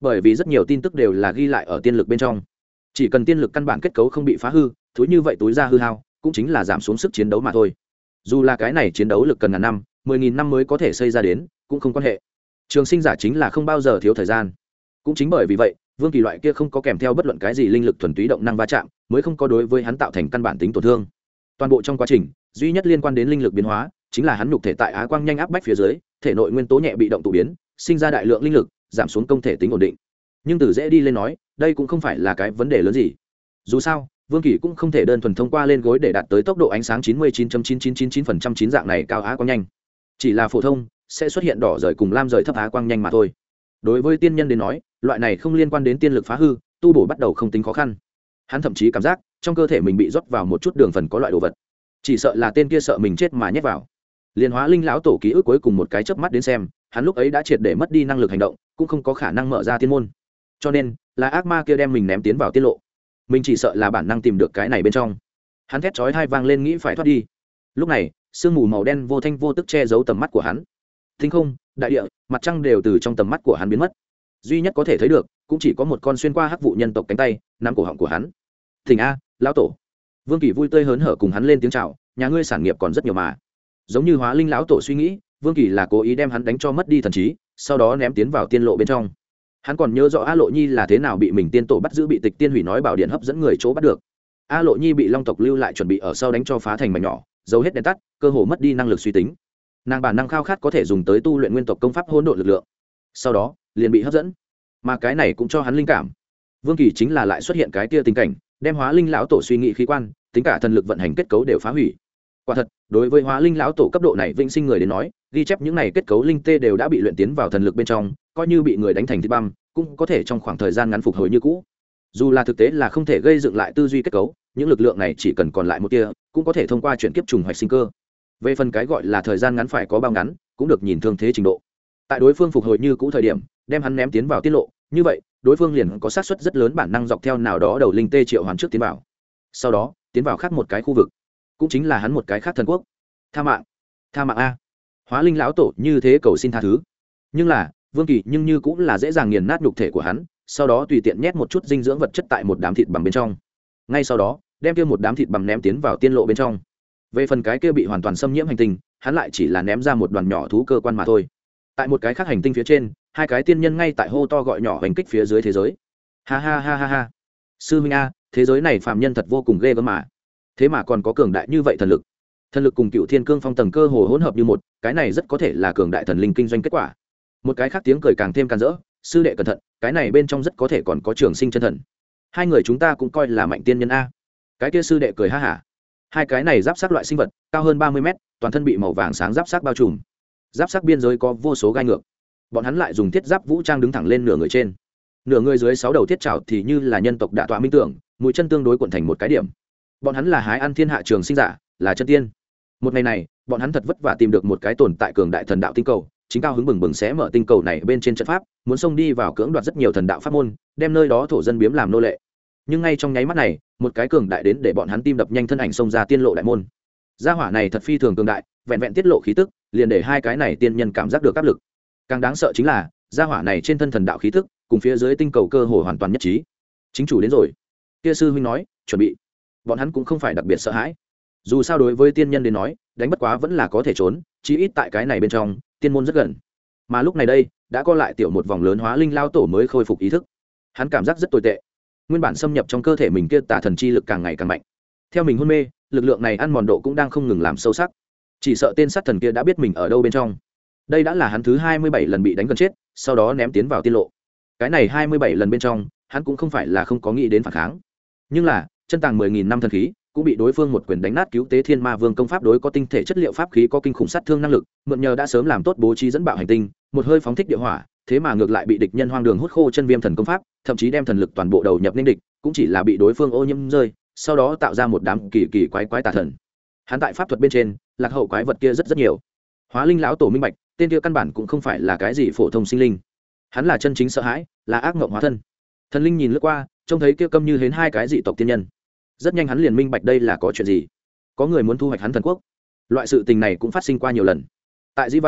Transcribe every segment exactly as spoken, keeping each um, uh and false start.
bởi vì rất nhiều tin tức đều là ghi lại ở tiên lực bên trong. Chỉ cần tiên lực căn bản kết cấu không bị phá hư, thúi như vậy túi ra hư hao cũng chính là giảm xuống sức chiến đấu mà thôi. Dù là cái này chiến đấu lực cần ngàn năm mười nghìn năm mới có thể xây ra đến cũng không quan hệ. Trường sinh giả chính là không bao giờ thiếu thời gian. Cũng chính bởi vì vậy, Vương Kỳ loại kia không có kèm theo bất luận cái gì linh lực thuần túy động năng va chạm, mới không có đối với hắn tạo thành căn bản tính tổn thương. Toàn bộ trong quá trình, duy nhất liên quan đến linh lực biến hóa, chính là hắn nhục thể tại á quang nhanh áp bách phía dưới, thể nội nguyên tố nhẹ bị động tụ biến, sinh ra đại lượng linh lực, giảm xuống công thể tính ổn định. Nhưng từ dễ đi lên nói, đây cũng không phải là cái vấn đề lớn gì. Dù sao, Vương Kỳ cũng không thể đơn thuần thông qua lên gối để đạt tới tốc độ ánh sáng chín mươi chín phẩy chín chín chín chín phần trăm chín dạng này cao á quang nhanh. Chỉ là phổ thông sẽ xuất hiện đỏ rời cùng lam rời thấp á quang nhanh mà thôi. Đối với tiên nhân đến nói, loại này không liên quan đến tiên lực phá hư, tu bổ bắt đầu không tính khó khăn. Hắn thậm chí cảm giác trong cơ thể mình bị rót vào một chút đường phần có loại đồ vật, chỉ sợ là tên kia sợ mình chết mà nhét vào. Liên Hóa Linh lão tổ ký ức cuối cùng một cái chớp mắt đến xem, hắn lúc ấy đã triệt để mất đi năng lực hành động, cũng không có khả năng mở ra tiên môn. Cho nên, là ác ma kia đem mình ném tiến vào tiết lộ. Mình chỉ sợ là bản năng tìm được cái này bên trong. Hắn thét chói tai vang lên nghĩ phải thoát đi. Lúc này, sương mù màu đen vô thanh vô tức che giấu tầm mắt của hắn. Thinh không, đại địa, mặt trăng đều từ trong tầm mắt của hắn biến mất. Duy nhất có thể thấy được, cũng chỉ có một con xuyên qua hắc vụ nhân tộc cánh tay, nắm cổ họng của hắn. Thỉnh a, lão tổ. Vương Kỳ vui tươi hớn hở cùng hắn lên tiếng chào, nhà ngươi sản nghiệp còn rất nhiều mà. Giống như Hóa Linh lão tổ suy nghĩ, Vương Kỳ là cố ý đem hắn đánh cho mất đi thần trí, sau đó ném tiến vào tiên lộ bên trong. Hắn còn nhớ rõ A Lộ Nhi là thế nào bị mình tiên tổ bắt giữ, bị tịch tiên hủy nói bảo điện hấp dẫn người chỗ bắt được. A Lộ Nhi bị Long tộc lưu lại chuẩn bị ở sau đánh cho phá thành mảnh nhỏ, giấu hết đèn tắt, cơ hồ mất đi năng lực suy tính. Nàng bản năng khao khát có thể dùng tới tu luyện nguyên tộc công pháp hỗn độn lực lượng, sau đó liền bị hấp dẫn, mà cái này cũng cho hắn linh cảm. Vương Kỳ chính là lại xuất hiện cái kia tình cảnh, đem Hóa Linh lão tổ suy nghĩ khí quan, tính cả thần lực vận hành kết cấu đều phá hủy. Quả thật, đối với Hóa Linh lão tổ cấp độ này vĩnh sinh người đến nói, ghi chép những này kết cấu linh tê đều đã bị luyện tiến vào thần lực bên trong, coi như bị người đánh thành thịt băm, cũng có thể trong khoảng thời gian ngắn phục hồi như cũ. Dù là thực tế là không thể gây dựng lại tư duy kết cấu, những lực lượng này chỉ cần còn lại một tia, cũng có thể thông qua chuyển kiếp trùng hoạch sinh cơ. Về phần cái gọi là thời gian ngắn phải có bao ngắn, cũng được nhìn thương thế trình độ. Tại đối phương phục hồi như cũ thời điểm, đem hắn ném tiến vào tiết lộ, như vậy, đối phương liền có xác suất rất lớn bản năng dọc theo nào đó đầu linh tê triệu hoàn trước tiến vào. Sau đó, tiến vào khác một cái khu vực, cũng chính là hắn một cái khác thần quốc. Tha mạng, tha mạng a. Hóa Linh lão tổ như thế cầu xin tha thứ. Nhưng là, Vương Kỳ nhưng như cũng là dễ dàng nghiền nát nhục thể của hắn, sau đó tùy tiện nhét một chút dinh dưỡng vật chất tại một đám thịt bằm bên trong. Ngay sau đó, đem kia một đám thịt bằm ném tiến vào tiên lộ bên trong. Về phần cái kia bị hoàn toàn xâm nhiễm hành tinh, hắn lại chỉ là ném ra một đoàn nhỏ thú cơ quan mà thôi. Tại một cái khác hành tinh phía trên, hai cái tiên nhân ngay tại hô to gọi nhỏ hành kích phía dưới thế giới. Ha ha ha ha ha. Sư huynh a, thế giới này phàm nhân thật vô cùng ghê gớm mà. Thế mà còn có cường đại như vậy thần lực. Thần lực cùng Cựu Thiên Cương Phong tầng cơ hồ hỗn hợp như một, cái này rất có thể là cường đại thần linh kinh doanh kết quả. Một cái khác tiếng cười càng thêm can rỡ, sư đệ cẩn thận, cái này bên trong rất có thể còn có trường sinh chân thần. Hai người chúng ta cũng coi là mạnh tiên nhân a. Cái kia sư đệ cười ha hả. Hai cái này giáp sắc loại sinh vật, cao hơn ba mươi mét, toàn thân bị màu vàng sáng giáp sắc bao trùm. Giáp sắc biên giới có vô số gai ngược. Bọn hắn lại dùng thiết giáp vũ trang đứng thẳng lên nửa người trên. Nửa người dưới sáu đầu thiết trảo thì như là nhân tộc đả tọa minh tưởng, mũi chân tương đối cuộn thành một cái điểm. Bọn hắn là hái ăn thiên hạ trường sinh giả, là chân tiên. Một ngày này, bọn hắn thật vất vả tìm được một cái tồn tại cường đại thần đạo tinh cầu, chính cao hứng bừng bừng xé mở tinh cầu này bên trên trận pháp, muốn xông đi vào cưỡng đoạt rất nhiều thần đạo pháp môn, đem nơi đó thổ dân biếm làm nô lệ. Nhưng ngay trong nháy mắt này, một cái cường đại đến để bọn hắn tim đập nhanh thân ảnh xông ra tiên lộ đại môn. Gia hỏa này thật phi thường cường đại, vẹn vẹn tiết lộ khí tức, liền để hai cái này tiên nhân cảm giác được áp lực. Càng đáng sợ chính là, gia hỏa này trên thân thần đạo khí tức, cùng phía dưới tinh cầu cơ hồ hoàn toàn nhất trí. Chính chủ đến rồi. Kia sư huynh nói, chuẩn bị. Bọn hắn cũng không phải đặc biệt sợ hãi. Dù sao đối với tiên nhân đến nói, đánh bất quá vẫn là có thể trốn, chí ít tại cái này bên trong, tiên môn rất gần. Mà lúc này đây, đã có lại tiểu một vòng lớn Hóa Linh lao tổ mới khôi phục ý thức. Hắn cảm giác rất tồi tệ. Nguyên bản xâm nhập trong cơ thể mình kia tà thần chi lực càng ngày càng mạnh. Theo mình hôn mê, lực lượng này ăn mòn độ cũng đang không ngừng làm sâu sắc. Chỉ sợ tên sát thần kia đã biết mình ở đâu bên trong. Đây đã là hắn thứ hai mươi bảy lần bị đánh gần chết, sau đó ném tiến vào tiên lộ. Cái này hai mươi bảy lần bên trong, hắn cũng không phải là không có nghĩ đến phản kháng. Nhưng là, chân tàng mười nghìn năm thần khí, cũng bị đối phương một quyền đánh nát. Cứu tế Thiên Ma Vương công pháp đối có tinh thể chất liệu pháp khí có kinh khủng sát thương năng lực, mượn nhờ đã sớm làm tốt bố trí dẫn bạo hành tinh, một hơi phóng thích địa hỏa, thế mà ngược lại bị địch nhân hoang đường hút khô chân viêm thần công pháp, thậm chí đem thần lực toàn bộ đầu nhập nên địch, cũng chỉ là bị đối phương ô nhiễm rơi, sau đó tạo ra một đám kỳ kỳ quái quái tà thần. Hắn tại pháp thuật bên trên, lạc hậu quái vật kia rất rất nhiều. Hóa Linh lão tổ minh bạch, tên kia căn bản cũng không phải là cái gì phổ thông sinh linh, hắn là chân chính sợ hãi, là ác ngộng hóa thân. Thần linh nhìn lướt qua, trông thấy kia câm như hến hai cái dị tộc tiên nhân, rất nhanh hắn liền minh bạch đây là có chuyện gì. Có người muốn thu hoạch hắn thần quốc. Loại sự tình này cũng phát sinh qua nhiều lần. Tại Dĩ Vãng,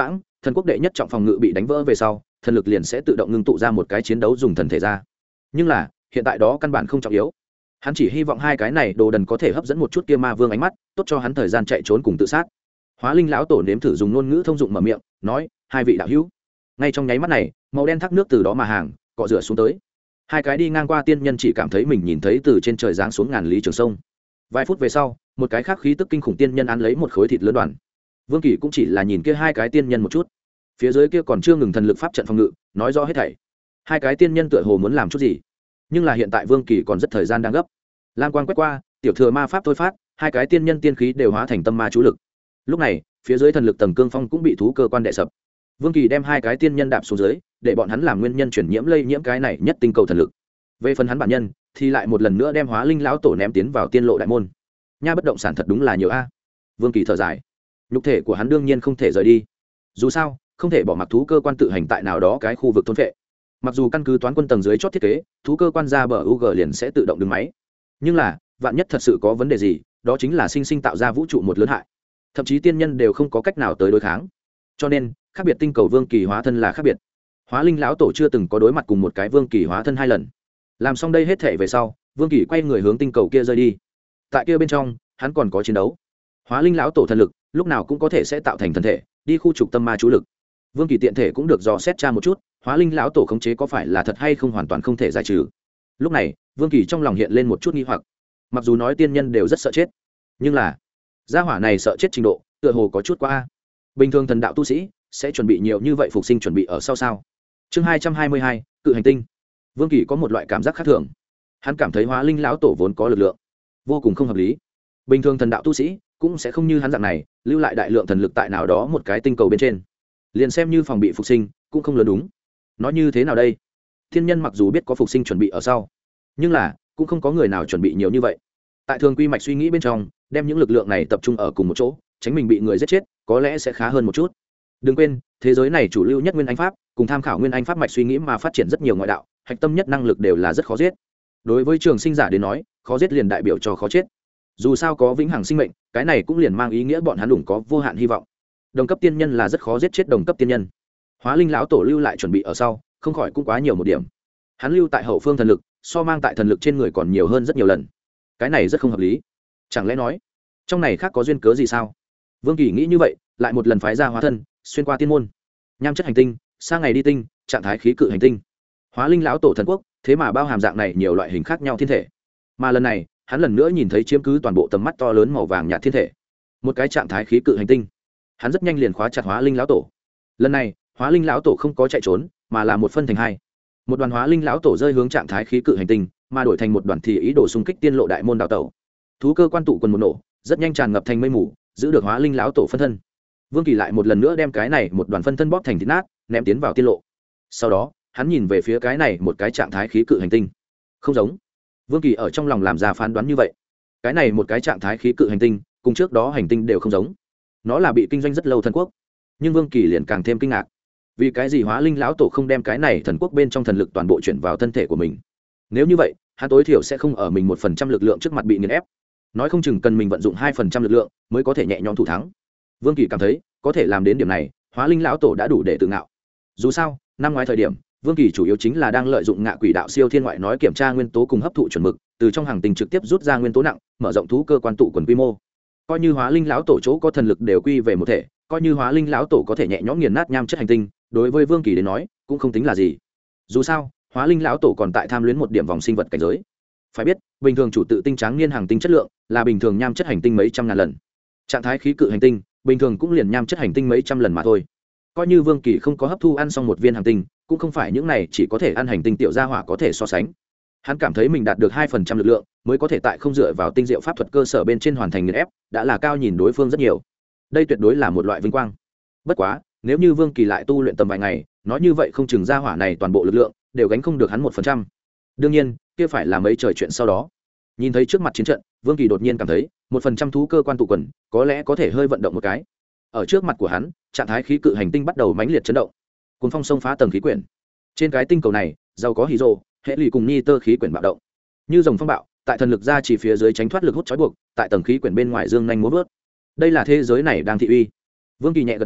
thần quốc đệ nhất trọng phòng ngự bị đánh vỡ về sau thần lực liền sẽ tự động ngưng tụ ra một cái chiến đấu dùng thần thể ra. Nhưng là hiện tại đó căn bản không trọng yếu, hắn chỉ hy vọng hai cái này đồ đần có thể hấp dẫn một chút kia ma vương ánh mắt, tốt cho hắn thời gian chạy trốn cùng tự sát. Hóa linh lão tổ nếm thử dùng ngôn ngữ thông dụng mở miệng nói, hai vị đạo hữu. Ngay trong nháy mắt này màu đen thác nước từ đó mà hàng cọ rửa xuống tới, hai cái đi ngang qua tiên nhân chỉ cảm thấy mình nhìn thấy từ trên trời giáng xuống ngàn lý trường sông. Vài phút về sau một cái khác khí tức kinh khủng tiên nhân ăn lấy một khối thịt lớn đoàn. Vương Kỳ cũng chỉ là nhìn kia hai cái tiên nhân một chút, phía dưới kia còn chưa ngừng thần lực pháp trận phòng ngự, nói rõ hết thảy. Hai cái tiên nhân tựa hồ muốn làm chút gì, nhưng là hiện tại Vương Kỳ còn rất thời gian đang gấp. Lam quang quét qua, tiểu thừa ma pháp thôi phát, hai cái tiên nhân tiên khí đều hóa thành tâm ma chú lực. Lúc này phía dưới thần lực tầng cương phong cũng bị thú cơ quan đè sập. Vương Kỳ đem hai cái tiên nhân đạp xuống dưới, để bọn hắn làm nguyên nhân chuyển nhiễm lây nhiễm cái này nhất tinh cầu thần lực. Về phần hắn bản nhân thì lại một lần nữa đem hóa linh lão tổ ném tiến vào tiên lộ đại môn. Nha, bất động sản thật đúng là nhiều a. Vương Kỳ thở dài, nhục thể của hắn đương nhiên không thể rời đi, dù sao không thể bỏ mặc thú cơ quan tự hành tại nào đó cái khu vực thôn phệ. Mặc dù căn cứ toán quân tầng dưới chót thiết kế thú cơ quan ra bờ u g liền sẽ tự động đứng máy, nhưng là vạn nhất thật sự có vấn đề gì, đó chính là sinh sinh tạo ra vũ trụ một lớn hại, thậm chí tiên nhân đều không có cách nào tới đối kháng. Cho nên khác biệt tinh cầu Vương Kỳ hóa thân là khác biệt. Hóa linh lão tổ chưa từng có đối mặt cùng một cái Vương Kỳ hóa thân hai lần. Làm xong đây hết thể về sau, Vương Kỳ quay người hướng tinh cầu kia rơi đi. Tại kia bên trong hắn còn có chiến đấu. Hóa linh lão tổ thần lực lúc nào cũng có thể sẽ tạo thành thần thể đi khu trục tâm ma chú lực. Vương Kỳ tiện thể cũng được dò xét tra một chút hóa linh lão tổ khống chế có phải là thật hay không hoàn toàn không thể giải trừ. Lúc này Vương Kỳ trong lòng hiện lên một chút nghi hoặc. Mặc dù nói tiên nhân đều rất sợ chết, nhưng là gia hỏa này sợ chết trình độ tựa hồ có chút quá a. Bình thường thần đạo tu sĩ sẽ chuẩn bị nhiều như vậy phục sinh chuẩn bị ở sau sao. Chương hai trăm hai mươi hai, cự hành tinh. Vương Kỳ có một loại cảm giác khác thường, hắn cảm thấy hóa linh lão tổ vốn có lực lượng vô cùng không hợp lý. Bình thường thần đạo tu sĩ cũng sẽ không như hắn dạng này lưu lại đại lượng thần lực tại nào đó một cái tinh cầu bên trên, liền xem như phòng bị phục sinh cũng không lớn đúng. Nói như thế nào đây, thiên nhân mặc dù biết có phục sinh chuẩn bị ở sau, nhưng là cũng không có người nào chuẩn bị nhiều như vậy. Tại thường quy mạch suy nghĩ bên trong đem những lực lượng này tập trung ở cùng một chỗ, tránh mình bị người giết chết có lẽ sẽ khá hơn một chút. Đừng quên thế giới này chủ lưu nhất nguyên anh pháp cùng tham khảo nguyên anh pháp mạch suy nghĩ mà phát triển rất nhiều ngoại đạo, hạch tâm nhất năng lực đều là rất khó giết. Đối với trường sinh giả đến nói, khó giết liền đại biểu cho khó chết. Dù sao có vĩnh hằng sinh mệnh, cái này cũng liền mang ý nghĩa bọn hắn đủng có vô hạn hy vọng. Đồng cấp tiên nhân là rất khó giết chết đồng cấp tiên nhân. Hóa linh lão tổ lưu lại chuẩn bị ở sau không khỏi cũng quá nhiều một điểm. Hắn lưu tại hậu phương thần lực so mang tại thần lực trên người còn nhiều hơn rất nhiều lần, cái này rất không hợp lý. Chẳng lẽ nói trong này khác có duyên cớ gì sao? Vương Kỳ nghĩ như vậy, lại một lần phái ra hóa thân xuyên qua tiên môn, nham chất hành tinh, sang ngày đi tinh, trạng thái khí cự hành tinh. Hóa linh lão tổ thần quốc thế mà bao hàm dạng này nhiều loại hình khác nhau thiên thể, mà lần này hắn lần nữa nhìn thấy chiếm cứ toàn bộ tầm mắt to lớn màu vàng nhạt thiên thể, một cái trạng thái khí cự hành tinh. Hắn rất nhanh liền khóa chặt hóa linh lão tổ. Lần này hóa linh lão tổ không có chạy trốn, mà là một phân thành hai. Một đoàn hóa linh lão tổ rơi hướng trạng thái khí cự hành tinh, mà đổi thành một đoàn thì ý đồ xung kích tiên lộ đại môn đào tẩu. Thú cơ quan tụ quần một nổ, rất nhanh tràn ngập thành mây mù, giữ được hóa linh lão tổ phân thân. Vương Kỳ lại một lần nữa đem cái này một đoàn phân thân bóp thành thịt nát, ném tiến vào tiên lộ. Sau đó hắn nhìn về phía cái này một cái trạng thái khí cự hành tinh. Không giống. Vương Kỳ ở trong lòng làm ra phán đoán như vậy. Cái này một cái trạng thái khí cự hành tinh cùng trước đó hành tinh đều không giống. Nó là bị kinh doanh rất lâu thần quốc, nhưng Vương Kỳ liền càng thêm kinh ngạc. Vì cái gì hóa linh lão tổ không đem cái này thần quốc bên trong thần lực toàn bộ chuyển vào thân thể của mình? Nếu như vậy hắn tối thiểu sẽ không ở mình một phần trăm lực lượng trước mặt bị nghiền ép, nói không chừng cần mình vận dụng hai phần trăm lực lượng mới có thể nhẹ nhõm thủ thắng. Vương Kỳ cảm thấy có thể làm đến điểm này, hóa linh lão tổ đã đủ để tự ngạo. Dù sao năm ngoái thời điểm Vương Kỳ chủ yếu chính là đang lợi dụng ngạ quỷ đạo siêu thiên ngoại nói kiểm tra nguyên tố cùng hấp thụ chuẩn mực, từ trong hành tinh trực tiếp rút ra nguyên tố nặng, mở rộng thú cơ quan tụ quần quy mô. Coi như hóa linh lão tổ chỗ có thần lực đều quy về một thể, coi như hóa linh lão tổ có thể nhẹ nhõm nghiền nát nham chất hành tinh, đối với Vương Kỳ đến nói cũng không tính là gì. Dù sao hóa linh lão tổ còn tại tham luyến một điểm vòng sinh vật cảnh giới. Phải biết bình thường chủ tự tinh tráng niên hành tinh chất lượng là bình thường nham chất hành tinh mấy trăm ngàn lần, trạng thái khí cự hành tinh bình thường cũng liền nham chất hành tinh mấy trăm lần mà thôi. Coi như Vương Kỳ không có hấp thu ăn xong một viên hành tinh, cũng không phải những này chỉ có thể ăn hành tinh tiểu gia hỏa có thể so sánh. Hắn cảm thấy mình đạt được hai phần trăm lực lượng mới có thể tại không dựa vào tinh diệu pháp thuật cơ sở bên trên hoàn thành nghiền ép, đã là cao nhìn đối phương rất nhiều. Đây tuyệt đối là một loại vinh quang. Bất quá nếu như Vương Kỳ lại tu luyện tầm vài ngày, nói như vậy không chừng gia hỏa này toàn bộ lực lượng đều gánh không được hắn một phần trăm. Đương nhiên kia phải là mấy trời chuyện sau đó. Nhìn thấy trước mặt chiến trận, Vương Kỳ đột nhiên cảm thấy một phần trăm thú cơ quan tụ quần có lẽ có thể hơi vận động một cái. Ở trước mặt của hắn, trạng thái khí cự hành tinh bắt đầu mãnh liệt chấn động, cuốn phong xông phá tầng khí quyển. Trên cái tinh cầu này giàu có hydro, hệ lụy cùng nitơ khí quyển bạo động như dòng phong bạo, tại thần lực ra chỉ phía dưới tránh thoát lực hút trói buộc, tại tầng khí quyển bên ngoài dương nhanh múa vớt. Đây là thế giới này đang thị uy. Vương Kỳ nhẹ gật đầu,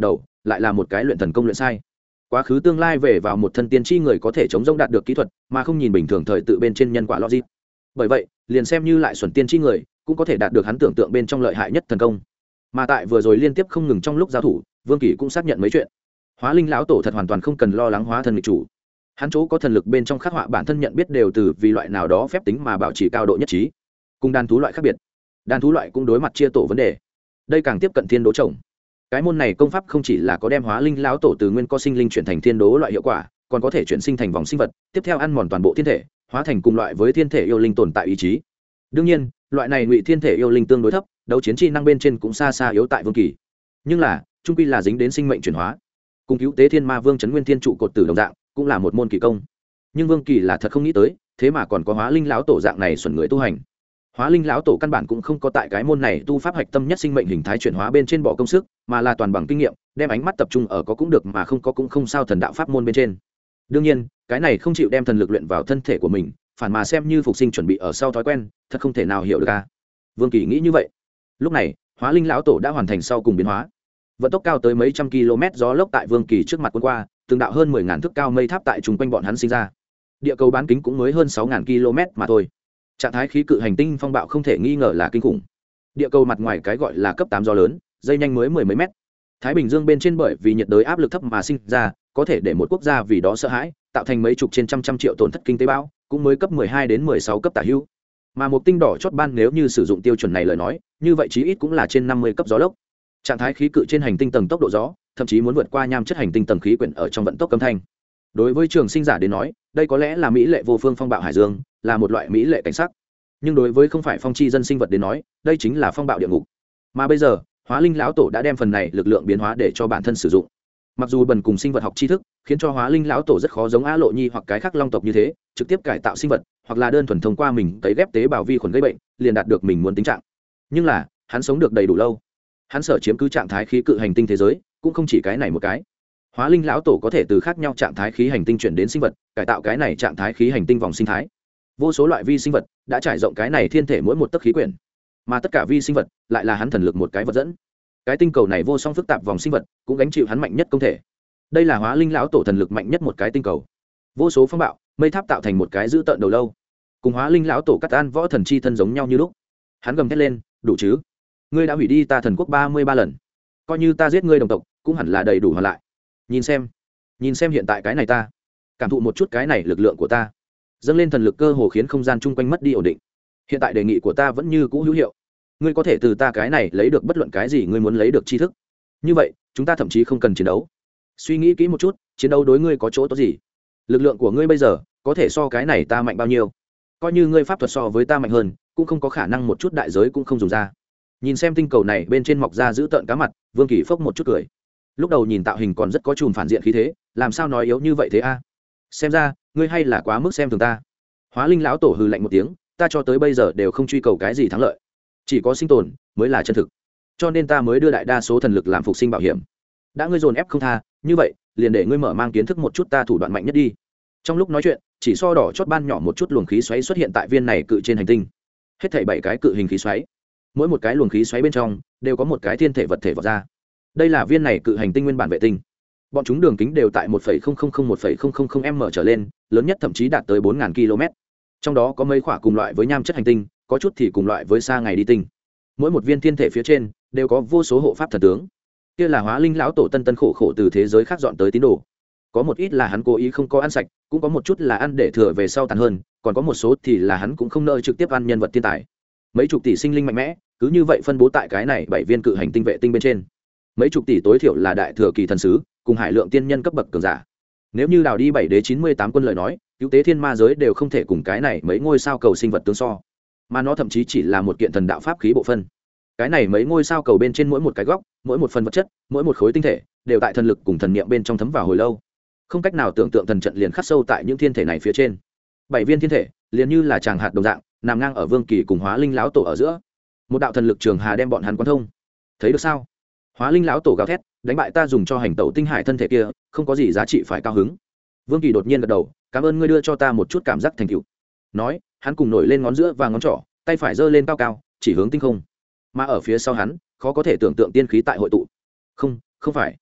lại là một cái luyện thần công luyện sai. Quá khứ tương lai về vào một thân tiên tri người có thể chống rông đạt được kỹ thuật mà không nhìn bình thường thời tự bên trên nhân quả logic. Bởi vậy liền xem như lại xuẩn tiên tri người cũng có thể đạt được hắn tưởng tượng bên trong lợi hại nhất thần công. Mà tại vừa rồi liên tiếp không ngừng trong lúc giao thủ, Vương Kỳ cũng xác nhận mấy chuyện. Hóa Linh lão tổ thật hoàn toàn không cần lo lắng hóa thân nghịch chủ. Hắn chỗ có thần lực bên trong khắc họa bản thân nhận biết đều từ vì loại nào đó phép tính mà bảo trì cao độ nhất trí. Cùng đan thú loại khác biệt, đan thú loại cũng đối mặt chia tổ vấn đề. Đây càng tiếp cận thiên đố chồng. Cái môn này công pháp không chỉ là có đem Hóa Linh lão tổ từ nguyên co sinh linh chuyển thành thiên đố loại hiệu quả, còn có thể chuyển sinh thành vòng sinh vật, tiếp theo ăn mòn toàn bộ thiên thể, hóa thành cùng loại với thiên thể yêu linh tồn tại ý chí. Đương nhiên, loại này ngụy thiên thể yêu linh tương đối thấp, đấu chiến chi năng bên trên cũng xa xa yếu tại Vương Kỳ. Nhưng là, trung quy là dính đến sinh mệnh chuyển hóa. Cùng cứu tế thiên ma vương trấn nguyên thiên trụ cột tử đồng dạng, cũng là một môn kỳ công. Nhưng Vương Kỳ là thật không nghĩ tới, thế mà còn có Hóa Linh lão tổ dạng này xuẩn người tu hành. Hóa Linh lão tổ căn bản cũng không có tại cái môn này tu pháp hạch tâm nhất sinh mệnh hình thái chuyển hóa bên trên bỏ công sức, mà là toàn bằng kinh nghiệm, đem ánh mắt tập trung ở có cũng được mà không có cũng không sao thần đạo pháp môn bên trên. Đương nhiên, cái này không chịu đem thần lực luyện vào thân thể của mình, phản mà xem như phục sinh chuẩn bị ở sau thói quen, thật không thể nào hiểu được a. Vương Kỳ nghĩ như vậy. Lúc này, Hóa Linh lão tổ đã hoàn thành sau cùng biến hóa. Vận tốc cao tới mấy trăm km gió lốc tại Vương Kỳ trước mặt cuốn qua, từng đạo hơn mười ngàn thước cao mây tháp tại chung quanh bọn hắn sinh ra. Địa cầu bán kính cũng mới hơn sáu ngàn km mà thôi. Trạng thái khí cự hành tinh phong bạo không thể nghi ngờ là kinh khủng. Địa cầu mặt ngoài cái gọi là cấp tám gió lớn, dây nhanh mới mười mấy mét. Thái Bình Dương bên trên bởi vì nhiệt đới áp lực thấp mà sinh ra, có thể để một quốc gia vì đó sợ hãi, tạo thành mấy chục trên trăm trăm triệu tổn thất kinh tế bão, cũng mới cấp mười hai đến mười sáu cấp tả hữu. Mà một tinh đỏ chót ban nếu như sử dụng tiêu chuẩn này lời nói, như vậy chí ít cũng là trên năm mươi cấp gió lốc. Trạng thái khí cự trên hành tinh tầng tốc độ gió, thậm chí muốn vượt qua nham chất hành tinh tầng khí quyển ở trong vận tốc âm thanh. Đối với trường sinh giả đến nói, đây có lẽ là mỹ lệ vô phương phong bạo hải dương, là một loại mỹ lệ cảnh sắc. Nhưng đối với không phải phong chi dân sinh vật đến nói, đây chính là phong bạo địa ngục. Mà bây giờ, Hóa Linh lão tổ đã đem phần này lực lượng biến hóa để cho bản thân sử dụng. Mặc dù bần cùng sinh vật học tri thức, khiến cho Hóa Linh lão tổ rất khó giống Á Lộ Nhi hoặc cái khác long tộc như thế, trực tiếp cải tạo sinh vật, hoặc là đơn thuần thông qua mình cấy ghép tế bào vi khuẩn gây bệnh, liền đạt được mình muốn tính trạng. Nhưng là, hắn sống được đầy đủ lâu. Hắn sở chiếm cứ trạng thái khí cự hành tinh thế giới, cũng không chỉ cái này một cái. Hóa Linh lão tổ có thể từ khác nhau trạng thái khí hành tinh chuyển đến sinh vật, cải tạo cái này trạng thái khí hành tinh vòng sinh thái. Vô số loại vi sinh vật đã trải rộng cái này thiên thể mỗi một tấc khí quyển, mà tất cả vi sinh vật lại là hắn thần lực một cái vật dẫn. Cái tinh cầu này vô song phức tạp vòng sinh vật cũng gánh chịu hắn mạnh nhất công thể. Đây là Hóa Linh lão tổ thần lực mạnh nhất một cái tinh cầu. Vô số phong bạo, mây tháp tạo thành một cái dữ tợn đầu lâu, cùng Hóa Linh lão tổ cắt an võ thần chi thân giống nhau như lúc. Hắn gầm thét lên, đủ chứ? Ngươi đã hủy đi ta thần quốc ba mươi ba lần, coi như ta giết ngươi đồng tộc, cũng hẳn là đầy đủ hoàn lại. Nhìn xem, nhìn xem hiện tại cái này ta, cảm thụ một chút cái này lực lượng của ta, dâng lên thần lực cơ hồ khiến không gian chung quanh mất đi ổn định. Hiện tại đề nghị của ta vẫn như cũ hữu hiệu. Ngươi có thể từ ta cái này lấy được bất luận cái gì ngươi muốn lấy được tri thức. Như vậy, chúng ta thậm chí không cần chiến đấu. Suy nghĩ kỹ một chút, chiến đấu đối ngươi có chỗ tốt gì? Lực lượng của ngươi bây giờ có thể so cái này ta mạnh bao nhiêu? Coi như ngươi pháp thuật so với ta mạnh hơn, cũng không có khả năng một chút đại giới cũng không dùng ra. Nhìn xem tinh cầu này bên trên mọc ra giữ tợn cá mặt, Vương Kỳ phốc một chút cười. Lúc đầu nhìn tạo hình còn rất có chùm phản diện khí thế, làm sao nói yếu như vậy thế a? Xem ra, ngươi hay là quá mức xem thường ta. Hóa Linh lão tổ hừ lạnh một tiếng, ta cho tới bây giờ đều không truy cầu cái gì thắng lợi, chỉ có sinh tồn mới là chân thực, cho nên ta mới đưa đại đa số thần lực làm phục sinh bảo hiểm. Đã ngươi dồn ép không tha, như vậy liền để ngươi mở mang kiến thức một chút ta thủ đoạn mạnh nhất đi. Trong lúc nói chuyện, chỉ so đỏ chót ban nhỏ một chút luồng khí xoáy xuất hiện tại viên này cự trên hành tinh. Hết thảy bảy cái cự hình khí xoáy, mỗi một cái luồng khí xoáy bên trong đều có một cái thiên thể vật thể vọt ra. Đây là viên này cự hành tinh nguyên bản vệ tinh. Bọn chúng đường kính đều tại một phẩy không không không một phẩy không không không m trở lên, lớn nhất thậm chí đạt tới bốn nghìn km. Trong đó có mấy khỏa cùng loại với nham chất hành tinh, có chút thì cùng loại với xa ngày đi tinh. Mỗi một viên thiên thể phía trên đều có vô số hộ pháp thần tướng. Kia là Hóa Linh lão tổ tân tân khổ khổ từ thế giới khác dọn tới tín đồ. Có một ít là hắn cố ý không có ăn sạch, cũng có một chút là ăn để thừa về sau tàn hơn, còn có một số thì là hắn cũng không nỡ trực tiếp ăn nhân vật thiên tài. Mấy chục tỷ sinh linh mạnh mẽ, cứ như vậy phân bố tại cái này bảy viên cự hành tinh vệ tinh bên trên. Mấy chục tỷ tối thiểu là đại thừa kỳ thần sứ, cùng hải lượng tiên nhân cấp bậc cường giả. Nếu như đào đi bảy đế chín mươi tám quân lời nói, cứu tế thiên ma giới đều không thể cùng cái này mấy ngôi sao cầu sinh vật tương so, mà nó thậm chí chỉ là một kiện thần đạo pháp khí bộ phân. Cái này mấy ngôi sao cầu bên trên mỗi một cái góc, mỗi một phần vật chất, mỗi một khối tinh thể đều tại thần lực cùng thần niệm bên trong thấm vào hồi lâu, không cách nào tưởng tượng thần trận liền khắc sâu tại những thiên thể này phía trên. Bảy viên thiên thể liền như là tràng hạt đồng dạng, nằm ngang ở Vương Kỳ cùng Hóa Linh lão tổ ở giữa. Một đạo thần lực trường hà đem bọn hắn quán thông. Thấy được sao? Hóa Linh lão tổ gào thét, đánh bại ta dùng cho hành tẩu tinh hải thân thể kia, không có gì giá trị phải cao hứng. Vương Kỳ đột nhiên gật đầu, cảm ơn ngươi đưa cho ta một chút cảm giác thành tựu. Nói, hắn cùng nổi lên ngón giữa và ngón trỏ, tay phải giơ lên cao cao, chỉ hướng tinh không. Mà ở phía sau hắn, khó có thể tưởng tượng tiên khí tại hội tụ. Không, không phải.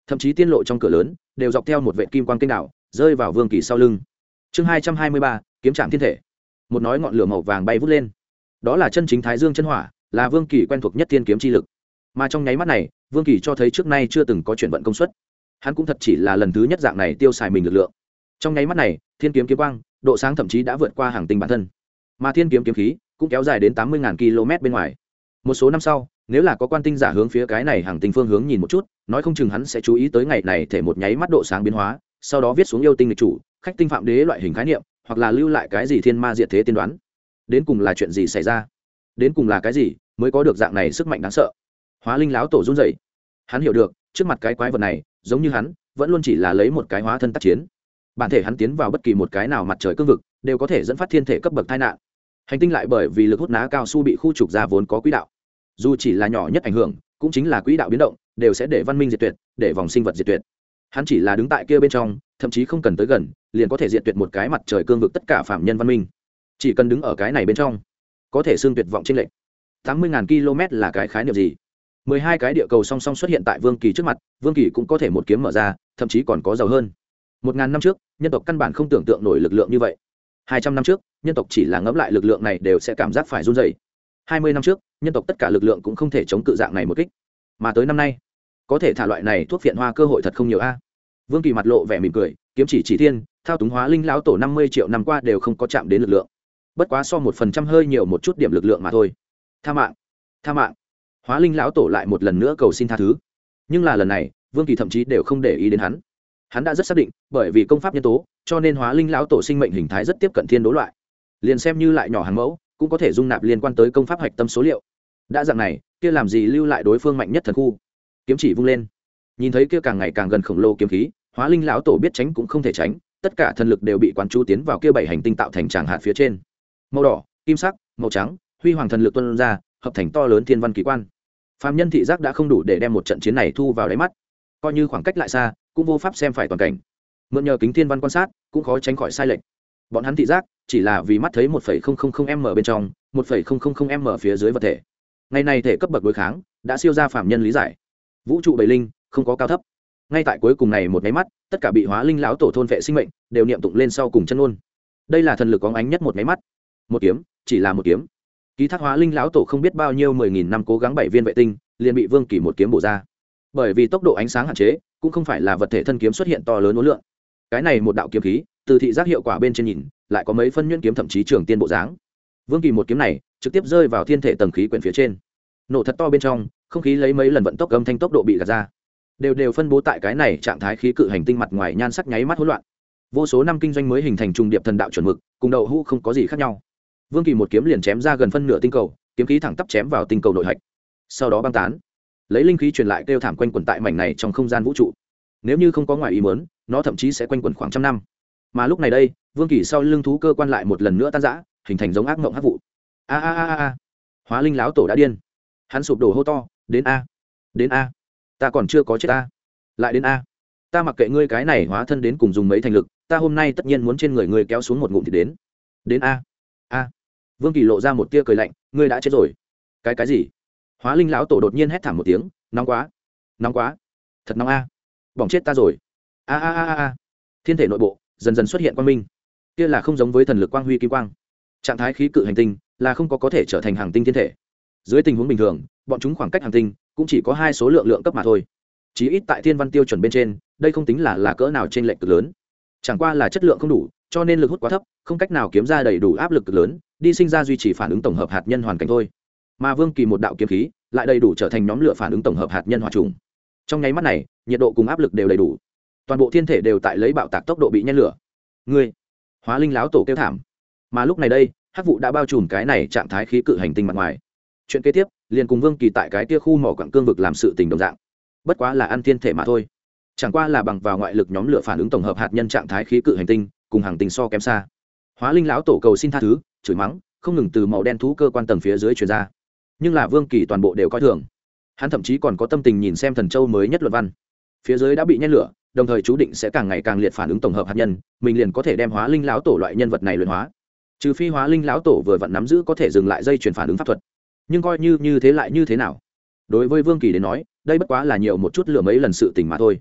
thậm chí tiên lộ trong cửa lớn đều dọc theo một vệ kim quang kênh đạo rơi vào vương kỳ sau lưng. Chương hai trăm hai mươi ba, kiếm trạm thiên thể. Một nói ngọn lửa màu vàng bay vút lên, đó là chân chính Thái Dương chân hỏa, là vương kỳ quen thuộc nhất thiên kiếm chi lực. Mà trong nháy mắt này, vương kỳ cho thấy trước nay chưa từng có chuyển vận công suất, hắn cũng thật chỉ là lần thứ nhất dạng này tiêu xài mình lực lượng. Trong nháy mắt này, thiên kiếm kiếm quang độ sáng thậm chí đã vượt qua hàng tinh bản thân, mà thiên kiếm kiếm khí cũng kéo dài đến tám mươi nghìn km bên ngoài. Một số năm sau, nếu là có quan tinh giả hướng phía cái này hàng tinh phương hướng nhìn một chút, nói không chừng hắn sẽ chú ý tới ngày này thể một nháy mắt độ sáng biến hóa, sau đó viết xuống yêu tinh lịch chủ, khách tinh phạm đế loại hình khái niệm, hoặc là lưu lại cái gì thiên ma diệt thế tiên đoán. Đến cùng là chuyện gì xảy ra? Đến cùng là cái gì mới có được dạng này sức mạnh đáng sợ? Hóa Linh lão tổ run rẩy. Hắn hiểu được, trước mặt cái quái vật này, giống như hắn, vẫn luôn chỉ là lấy một cái hóa thân tác chiến. Bản thể hắn tiến vào bất kỳ một cái nào mặt trời cương vực, đều có thể dẫn phát thiên thể cấp bậc tai nạn. Hành tinh lại bởi vì lực hút ná cao su bị khu trục ra vốn có quỹ đạo. Dù chỉ là nhỏ nhất ảnh hưởng, cũng chính là quỹ đạo biến động, đều sẽ để văn minh diệt tuyệt, để vòng sinh vật diệt tuyệt. Hắn chỉ là đứng tại kia bên trong, thậm chí không cần tới gần, liền có thể diệt tuyệt một cái mặt trời cương vực tất cả phạm nhân văn minh. Chỉ cần đứng ở cái này bên trong, có thể xương tuyệt vọng trên lệnh. tám mươi nghìn km là cái khái niệm gì? mười hai cái địa cầu song song xuất hiện tại Vương Kỳ trước mặt, Vương Kỳ cũng có thể một kiếm mở ra, thậm chí còn có giàu hơn. một ngàn năm trước, nhân tộc căn bản không tưởng tượng nổi lực lượng như vậy. hai trăm năm trước, nhân tộc chỉ là ngẫm lại lực lượng này đều sẽ cảm giác phải run rẩy. hai mươi năm trước, nhân tộc tất cả lực lượng cũng không thể chống cự dạng này một kích. Mà tới năm nay, có thể thả loại này thuốc phiện hoa cơ hội thật không nhiều a. Vương Kỳ mặt lộ vẻ mỉm cười, kiếm chỉ chỉ thiên, thao túng Hóa Linh lão tổ năm mươi triệu năm qua đều không có chạm đến lực lượng. Bất quá so một phần trăm hơi nhiều một chút điểm lực lượng mà thôi. Tha mạng, tha mạng. Hóa Linh lão tổ lại một lần nữa cầu xin tha thứ. Nhưng là lần này, Vương Kỳ thậm chí đều không để ý đến hắn. Hắn đã rất xác định, bởi vì công pháp nhân tố, cho nên Hóa Linh lão tổ sinh mệnh hình thái rất tiếp cận thiên đố loại. Liền xem như lại nhỏ hàng mẫu, cũng có thể dung nạp liên quan tới công pháp hạch tâm số liệu. Đã dạng này, kia làm gì lưu lại đối phương mạnh nhất thần khu? Kiếm chỉ vung lên, nhìn thấy kia càng ngày càng gần khổng lồ kiếm khí, Hóa Linh lão tổ biết tránh cũng không thể tránh, tất cả thần lực đều bị quán chú tiến vào kia bảy hành tinh tạo thành tràng hạt phía trên. Màu đỏ, kim sắc, màu trắng, huy hoàng thần lực tuôn ra, hợp thành to lớn thiên văn kỳ quan. Phàm nhân thị giác đã không đủ để đem một trận chiến này thu vào đáy mắt, coi như khoảng cách lại xa, cũng vô pháp xem phải toàn cảnh. Mượn nhờ kính thiên văn quan sát, cũng khó tránh khỏi sai lệch. Bọn hắn thị giác chỉ là vì mắt thấy một phẩy không không không m bên trong, một phẩy không không không m phía dưới vật thể. Ngày này thể cấp bậc đối kháng đã siêu ra phàm nhân lý giải. Vũ trụ bảy linh không có cao thấp. Ngay tại cuối cùng này một cái mắt, tất cả bị Hóa Linh lão tổ thôn vệ sinh mệnh đều niệm tụng lên sau cùng chân ôn. Đây là thần lực có ánh nhất một cái mắt. Một kiếm, chỉ là một kiếm. Ký thác Hóa Linh lão tổ không biết bao nhiêu mười nghìn năm cố gắng bảy viên vệ tinh, liền bị Vương Kỳ một kiếm bổ ra. Bởi vì tốc độ ánh sáng hạn chế, cũng không phải là vật thể thân kiếm xuất hiện to lớn uốn lượn. Cái này một đạo kiếm khí, từ thị giác hiệu quả bên trên nhìn, lại có mấy phân nhuyễn kiếm thậm chí trường tiên bộ dáng. Vương Kỳ một kiếm này, trực tiếp rơi vào thiên thể tầng khí quyển phía trên. Nổ thật to bên trong, không khí lấy mấy lần vận tốc âm thanh tốc độ bị gạt ra. Đều đều phân bố tại cái này trạng thái khí cự hành tinh mặt ngoài nhan sắc nháy mắt hỗn loạn. Vô số năm kinh doanh mới hình thành trùng điệp thần đạo chuẩn mực, cùng đậu hũ không có gì khác nhau. Vương Kỳ một kiếm liền chém ra gần phân nửa tinh cầu, kiếm khí thẳng tắp chém vào tinh cầu nội hạch. Sau đó băng tán, lấy linh khí truyền lại kêu thảm quanh quẩn tại mảnh này trong không gian vũ trụ. Nếu như không có ngoài ý muốn, nó thậm chí sẽ quanh quẩn khoảng trăm năm. Mà lúc này đây, Vương Kỳ sau lưng thú cơ quan lại một lần nữa tan rã, hình thành giống ác mộng hắc vụ. A a a a, Hóa Linh lão tổ đã điên. Hắn sụp đổ hô to, đến a, đến a, ta còn chưa có chết a, lại đến a, ta mặc kệ ngươi cái này hóa thân đến cùng dùng mấy thành lực, ta hôm nay tất nhiên muốn trên người ngươi kéo xuống một ngụm thì đến, đến a, a. Vương Kỳ lộ ra một tia cười lạnh, ngươi đã chết rồi. Cái cái gì? Hóa Linh lão tổ đột nhiên hét thảm một tiếng, nóng quá, nóng quá, thật nóng a, bỏng chết ta rồi. A a a a, thiên thể nội bộ dần dần xuất hiện quang minh, kia là không giống với thần lực quang huy kim quang. Trạng thái khí cự hành tinh là không có có thể trở thành hành tinh thiên thể. Dưới tình huống bình thường, bọn chúng khoảng cách hành tinh cũng chỉ có hai số lượng lượng cấp mà thôi. Chí ít tại thiên văn tiêu chuẩn bên trên, đây không tính là là cỡ nào trên lệch cực lớn. Chẳng qua là chất lượng không đủ, cho nên lực hút quá thấp, không cách nào kiếm ra đầy đủ áp lực cực lớn, đi sinh ra duy trì phản ứng tổng hợp hạt nhân hoàn cảnh thôi. Mà Vương Kỳ một đạo kiếm khí, lại đầy đủ trở thành nhóm lửa phản ứng tổng hợp hạt nhân hỏa trùng. Trong nháy mắt này, nhiệt độ cùng áp lực đều đầy đủ. Toàn bộ thiên thể đều tại lấy bạo tạc tốc độ bị nhen lửa. Ngươi, Hóa Linh lão tổ kêu thảm. Mà lúc này đây, hắc vụ đã bao trùm cái này trạng thái khí cự hành tinh mặt ngoài. Chuyện kế tiếp, liền cùng Vương Kỳ tại cái tia khu mỏ quặng cương vực làm sự tình đồng dạng. Bất quá là ăn thiên thể mà thôi. Chẳng qua là bằng vào ngoại lực nhóm lửa phản ứng tổng hợp hạt nhân trạng thái khí cự hành tinh, cùng hành tinh so kém xa. Hóa Linh lão tổ cầu xin tha thứ, chửi mắng, không ngừng từ màu đen thú cơ quan tầng phía dưới truyền ra. Nhưng là Vương Kỳ toàn bộ đều coi thường. Hắn thậm chí còn có tâm tình nhìn xem thần châu mới nhất luận văn. Phía dưới đã bị nhen lửa, đồng thời chú định sẽ càng ngày càng liệt phản ứng tổng hợp hạt nhân, mình liền có thể đem Hóa Linh lão tổ loại nhân vật này luyện hóa. Trừ phi Hóa Linh lão tổ vừa vặn nắm giữ có thể dừng lại dây chuyển phản ứng pháp thuật. Nhưng coi như như thế lại như thế nào? Đối với Vương Kỳ đến nói, đây bất quá là nhiều một chút lửa mấy lần sự tình mà thôi.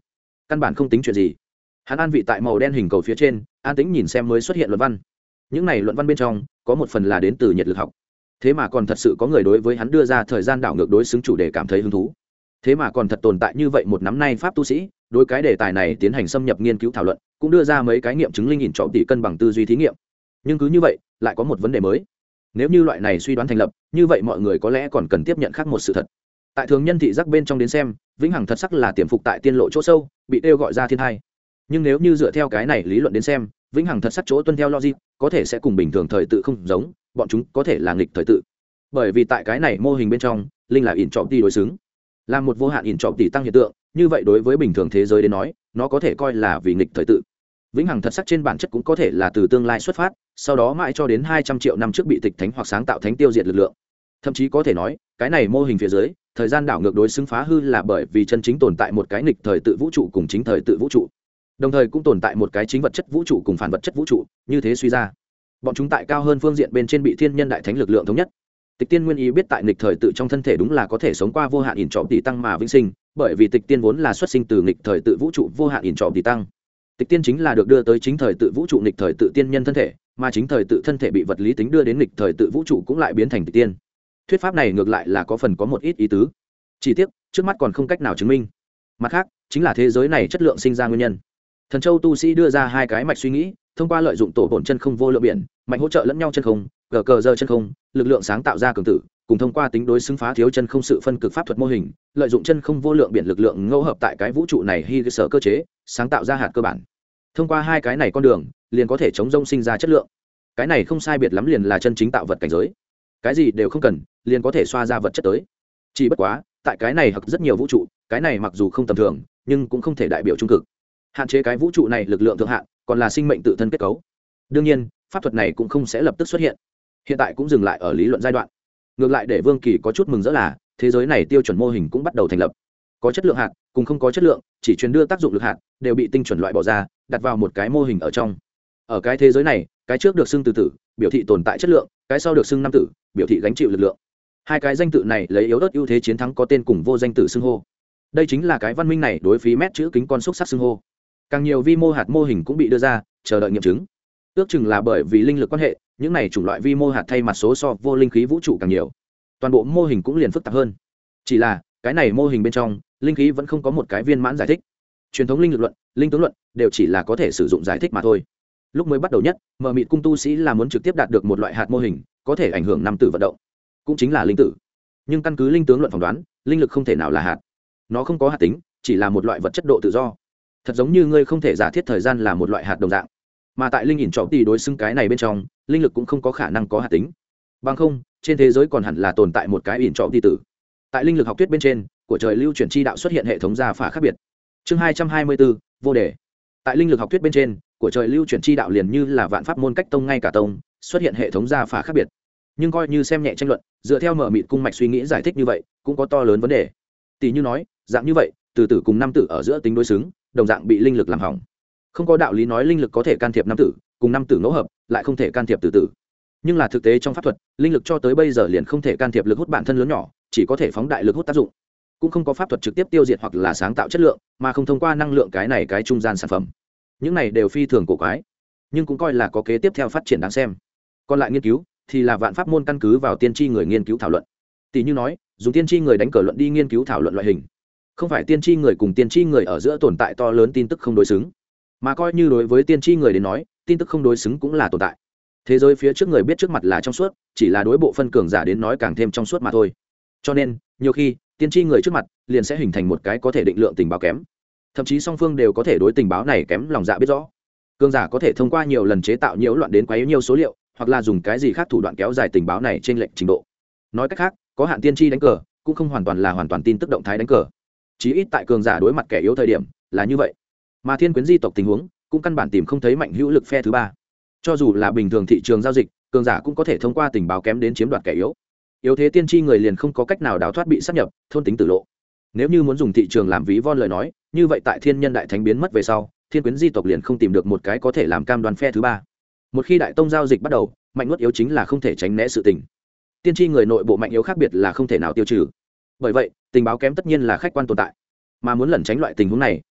căn bản không tính chuyện gì. Hắn an vị tại màu đen hình cầu phía trên, an tĩnh nhìn xem mới xuất hiện luận văn. Những này luận văn bên trong có một phần là đến từ nhiệt lực học, thế mà còn thật sự có người đối với hắn đưa ra thời gian đảo ngược đối xứng chủ đề cảm thấy hứng thú. Thế mà còn thật tồn tại như vậy một năm nay pháp tu sĩ đối cái đề tài này tiến hành xâm nhập nghiên cứu thảo luận, cũng đưa ra mấy cái nghiệm chứng linh ỉn trọng tỷ cân bằng tư duy thí nghiệm. Nhưng cứ như vậy lại có một vấn đề mới. Nếu như loại này suy đoán thành lập, như vậy mọi người có lẽ còn cần tiếp nhận khác một sự thật. Tại thường nhân thị giác bên trong đến xem, vĩnh hằng thật sắc là tiềm phục tại tiên lộ chỗ sâu, bị kêu gọi ra thiên hai. Nhưng nếu như dựa theo cái này lý luận đến xem, vĩnh hằng thật sắc chỗ tuân theo logic có thể sẽ cùng bình thường thời tự không giống, bọn chúng có thể là nghịch thời tự. Bởi vì tại cái này mô hình bên trong, linh là ỉn trọng tỷ đối xứng, là một vô hạn ỉn trọng tỷ tăng hiện tượng, như vậy đối với bình thường thế giới đến nói, nó có thể coi là vì nghịch thời tự. Vĩnh hằng thật sắc trên bản chất cũng có thể là từ tương lai xuất phát, sau đó mãi cho đến hai trăm triệu năm trước bị tịch thánh hoặc sáng tạo thánh tiêu diệt lực lượng. Thậm chí có thể nói, cái này mô hình phía dưới, thời gian đảo ngược đối xứng phá hư là bởi vì chân chính tồn tại một cái nghịch thời tự vũ trụ cùng chính thời tự vũ trụ. Đồng thời cũng tồn tại một cái chính vật chất vũ trụ cùng phản vật chất vũ trụ, như thế suy ra, bọn chúng tại cao hơn phương diện bên trên bị thiên nhân đại thánh lực lượng thống nhất. Tịch tiên nguyên ý biết tại nghịch thời tự trong thân thể đúng là có thể sống qua vô hạn ỉn trọng tỷ tăng mà vĩnh sinh, bởi vì tịch tiên vốn là xuất sinh từ nghịch thời tự vũ trụ vô hạn ỉn trọng tỷ tăng. Tịch tiên chính là được đưa tới chính thời tự vũ trụ nghịch thời tự tiên nhân thân thể, mà chính thời tự thân thể bị vật lý tính đưa đến nghịch thời tự vũ trụ cũng lại biến thành tịch tiên. Thuyết pháp này ngược lại là có phần có một ít ý tứ, chỉ tiếc trước mắt còn không cách nào chứng minh. Mặt khác chính là thế giới này chất lượng sinh ra nguyên nhân. Thần châu tu sĩ đưa ra hai cái mạch suy nghĩ, thông qua lợi dụng tổ bổn chân không vô lượng biển mạnh hỗ trợ lẫn nhau chân không, gờ cờ giờ chân không lực lượng sáng tạo ra cường tử, cùng thông qua tính đối xứng phá thiếu chân không sự phân cực pháp thuật mô hình, lợi dụng chân không vô lượng biển lực lượng ngẫu hợp tại cái vũ trụ này hy sở cơ chế sáng tạo ra hạt cơ bản. Thông qua hai cái này con đường liền có thể chống rông sinh ra chất lượng. Cái này không sai biệt lắm liền là chân chính tạo vật cảnh giới, cái gì đều không cần liền có thể xoa ra vật chất tới. Chỉ bất quá tại cái này hoặc rất nhiều vũ trụ, cái này mặc dù không tầm thường nhưng cũng không thể đại biểu trung cực, hạn chế cái vũ trụ này lực lượng thượng hạn còn là sinh mệnh tự thân kết cấu. Đương nhiên pháp thuật này cũng không sẽ lập tức xuất hiện, hiện tại cũng dừng lại ở lý luận giai đoạn. Ngược lại để Vương Kỳ có chút mừng rỡ là thế giới này tiêu chuẩn mô hình cũng bắt đầu thành lập, có chất lượng hạt cùng không có chất lượng chỉ truyền đưa tác dụng lực hạt đều bị tinh chuẩn loại bỏ ra, đặt vào một cái mô hình ở trong. Ở cái thế giới này, cái trước được xưng từ tử biểu thị tồn tại chất lượng, cái sau được xưng nam tử biểu thị gánh chịu lực lượng. Hai cái danh tự này lấy yếu ớt ưu thế chiến thắng có tên cùng vô danh tử xưng hô. Đây chính là cái văn minh này đối phí mét chữ kính con xúc sắc xưng hô. Càng nhiều vi mô hạt mô hình cũng bị đưa ra chờ đợi nghiệm chứng. Ước chừng là bởi vì linh lực quan hệ, những này chủng loại vi mô hạt thay mặt số so vô linh khí vũ trụ càng nhiều, toàn bộ mô hình cũng liền phức tạp hơn. Chỉ là cái này mô hình bên trong linh khí vẫn không có một cái viên mãn giải thích. Truyền thống linh lực luận, linh tướng luận đều chỉ là có thể sử dụng giải thích mà thôi. Lúc mới bắt đầu nhất, mờ mịt cung tu sĩ là muốn trực tiếp đạt được một loại hạt mô hình có thể ảnh hưởng năm tử vận động, cũng chính là linh tử. Nhưng căn cứ linh tướng luận phỏng đoán, linh lực không thể nào là hạt, nó không có hạt tính, chỉ là một loại vật chất độ tự do, thật giống như ngươi không thể giả thiết thời gian là một loại hạt đồng dạng. Mà tại linh ỉn trọng tỷ đối xứng cái này bên trong, linh lực cũng không có khả năng có hạt tính, bằng không trên thế giới còn hẳn là tồn tại một cái ỉn trọng tỷ tử. Tại linh lực học thuyết bên trên của trời lưu chuyển chi đạo xuất hiện hệ thống gia phả khác biệt. Chương hai trăm hai mươi bốn vô đề. Tại linh lực học thuyết bên trên của trời lưu chuyển chi đạo liền như là vạn pháp môn cách tông ngay cả tông xuất hiện hệ thống gia phả khác biệt. Nhưng coi như xem nhẹ tranh luận, dựa theo mở mịt cung mạch suy nghĩ giải thích như vậy cũng có to lớn vấn đề. Tỷ như nói dạng như vậy từ tử cùng năm tử ở giữa tính đối xứng đồng dạng bị linh lực làm hỏng. Không có đạo lý nói linh lực có thể can thiệp năm tử cùng năm tử ngẫu hợp lại không thể can thiệp tử tử. Nhưng là thực tế trong pháp thuật, linh lực cho tới bây giờ liền không thể can thiệp lực hút bản thân lớn nhỏ, chỉ có thể phóng đại lực hút tác dụng. Cũng không có pháp thuật trực tiếp tiêu diệt hoặc là sáng tạo chất lượng, mà không thông qua năng lượng cái này cái trung gian sản phẩm. Những này đều phi thường cổ quái, nhưng cũng coi là có kế tiếp theo phát triển đáng xem. Còn lại nghiên cứu thì là vạn pháp môn căn cứ vào tiên tri người nghiên cứu thảo luận. Tỷ như nói, dùng tiên tri người đánh cờ luận đi nghiên cứu thảo luận loại hình. Không phải tiên tri người cùng tiên tri người ở giữa tồn tại to lớn tin tức không đối xứng, mà coi như đối với tiên tri người đến nói, tin tức không đối xứng cũng là tồn tại. Thế giới phía trước người biết trước mặt là trong suốt, chỉ là đối bộ phân cường giả đến nói càng thêm trong suốt mà thôi. Cho nên nhiều khi tiên tri người trước mặt liền sẽ hình thành một cái có thể định lượng tình báo kém, thậm chí song phương đều có thể đối tình báo này kém lòng dạ biết rõ. Cường giả có thể thông qua nhiều lần chế tạo nhiễu loạn đến quấy nhiều số liệu, hoặc là dùng cái gì khác thủ đoạn kéo dài tình báo này trên lệnh trình độ. Nói cách khác, có hạn tiên tri đánh cờ cũng không hoàn toàn là hoàn toàn tin tức động thái đánh cờ, chí ít tại cường giả đối mặt kẻ yếu thời điểm là như vậy. Mà thiên quyến di tộc tình huống cũng căn bản tìm không thấy mạnh hữu lực phe thứ ba. Cho dù là bình thường thị trường giao dịch, cường giả cũng có thể thông qua tình báo kém đến chiếm đoạt kẻ yếu. Yếu thế tiên tri người liền không có cách nào đào thoát bị sát nhập, thôn tính tử lộ. Nếu như muốn dùng thị trường làm ví von lời nói, như vậy tại thiên nhân đại thánh biến mất về sau, thiên quyến di tộc liền không tìm được một cái có thể làm cam đoan phe thứ ba. Một khi đại tông giao dịch bắt đầu, mạnh nuốt yếu chính là không thể tránh né sự tình. Tiên tri người nội bộ mạnh yếu khác biệt là không thể nào tiêu trừ. Bởi vậy, tình báo kém tất nhiên là khách quan tồn tại. Mà muốn lẩn tránh loại tình huống này,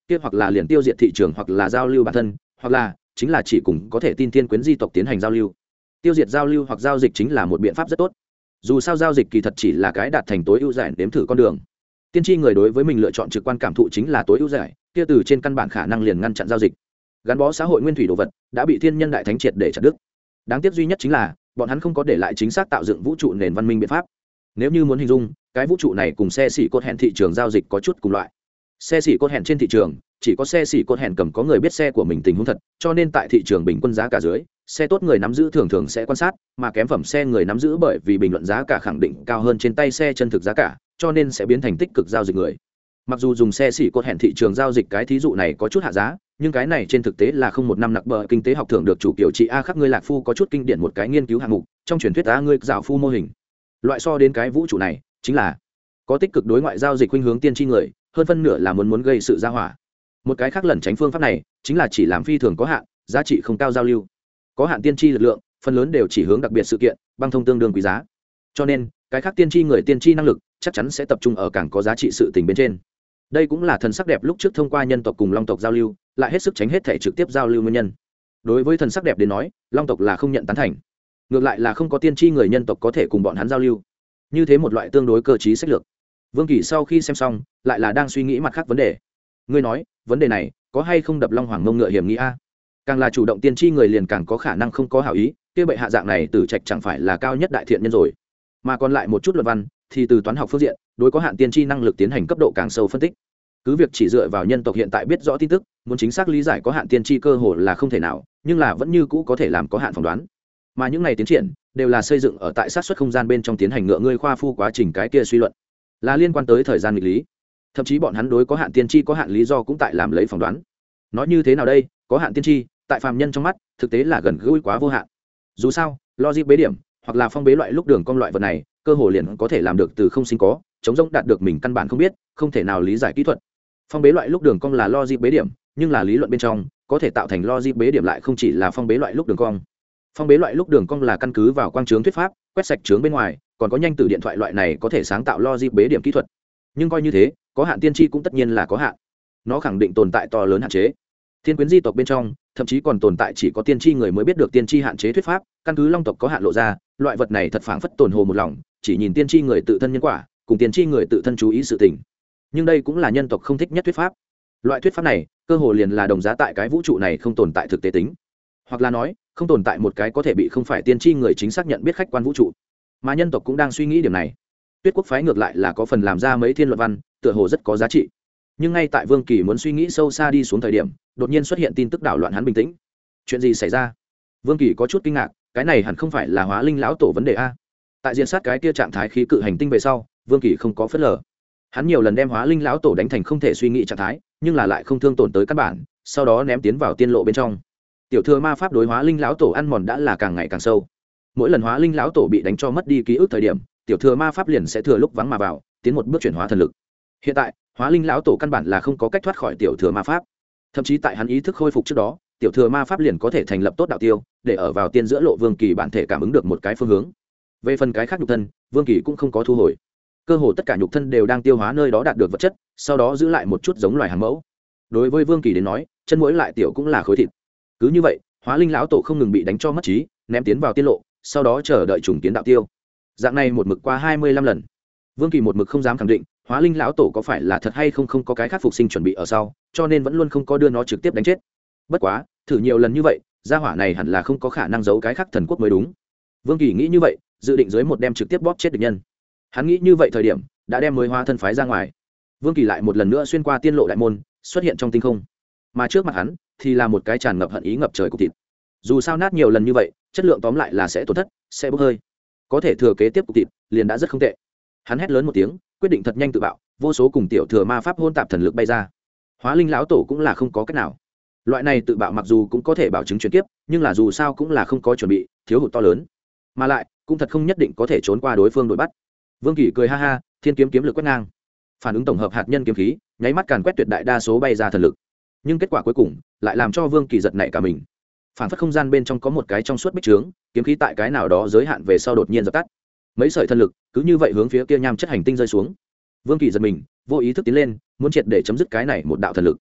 kia hoặc là liền tiêu diệt thị trường hoặc là giao lưu bản thân, hoặc là chính là chỉ cùng có thể tin thiên quyến di tộc tiến hành giao lưu. Tiêu diệt giao lưu hoặc giao dịch chính là một biện pháp rất tốt. Dù sao giao dịch kỳ thật chỉ là cái đạt thành tối ưu giải đếm thử con đường. Tiên tri người đối với mình lựa chọn trực quan cảm thụ chính là tối ưu giải, kia từ trên căn bản khả năng liền ngăn chặn giao dịch. Gắn bó xã hội nguyên thủy đồ vật đã bị thiên nhân đại thánh triệt để chặt đứt. Đáng tiếc duy nhất chính là bọn hắn không có để lại chính xác tạo dựng vũ trụ nền văn minh biện pháp. Nếu như muốn hình dung cái vũ trụ này cùng xe xỉ cốt hẹn thị trường giao dịch có chút cùng loại. Xe xỉ cốt hẹn trên thị trường chỉ có xe xỉ cốt hẹn cầm có người biết xe của mình tình huống thật, cho nên tại thị trường bình quân giá cả dưới, xe tốt người nắm giữ thường thường sẽ quan sát, mà kém phẩm xe người nắm giữ bởi vì bình luận giá cả khẳng định cao hơn trên tay xe chân thực giá cả, cho nên sẽ biến thành tích cực giao dịch người. Mặc dù dùng xe xỉ cốt hẹn thị trường giao dịch cái thí dụ này có chút hạ giá, nhưng cái này trên thực tế là không một năm nặc bờ kinh tế học thưởng được chủ kiểu chị a khắc ngươi lạc phu có chút kinh điển một cái nghiên cứu hạng mục trong truyền thuyết a ngươi dạo phu mô hình. Loại so đến cái vũ trụ này chính là có tích cực đối ngoại giao dịch khuynh hướng tiên tri người, hơn phân nửa là muốn muốn gây sự gia hỏa. Một cái khác lẩn tránh phương pháp này chính là chỉ làm phi thường có hạn, giá trị không cao giao lưu. Có hạn tiên tri lực lượng, phần lớn đều chỉ hướng đặc biệt sự kiện, băng thông tương đương quý giá. Cho nên, cái khác tiên tri người tiên tri năng lực chắc chắn sẽ tập trung ở càng có giá trị sự tình bên trên. Đây cũng là thần sắc đẹp lúc trước thông qua nhân tộc cùng long tộc giao lưu, lại hết sức tránh hết thể trực tiếp giao lưu nguyên nhân. Đối với thần sắc đẹp đến nói, long tộc là không nhận tán thành, ngược lại là không có tiên tri người nhân tộc có thể cùng bọn hắn giao lưu. Như thế một loại tương đối cơ trí sách lược. Vương Kỳ sau khi xem xong, lại là đang suy nghĩ mặt khác vấn đề. Ngươi nói, vấn đề này có hay không đập long hoàng mông ngựa hiểm nghi a? Càng là chủ động tiên tri người liền càng có khả năng không có hảo ý, kia bệ hạ dạng này tử trạch chẳng phải là cao nhất đại thiện nhân rồi. Mà còn lại một chút luận văn thì từ toán học phương diện, đối có hạn tiên tri năng lực tiến hành cấp độ càng sâu phân tích. Cứ việc chỉ dựa vào nhân tộc hiện tại biết rõ tin tức, muốn chính xác lý giải có hạn tiên tri cơ hồ là không thể nào, nhưng là vẫn như cũ có thể làm có hạn phỏng đoán. Mà những này tiến triển đều là xây dựng ở tại sát xuất không gian bên trong tiến hành ngựa ngươi khoa phu quá trình cái kia suy luận, là liên quan tới thời gian nghịch lý. Thậm chí bọn hắn đối có hạn tiên tri có hạn lý do cũng tại làm lấy phỏng đoán. Nói như thế nào đây, có hạn tiên tri tại phàm nhân trong mắt thực tế là gần gũi quá vô hạn. Dù sao, logic bế điểm hoặc là phong bế loại lúc đường cong loại vật này, cơ hồ liền có thể làm được từ không sinh có, chống rỗng đạt được mình căn bản không biết, không thể nào lý giải kỹ thuật. Phong bế loại lúc đường cong là logic bế điểm, nhưng là lý luận bên trong có thể tạo thành logic bế điểm lại không chỉ là phong bế loại lúc đường cong. Phong bế loại lúc đường cong là căn cứ vào quang chướng thuyết pháp, quét sạch chướng bên ngoài, còn có nhanh từ điện thoại loại này có thể sáng tạo logic bế điểm kỹ thuật. Nhưng coi như thế, có hạn tiên tri cũng tất nhiên là có hạn. Nó khẳng định tồn tại to lớn hạn chế. Thiên quyến di tộc bên trong, thậm chí còn tồn tại chỉ có tiên tri người mới biết được tiên tri hạn chế thuyết pháp, căn cứ long tộc có hạn lộ ra, loại vật này thật phảng phất tồn hồ một lòng, chỉ nhìn tiên tri người tự thân nhân quả, cùng tiên tri người tự thân chú ý sự tình. Nhưng đây cũng là nhân tộc không thích nhất thuyết pháp. Loại thuyết pháp này, cơ hồ liền là đồng giá tại cái vũ trụ này không tồn tại thực tế tính, hoặc là nói, không tồn tại một cái có thể bị không phải tiên tri người chính xác nhận biết khách quan vũ trụ. Mà nhân tộc cũng đang suy nghĩ điểm này. Tuyết quốc phái ngược lại là có phần làm ra mấy thiên luận văn, tựa hồ rất có giá trị. Nhưng ngay tại Vương Kỳ muốn suy nghĩ sâu xa đi xuống thời điểm, đột nhiên xuất hiện tin tức đảo loạn hắn bình tĩnh. Chuyện gì xảy ra? Vương Kỳ có chút kinh ngạc, cái này hẳn không phải là Hóa Linh lão tổ vấn đề a? Tại diện sát cái kia trạng thái khí cự hành tinh về sau, Vương Kỳ không có phớt lờ. Hắn nhiều lần đem Hóa Linh lão tổ đánh thành không thể suy nghĩ trạng thái, nhưng là lại không thương tổn tới căn bản, sau đó ném tiến vào tiên lộ bên trong. Tiểu thừa ma pháp đối Hóa Linh lão tổ ăn mòn đã là càng ngày càng sâu. Mỗi lần Hóa Linh lão tổ bị đánh cho mất đi ký ức thời điểm, tiểu thừa ma pháp liền sẽ thừa lúc vắng mà vào, tiến một bước chuyển hóa thần lực. Hiện tại, Hóa Linh lão tổ căn bản là không có cách thoát khỏi tiểu thừa ma pháp. Thậm chí tại hắn ý thức khôi phục trước đó, tiểu thừa ma pháp liền có thể thành lập tốt đạo tiêu, để ở vào tiên giữa lộ Vương Kỳ bản thể cảm ứng được một cái phương hướng. Về phần cái khác nhục thân, Vương Kỳ cũng không có thu hồi. Cơ hồ tất cả nhục thân đều đang tiêu hóa nơi đó đạt được vật chất, sau đó giữ lại một chút giống loài hàng mẫu. Đối với Vương Kỳ đến nói, chân mũi lại tiểu cũng là khối thịt. Cứ như vậy, Hóa Linh lão tổ không ngừng bị đánh cho mất trí, ném tiến vào tiên lộ, sau đó chờ đợi trùng kiến đạo tiêu. Dạng này một mực qua hai mươi lăm lần. Vương Kỳ một mực không dám khẳng định, Hóa Linh lão tổ có phải là thật hay không không có cái khác phục sinh chuẩn bị ở sau, cho nên vẫn luôn không có đưa nó trực tiếp đánh chết. Bất quá, thử nhiều lần như vậy, gia hỏa này hẳn là không có khả năng giấu cái khác thần quốc mới đúng. Vương Kỳ nghĩ như vậy, dự định dưới một đem trực tiếp bóp chết địch nhân. Hắn nghĩ như vậy thời điểm, đã đem mới hóa thân phái ra ngoài. Vương Kỳ lại một lần nữa xuyên qua tiên lộ đại môn, xuất hiện trong tinh không. Mà trước mặt hắn thì là một cái tràn ngập hận ý ngập trời cục thịt. Dù sao nát nhiều lần như vậy, chất lượng tóm lại là sẽ tổn thất, sẽ bốc hơi. Có thể thừa kế tiếp cục thịt, liền đã rất không tệ. Hắn hét lớn một tiếng, quyết định thật nhanh tự bạo, vô số cùng tiểu thừa ma pháp hôn tạp thần lực bay ra. Hóa Linh lão tổ cũng là không có cách nào. Loại này tự bạo mặc dù cũng có thể bảo chứng chuyển kiếp, nhưng là dù sao cũng là không có chuẩn bị, thiếu hụt to lớn. Mà lại, cũng thật không nhất định có thể trốn qua đối phương đuổi bắt. Vương Kỳ cười ha ha, thiên kiếm kiếm lực quét ngang. Phản ứng tổng hợp hạt nhân kiếm khí, nháy mắt càn quét tuyệt đại đa số bay ra thần lực. Nhưng kết quả cuối cùng lại làm cho Vương Kỳ giật nảy cả mình. Phản phất không gian bên trong có một cái trong suốt bích trướng, kiếm khí tại cái nào đó giới hạn về sau đột nhiên dập tắt. Mấy sợi thần lực cứ như vậy hướng phía kia nham chất hành tinh rơi xuống. Vương Kỳ giật mình, vô ý thức tiến lên, muốn triệt để chấm dứt cái này một đạo thần lực.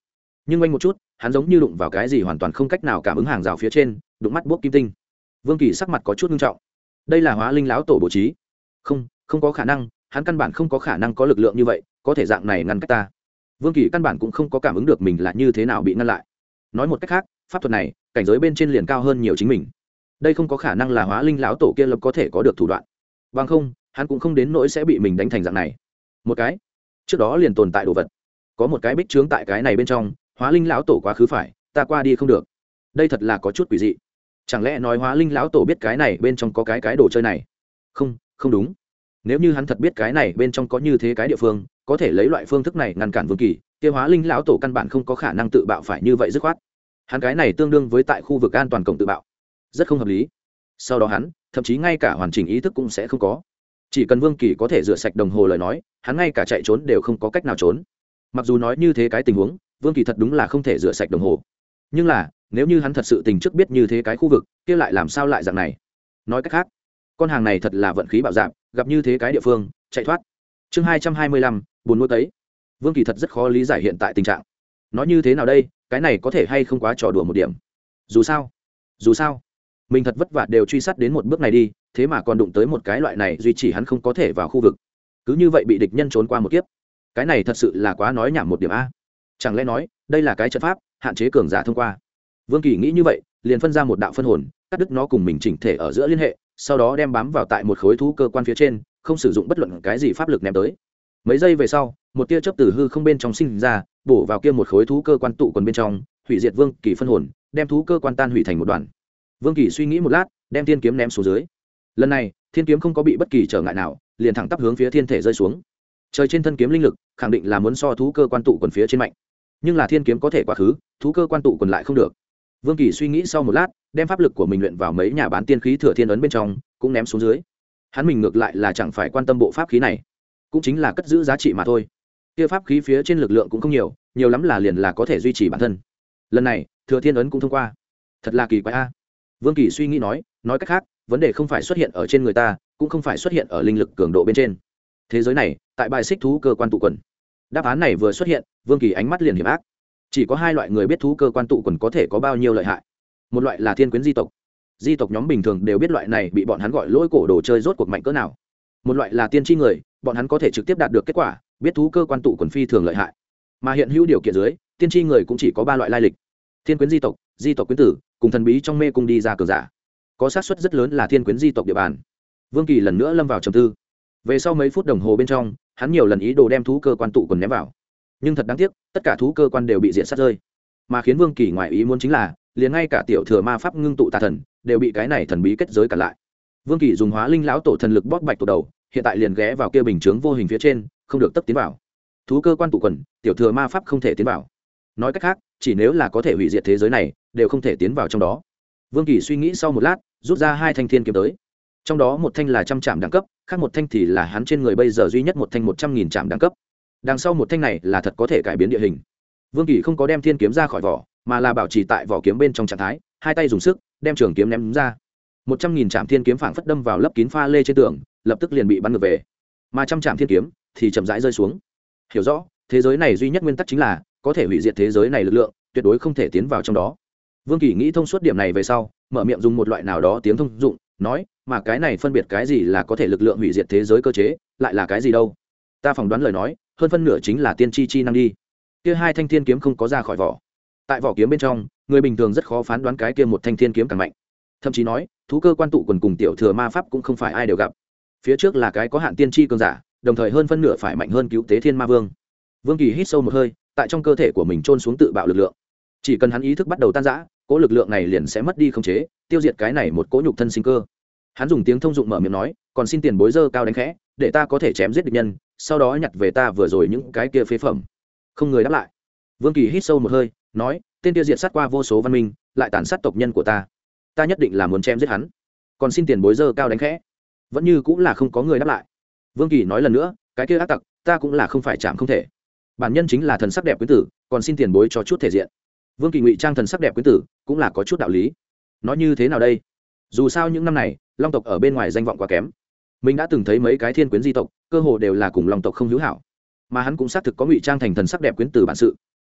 nhưng quanh một chút hắn giống như đụng vào cái gì hoàn toàn không cách nào cảm ứng hàng rào phía trên, đụng mắt buốc kim tinh. Vương Kỳ sắc mặt có chút nghiêm trọng. Đây là Hóa Linh lão tổ bố trí. Không, không có khả năng, hắn căn bản không có khả năng có lực lượng như vậy, có thể dạng này ngăn cách ta. Vương Kỳ căn bản cũng không có cảm ứng được mình là như thế nào bị ngăn lại. Nói một cách khác, pháp thuật này, cảnh giới bên trên liền cao hơn nhiều chính mình. Đây không có khả năng là Hóa Linh lão tổ kia lập có thể có được thủ đoạn. Bằng không, hắn cũng không đến nỗi sẽ bị mình đánh thành dạng này. Một cái, trước đó liền tồn tại đồ vật. Có một cái bích trướng tại cái này bên trong, Hóa Linh lão tổ quá khứ phải, ta qua đi không được. Đây thật là có chút quỷ dị. Chẳng lẽ nói Hóa Linh lão tổ biết cái này bên trong có cái cái đồ chơi này? Không, không đúng. Nếu như hắn thật biết cái này bên trong có như thế cái địa phương, có thể lấy loại phương thức này ngăn cản Vương Kỳ, kia Hóa Linh lão tổ căn bản không có khả năng tự bạo phải như vậy dứt khoát. Hắn cái này tương đương với tại khu vực an toàn cổng tự bạo, rất không hợp lý. Sau đó hắn, thậm chí ngay cả hoàn chỉnh ý thức cũng sẽ không có. Chỉ cần Vương Kỳ có thể rửa sạch đồng hồ lời nói, hắn ngay cả chạy trốn đều không có cách nào trốn. Mặc dù nói như thế cái tình huống, Vương Kỳ thật đúng là không thể rửa sạch đồng hồ. Nhưng là, nếu như hắn thật sự tình trước biết như thế cái khu vực, kia lại làm sao lại dạng này? Nói cách khác, con hàng này thật là vận khí bạo dạn, gặp như thế cái địa phương, chạy thoát. Chương hai trăm hai mươi lăm, buồn nuôi tấy. Vương Kỳ thật rất khó lý giải hiện tại tình trạng. Nói như thế nào đây, cái này có thể hay không quá trò đùa một điểm. Dù sao, dù sao, mình thật vất vả đều truy sát đến một bước này đi, thế mà còn đụng tới một cái loại này duy trì hắn không có thể vào khu vực. Cứ như vậy bị địch nhân trốn qua một kiếp. Cái này thật sự là quá nói nhảm một điểm a. Chẳng lẽ nói, đây là cái trận pháp, hạn chế cường giả thông qua. Vương Kỳ nghĩ như vậy, liền phân ra một đạo phân hồn, cắt đứt nó cùng mình chỉnh thể ở giữa liên hệ, sau đó đem bám vào tại một khối thú cơ quan phía trên, không sử dụng bất luận cái gì pháp lực ném tới. Mấy giây về sau, một tia chớp từ hư không bên trong sinh ra, bổ vào kia một khối thú cơ quan tụ quần bên trong, hủy diệt Vương Kỳ phân hồn, đem thú cơ quan tan hủy thành một đoàn. Vương Kỳ suy nghĩ một lát, đem thiên kiếm ném xuống dưới. Lần này, thiên kiếm không có bị bất kỳ trở ngại nào, liền thẳng tắp hướng phía thiên thể rơi xuống. Trời trên thân kiếm linh lực, khẳng định là muốn so thú cơ quan tụ quần phía trên mạnh. Nhưng là thiên kiếm có thể quá khứ, thú cơ quan tụ quần lại không được. Vương Kỳ suy nghĩ sau một lát, đem pháp lực của mình luyện vào mấy nhà bán tiên khí thừa thiên ấn bên trong, cũng ném xuống dưới. Hắn mình ngược lại là chẳng phải quan tâm bộ pháp khí này, cũng chính là cất giữ giá trị mà thôi. Kia pháp khí phía trên lực lượng cũng không nhiều, nhiều lắm là liền là có thể duy trì bản thân. Lần này, thừa thiên ấn cũng thông qua. Thật là kỳ quái a. Vương Kỳ suy nghĩ nói, nói cách khác, vấn đề không phải xuất hiện ở trên người ta, cũng không phải xuất hiện ở linh lực cường độ bên trên. Thế giới này, tại bài xích thú cơ quan tụ quần. Đáp án này vừa xuất hiện, Vương Kỳ ánh mắt liền hiểm ác. Chỉ có hai loại người biết thú cơ quan tụ quần có thể có bao nhiêu lợi hại. Một loại là thiên quyến di tộc. Di tộc nhóm bình thường đều biết loại này bị bọn hắn gọi lỗi cổ đồ chơi rốt cuộc mạnh cỡ nào. Một loại là tiên tri người, bọn hắn có thể trực tiếp đạt được kết quả, biết thú cơ quan tụ quần phi thường lợi hại. Mà hiện hữu điều kiện dưới, tiên tri người cũng chỉ có ba loại lai lịch: thiên quyến di tộc, di tộc quyến tử, cùng thần bí trong mê cung đi ra cường giả. Có xác suất rất lớn là thiên quyến di tộc địa bàn. Vương Kỳ lần nữa lâm vào trầm tư. Về sau mấy phút đồng hồ bên trong, hắn nhiều lần ý đồ đem thú cơ quan tụ quần ném vào, nhưng thật đáng tiếc, tất cả thú cơ quan đều bị diện sát rơi. Mà khiến Vương Kỳ ngoài ý muốn chính là, liền ngay cả tiểu thừa ma pháp ngưng tụ tà thần đều bị cái này thần bí kết giới cản lại. Vương Kỳ dùng Hóa Linh lão tổ thần lực bóp bạch tổ đầu, hiện tại liền ghé vào kia bình chướng vô hình phía trên, không được tấp tiến vào. Thú cơ quan tụ quần, tiểu thừa ma pháp không thể tiến vào. Nói cách khác, chỉ nếu là có thể hủy diệt thế giới này, đều không thể tiến vào trong đó. Vương Kỳ suy nghĩ sau một lát, rút ra hai thanh thiên kiếm tới. Trong đó một thanh là trăm trạm đẳng cấp, khác một thanh thì là hắn trên người bây giờ duy nhất một thanh một trăm nghìn trạm đẳng cấp. Đằng sau một thanh này là thật có thể cải biến địa hình. Vương Kỳ không có đem thiên kiếm ra khỏi vỏ, mà là bảo trì tại vỏ kiếm bên trong trạng thái, hai tay dùng sức đem trường kiếm ném ra. một trăm nghìn trạm thiên kiếm phảng phất đâm vào lấp kín pha lê trên tường, lập tức liền bị bắn ngược về. Mà trăm trạm thiên kiếm thì chậm rãi rơi xuống. Hiểu rõ, thế giới này duy nhất nguyên tắc chính là có thể hủy diệt thế giới này lực lượng, tuyệt đối không thể tiến vào trong đó. Vương Kỳ nghĩ thông suốt điểm này về sau, mở miệng dùng một loại nào đó tiếng thông dụng, nói, mà cái này phân biệt cái gì là có thể lực lượng hủy diệt thế giới cơ chế, lại là cái gì đâu? Ta phỏng đoán lời nói, hơn phân nửa chính là tiên tri chi năng đi. Kia hai thanh thiên kiếm không có ra khỏi vỏ. Tại vỏ kiếm bên trong, người bình thường rất khó phán đoán cái kia một thanh thiên kiếm càng mạnh. Thậm chí nói, thú cơ quan tụ quần cùng tiểu thừa ma pháp cũng không phải ai đều gặp. Phía trước là cái có hạn tiên tri cường giả, đồng thời hơn phân nửa phải mạnh hơn cứu tế thiên ma vương. Vương Kỳ hít sâu một hơi, tại trong cơ thể của mình trôn xuống tự bạo lực lượng. Chỉ cần hắn ý thức bắt đầu tan rã, cỗ lực lượng này liền sẽ mất đi khống chế, tiêu diệt cái này một cỗ nhục thân sinh cơ. Hắn dùng tiếng thông dụng mở miệng nói, còn xin tiền bối dơ cao đánh khẽ, để ta có thể chém giết địch nhân, sau đó nhặt về ta vừa rồi những cái kia phế phẩm. Không người đáp lại. Vương Kỳ hít sâu một hơi, nói, tên kia diệt sát qua vô số văn minh, lại tàn sát tộc nhân của ta, ta nhất định là muốn chém giết hắn. Còn xin tiền bối dơ cao đánh khẽ. Vẫn như cũng là không có người đáp lại. Vương Kỳ nói lần nữa, cái kia ác tặc, ta cũng là không phải chạm không thể. Bản nhân chính là thần sắc đẹp quyến tử, còn xin tiền bối cho chút thể diện. Vương Kỳ ngụy trang thần sắc đẹp quyến tử, cũng là có chút đạo lý. Nói như thế nào đây? Dù sao những năm này, long tộc ở bên ngoài danh vọng quá kém. Mình đã từng thấy mấy cái thiên quyến di tộc, cơ hồ đều là cùng long tộc không hữu hảo. Mà hắn cũng xác thực có ngụy trang thành thần sắc đẹp quyến tử bản sự.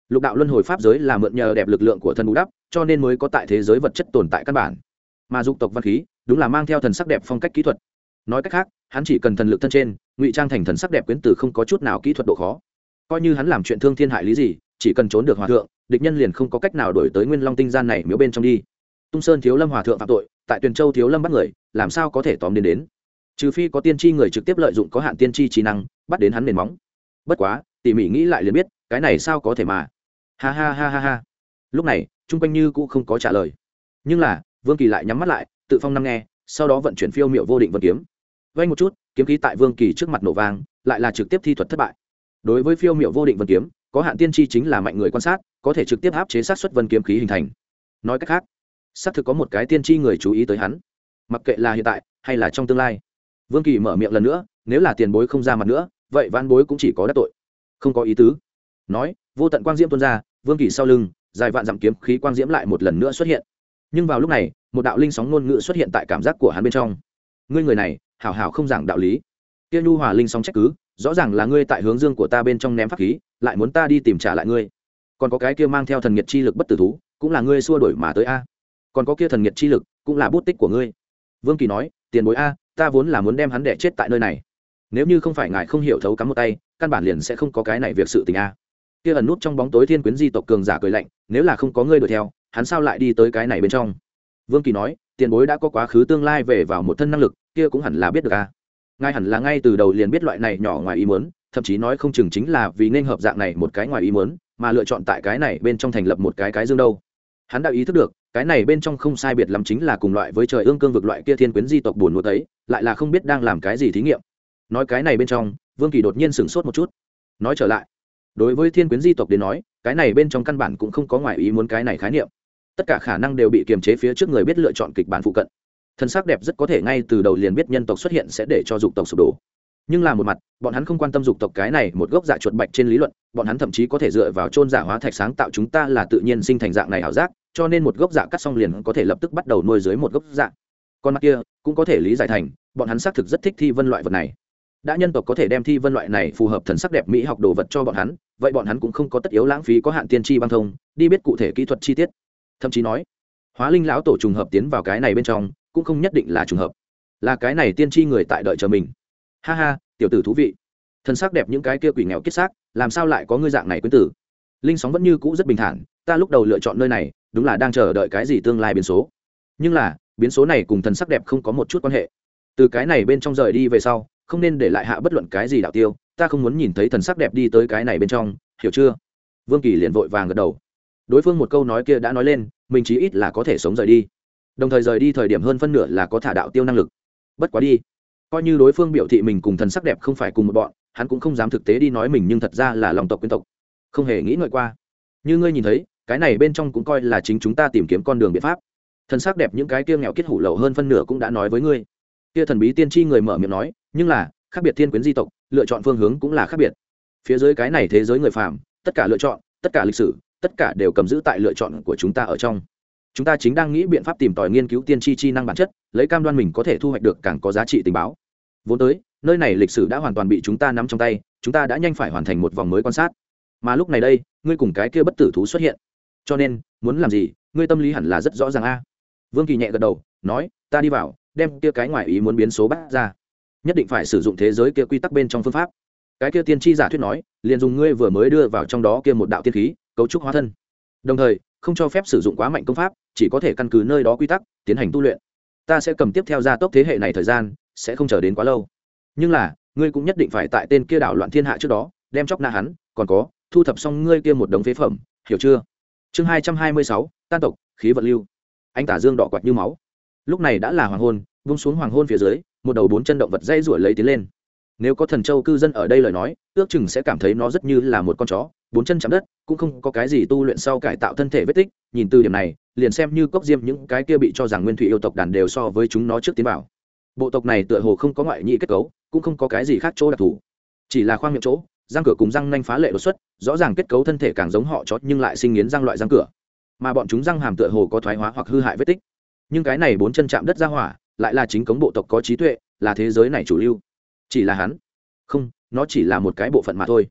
lục đạo luân hồi pháp giới là mượn nhờ đẹp lực lượng của thân bù đắp, cho nên mới có tại thế giới vật chất tồn tại căn bản. Mà dục tộc văn khí đúng là mang theo thần sắc đẹp phong cách kỹ thuật. Nói cách khác, hắn chỉ cần thần lực thân trên ngụy trang thành thần sắc đẹp quyến từ, không có chút nào kỹ thuật độ khó. Coi như hắn làm chuyện thương thiên hại lý gì, chỉ cần trốn được hòa thượng, địch nhân liền không có cách nào đổi tới nguyên long tinh gian này miếu bên trong đi. Tung Sơn Thiếu Lâm hòa thượng phạm tội, tại Tuyền Châu Thiếu Lâm bắt người, làm sao có thể tóm đến đến? Trừ phi có tiên tri người trực tiếp lợi dụng có hạn tiên tri trí năng bắt đến hắn nền móng. Bất quá tỉ mỉ nghĩ lại liền biết, cái này sao có thể mà. Ha ha ha ha ha. Lúc này chung quanh như cũ không có trả lời, nhưng là Vương Kỳ lại nhắm mắt lại tự phong năm nghe, sau đó vận chuyển phiêu miệu vô định vân kiếm. Vay một chút, kiếm khí tại Vương Kỳ trước mặt nổ vang, lại là trực tiếp thi thuật thất bại. Đối với phiêu miệu vô định vân kiếm, có hạn tiên tri chính là mạnh người quan sát, có thể trực tiếp áp chế sát xuất vân kiếm khí hình thành. Nói cách khác, xác thực có một cái tiên tri người chú ý tới hắn, mặc kệ là hiện tại hay là trong tương lai. Vương Kỳ mở miệng lần nữa, nếu là tiền bối không ra mặt nữa, vậy vãn bối cũng chỉ có đắc tội, không có ý tứ. Nói, vô tận quang diễm tuôn ra, Vương Kỳ sau lưng dài vạn dặm kiếm khí quang diễm lại một lần nữa xuất hiện. Nhưng vào lúc này, một đạo linh sóng ngôn ngữ xuất hiện tại cảm giác của hắn bên trong. Ngươi người này, hảo hảo không giảng đạo lý. Kia nhu hòa linh sóng trách cứ, rõ ràng là ngươi tại hướng dương của ta bên trong ném pháp khí, lại muốn ta đi tìm trả lại ngươi. Còn có cái kia mang theo thần nhiệt chi lực bất tử thú, cũng là ngươi xua đuổi mà tới a. Còn có kia thần nhiệt chi lực, cũng là bút tích của ngươi. Vương Kỳ nói, tiền bối a, ta vốn là muốn đem hắn đẻ chết tại nơi này. Nếu như không phải ngài không hiểu thấu cắm một tay, căn bản liền sẽ không có cái này việc sự tình a. Kia ẩn nút trong bóng tối thiên quyến di tộc cường giả cười lạnh, nếu là không có ngươi đuổi theo, hắn sao lại đi tới cái này bên trong? Vương Kỳ nói, tiền bối đã có quá khứ tương lai về vào một thân năng lực, kia cũng hẳn là biết được a. Ngài hẳn là ngay từ đầu liền biết loại này nhỏ ngoài ý muốn, thậm chí nói không chừng chính là vì nên hợp dạng này một cái ngoài ý muốn, mà lựa chọn tại cái này bên trong thành lập một cái cái dương đâu. Hắn đã ý thức được, cái này bên trong không sai biệt lắm chính là cùng loại với trời ương cương vực loại kia thiên quyến di tộc buồn nuốt ấy, lại là không biết đang làm cái gì thí nghiệm. Nói cái này bên trong, Vương Kỳ đột nhiên sửng sốt một chút. Nói trở lại, đối với thiên quyến di tộc đến nói, cái này bên trong căn bản cũng không có ngoài ý muốn cái này khái niệm. Tất cả khả năng đều bị kiềm chế phía trước người biết lựa chọn kịch bản phụ cận. Thân sắc đẹp rất có thể ngay từ đầu liền biết nhân tộc xuất hiện sẽ để cho dục tộc sụp đổ. Nhưng là một mặt, bọn hắn không quan tâm dục tộc cái này một gốc dạ chuột bạch trên lý luận, bọn hắn thậm chí có thể dựa vào chôn giả hóa thạch sáng tạo chúng ta là tự nhiên sinh thành dạng này ảo giác, cho nên một gốc dạ cắt xong liền có thể lập tức bắt đầu nuôi dưới một gốc dạ. Con mặt kia cũng có thể lý giải thành, bọn hắn xác thực rất thích thi vân loại vật này. Đã nhân tộc có thể đem thi vân loại này phù hợp thần sắc đẹp mỹ học đồ vật cho bọn hắn, vậy bọn hắn cũng không có tất yếu lãng phí có hạn tiên tri băng thông, đi biết cụ thể kỹ thuật chi tiết. Thậm chí nói, Hóa Linh lão tổ trùng hợp tiến vào cái này bên trong, cũng không nhất định là trùng hợp, là cái này tiên tri người tại đợi chờ mình. Ha ha, tiểu tử thú vị. Thần sắc đẹp những cái kia quỷ nghèo kiết xác, làm sao lại có ngươi dạng này quyến tử? Linh sóng vẫn như cũ rất bình thản, ta lúc đầu lựa chọn nơi này, đúng là đang chờ đợi cái gì tương lai biến số. Nhưng là, biến số này cùng thần sắc đẹp không có một chút quan hệ. Từ cái này bên trong rời đi về sau, không nên để lại hạ bất luận cái gì đạo tiêu, ta không muốn nhìn thấy thần sắc đẹp đi tới cái này bên trong, hiểu chưa? Vương Kỳ liền vội vàng gật đầu. Đối phương một câu nói kia đã nói lên, mình chí ít là có thể sống rời đi. Đồng thời rời đi thời điểm hơn phân nửa là có thả đạo tiêu năng lực. Bất quá đi, coi như đối phương biểu thị mình cùng thần sắc đẹp không phải cùng một bọn, hắn cũng không dám thực tế đi nói mình, nhưng thật ra là lòng tộc quyến tộc, không hề nghĩ ngợi qua. Như ngươi nhìn thấy, cái này bên trong cũng coi là chính chúng ta tìm kiếm con đường biện pháp. Thần sắc đẹp những cái kia nghèo kiết hủ lậu hơn phân nửa cũng đã nói với ngươi. Kia thần bí tiên tri người mở miệng nói, nhưng là khác biệt thiên quyến di tộc, lựa chọn phương hướng cũng là khác biệt. Phía dưới cái này thế giới người phàm, tất cả lựa chọn, tất cả lịch sử, tất cả đều cầm giữ tại lựa chọn của chúng ta ở trong. Chúng ta chính đang nghĩ biện pháp tìm tòi nghiên cứu tiên tri chi năng bản chất, lấy cam đoan mình có thể thu hoạch được càng có giá trị tình báo. Vốn tới, nơi này lịch sử đã hoàn toàn bị chúng ta nắm trong tay, chúng ta đã nhanh phải hoàn thành một vòng mới quan sát. Mà lúc này đây, ngươi cùng cái kia bất tử thú xuất hiện. Cho nên, muốn làm gì, ngươi tâm lý hẳn là rất rõ ràng a. Vương Kỳ nhẹ gật đầu, nói, ta đi vào, đem kia cái ngoài ý muốn biến số bắt ra. Nhất định phải sử dụng thế giới kia quy tắc bên trong phương pháp. Cái kia tiên tri giả thuyết nói, liền dùng ngươi vừa mới đưa vào trong đó kia một đạo tiên khí, cấu trúc hóa thân. Đồng thời, không cho phép sử dụng quá mạnh công pháp, chỉ có thể căn cứ nơi đó quy tắc tiến hành tu luyện. Ta sẽ cầm tiếp theo gia tốc thế hệ này thời gian, sẽ không chờ đến quá lâu. Nhưng là, ngươi cũng nhất định phải tại tên kia đảo loạn thiên hạ trước đó, đem chóc nã hắn, còn có, thu thập xong ngươi kia một đống phế phẩm, hiểu chưa? Chương hai trăm hai mươi sáu, tan tộc, khí vận lưu. Anh tả dương đỏ quạt như máu. Lúc này đã là hoàng hôn, buông xuống hoàng hôn phía dưới, một đầu bốn chân động vật dây rủa lấy tiến lên. Nếu có Thần Châu cư dân ở đây lời nói, ước chừng sẽ cảm thấy nó rất như là một con chó, bốn chân chạm đất, cũng không có cái gì tu luyện sau cải tạo thân thể vết tích. Nhìn từ điểm này, liền xem như cốc diêm những cái kia bị cho rằng nguyên thủy yêu tộc đàn đều so với chúng nó trước tiến vào. Bộ tộc này tựa hồ không có ngoại nhị kết cấu, cũng không có cái gì khác chỗ đặc thù, chỉ là khoang miệng chỗ, răng cửa cùng răng nanh phá lệ đột xuất, rõ ràng kết cấu thân thể càng giống họ chó nhưng lại sinh nghiến răng loại răng cửa, mà bọn chúng răng hàm tựa hồ có thoái hóa hoặc hư hại vết tích. Nhưng cái này bốn chân chạm đất ra hỏa, lại là chính cống bộ tộc có trí tuệ, là thế giới này chủ lưu. Chỉ là hắn, không, nó chỉ là một cái bộ phận mà thôi.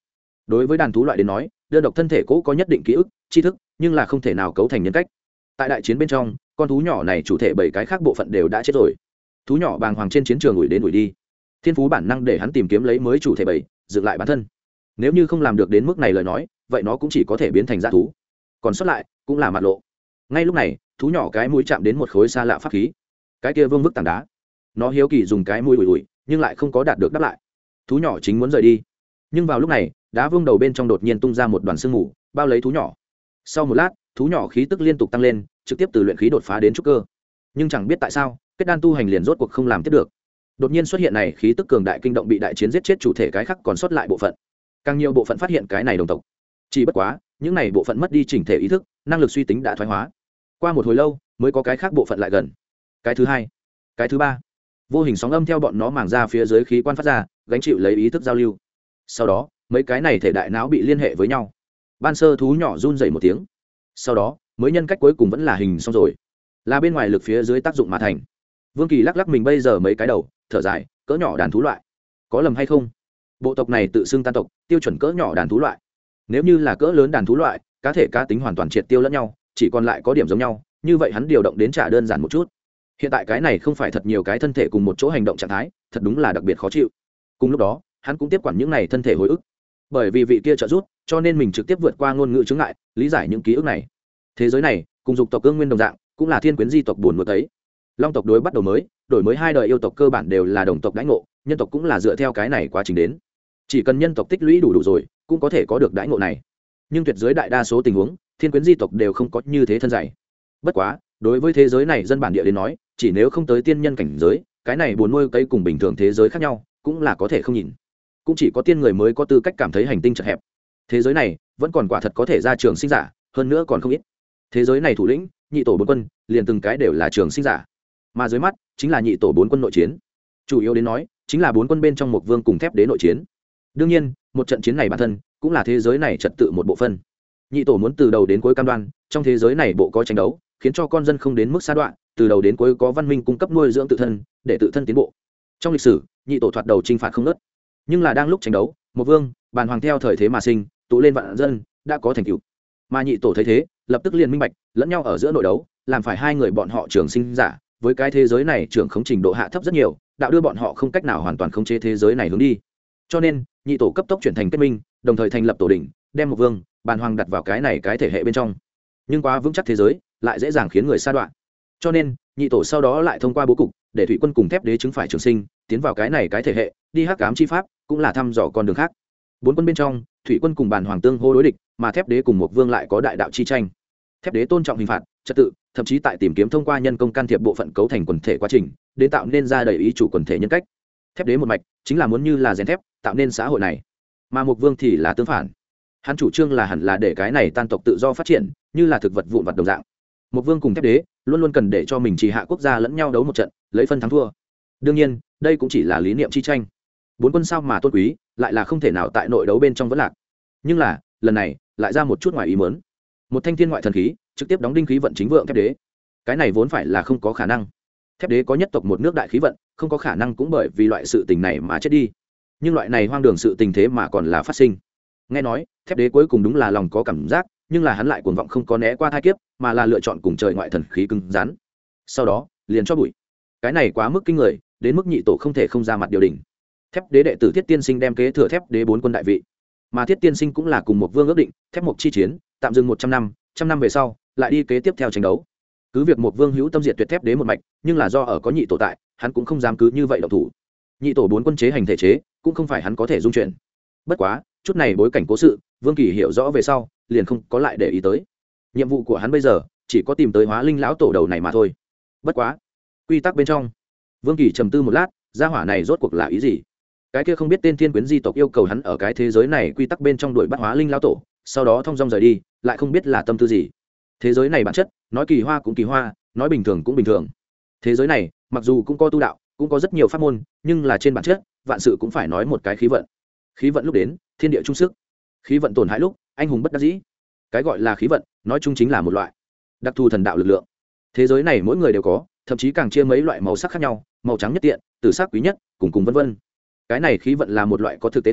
đối với đàn thú loại đến nói đơn độc thân thể cũ có nhất định ký ức tri thức nhưng là không thể nào cấu thành nhân cách. Tại đại chiến bên trong con thú nhỏ này chủ thể bảy cái khác bộ phận đều đã chết rồi. Thú nhỏ bàng hoàng trên chiến trường ủi đến ủi đi, thiên phú bản năng để hắn tìm kiếm lấy mới chủ thể bảy dựng lại bản thân. Nếu như không làm được đến mức này lời nói vậy nó cũng chỉ có thể biến thành dã thú, còn sót lại cũng là mặt lộ. Ngay lúc này thú nhỏ cái mũi chạm đến một khối xa lạ pháp khí, cái kia vương vức tảng đá. Nó hiếu kỳ dùng cái mũi ủi ủi nhưng lại không có đạt được đáp lại. Thú nhỏ chính muốn rời đi, nhưng vào lúc này đá vương đầu bên trong đột nhiên tung ra một đoàn sương mù bao lấy thú nhỏ. Sau một lát thú nhỏ khí tức liên tục tăng lên, trực tiếp từ luyện khí đột phá đến trúc cơ. Nhưng chẳng biết tại sao kết đan tu hành liền rốt cuộc không làm tiếp được. Đột nhiên xuất hiện này khí tức cường đại kinh động bị đại chiến giết chết chủ thể cái khác còn sót lại bộ phận. Càng nhiều bộ phận phát hiện cái này đồng tộc, chỉ bất quá những này bộ phận mất đi chỉnh thể ý thức, năng lực suy tính đã thoái hóa. Qua một hồi lâu mới có cái khác bộ phận lại gần. Cái thứ hai, cái thứ ba, vô hình sóng âm theo bọn nó màng ra phía dưới khí quan phát ra, gánh chịu lấy ý thức giao lưu. Sau đó mấy cái này thể đại não bị liên hệ với nhau. Ban sơ thú nhỏ run rẩy một tiếng, sau đó mới nhân cách cuối cùng vẫn là hình xong rồi, là bên ngoài lực phía dưới tác dụng mà thành. Vương Kỳ lắc lắc mình bây giờ mấy cái đầu, thở dài, cỡ nhỏ đàn thú loại, có lầm hay không? Bộ tộc này tự xưng tan tộc, tiêu chuẩn cỡ nhỏ đàn thú loại. Nếu như là cỡ lớn đàn thú loại, cá thể cá tính hoàn toàn triệt tiêu lẫn nhau, chỉ còn lại có điểm giống nhau, như vậy hắn điều động đến trả đơn giản một chút. Hiện tại cái này không phải thật nhiều cái thân thể cùng một chỗ hành động trạng thái, thật đúng là đặc biệt khó chịu. Cùng lúc đó hắn cũng tiếp quản những này thân thể hồi ức, bởi vì vị kia trợ giúp cho nên mình trực tiếp vượt qua ngôn ngữ chướng ngại, lý giải những ký ức này. Thế giới này cùng dục tộc cương nguyên đồng dạng, cũng là thiên quyến di tộc buồn một ấy. Long tộc đối bắt đầu mới đổi mới hai đời yêu tộc cơ bản đều là đồng tộc đãi ngộ, nhân tộc cũng là dựa theo cái này quá trình đến. Chỉ cần nhân tộc tích lũy đủ đủ rồi cũng có thể có được đãi ngộ này. Nhưng tuyệt giới đại đa số tình huống thiên quyến di tộc đều không có như thế thân dày. Bất quá đối với thế giới này dân bản địa đến nói, chỉ nếu không tới tiên nhân cảnh giới, cái này buồn nuôi cây cùng bình thường thế giới khác nhau cũng là có thể không nhìn. Cũng chỉ có tiên người mới có tư cách cảm thấy hành tinh chật hẹp. Thế giới này vẫn còn quả thật có thể ra trường sinh giả, hơn nữa còn không ít. Thế giới này thủ lĩnh nhị tổ bốn quân liền từng cái đều là trường sinh giả, mà dưới mắt chính là nhị tổ bốn quân nội chiến. Chủ yếu đến nói chính là bốn quân bên trong một vương cùng thép đế nội chiến. Đương nhiên một trận chiến này bản thân cũng là thế giới này trật tự một bộ phân. Nhị tổ muốn từ đầu đến cuối cam đoan trong thế giới này bộ có tranh đấu, khiến cho con dân không đến mức sa đoạn, từ đầu đến cuối có văn minh cung cấp nuôi dưỡng tự thân để tự thân tiến bộ. Trong lịch sử nhị tổ thoạt đầu chinh phạt không ngớt, nhưng là đang lúc tranh đấu, một vương bàn hoàng theo thời thế mà sinh, tụ lên vạn dân đã có thành tựu. Mà nhị tổ thấy thế lập tức liền minh bạch lẫn nhau ở giữa nội đấu làm phải hai người bọn họ trường sinh giả với cái thế giới này trưởng khống trình độ hạ thấp rất nhiều, đạo đưa bọn họ không cách nào hoàn toàn khống chế thế giới này hướng đi. Cho nên nhị tổ cấp tốc chuyển thành kết minh, đồng thời thành lập tổ đỉnh, đem một vương bàn hoàng đặt vào cái này cái thể hệ bên trong. Nhưng quá vững chắc thế giới lại dễ dàng khiến người sa đoạn, cho nên nhị tổ sau đó lại thông qua bố cục để thủy quân cùng thép đế chứng phải trường sinh tiến vào cái này cái thể hệ, đi hắc ám chi pháp cũng là thăm dò con đường khác. Bốn quân bên trong thủy quân cùng bàn hoàng tương hô đối địch, mà thép đế cùng một vương lại có đại đạo chi tranh. Thép đế tôn trọng hình phạt trật tự, thậm chí tại tìm kiếm thông qua nhân công can thiệp bộ phận cấu thành quần thể quá trình đến tạo nên ra đầy ý chủ quần thể nhân cách. Thép đế một mạch chính là muốn như là rèn thép tạo nên xã hội này, mà một vương thì là tương phản. Hắn chủ trương là hẳn là để cái này tan tộc tự do phát triển như là thực vật vụn vặt đồng dạng. Một vương cùng thép đế luôn luôn cần để cho mình trì hạ quốc gia lẫn nhau đấu một trận lấy phân thắng thua. Đương nhiên đây cũng chỉ là lý niệm chi tranh. Bốn quân sao mà tôn quý lại là không thể nào tại nội đấu bên trong vẫn lạc. Nhưng là lần này lại ra một chút ngoài ý muốn, một thanh thiên ngoại thần khí trực tiếp đóng đinh khí vận chính vượng thép đế. Cái này vốn phải là không có khả năng. Thép đế có nhất tộc một nước đại khí vận, không có khả năng cũng bởi vì loại sự tình này mà chết đi. Nhưng loại này hoang đường sự tình thế mà còn là phát sinh. Nghe nói thép đế cuối cùng đúng là lòng có cảm giác, nhưng là hắn lại cuồng vọng không có né qua thai kiếp, mà là lựa chọn cùng trời ngoại thần khí cứng rắn. Sau đó liền cho bụi. Cái này quá mức kinh người, đến mức nhị tổ không thể không ra mặt điều đình. Thép đế đệ tử Thiết Tiên Sinh đem kế thừa thép đế bốn quân đại vị, mà Thiết Tiên Sinh cũng là cùng một vương ước định thép mộc chi chiến tạm dừng một trăm năm, trăm năm về sau lại đi kế tiếp theo tranh đấu. Cứ việc một vương hữu tâm diệt tuyệt thép đế một mạch, nhưng là do ở có nhị tổ tại, hắn cũng không dám cứ như vậy động thủ. Nhị tổ bốn quân chế hành thể chế cũng không phải hắn có thể dung chuyển. Bất quá chút này bối cảnh cố sự Vương Kỳ hiểu rõ về sau liền không có lại để ý tới. Nhiệm vụ của hắn bây giờ chỉ có tìm tới hóa linh lão tổ đầu này mà thôi. Bất quá quy tắc bên trong, Vương Kỳ trầm tư một lát, gia hỏa này rốt cuộc là ý gì? Cái kia không biết tên thiên quyến di tộc yêu cầu hắn ở cái thế giới này quy tắc bên trong đuổi bắt hóa linh lão tổ, sau đó thong dong rời đi, lại không biết là tâm tư gì. Thế giới này bản chất nói kỳ hoa cũng kỳ hoa, nói bình thường cũng bình thường. Thế giới này mặc dù cũng có tu đạo, cũng có rất nhiều pháp môn, nhưng là trên bản chất vạn sự cũng phải nói một cái khí vận. Khí vận lúc đến thiên địa chung sức, khí vận tổn hại lúc anh hùng bất đắc dĩ. Cái gọi là khí vận nói chung chính là một loại đặc thù thần đạo lực lượng. Thế giới này mỗi người đều có, thậm chí càng chia mấy loại màu sắc khác nhau, màu trắng nhất tiện, tử sắc quý nhất, cùng cùng vân vân. Cái này khí vận là một loại có thực tế tính,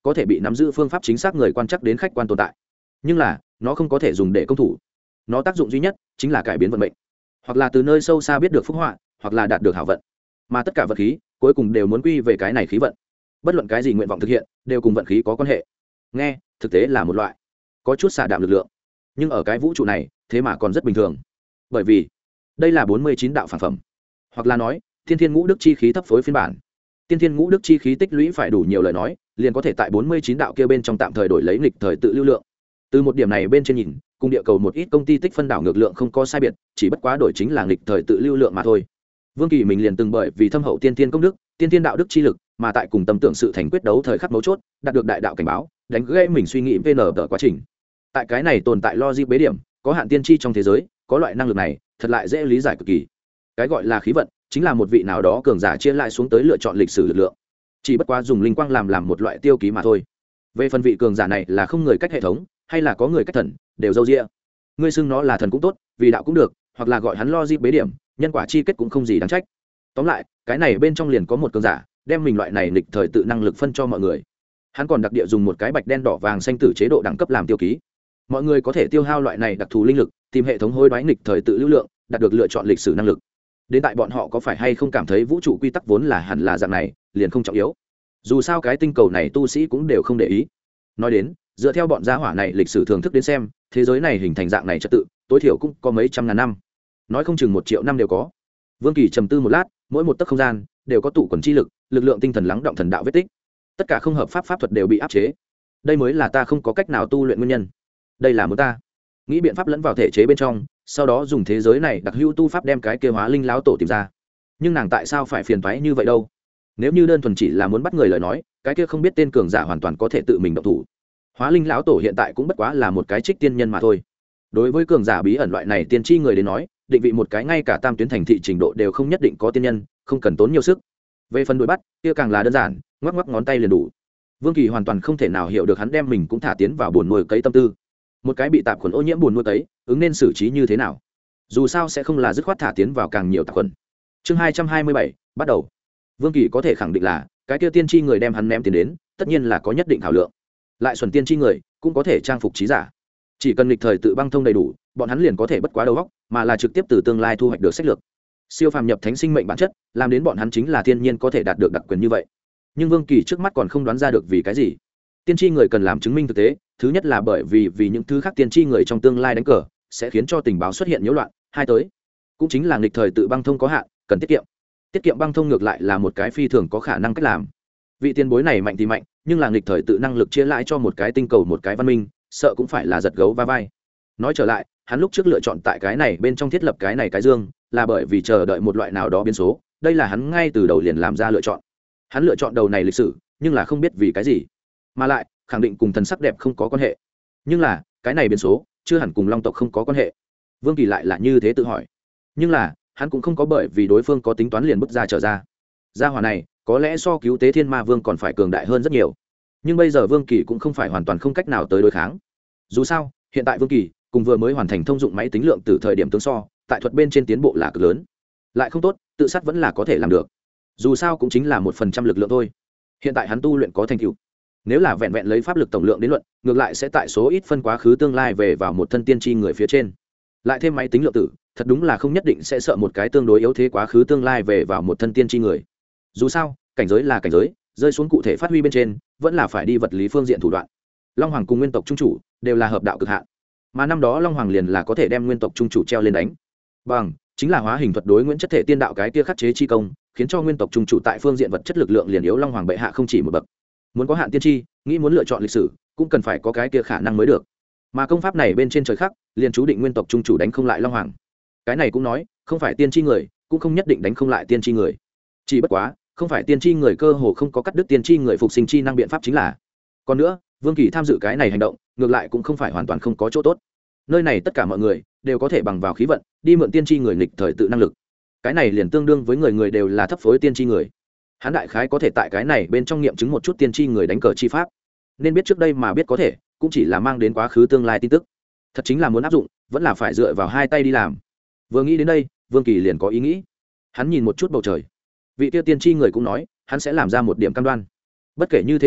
có thể bị nắm giữ phương pháp chính xác người quan chắc đến khách quan tồn tại, nhưng là nó không có thể dùng để công thủ. Nó tác dụng duy nhất chính là cải biến vận mệnh, hoặc là từ nơi sâu xa biết được phúc họa, hoặc là đạt được hảo vận. Mà tất cả vật khí cuối cùng đều muốn quy về cái này khí vận. Bất luận cái gì nguyện vọng thực hiện đều cùng vận khí có quan hệ. Nghe thực tế là một loại có chút xả đạm lực lượng, nhưng ở cái vũ trụ này thế mà còn rất bình thường, bởi vì đây là bốn mươi chín đạo phản phẩm, hoặc là nói thiên thiên ngũ đức chi khí thấp phối phiên bản. Tiên thiên ngũ đức chi khí tích lũy phải đủ nhiều lời nói, liền có thể tại bốn mươi chín đạo kia bên trong tạm thời đổi lấy nghịch thời tự lưu lượng. Từ một điểm này bên trên nhìn, cùng địa cầu một ít công ty tích phân đảo ngược lượng không có sai biệt, chỉ bất quá đổi chính là nghịch thời tự lưu lượng mà thôi. Vương Kỳ mình liền từng bởi vì thâm hậu tiên thiên công đức, tiên thiên đạo đức chi lực, mà tại cùng tâm tưởng sự thành quyết đấu thời khắc mấu chốt, đạt được đại đạo cảnh báo, đánh gãy mình suy nghĩ vê en ở quá trình. Tại cái này tồn tại logic bế điểm, có hạn tiên tri trong thế giới, có loại năng lực này, thật lại dễ lý giải cực kỳ. Cái gọi là khí vận, chính là một vị nào đó cường giả chia lại xuống tới lựa chọn lịch sử lực lượng, chỉ bất quá dùng linh quang làm làm một loại tiêu ký mà thôi. Về phần vị cường giả này là không người cách hệ thống, hay là có người cách thần, đều dâu dịa. Ngươi xưng nó là thần cũng tốt, vì đạo cũng được, hoặc là gọi hắn logic bế điểm, nhân quả chi kết cũng không gì đáng trách. Tóm lại, cái này bên trong liền có một cường giả, đem mình loại này lịch thời tự năng lực phân cho mọi người. Hắn còn đặc địa dùng một cái bạch đen đỏ vàng xanh tử chế độ đẳng cấp làm tiêu ký. Mọi người có thể tiêu hao loại này đặc thù linh lực, tìm hệ thống hối đoái lịch thời tự lưu lượng, đạt được lựa chọn lịch sử năng lực. Đến tại bọn họ có phải hay không cảm thấy vũ trụ quy tắc vốn là hẳn là dạng này, liền không trọng yếu. Dù sao cái tinh cầu này tu sĩ cũng đều không để ý. Nói đến, dựa theo bọn gia hỏa này lịch sử thưởng thức đến xem, thế giới này hình thành dạng này trật tự, tối thiểu cũng có mấy trăm ngàn năm, nói không chừng một triệu năm đều có. Vương Kỳ trầm tư một lát, mỗi một tấc không gian đều có tụ quần chi lực, lực lượng tinh thần lắng động thần đạo vết tích. Tất cả không hợp pháp pháp thuật đều bị áp chế. Đây mới là ta không có cách nào tu luyện nguyên nhân. Đây là muốn ta nghĩ biện pháp lẫn vào thể chế bên trong, sau đó dùng thế giới này đặc hữu tu pháp đem cái kia hóa linh lão tổ tìm ra. Nhưng nàng tại sao phải phiền toái như vậy đâu? Nếu như đơn thuần chỉ là muốn bắt người lời nói, cái kia không biết tên cường giả hoàn toàn có thể tự mình động thủ. Hóa linh lão tổ hiện tại cũng bất quá là một cái trích tiên nhân mà thôi. Đối với cường giả bí ẩn loại này tiên tri người đến nói, định vị một cái ngay cả tam tuyến thành thị trình độ đều không nhất định có tiên nhân, không cần tốn nhiều sức. Về phần đuổi bắt, kia càng là đơn giản, ngoắc ngoắc ngón tay liền đủ. Vương Kỳ hoàn toàn không thể nào hiểu được hắn đem mình cũng thả tiến vào buồn nuôi cấy tâm tư. Một cái bị tạp khuẩn ô nhiễm buồn nuôi cấy, ứng nên xử trí như thế nào? Dù sao sẽ không là dứt khoát thả tiến vào càng nhiều tạp khuẩn. Chương hai trăm hai mươi bảy, bắt đầu. Vương Kỳ có thể khẳng định là, cái kia tiên tri người đem hắn ném tiền đến, tất nhiên là có nhất định thảo lượng. Lại xuẩn tiên tri người, cũng có thể trang phục trí giả. Chỉ cần lịch thời tự băng thông đầy đủ, bọn hắn liền có thể bất quá đầu óc, mà là trực tiếp từ tương lai thu hoạch được sách lược. Siêu phàm nhập thánh sinh mệnh bản chất, làm đến bọn hắn chính là thiên nhiên có thể đạt được đặc quyền như vậy. Nhưng Vương Kỳ trước mắt còn không đoán ra được vì cái gì. Tiên tri người cần làm chứng minh thực tế, thứ nhất là bởi vì vì những thứ khác tiên tri người trong tương lai đánh cờ, sẽ khiến cho tình báo xuất hiện nhiễu loạn, hai tới cũng chính là lịch thời tự băng thông có hạn, cần tiết kiệm. Tiết kiệm băng thông ngược lại là một cái phi thường có khả năng cách làm. Vị tiền bối này mạnh thì mạnh, nhưng là lịch thời tự năng lực chia lại cho một cái tinh cầu một cái văn minh, sợ cũng phải là giật gấu va vai. Nói trở lại, hắn lúc trước lựa chọn tại cái này bên trong thiết lập cái này cái dương, là bởi vì chờ đợi một loại nào đó biến số, đây là hắn ngay từ đầu liền làm ra lựa chọn. Hắn lựa chọn đầu này lịch sử, nhưng là không biết vì cái gì, mà lại khẳng định cùng thần sắc đẹp không có quan hệ. Nhưng là cái này biến số chưa hẳn cùng long tộc không có quan hệ. Vương Kỳ lại là như thế tự hỏi. Nhưng là hắn cũng không có bởi vì đối phương có tính toán liền bước ra trở ra. Gia hỏa này có lẽ so cứu tế thiên ma vương còn phải cường đại hơn rất nhiều. Nhưng bây giờ Vương Kỳ cũng không phải hoàn toàn không cách nào tới đối kháng. Dù sao hiện tại Vương Kỳ cùng vừa mới hoàn thành thông dụng máy tính lượng từ thời điểm tương so, tại thuật bên trên tiến bộ là cực lớn. Lại không tốt, tự sát vẫn là có thể làm được. Dù sao cũng chính là một phần trăm lực lượng thôi. Hiện tại hắn tu luyện có thành tựu, nếu là vẹn vẹn lấy pháp lực tổng lượng đến luận, ngược lại sẽ tại số ít phân quá khứ tương lai về vào một thân tiên tri người phía trên. Lại thêm máy tính lượng tử, thật đúng là không nhất định sẽ sợ một cái tương đối yếu thế quá khứ tương lai về vào một thân tiên tri người. Dù sao cảnh giới là cảnh giới, rơi xuống cụ thể phát huy bên trên, vẫn là phải đi vật lý phương diện thủ đoạn. Long Hoàng cùng nguyên tộc trung chủ đều là hợp đạo cực hạn, mà năm đó Long Hoàng liền là có thể đem nguyên tộc trung chủ treo lên đánh bằng, chính là hóa hình thuật đối Nguyễn chất thể tiên đạo cái kia khắc chế chi công, khiến cho nguyên tộc trung chủ tại phương diện vật chất lực lượng liền yếu Long Hoàng bệ hạ không chỉ một bậc. Muốn có hạn tiên tri, nghĩ muốn lựa chọn lịch sử, cũng cần phải có cái kia khả năng mới được. Mà công pháp này bên trên trời khắc, liền chú định nguyên tộc trung chủ đánh không lại Long Hoàng. Cái này cũng nói, không phải tiên tri người, cũng không nhất định đánh không lại tiên tri người. Chỉ bất quá, không phải tiên tri người cơ hồ không có cắt đứt tiên tri người phục sinh chi năng biện pháp chính là. Còn nữa, Vương Kỳ tham dự cái này hành động, ngược lại cũng không phải hoàn toàn không có chỗ tốt. Nơi này tất cả mọi người đều có thể bằng vào khí vận, đi mượn tiên tri người nghịch thời tự năng lực. Cái này liền tương đương với người người đều là thấp phối tiên tri người. Hắn đại khái có thể tại cái này bên trong nghiệm chứng một chút tiên tri người đánh cờ chi pháp. Nên biết trước đây mà biết có thể, cũng chỉ là mang đến quá khứ tương lai tin tức. Thật chính là muốn áp dụng, vẫn là phải dựa vào hai tay đi làm. Vừa nghĩ đến đây, Vương Kỳ liền có ý nghĩ. Hắn nhìn một chút bầu trời. Vị tiêu tiên tri người cũng nói, hắn sẽ làm ra một điểm cam đoan. Bất kể như thế nào,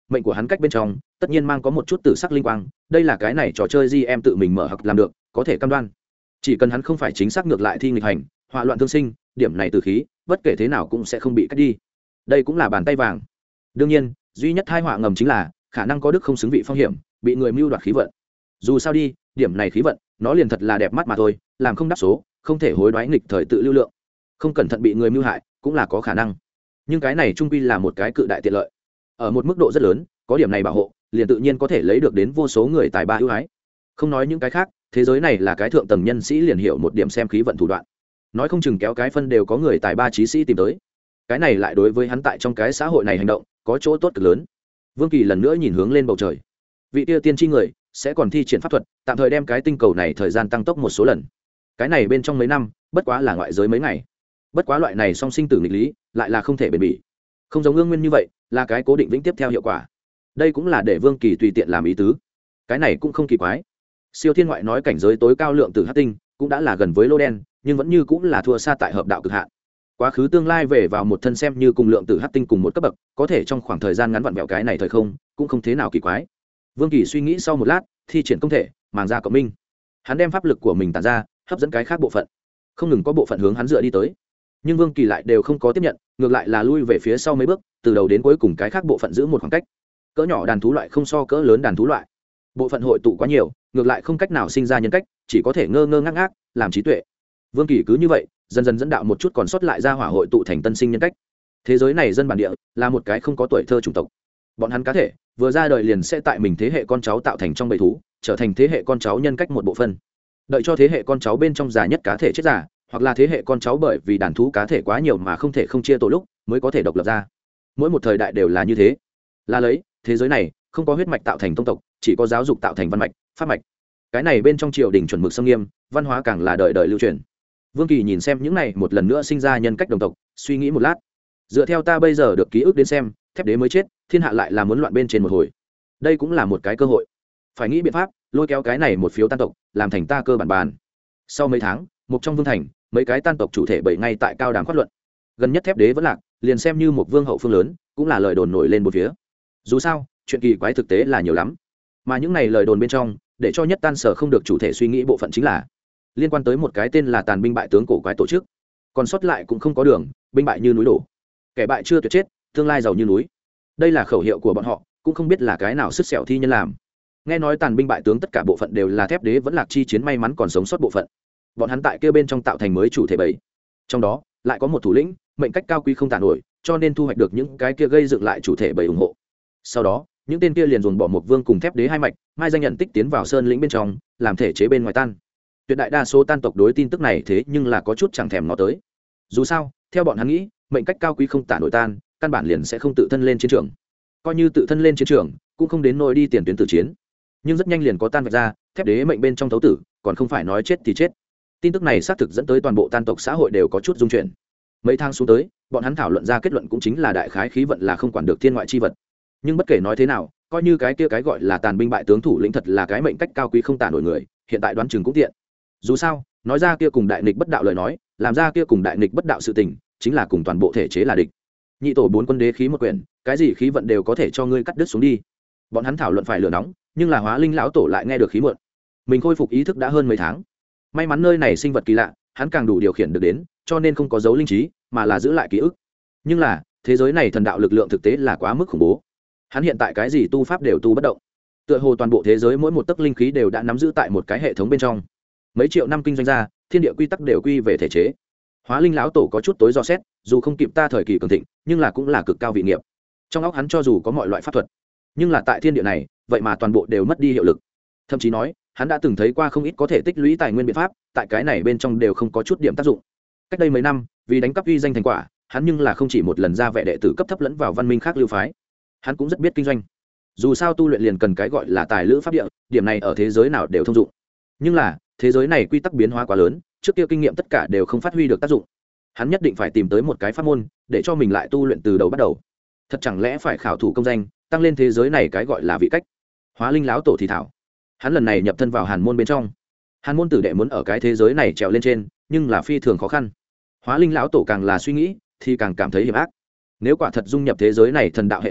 mệnh của hắn cách bên trong tất nhiên mang có một chút tử sắc linh quang, đây là cái này trò chơi di em tự mình mở hoặc làm được, có thể cam đoan chỉ cần hắn không phải chính xác ngược lại thi nghịch hành, hỏa loạn thương sinh, điểm này từ khí bất kể thế nào cũng sẽ không bị cắt đi. Đây cũng là bàn tay vàng. Đương nhiên duy nhất tai họa ngầm chính là khả năng có đức không xứng vị phong hiểm, bị người mưu đoạt khí vận. Dù sao đi, điểm này khí vận nó liền thật là đẹp mắt mà thôi, làm không đáp số, không thể hối đoái nghịch thời tự lưu lượng, không cẩn thận bị người mưu hại cũng là có khả năng. Nhưng cái này trung quy là một cái cự đại tiện lợi, ở một mức độ rất lớn, có điểm này bảo hộ liền tự nhiên có thể lấy được đến vô số người tài ba ưu ái. Không nói những cái khác, thế giới này là cái thượng tầng nhân sĩ liền hiểu một điểm xem khí vận thủ đoạn, nói không chừng kéo cái phân đều có người tài ba trí sĩ tìm tới. Cái này lại đối với hắn tại trong cái xã hội này hành động có chỗ tốt cực lớn. Vương Kỳ lần nữa nhìn hướng lên bầu trời, vị tia tiên tri người sẽ còn thi triển pháp thuật tạm thời đem cái tinh cầu này thời gian tăng tốc một số lần. Cái này bên trong mấy năm bất quá là ngoại giới mấy ngày, bất quá loại này song sinh tử nghịch lý lại là không thể bền bỉ, không giống ương nguyên như vậy là cái cố định vĩnh tiếp theo hiệu quả. Đây cũng là để Vương Kỳ tùy tiện làm ý tứ, cái này cũng không kỳ quái. Siêu thiên ngoại nói cảnh giới tối cao lượng tử hắc tinh cũng đã là gần với lô đen, nhưng vẫn như cũng là thua xa tại hợp đạo cực hạn. Quá khứ tương lai về vào một thân xem như cùng lượng tử hắc tinh cùng một cấp bậc, có thể trong khoảng thời gian ngắn vặn vẹo cái này thời không cũng không thế nào kỳ quái. Vương Kỳ suy nghĩ sau một lát, thi triển công thể màng ra cộng minh, hắn đem pháp lực của mình tản ra, hấp dẫn cái khác bộ phận, không ngừng có bộ phận hướng hắn dựa đi tới, nhưng Vương Kỳ lại đều không có tiếp nhận, ngược lại là lui về phía sau mấy bước, từ đầu đến cuối cùng cái khác bộ phận giữ một khoảng cách. Cỡ nhỏ đàn thú loại không so cỡ lớn đàn thú loại, bộ phận hội tụ quá nhiều, ngược lại không cách nào sinh ra nhân cách, chỉ có thể ngơ ngơ ngác ngác làm trí tuệ. Vương Kỳ cứ như vậy dần dần dẫn đạo một chút còn sót lại ra hỏa hội tụ thành tân sinh nhân cách. Thế giới này dân bản địa là một cái không có tuổi thơ chủng tộc, bọn hắn cá thể vừa ra đời liền sẽ tại mình thế hệ con cháu tạo thành trong bầy thú, trở thành thế hệ con cháu nhân cách một bộ phân. Đợi cho thế hệ con cháu bên trong già nhất cá thể chết già, hoặc là thế hệ con cháu bởi vì đàn thú cá thể quá nhiều mà không thể không chia tổ lúc mới có thể độc lập ra. Mỗi một thời đại đều là như thế, là lấy thế giới này không có huyết mạch tạo thành tông tộc, chỉ có giáo dục tạo thành văn mạch pháp mạch. Cái này bên trong triều đình chuẩn mực sâm nghiêm, văn hóa càng là đời đời lưu truyền. Vương Kỳ nhìn xem những này một lần nữa sinh ra nhân cách đồng tộc, suy nghĩ một lát, dựa theo ta bây giờ được ký ức đến xem, thép đế mới chết, thiên hạ lại là muốn loạn bên trên một hồi, đây cũng là một cái cơ hội, phải nghĩ biện pháp lôi kéo cái này một phiếu tan tộc làm thành ta cơ bản bàn. Sau mấy tháng, một trong vương thành mấy cái tan tộc chủ thể bảy ngay tại cao đàm phát luận, gần nhất thép đế vẫn lạc, liền xem như một vương hậu phương lớn cũng là lời đồn nổi lên một phía. Dù sao chuyện kỳ quái thực tế là nhiều lắm, mà những này lời đồn bên trong để cho nhất tan sở không được chủ thể suy nghĩ bộ phận chính là liên quan tới một cái tên là tàn binh bại tướng cổ quái tổ chức, còn sót lại cũng không có đường, binh bại như núi đổ, kẻ bại chưa tuyệt chết, tương lai giàu như núi. Đây là khẩu hiệu của bọn họ, cũng không biết là cái nào sứt sẹo thi nhân làm. Nghe nói tàn binh bại tướng tất cả bộ phận đều là thép đế vẫn lạc chi chiến may mắn còn sống sót bộ phận, bọn hắn tại kia bên trong tạo thành mới chủ thể bảy, trong đó lại có một thủ lĩnh mệnh cách cao quý không tàn nổi, cho nên thu hoạch được những cái kia gây dựng lại chủ thể bảy ủng hộ. Sau đó những tên kia liền dồn bỏ một vương cùng thép đế hai mạch, mai danh nhận tích tiến vào sơn lĩnh bên trong, làm thể chế bên ngoài tan. Tuyệt đại đa số tan tộc đối tin tức này thế nhưng là có chút chẳng thèm ngó tới. Dù sao theo bọn hắn nghĩ, mệnh cách cao quý không tản nổi tan, căn bản liền sẽ không tự thân lên chiến trường, coi như tự thân lên chiến trường cũng không đến nỗi đi tiền tuyến tử chiến. Nhưng rất nhanh liền có tan vạch ra, thép đế mệnh bên trong thấu tử, còn không phải nói chết thì chết. Tin tức này xác thực dẫn tới toàn bộ tan tộc xã hội đều có chút dung chuyển. Mấy tháng xuống tới, bọn hắn thảo luận ra kết luận cũng chính là đại khái khí vận là không quản được thiên ngoại chi vật. Nhưng bất kể nói thế nào, coi như cái kia cái gọi là tàn binh bại tướng thủ lĩnh thật là cái mệnh cách cao quý không tản nổi người, hiện tại đoán chừng cũng tiện. Dù sao nói ra kia cùng đại nghịch bất đạo lời nói, làm ra kia cùng đại nghịch bất đạo sự tình, chính là cùng toàn bộ thể chế là địch. Nhị tổ bốn quân đế khí một quyển, cái gì khí vận đều có thể cho ngươi cắt đứt xuống đi. Bọn hắn thảo luận phải lửa nóng, nhưng là Hóa Linh lão tổ lại nghe được khí muộn. Mình khôi phục ý thức đã hơn mấy tháng, may mắn nơi này sinh vật kỳ lạ, hắn càng đủ điều khiển được đến, cho nên không có dấu linh trí, mà là giữ lại ký ức. Nhưng là thế giới này thần đạo lực lượng thực tế là quá mức khủng bố, hắn hiện tại cái gì tu pháp đều tu bất động, tựa hồ toàn bộ thế giới mỗi một tấc linh khí đều đã nắm giữ tại một cái hệ thống bên trong. Mấy triệu năm kinh doanh ra, thiên địa quy tắc đều quy về thể chế. Hóa Linh lão tổ có chút tối do xét, dù không kịp ta thời kỳ cường thịnh, nhưng là cũng là cực cao vị nghiệp. Trong óc hắn cho dù có mọi loại pháp thuật, nhưng là tại thiên địa này, vậy mà toàn bộ đều mất đi hiệu lực. Thậm chí nói, hắn đã từng thấy qua không ít có thể tích lũy tài nguyên biện pháp, tại cái này bên trong đều không có chút điểm tác dụng. Cách đây mấy năm, vì đánh cắp uy danh thành quả, hắn nhưng là không chỉ một lần ra vẻ đệ tử cấp thấp lẫn vào văn minh khác lưu phái. Hắn cũng rất biết kinh doanh. Dù sao tu luyện liền cần cái gọi là tài lữ pháp địa, điểm này ở thế giới nào đều thông dụng. Nhưng là thế giới này quy tắc biến hóa quá lớn, trước kia kinh nghiệm tất cả đều không phát huy được tác dụng. Hắn nhất định phải tìm tới một cái pháp môn để cho mình lại tu luyện từ đầu bắt đầu. Thật chẳng lẽ phải khảo thủ công danh, tăng lên thế giới này cái gọi là vị cách. Hóa Linh lão tổ thì thảo, hắn lần này nhập thân vào hàn môn bên trong. Hàn môn tử đệ muốn ở cái thế giới này trèo lên trên, nhưng là phi thường khó khăn. Hóa Linh lão tổ càng là suy nghĩ thì càng cảm thấy hiểm ác. Nếu quả thật dung nhập thế giới này thần đạo hệ thống,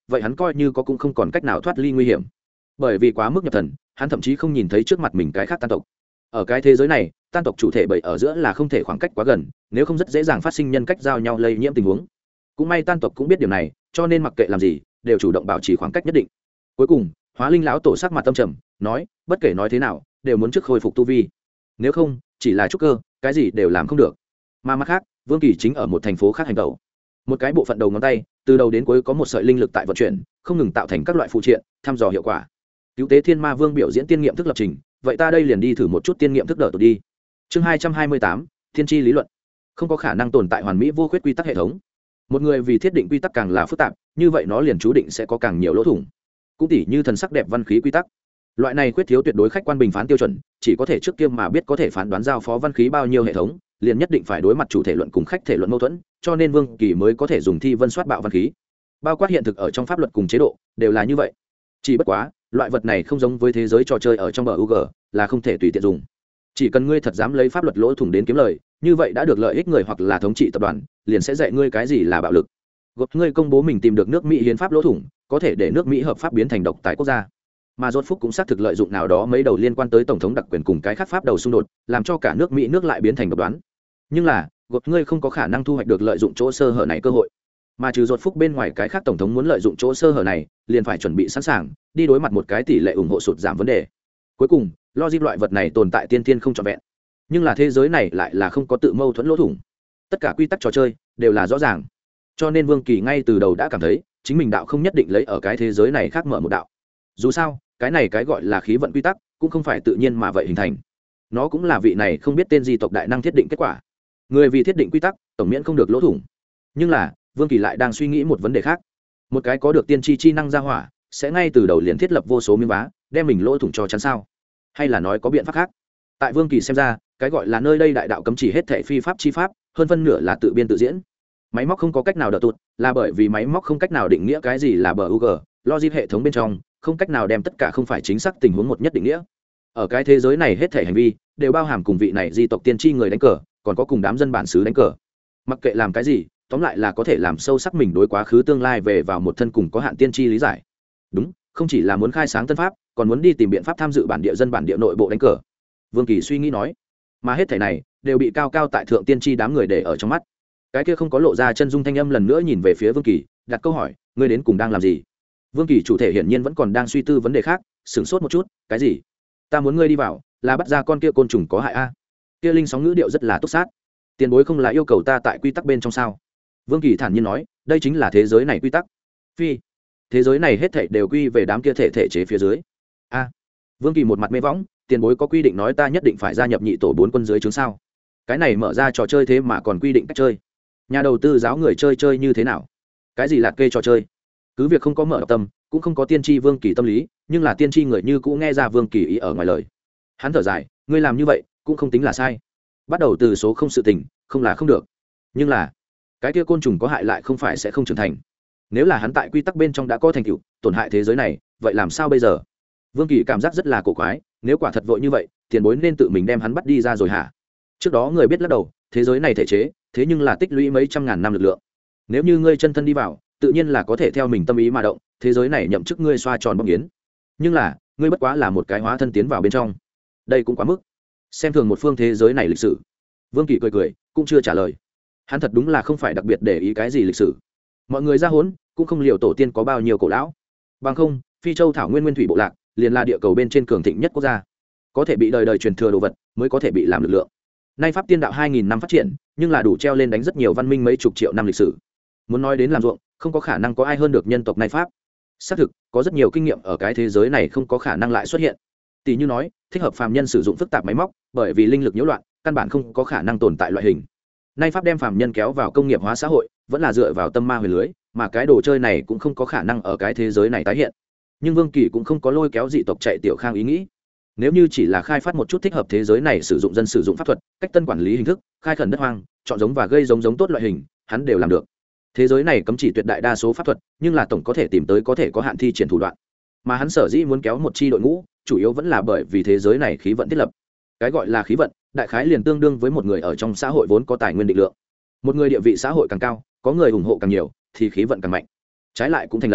vậy hắn coi như có cũng không còn cách nào thoát ly nguy hiểm. Bởi vì quá mức nhập thần, hắn thậm chí không nhìn thấy trước mặt mình cái khác tan tộc. Ở cái thế giới này, tan tộc chủ thể bảy ở giữa là không thể khoảng cách quá gần, nếu không rất dễ dàng phát sinh nhân cách giao nhau lây nhiễm tình huống. Cũng may tan tộc cũng biết điều này, cho nên mặc kệ làm gì, đều chủ động bảo trì khoảng cách nhất định. Cuối cùng, Hóa Linh lão tổ sắc mặt tâm trầm, nói, bất kể nói thế nào, đều muốn trước khôi phục tu vi. Nếu không, chỉ là trúc cơ, cái gì đều làm không được. Mà mặt khác, Vương Kỳ chính ở một thành phố khác hành động. Một cái bộ phận đầu ngón tay, từ đầu đến cuối có một sợi linh lực tại vận chuyển, không ngừng tạo thành các loại phụ triện, thăm dò hiệu quả. Cứu tế Thiên Ma Vương biểu diễn tiên nghiệm thức lập trình, vậy ta đây liền đi thử một chút tiên nghiệm thức đỡ tụt đi. Chương hai trăm hai mươi tám, Thiên tri lý luận. Không có khả năng tồn tại hoàn mỹ vô khuyết quy tắc hệ thống. Một người vì thiết định quy tắc càng là phức tạp, như vậy nó liền chú định sẽ có càng nhiều lỗ thủng. Cũng tỉ như thần sắc đẹp văn khí quy tắc. Loại này khuyết thiếu tuyệt đối khách quan bình phán tiêu chuẩn, chỉ có thể trước kia mà biết có thể phán đoán giao phó văn khí bao nhiêu hệ thống, liền nhất định phải đối mặt chủ thể luận cùng khách thể luận mâu thuẫn, cho nên Vương Kỳ mới có thể dùng thi vân soát bạo văn khí. Bao quát hiện thực ở trong pháp luật cùng chế độ, đều là như vậy. Chỉ bất quá, loại vật này không giống với thế giới trò chơi ở trong bờ u giê, là không thể tùy tiện dùng. Chỉ cần ngươi thật dám lấy pháp luật lỗ thủng đến kiếm lời, như vậy đã được lợi ích người hoặc là thống trị tập đoàn, liền sẽ dạy ngươi cái gì là bạo lực. Gộp ngươi công bố mình tìm được nước Mỹ hiến pháp lỗ thủng, có thể để nước Mỹ hợp pháp biến thành độc tài quốc gia. Mà Rốt Phúc cũng xác thực lợi dụng nào đó mấy đầu liên quan tới tổng thống đặc quyền cùng cái khác pháp đầu xung đột, làm cho cả nước Mỹ nước lại biến thành độc đoán. Nhưng là, gộp ngươi không có khả năng thu hoạch được lợi dụng chỗ sơ hở này cơ hội. Mà trừ Rốt Phúc bên ngoài cái khác tổng thống muốn lợi dụng chỗ sơ hở này, liền phải chuẩn bị sẵn sàng, đi đối mặt một cái tỷ lệ ủng hộ sụt giảm vấn đề. Cuối cùng, logic loại vật này tồn tại tiên tiên không trọn vẹn. Nhưng là thế giới này lại là không có tự mâu thuẫn lỗ thủng. Tất cả quy tắc trò chơi đều là rõ ràng. Cho nên Vương Kỳ ngay từ đầu đã cảm thấy, chính mình đạo không nhất định lấy ở cái thế giới này khác mở một đạo. Dù sao, cái này cái gọi là khí vận quy tắc, cũng không phải tự nhiên mà vậy hình thành. Nó cũng là vị này không biết tên gì tộc đại năng thiết định kết quả. Người vì thiết định quy tắc, tổng miễn không được lỗ thủng. Nhưng là, Vương Kỳ lại đang suy nghĩ một vấn đề khác. Một cái có được tiên tri chi năng ra hỏa, sẽ ngay từ đầu liền thiết lập vô số miếng vá, đem mình lỗ thủng cho chắn sao? Hay là nói có biện pháp khác? Tại Vương Kỳ xem ra, cái gọi là nơi đây đại đạo cấm chỉ hết thảy phi pháp chi pháp, hơn phân nửa là tự biên tự diễn. Máy móc không có cách nào đỡ tụt, là bởi vì máy móc không cách nào định nghĩa cái gì là bờ u giê, logic hệ thống bên trong không cách nào đem tất cả không phải chính xác tình huống một nhất định nghĩa. Ở cái thế giới này hết thảy hành vi đều bao hàm cùng vị này di tộc tiên tri người đánh cờ, còn có cùng đám dân bản xứ đánh cờ. Mặc kệ làm cái gì, tóm lại là có thể làm sâu sắc mình đối quá khứ tương lai về vào một thân cùng có hạn tiên tri lý giải. Đúng, không chỉ là muốn khai sáng tân pháp, còn muốn đi tìm biện pháp tham dự bản địa dân bản địa nội bộ đánh cờ. Vương Kỳ suy nghĩ nói, mà hết thảy này đều bị cao cao tại thượng tiên tri đám người để ở trong mắt. Cái kia không có lộ ra chân dung thanh âm lần nữa nhìn về phía Vương Kỳ, đặt câu hỏi, ngươi đến cùng đang làm gì? Vương Kỳ chủ thể hiển nhiên vẫn còn đang suy tư vấn đề khác, sửng sốt một chút, cái gì? Ta muốn ngươi đi vào, là bắt ra con kia côn trùng có hại a. Kia linh sóng ngữ điệu rất là túc sát. Tiền bối không là yêu cầu ta tại quy tắc bên trong sao? Vương Kỳ thản nhiên nói, đây chính là thế giới này quy tắc. Phi, thế giới này hết thảy đều quy về đám kia thể thể chế phía dưới. A. Vương Kỳ một mặt mê võng, tiền bối có quy định nói ta nhất định phải gia nhập nhị tổ bốn quân dưới trướng sao? Cái này mở ra trò chơi thế mà còn quy định cách chơi. Nhà đầu tư giáo người chơi chơi như thế nào? Cái gì là kê trò chơi? Cứ việc không có mở tâm, cũng không có tiên tri Vương Kỳ tâm lý, nhưng là tiên tri người như cũng nghe ra Vương Kỳ ý ở ngoài lời. Hắn thở dài, ngươi làm như vậy cũng không tính là sai. Bắt đầu từ số không sự tình, không là không được. Nhưng là, cái kia côn trùng có hại lại không phải sẽ không trưởng thành. Nếu là hắn tại quy tắc bên trong đã có thành tựu, tổn hại thế giới này, vậy làm sao bây giờ? Vương Kỳ cảm giác rất là cổ quái, nếu quả thật vội như vậy, tiền bối nên tự mình đem hắn bắt đi ra rồi hả? Trước đó người biết lắc đầu, thế giới này thể chế, thế nhưng là tích lũy mấy trăm ngàn năm lực lượng. Nếu như ngươi chân thân đi vào, tự nhiên là có thể theo mình tâm ý mà động, thế giới này nhậm chức ngươi xoa tròn bóng yến. Nhưng là, ngươi bất quá là một cái hóa thân tiến vào bên trong. Đây cũng quá mức. Xem thường một phương thế giới này lịch sử. Vương Kỳ cười cười, cũng chưa trả lời. Hắn thật đúng là không phải đặc biệt để ý cái gì lịch sử. Mọi người ra hỗn, cũng không liều tổ tiên có bao nhiêu cổ lão. Bằng không, Phi Châu thảo nguyên nguyên thủy bộ lạc, liền là địa cầu bên trên cường thịnh nhất quốc gia. Có thể bị đời đời truyền thừa đồ vật, mới có thể bị làm lực lượng. Nay pháp tiên đạo hai nghìn năm phát triển, nhưng là đủ treo lên đánh rất nhiều văn minh mấy chục triệu năm lịch sử. Muốn nói đến làm ruộng, không có khả năng có ai hơn được nhân tộc nay pháp. Xác thực, có rất nhiều kinh nghiệm ở cái thế giới này không có khả năng lại xuất hiện. Tỷ như nói, thích hợp phàm nhân sử dụng phức tạp máy móc, bởi vì linh lực nhiễu loạn, căn bản không có khả năng tồn tại loại hình. Nay pháp đem phàm nhân kéo vào công nghiệp hóa xã hội, vẫn là dựa vào tâm ma huyền lưới, mà cái đồ chơi này cũng không có khả năng ở cái thế giới này tái hiện. Nhưng Vương Kỳ cũng không có lôi kéo dị tộc chạy tiểu khang ý nghĩ. Nếu như chỉ là khai phát một chút thích hợp thế giới này sử dụng dân sử dụng pháp thuật, cách tân quản lý hình thức, khai khẩn đất hoang, chọn giống và gây giống giống tốt loại hình, hắn đều làm được. Thế giới này cấm chỉ tuyệt đại đa số pháp thuật, nhưng là tổng có thể tìm tới có thể có hạn thi triển thủ đoạn. Mà hắn sở dĩ muốn kéo một chi đội ngũ, chủ yếu vẫn là bởi vì thế giới này khí vận thiết lập. Cái gọi là khí vận, đại khái liền tương đương với một người ở trong xã hội vốn có tài nguyên định lượng. Một người địa vị xã hội càng cao, có người ủng hộ càng nhiều, thì khí vận càng mạnh. Trái lại cũng thành lập.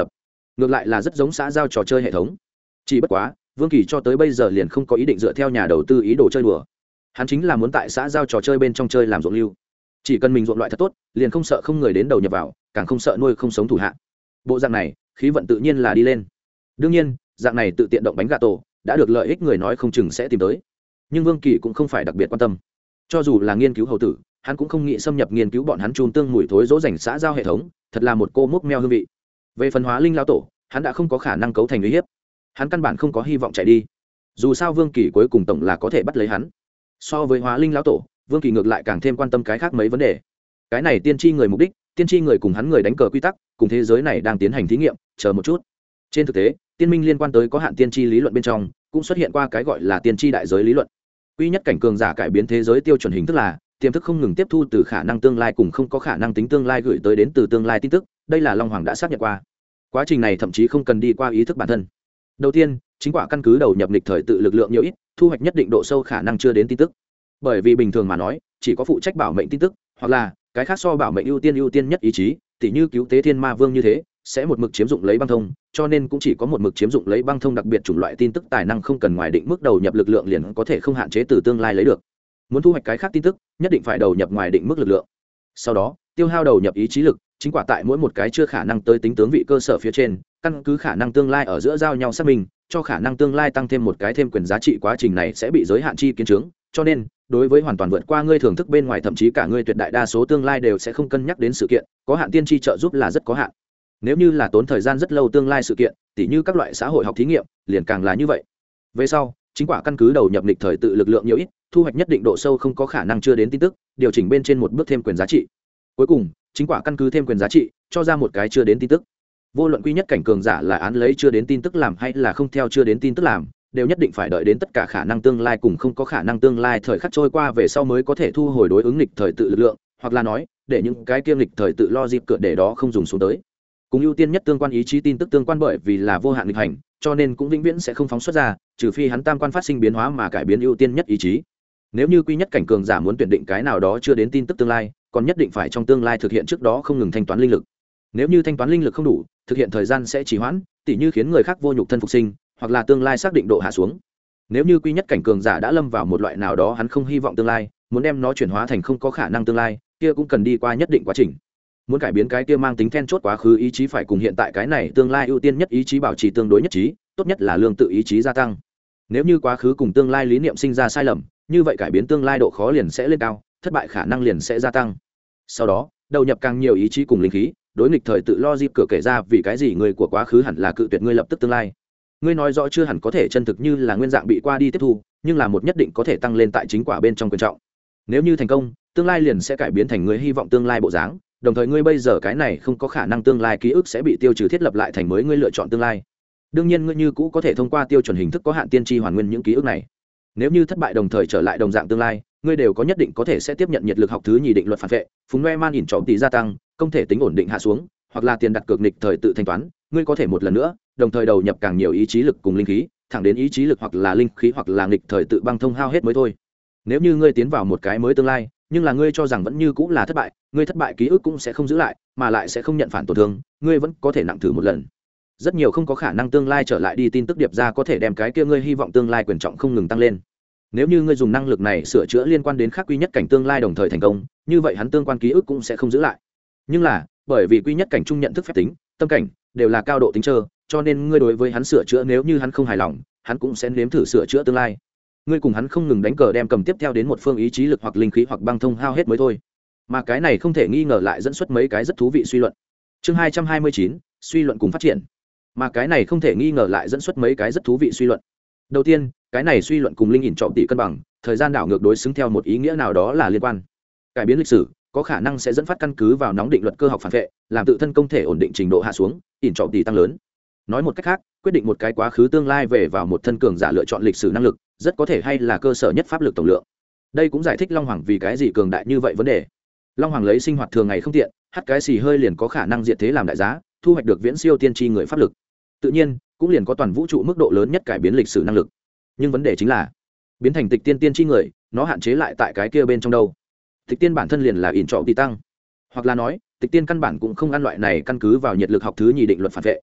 ngược lại là rất giống xã giao trò chơi hệ thống. Chỉ bất quá Vương Kỳ cho tới bây giờ liền không có ý định dựa theo nhà đầu tư ý đồ chơi đùa. Hắn chính là muốn tại xã giao trò chơi bên trong chơi làm ruộng lưu, chỉ cần mình ruộng loại thật tốt, liền không sợ không người đến đầu nhập vào, càng không sợ nuôi không sống thủ hạ. Bộ dạng này khí vận tự nhiên là đi lên. Đương nhiên dạng này tự tiện động bánh gà tổ đã được lợi ích người nói không chừng sẽ tìm tới, nhưng Vương Kỳ cũng không phải đặc biệt quan tâm. Cho dù là nghiên cứu hầu tử, hắn cũng không nghĩ xâm nhập nghiên cứu bọn hắn chun tương mùi thối dỗ dành xã giao hệ thống, thật là một cô mốc meo hương vị. Về phần Hóa Linh lão tổ, hắn đã không có khả năng cấu thành uy hiếp, hắn căn bản không có hy vọng chạy đi. Dù sao Vương Kỳ cuối cùng tổng là có thể bắt lấy hắn. So với Hóa Linh lão tổ, Vương Kỳ ngược lại càng thêm quan tâm cái khác mấy vấn đề. Cái này tiên tri người mục đích, tiên tri người cùng hắn người đánh cờ quy tắc, cùng thế giới này đang tiến hành thí nghiệm, chờ một chút. Trên thực tế, tiên minh liên quan tới có hạn tiên tri lý luận bên trong, cũng xuất hiện qua cái gọi là tiên tri đại giới lý luận. Quy nhất cảnh cường giả cải biến thế giới tiêu chuẩn hình thức là tiềm thức không ngừng tiếp thu từ khả năng tương lai cùng không có khả năng tính tương lai gửi tới đến từ tương lai tin tức, đây là Long Hoàng đã xác nhận qua. Quá trình này thậm chí không cần đi qua ý thức bản thân. Đầu tiên, chính quả căn cứ đầu nhập lịch thời tự lực lượng nhiều ít, thu hoạch nhất định độ sâu khả năng chưa đến tin tức. Bởi vì bình thường mà nói, chỉ có phụ trách bảo mệnh tin tức, hoặc là cái khác so bảo mệnh ưu tiên ưu tiên nhất ý chí, tỉ như cứu tế thiên ma vương như thế, sẽ một mực chiếm dụng lấy băng thông, cho nên cũng chỉ có một mực chiếm dụng lấy băng thông đặc biệt chủng loại tin tức tài năng không cần ngoài định mức đầu nhập lực lượng liền có thể không hạn chế từ tương lai lấy được. Muốn thu hoạch cái khác tin tức, nhất định phải đầu nhập ngoài định mức lực lượng. Sau đó, tiêu hao đầu nhập ý chí lực, chính quả tại mỗi một cái chưa khả năng tới tính tướng vị cơ sở phía trên, căn cứ khả năng tương lai ở giữa giao nhau xác minh, cho khả năng tương lai tăng thêm một cái thêm quyền giá trị, quá trình này sẽ bị giới hạn chi kiến chứng, cho nên đối với hoàn toàn vượt qua ngươi thưởng thức bên ngoài, thậm chí cả ngươi tuyệt đại đa số tương lai đều sẽ không cân nhắc đến sự kiện, có hạn tiên tri trợ giúp là rất có hạn. Nếu như là tốn thời gian rất lâu tương lai sự kiện, tỉ như các loại xã hội học thí nghiệm, liền càng là như vậy. Về sau, chính quả căn cứ đầu nhập lịch thời tự lực lượng nhiều ít, thu hoạch nhất định độ sâu không có khả năng chưa đến tin tức, điều chỉnh bên trên một bước thêm quyền giá trị. Cuối cùng, chính quả căn cứ thêm quyền giá trị, cho ra một cái chưa đến tin tức. Vô luận quy nhất cảnh cường giả là án lấy chưa đến tin tức làm hay là không theo chưa đến tin tức làm, đều nhất định phải đợi đến tất cả khả năng tương lai cùng không có khả năng tương lai thời khắc trôi qua về sau mới có thể thu hồi đối ứng lịch thời tự lực lượng, hoặc là nói, để những cái kiêm lịch thời tự lo dịp cửa để đó không dùng xuống tới. Cùng ưu tiên nhất tương quan ý chí tin tức tương quan, bởi vì là vô hạn nghịch hành, cho nên cũng vĩnh viễn sẽ không phóng xuất ra, trừ phi hắn tam quan phát sinh biến hóa mà cải biến ưu tiên nhất ý chí. Nếu như quy nhất cảnh cường giả muốn tuyển định cái nào đó chưa đến tin tức tương lai, còn nhất định phải trong tương lai thực hiện trước đó không ngừng thanh toán linh lực. Nếu như thanh toán linh lực không đủ, thực hiện thời gian sẽ trì hoãn, tỉ như khiến người khác vô nhục thân phục sinh, hoặc là tương lai xác định độ hạ xuống. Nếu như quy nhất cảnh cường giả đã lâm vào một loại nào đó hắn không hy vọng tương lai, muốn đem nó chuyển hóa thành không có khả năng tương lai, kia cũng cần đi qua nhất định quá trình. Muốn cải biến cái kia mang tính then chốt quá khứ ý chí, phải cùng hiện tại cái này tương lai ưu tiên nhất ý chí bảo trì tương đối nhất trí, tốt nhất là lương tự ý chí gia tăng. Nếu như quá khứ cùng tương lai lý niệm sinh ra sai lầm, như vậy cải biến tương lai độ khó liền sẽ lên cao, thất bại khả năng liền sẽ gia tăng. Sau đó, đầu nhập càng nhiều ý chí cùng linh khí, đối nghịch thời tự lo dịp cửa kể ra vì cái gì người của quá khứ hẳn là cự tuyệt ngươi lập tức tương lai. Ngươi nói rõ chưa hẳn có thể chân thực như là nguyên dạng bị qua đi tiếp thu, nhưng là một nhất định có thể tăng lên tại chính quả bên trong quyền trọng. Nếu như thành công, tương lai liền sẽ cải biến thành ngươi hy vọng tương lai bộ dáng, đồng thời ngươi bây giờ cái này không có khả năng tương lai ký ức sẽ bị tiêu trừ, thiết lập lại thành mới ngươi lựa chọn tương lai. Đương nhiên ngươi như cũ có thể thông qua tiêu chuẩn hình thức có hạn tiên tri hoàn nguyên những ký ức này. Nếu như thất bại đồng thời trở lại đồng dạng tương lai, ngươi đều có nhất định có thể sẽ tiếp nhận nhiệt lực học thứ nhì định luật phản vệ, phúng noe man ỉn trọng tỷ gia tăng, công thể tính ổn định hạ xuống, hoặc là tiền đặt cược nghịch thời tự thanh toán, ngươi có thể một lần nữa đồng thời đầu nhập càng nhiều ý chí lực cùng linh khí, thẳng đến ý chí lực hoặc là linh khí hoặc là nghịch thời tự băng thông hao hết mới thôi. Nếu như ngươi tiến vào một cái mới tương lai, nhưng là ngươi cho rằng vẫn như cũng là thất bại, ngươi thất bại ký ức cũng sẽ không giữ lại, mà lại sẽ không nhận phản tổn thương, ngươi vẫn có thể nặng thử một lần. Rất nhiều không có khả năng tương lai trở lại đi tin tức điệp ra có thể đem cái kia ngươi hy vọng tương lai quyền trọng không ngừng tăng lên. Nếu như ngươi dùng năng lực này sửa chữa liên quan đến khác quy nhất cảnh tương lai đồng thời thành công, như vậy hắn tương quan ký ức cũng sẽ không giữ lại. Nhưng là, bởi vì quy nhất cảnh chung nhận thức phép tính, tâm cảnh đều là cao độ tính trơ, cho nên ngươi đối với hắn sửa chữa, nếu như hắn không hài lòng, hắn cũng sẽ nếm thử sửa chữa tương lai. Ngươi cùng hắn không ngừng đánh cờ đem cầm tiếp theo đến một phương ý chí lực hoặc linh khí hoặc băng thông hao hết mới thôi. Mà cái này không thể nghi ngờ lại dẫn xuất mấy cái rất thú vị suy luận. Chương hai trăm hai mươi chín, suy luận cùng phát triển. Mà cái này không thể nghi ngờ lại dẫn xuất mấy cái rất thú vị suy luận. Đầu tiên, cái này suy luận cùng linh ỉn trọng tỷ cân bằng, thời gian đảo ngược đối xứng theo một ý nghĩa nào đó là liên quan. Cải biến lịch sử có khả năng sẽ dẫn phát căn cứ vào nóng định luật cơ học phản vệ, làm tự thân công thể ổn định trình độ hạ xuống, ỉn trọng tỷ tăng lớn. Nói một cách khác, quyết định một cái quá khứ tương lai về vào một thân cường giả lựa chọn lịch sử năng lực, rất có thể hay là cơ sở nhất pháp lực tổng lượng. Đây cũng giải thích Long Hoàng vì cái gì cường đại như vậy vấn đề. Long Hoàng lấy sinh hoạt thường ngày không tiện, hắt cái xì hơi liền có khả năng diệt thế làm đại giá, thu hoạch được viễn siêu tiên tri người pháp lực. Tự nhiên, cũng liền có toàn vũ trụ mức độ lớn nhất cải biến lịch sử năng lực. Nhưng vấn đề chính là, biến thành tịch tiên tiên tri người, nó hạn chế lại tại cái kia bên trong đâu. Tịch tiên bản thân liền là ỉn trọng tỷ tăng, hoặc là nói, tịch tiên căn bản cũng không ăn loại này căn cứ vào nhiệt lực học thứ nhì định luật phản vệ.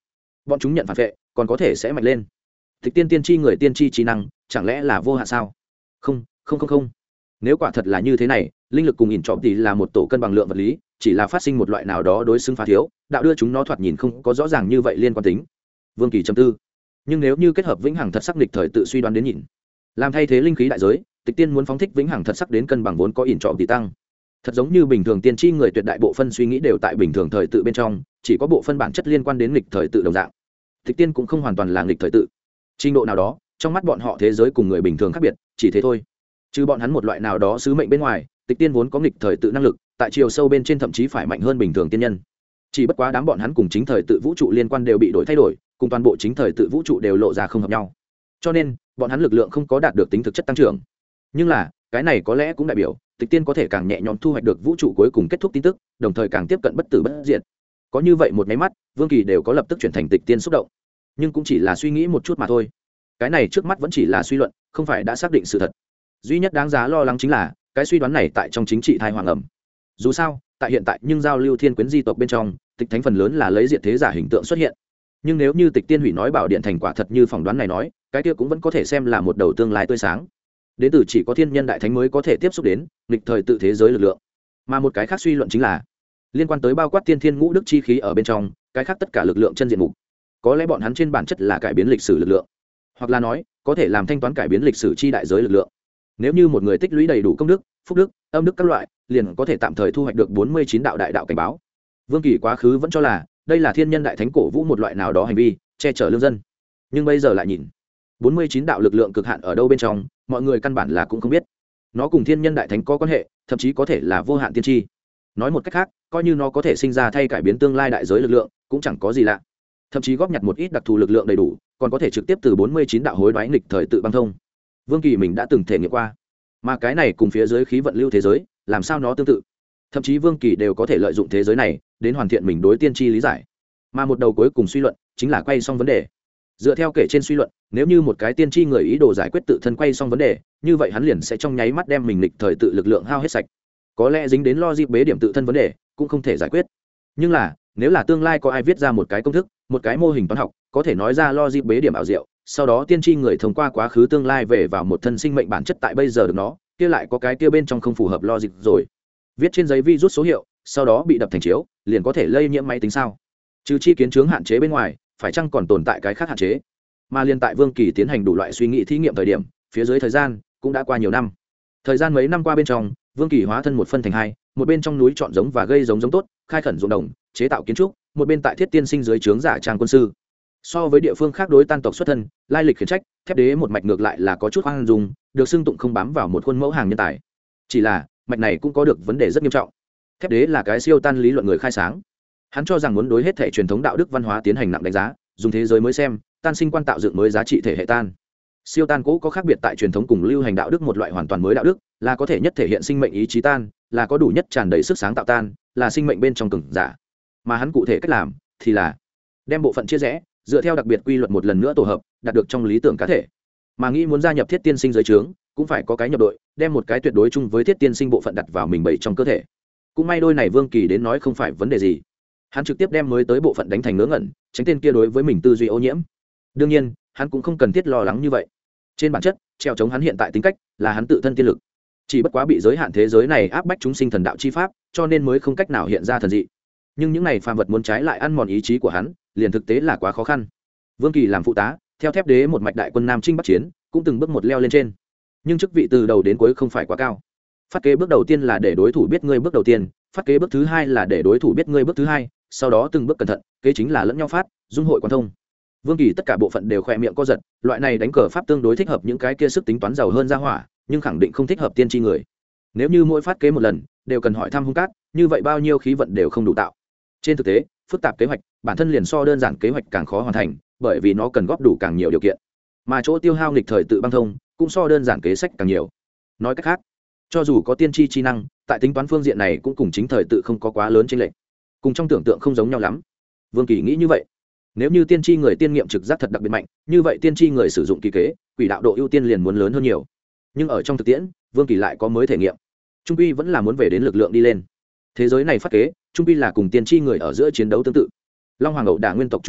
bọn chúng nhận phản vệ còn có thể sẽ mạnh lên. Tịch tiên tiên tri người tiên tri trí năng chẳng lẽ là vô hạn sao? Không, không không không. Nếu quả thật là như thế này, linh lực cùng ỉn trọm tỷ là một tổ cân bằng lượng vật lý, chỉ là phát sinh một loại nào đó đối xứng phá thiếu, đạo đưa chúng nó thoạt nhìn không có rõ ràng như vậy liên quan tính. Vương Kỳ trầm tư. Nhưng nếu như kết hợp vĩnh hằng thật sắc lịch thời tự suy đoán đến nhìn, làm thay thế linh khí đại giới, tịch tiên muốn phóng thích vĩnh hằng thật sắc đến cân bằng vốn có ỉn trọm tỷ tăng. Thật giống như bình thường tiên tri người tuyệt đại bộ phân suy nghĩ đều tại bình thường thời tự bên trong, chỉ có bộ phân bản chất liên quan đến lịch thời tự đồng dạng. Tịch tiên cũng không hoàn toàn là lịch thời tự. Trình độ nào đó, trong mắt bọn họ thế giới cùng người bình thường khác biệt, chỉ thế thôi. Trừ bọn hắn một loại nào đó sứ mệnh bên ngoài, tịch tiên vốn có nghịch thời tự năng lực, tại chiều sâu bên trên thậm chí phải mạnh hơn bình thường tiên nhân. Chỉ bất quá đám bọn hắn cùng chính thời tự vũ trụ liên quan đều bị đổi thay đổi, cùng toàn bộ chính thời tự vũ trụ đều lộ ra không hợp nhau. Cho nên, bọn hắn lực lượng không có đạt được tính thực chất tăng trưởng. Nhưng là, cái này có lẽ cũng đại biểu, tịch tiên có thể càng nhẹ nhõm thu hoạch được vũ trụ cuối cùng kết thúc tin tức, đồng thời càng tiếp cận bất tử bất diệt. Có như vậy một máy mắt, Vương Kỳ đều có lập tức chuyển thành tịch tiên xúc động. Nhưng cũng chỉ là suy nghĩ một chút mà thôi. Cái này trước mắt vẫn chỉ là suy luận, không phải đã xác định sự thật. Duy nhất đáng giá lo lắng chính là cái suy đoán này tại trong chính trị thai hoàng ẩm. Dù sao, tại hiện tại nhưng giao lưu thiên quyến di tộc bên trong, tịch thánh phần lớn là lấy diệt thế giả hình tượng xuất hiện. Nhưng nếu như tịch tiên hủy nói bảo điện thành quả thật như phỏng đoán này nói, cái kia cũng vẫn có thể xem là một đầu tương lai tươi sáng. Đến từ chỉ có thiên nhân đại thánh mới có thể tiếp xúc đến nghịch thời tự thế giới lực lượng. Mà một cái khác suy luận chính là liên quan tới bao quát tiên thiên ngũ đức chi khí ở bên trong, cái khác tất cả lực lượng chân diện mục. Có lẽ bọn hắn trên bản chất là cải biến lịch sử lực lượng, hoặc là nói có thể làm thanh toán cải biến lịch sử chi đại giới lực lượng. Nếu như một người tích lũy đầy đủ công đức, phúc đức, âm đức các loại, liền có thể tạm thời thu hoạch được bốn mươi chín đạo đại đạo cảnh báo. Vương Kỳ quá khứ vẫn cho là đây là thiên nhân đại thánh cổ vũ một loại nào đó hành vi, che chở lương dân. Nhưng bây giờ lại nhìn, bốn mươi chín đạo lực lượng cực hạn ở đâu bên trong, mọi người căn bản là cũng không biết. Nó cùng thiên nhân đại thánh có quan hệ, thậm chí có thể là vô hạn tiên tri. Nói một cách khác, coi như nó có thể sinh ra thay cải biến tương lai đại giới lực lượng, cũng chẳng có gì lạ. Thậm chí góp nhặt một ít đặc thù lực lượng đầy đủ, còn có thể trực tiếp từ bốn mươi chín đạo hối đoái nghịch thời tự băng thông. Vương Kỳ mình đã từng thể nghiệm qua, mà cái này cùng phía dưới khí vận lưu thế giới, làm sao nó tương tự? Thậm chí Vương Kỳ đều có thể lợi dụng thế giới này đến hoàn thiện mình đối tiên tri lý giải. Mà một đầu cuối cùng suy luận chính là quay xong vấn đề. Dựa theo kể trên suy luận, nếu như một cái tiên tri người ý đồ giải quyết tự thân quay xong vấn đề, như vậy hắn liền sẽ trong nháy mắt đem mình nghịch thời tự lực lượng hao hết sạch. Có lẽ dính đến logic bế điểm tự thân vấn đề cũng không thể giải quyết. Nhưng là, nếu là tương lai có ai viết ra một cái công thức, một cái mô hình toán học, có thể nói ra logic bế điểm ảo diệu, sau đó tiên tri người thông qua quá khứ tương lai về vào một thân sinh mệnh bản chất tại bây giờ được nó, kia lại có cái kia bên trong không phù hợp logic rồi. Viết trên giấy vi rút số hiệu, sau đó bị đập thành chiếu, liền có thể lây nhiễm máy tính sao? Trừ chi kiến chướng hạn chế bên ngoài, phải chăng còn tồn tại cái khác hạn chế? Mà liên tại Vương Kỳ tiến hành đủ loại suy nghĩ thí nghiệm thời điểm, phía dưới thời gian cũng đã qua nhiều năm. Thời gian mấy năm qua bên trong, Vương Kỳ hóa thân một phân thành hai, một bên trong núi chọn giống và gây giống giống tốt, khai khẩn ruộng đồng, chế tạo kiến trúc, một bên tại Thiết Tiên Sinh dưới trướng giả trang quân sư. So với địa phương khác đối tan tộc xuất thân, lai lịch khiển trách, Thép Đế một mạch ngược lại là có chút hoang dung, được xưng tụng không bám vào một khuôn mẫu hàng nhân tài. Chỉ là, mạch này cũng có được vấn đề rất nghiêm trọng. Thép Đế là cái siêu tan lý luận người khai sáng. Hắn cho rằng muốn đối hết thể truyền thống đạo đức văn hóa tiến hành nặng đánh giá, dùng thế giới mới xem, tan sinh quan tạo dựng mới giá trị thể hệ tan. Siêu tan cũ có khác biệt tại truyền thống cùng lưu hành đạo đức một loại hoàn toàn mới đạo đức, là có thể nhất thể hiện sinh mệnh ý chí tan, là có đủ nhất tràn đầy sức sáng tạo tan, là sinh mệnh bên trong cường giả. Mà hắn cụ thể cách làm thì là đem bộ phận chia rẽ, dựa theo đặc biệt quy luật một lần nữa tổ hợp, đạt được trong lý tưởng cá thể. Mà nghĩ muốn gia nhập Thiết Tiên Sinh dưới trướng, cũng phải có cái nhập đội, đem một cái tuyệt đối chung với Thiết Tiên Sinh bộ phận đặt vào mình bảy trong cơ thể. Cũng may đôi này Vương Kỳ đến nói không phải vấn đề gì. Hắn trực tiếp đem mới tới bộ phận đánh thành ngớ ngẩn, tránh tên kia đối với mình tư duy ô nhiễm. Đương nhiên, hắn cũng không cần thiết lo lắng như vậy. Trên bản chất, treo chống hắn hiện tại tính cách là hắn tự thân tiên lực, chỉ bất quá bị giới hạn thế giới này áp bách chúng sinh thần đạo chi pháp, cho nên mới không cách nào hiện ra thần dị. Nhưng những này phàm vật muốn trái lại ăn mòn ý chí của hắn, liền thực tế là quá khó khăn. Vương Kỳ làm phụ tá, theo Thép Đế một mạch đại quân Nam Chinh Bắc Chiến, cũng từng bước một leo lên trên. Nhưng chức vị từ đầu đến cuối không phải quá cao. Phát kế bước đầu tiên là để đối thủ biết ngươi bước đầu tiên, phát kế bước thứ hai là để đối thủ biết ngươi bước thứ hai, sau đó từng bước cẩn thận, kế chính là lẫn nhau phát, dung hội quan thông. Vương Kỳ tất cả bộ phận đều khỏe miệng co giật, loại này đánh cờ pháp tương đối thích hợp những cái kia sức tính toán giàu hơn ra hỏa, nhưng khẳng định không thích hợp tiên tri người. Nếu như mỗi phát kế một lần đều cần hỏi thăm hung cát, như vậy bao nhiêu khí vận đều không đủ tạo. Trên thực tế, phức tạp kế hoạch bản thân liền so đơn giản kế hoạch càng khó hoàn thành, bởi vì nó cần góp đủ càng nhiều điều kiện. Mà chỗ tiêu hao nghịch thời tự băng thông cũng so đơn giản kế sách càng nhiều. Nói cách khác, cho dù có tiên tri chi năng, tại tính toán phương diện này cũng cùng chính thời tự không có quá lớn chênh lệch, cùng trong tưởng tượng không giống nhau lắm. Vương Kỳ nghĩ như vậy. Nếu như tiên tri người tiên nghiệm trực giác thật đặc biệt mạnh, như vậy tiên tri người sử dụng kỳ kế, quỷ đạo độ ưu tiên liền muốn lớn hơn nhiều. Nhưng ở trong thực tiễn, Vương Kỳ lại có mới thể nghiệm. Trung quy vẫn là muốn về đến lực lượng đi lên. Thế giới này phát kế, trung quy là cùng tiên tri người ở giữa chiến đấu tương tự. Long Hoàng Ẩu đả nguyên tộc trung chủ,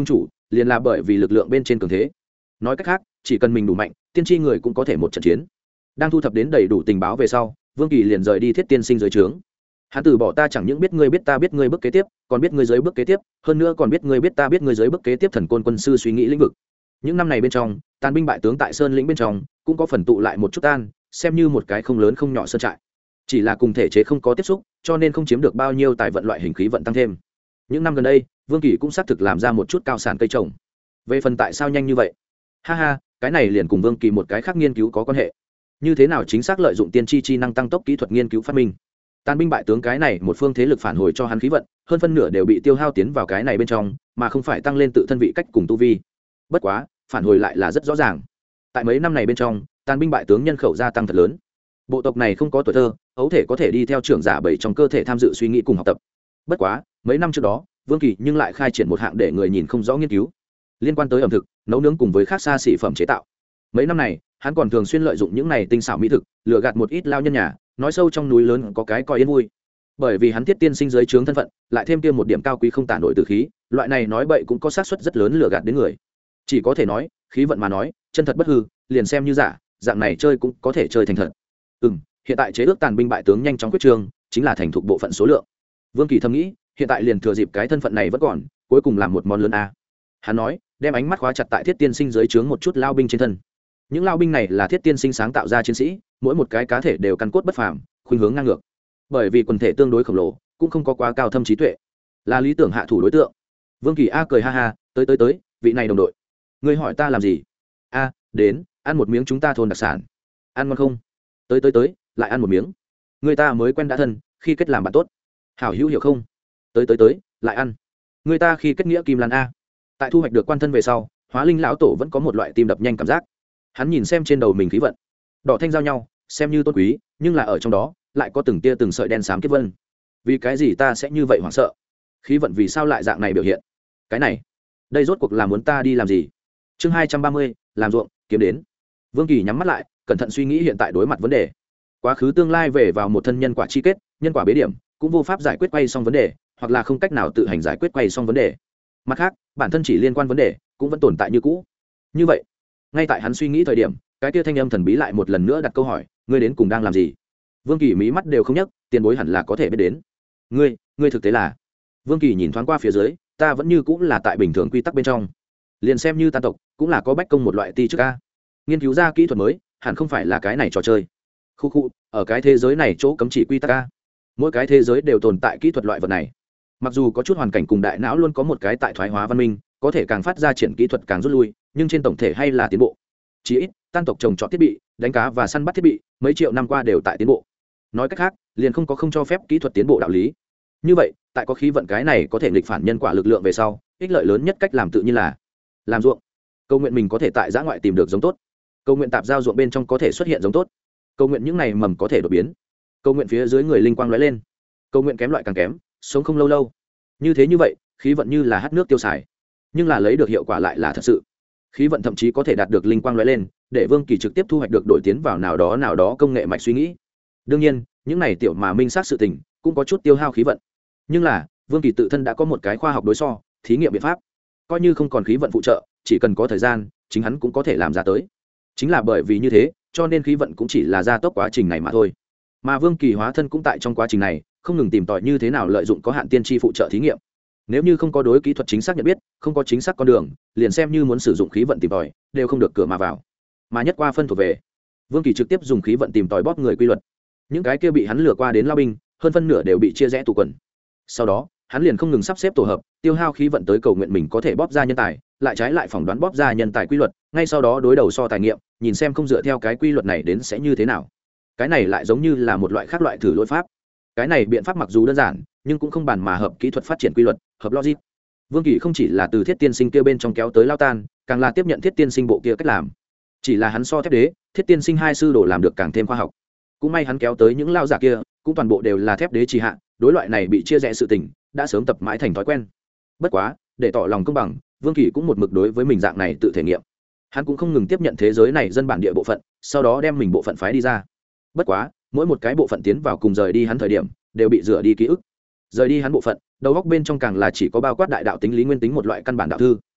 liền là bởi vì lực lượng bên trên cường thế. Nói cách khác, chỉ cần mình đủ mạnh, tiên tri người cũng có thể một trận chiến. Đang thu thập đến đầy đủ tình báo về sau, Vương Kỳ liền rời đi Thiết Tiên Sinh dưới trướng. Hắn từ bỏ ta chẳng những biết ngươi biết ta biết ngươi bước kế tiếp, còn biết ngươi dưới bước kế tiếp, hơn nữa còn biết ngươi biết ta biết ngươi dưới bước kế tiếp thần côn quân sư suy nghĩ lĩnh vực. Những năm này bên trong, tàn binh bại tướng tại sơn lĩnh bên trong, cũng có phần tụ lại một chút tan, xem như một cái không lớn không nhỏ sơn trại. Chỉ là cùng thể chế không có tiếp xúc, cho nên không chiếm được bao nhiêu tài vận loại hình khí vận tăng thêm. Những năm gần đây, Vương Kỳ cũng xác thực làm ra một chút cao sản cây trồng. Về phần tại sao nhanh như vậy? Ha ha, cái này liền cùng Vương Kỳ một cái khác nghiên cứu có quan hệ. Như thế nào chính xác lợi dụng tiên tri chi năng tăng tốc kỹ thuật nghiên cứu phát minh? Tàn binh bại tướng cái này một phương thế lực phản hồi cho hắn khí vận, hơn phân nửa đều bị tiêu hao tiến vào cái này bên trong, mà không phải tăng lên tự thân vị cách cùng tu vi. Bất quá, phản hồi lại là rất rõ ràng. Tại mấy năm này bên trong, tàn binh bại tướng nhân khẩu gia tăng thật lớn. Bộ tộc này không có tuổi thơ, ấu thể có thể đi theo trưởng giả bảy trong cơ thể tham dự suy nghĩ cùng học tập. Bất quá, mấy năm trước đó, Vương Kỳ nhưng lại khai triển một hạng để người nhìn không rõ nghiên cứu, liên quan tới ẩm thực, nấu nướng cùng với khác xa xỉ phẩm chế tạo. Mấy năm này, hắn còn thường xuyên lợi dụng những này tinh xảo mỹ thực, lừa gạt một ít lao nhân nhà, nói sâu trong núi lớn có cái coi yên vui. Bởi vì hắn Thiết Tiên Sinh dưới trướng thân phận, lại thêm kia một điểm cao quý không tản nổi từ khí, loại này nói bậy cũng có xác suất rất lớn lừa gạt đến người. Chỉ có thể nói, khí vận mà nói, chân thật bất hư, liền xem như giả, dạng này chơi cũng có thể chơi thành thật. Ừm, hiện tại chế ước tàn binh bại tướng nhanh chóng quyết trương, chính là thành thục bộ phận số lượng. Vương Kỳ thầm nghĩ, hiện tại liền thừa dịp cái thân phận này vẫn còn, cuối cùng làm một món lớn a. Hắn nói, đem ánh mắt khóa chặt tại Thiết Tiên Sinh dưới trướng một chút lao binh trên thân. Những lao binh này là Thiết Tiên Sinh sáng tạo ra chiến sĩ, mỗi một cái cá thể đều căn cốt bất phàm, khuynh hướng ngang ngược. Bởi vì quần thể tương đối khổng lồ, cũng không có quá cao thâm trí tuệ, là lý tưởng hạ thủ đối tượng. Vương Kỳ a cười ha ha, tới tới tới, vị này đồng đội, ngươi hỏi ta làm gì? A, đến, ăn một miếng chúng ta thôn đặc sản. Ăn ngon không? Tới tới tới, lại ăn một miếng. Người ta mới quen đã thân, khi kết làm bạn tốt. Hảo hữu hiểu không? Tới tới tới, lại ăn. Người ta khi kết nghĩa kim lan a. Tại thu hoạch được quan thân về sau, Hóa Linh lão tổ vẫn có một loại tim đập nhanh cảm giác. Hắn nhìn xem trên đầu mình khí vận, đỏ thanh giao nhau, xem như tôn quý, nhưng là ở trong đó lại có từng tia từng sợi đen xám kiếp vân. Vì cái gì ta sẽ như vậy hoảng sợ? Khí vận vì sao lại dạng này biểu hiện? Cái này, đây rốt cuộc là muốn ta đi làm gì? Chương hai trăm ba mươi, làm ruộng, kiếm đến. Vương Kỳ nhắm mắt lại, cẩn thận suy nghĩ hiện tại đối mặt vấn đề. Quá khứ tương lai về vào một thân nhân quả chi kết, nhân quả bế điểm, cũng vô pháp giải quyết quay xong vấn đề, hoặc là không cách nào tự hành giải quyết quay xong vấn đề. Mặt khác, bản thân chỉ liên quan vấn đề, cũng vẫn tồn tại như cũ. Như vậy, ngay tại hắn suy nghĩ thời điểm, cái kia thanh âm thần bí lại một lần nữa đặt câu hỏi, ngươi đến cùng đang làm gì? Vương Kỳ mí mắt đều không nhấc, tiền bối hẳn là có thể biết đến. Ngươi, ngươi thực tế là? Vương Kỳ nhìn thoáng qua phía dưới, ta vẫn như cũng là tại bình thường quy tắc bên trong. Liền xem như tan tộc, cũng là có bách công một loại ti trước a. Nghiên cứu ra kỹ thuật mới, hẳn không phải là cái này trò chơi. Khu khu, ở cái thế giới này chỗ cấm chỉ quy tắc a. Mỗi cái thế giới đều tồn tại kỹ thuật loại vật này. Mặc dù có chút hoàn cảnh cùng đại não luôn có một cái tại thoái hóa văn minh, có thể càng phát ra triển kỹ thuật càng rút lui, nhưng trên tổng thể hay là tiến bộ. Chỉ ít, tan tộc trồng trọt thiết bị, đánh cá và săn bắt thiết bị, mấy triệu năm qua đều tại tiến bộ. Nói cách khác, liền không có không cho phép kỹ thuật tiến bộ đạo lý. Như vậy, tại có khí vận cái này có thể nghịch phản nhân quả lực lượng về sau, ích lợi lớn nhất cách làm tự nhiên là làm ruộng. Cầu nguyện mình có thể tại giã ngoại tìm được giống tốt. Cầu nguyện tạp giao ruộng bên trong có thể xuất hiện giống tốt. Cầu nguyện những này mầm có thể đột biến. Cầu nguyện phía dưới người linh quang lóe lên. Cầu nguyện kém loại càng kém, sống không lâu lâu. Như thế như vậy, khí vận như là hắt nước tiêu xài, nhưng là lấy được hiệu quả lại là thật sự. Khí vận thậm chí có thể đạt được linh quang lóe lên, để Vương Kỳ trực tiếp thu hoạch được đổi tiến vào nào đó nào đó công nghệ mạch suy nghĩ. Đương nhiên, những này tiểu mà minh xác sự tình, cũng có chút tiêu hao khí vận. Nhưng là, Vương Kỳ tự thân đã có một cái khoa học đối so, thí nghiệm biện pháp. Coi như không còn khí vận phụ trợ, chỉ cần có thời gian, chính hắn cũng có thể làm ra tới. Chính là bởi vì như thế, cho nên khí vận cũng chỉ là gia tốc quá trình này mà thôi. Mà Vương Kỳ hóa thân cũng tại trong quá trình này, không ngừng tìm tòi như thế nào lợi dụng có hạn tiên tri phụ trợ thí nghiệm. Nếu như không có đối kỹ thuật chính xác nhận biết, không có chính xác con đường, liền xem như muốn sử dụng khí vận tìm tòi, đều không được cửa mà vào. Mà nhất qua phân thuộc về, Vương Kỳ trực tiếp dùng khí vận tìm tòi bóp người quy luật. Những cái kia bị hắn lừa qua đến lao binh, hơn phân nửa đều bị chia rẽ tụ quần. Sau đó, hắn liền không ngừng sắp xếp tổ hợp, tiêu hao khí vận tới cầu nguyện mình có thể bóp ra nhân tài, lại trái lại phỏng đoán bóp ra nhân tài quy luật, ngay sau đó đối đầu so tài nghiệm, nhìn xem không dựa theo cái quy luật này đến sẽ như thế nào. Cái này lại giống như là một loại khác loại thử lỗi pháp. Cái này biện pháp mặc dù đơn giản, nhưng cũng không bàn mà hợp kỹ thuật phát triển quy luật, hợp logic. Vương Kỳ không chỉ là từ Thiết Tiên Sinh kia bên trong kéo tới lao tan, càng là tiếp nhận Thiết Tiên Sinh bộ kia cách làm. Chỉ là hắn so thép đế, Thiết Tiên Sinh hai sư đồ làm được càng thêm khoa học. Cũng may hắn kéo tới những lao giả kia, cũng toàn bộ đều là thép đế trì hạ, đối loại này bị chia rẽ sự tình, đã sớm tập mãi thành thói quen. Bất quá, để tỏ lòng công bằng, Vương Kỳ cũng một mực đối với mình dạng này tự thể nghiệm. Hắn cũng không ngừng tiếp nhận thế giới này dân bản địa bộ phận, sau đó đem mình bộ phận phái đi ra. Bất quá, mỗi một cái bộ phận tiến vào cùng rời đi hắn thời điểm, đều bị rửa đi ký ức. Rời đi hắn bộ phận, đầu góc bên trong càng là chỉ có bao quát đại đạo tính lý nguyên tính một loại căn bản đạo thư.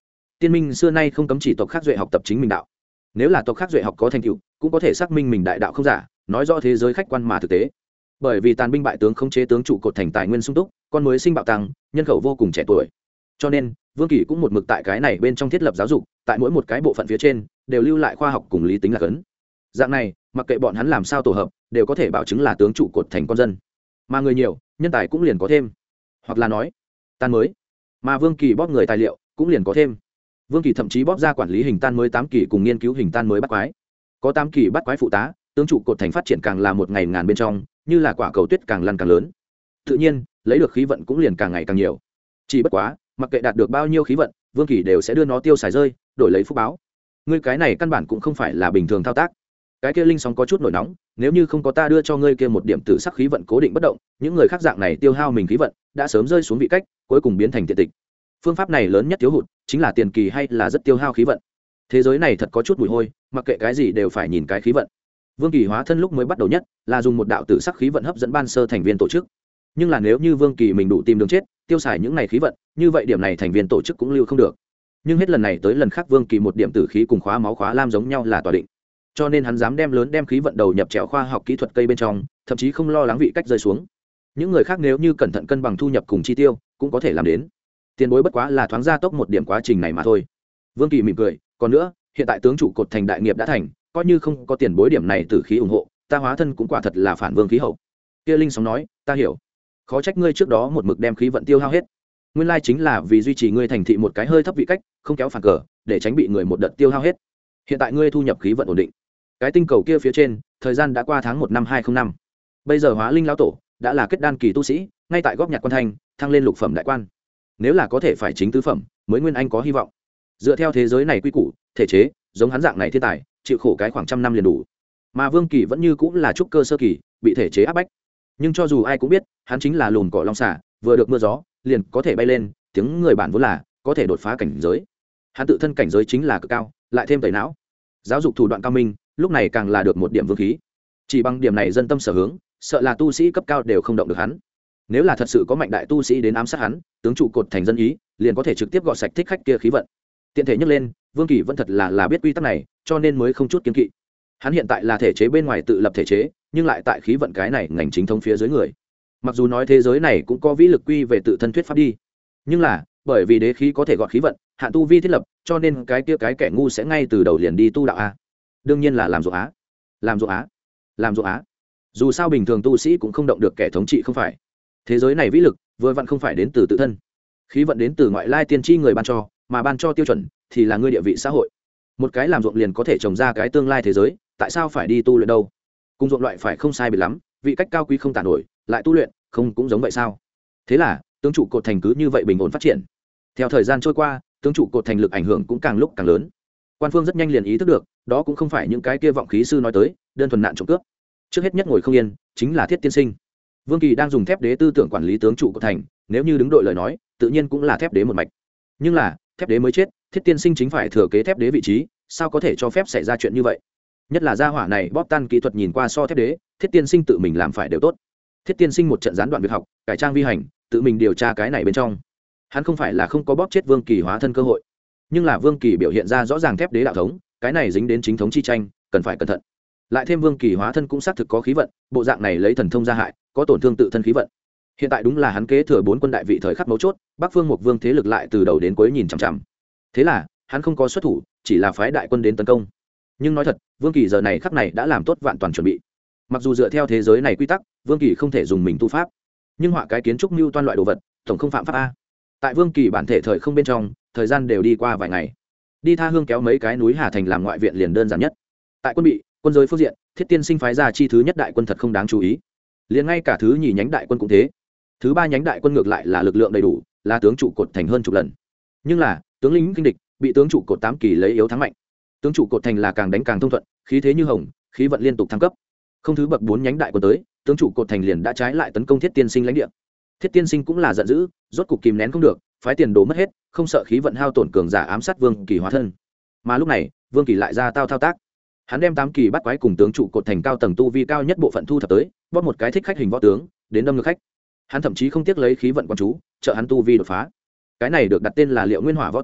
Tiên minh xưa nay không cấm chỉ tộc khác duệ học tập chính mình đạo. Nếu là tộc khác duệ học có thành tựu, cũng có thể xác minh mình đại đạo không giả, nói rõ thế giới khách quan mà thực tế. Bởi vì tàn binh bại tướng không chế tướng trụ cột thành tài nguyên sung túc, con mới sinh bạo tăng, nhân khẩu vô cùng trẻ tuổi. Cho nên, Vương Kỳ cũng một mực tại cái này bên trong thiết lập giáo dục, tại mỗi một cái bộ phận phía trên đều lưu lại khoa học cùng lý tính là cấn. Dạng này, mặc kệ bọn hắn làm sao tổ hợp, đều có thể bảo chứng là tướng trụ cột thành con dân. Mà người nhiều, nhân tài cũng liền có thêm. Hoặc là nói, tan mới. Mà Vương Kỳ bóp người tài liệu, cũng liền có thêm. Vương Kỳ thậm chí bóp ra quản lý hình tan mới tám kỳ cùng nghiên cứu hình tan mới bắt quái. Có tám kỳ bắt quái phụ tá, tướng trụ cột thành phát triển càng là một ngày ngàn bên trong, như là quả cầu tuyết càng lăn càng lớn. Tự nhiên, lấy được khí vận cũng liền càng ngày càng nhiều. Chỉ bất quá, mặc kệ đạt được bao nhiêu khí vận, Vương Kỳ đều sẽ đưa nó tiêu xài rơi, đổi lấy phúc báo. Ngươi cái này căn bản cũng không phải là bình thường thao tác. Cái kia linh sóng có chút nổi nóng, nếu như không có ta đưa cho ngươi kia một điểm tử sắc khí vận cố định bất động, những người khác dạng này tiêu hao mình khí vận, đã sớm rơi xuống vị cách, cuối cùng biến thành tiện tịch. Phương pháp này lớn nhất thiếu hụt, chính là tiền kỳ hay là rất tiêu hao khí vận. Thế giới này thật có chút mùi hôi, mặc kệ cái gì đều phải nhìn cái khí vận. Vương Kỳ hóa thân lúc mới bắt đầu nhất, là dùng một đạo tử sắc khí vận hấp dẫn ban sơ thành viên tổ chức. Nhưng là nếu như Vương Kỳ mình đủ tìm đường chết, tiêu xài những này khí vận, như vậy điểm này thành viên tổ chức cũng lưu không được. Nhưng hết lần này tới lần khác Vương Kỳ một điểm tử khí cùng khóa máu khóa lam giống nhau là tỏa định. Cho nên hắn dám đem lớn đem khí vận đầu nhập trèo khoa học kỹ thuật cây bên trong, thậm chí không lo lắng vị cách rơi xuống. Những người khác nếu như cẩn thận cân bằng thu nhập cùng chi tiêu, cũng có thể làm đến. Tiền bối bất quá là thoáng gia tốc một điểm quá trình này mà thôi. Vương Kỳ mỉm cười, còn nữa, hiện tại tướng trụ cột thành đại nghiệp đã thành, coi như không có tiền bối điểm này tử khí ủng hộ, ta hóa thân cũng quả thật là phản vương khí hậu. Kia linh sóng nói, ta hiểu. Khó trách ngươi trước đó một mực đem khí vận tiêu hao hết. Nguyên lai chính là vì duy trì ngươi thành thị một cái hơi thấp vị cách, không kéo phản cờ, để tránh bị người một đợt tiêu hao hết. Hiện tại ngươi thu nhập khí vận ổn định. Cái tinh cầu kia phía trên, thời gian đã qua tháng một năm hai không năm. Bây giờ Hóa Linh lão tổ đã là kết đan kỳ tu sĩ, ngay tại góp nhặt quan thành, thăng lên lục phẩm đại quan. Nếu là có thể phải chính tứ phẩm, mới nguyên anh có hy vọng. Dựa theo thế giới này quy củ, thể chế, giống hắn dạng này thiên tài, chịu khổ cái khoảng trăm năm liền đủ. Mà Vương Kỳ vẫn như cũng là trúc cơ sơ kỳ, bị thể chế áp bách. Nhưng cho dù ai cũng biết, hắn chính là lùn cỏ long xả, vừa được mưa gió, liền có thể bay lên, tiếng người bản vốn là có thể đột phá cảnh giới. Hắn tự thân cảnh giới chính là cực cao, lại thêm tẩy não, giáo dục thủ đoạn cao minh, lúc này càng là được một điểm vương khí. Chỉ bằng điểm này dân tâm sở hướng, sợ là tu sĩ cấp cao đều không động được hắn. Nếu là thật sự có mạnh đại tu sĩ đến ám sát hắn, tướng trụ cột thành dân ý, liền có thể trực tiếp gọt sạch thích khách kia khí vận. Tiện thể nhắc lên, Vương Kỳ vẫn thật là là biết quy tắc này, cho nên mới không chút kiêng kỵ. Hắn hiện tại là thể chế bên ngoài tự lập thể chế, nhưng lại tại khí vận cái này ngành chính thống phía dưới người. Mặc dù nói thế giới này cũng có vĩ lực quy về tự thân thuyết pháp đi, nhưng là bởi vì đế khí có thể gọt khí vận, hạn tu vi thiết lập, cho nên cái kia cái kẻ ngu sẽ ngay từ đầu liền đi tu đạo a. Đương nhiên là làm ruộng á, làm ruộng á, làm ruộng á. Dù sao bình thường tu sĩ cũng không động được kẻ thống trị không phải. Thế giới này vĩ lực vừa vặn không phải đến từ tự thân, khí vận đến từ ngoại lai tiên tri người ban cho, mà ban cho tiêu chuẩn thì là ngươi địa vị xã hội. Một cái làm ruộng liền có thể trồng ra cái tương lai thế giới, tại sao phải đi tu luyện đâu? Cùng ruộng loại phải không sai biệt lắm, vị cách cao quý không tàn nổi, lại tu luyện không cũng giống vậy sao? Thế là tướng trụ cột thành cứ như vậy bình ổn phát triển. Theo thời gian trôi qua, tướng trụ cột thành lực ảnh hưởng cũng càng lúc càng lớn. Quan phương rất nhanh liền ý thức được, đó cũng không phải những cái kia vọng khí sư nói tới, đơn thuần nạn trộm cướp. Trước hết nhất ngồi không yên, chính là Thiết Tiên Sinh. Vương Kỳ đang dùng thép đế tư tưởng quản lý tướng trụ cột thành, nếu như đứng đội lời nói, tự nhiên cũng là thép đế một mạch. Nhưng là, thép đế mới chết, Thiết Tiên Sinh chính phải thừa kế thép đế vị trí, sao có thể cho phép xảy ra chuyện như vậy? Nhất là gia hỏa này bóp tan kỹ thuật nhìn qua so thép đế, Thiết Tiên Sinh tự mình làm phải đều tốt. Thiết Tiên Sinh một trận gián đoạn việc học, cải trang vi hành, tự mình điều tra cái này bên trong. Hắn không phải là không có bóp chết Vương Kỳ hóa thân cơ hội, nhưng là Vương Kỳ biểu hiện ra rõ ràng thép đế đạo thống, cái này dính đến chính thống chi tranh, cần phải cẩn thận. Lại thêm Vương Kỳ hóa thân cũng xác thực có khí vận, bộ dạng này lấy thần thông ra hại, có tổn thương tự thân khí vận. Hiện tại đúng là hắn kế thừa bốn quân đại vị thời khắc mấu chốt, Bắc Phương một vương thế lực lại từ đầu đến cuối nhìn chằm chằm. Thế là, hắn không có xuất thủ, chỉ là phái đại quân đến tấn công. Nhưng nói thật, Vương Kỳ giờ này khắc này đã làm tốt vạn toàn chuẩn bị. Mặc dù dựa theo thế giới này quy tắc, Vương Kỳ không thể dùng mình tu pháp, nhưng họa cái kiến trúc mưu toan loại đồ vật, tổng không phạm pháp a. Tại Vương Kỳ bản thể thời không bên trong, thời gian đều đi qua vài ngày. Đi tha hương kéo mấy cái núi Hà Thành làm ngoại viện liền đơn giản nhất. Tại quân bị, quân giới phương diện, Thiết Tiên Sinh phái ra chi thứ nhất đại quân thật không đáng chú ý. Liền ngay cả thứ nhì nhánh đại quân cũng thế. Thứ ba nhánh đại quân ngược lại là lực lượng đầy đủ, là tướng trụ cột thành hơn chục lần. Nhưng là, tướng lĩnh kinh địch, bị tướng trụ cột tám kỳ lấy yếu thắng mạnh. Tướng trụ cột thành là càng đánh càng thông thuận, khí thế như hồng, khí vận liên tục thăng cấp. Không thứ bậc bốn nhánh đại quân tới, tướng trụ cột thành liền đã trái lại tấn công Thiết Tiên Sinh lãnh địa. Thiết Tiên Sinh cũng là giận dữ, rốt cục kìm nén không được, phái tiền đồ mất hết, không sợ khí vận hao tổn cường giả ám sát Vương Kỳ hóa thân. Mà lúc này, Vương Kỳ lại ra tao thao tác. Hắn đem tám kỳ bắt quái cùng tướng trụ cột thành cao tầng tu vi cao nhất bộ phận thu thập tới, bóp một cái thích khách hình võ tướng, đến đâm ngược khách. Hắn thậm chí không tiếc lấy khí vận quan chú, trợ hắn tu vi đột phá. Cái này được đặt tên là Liệu Nguyên Hỏa võ tướng,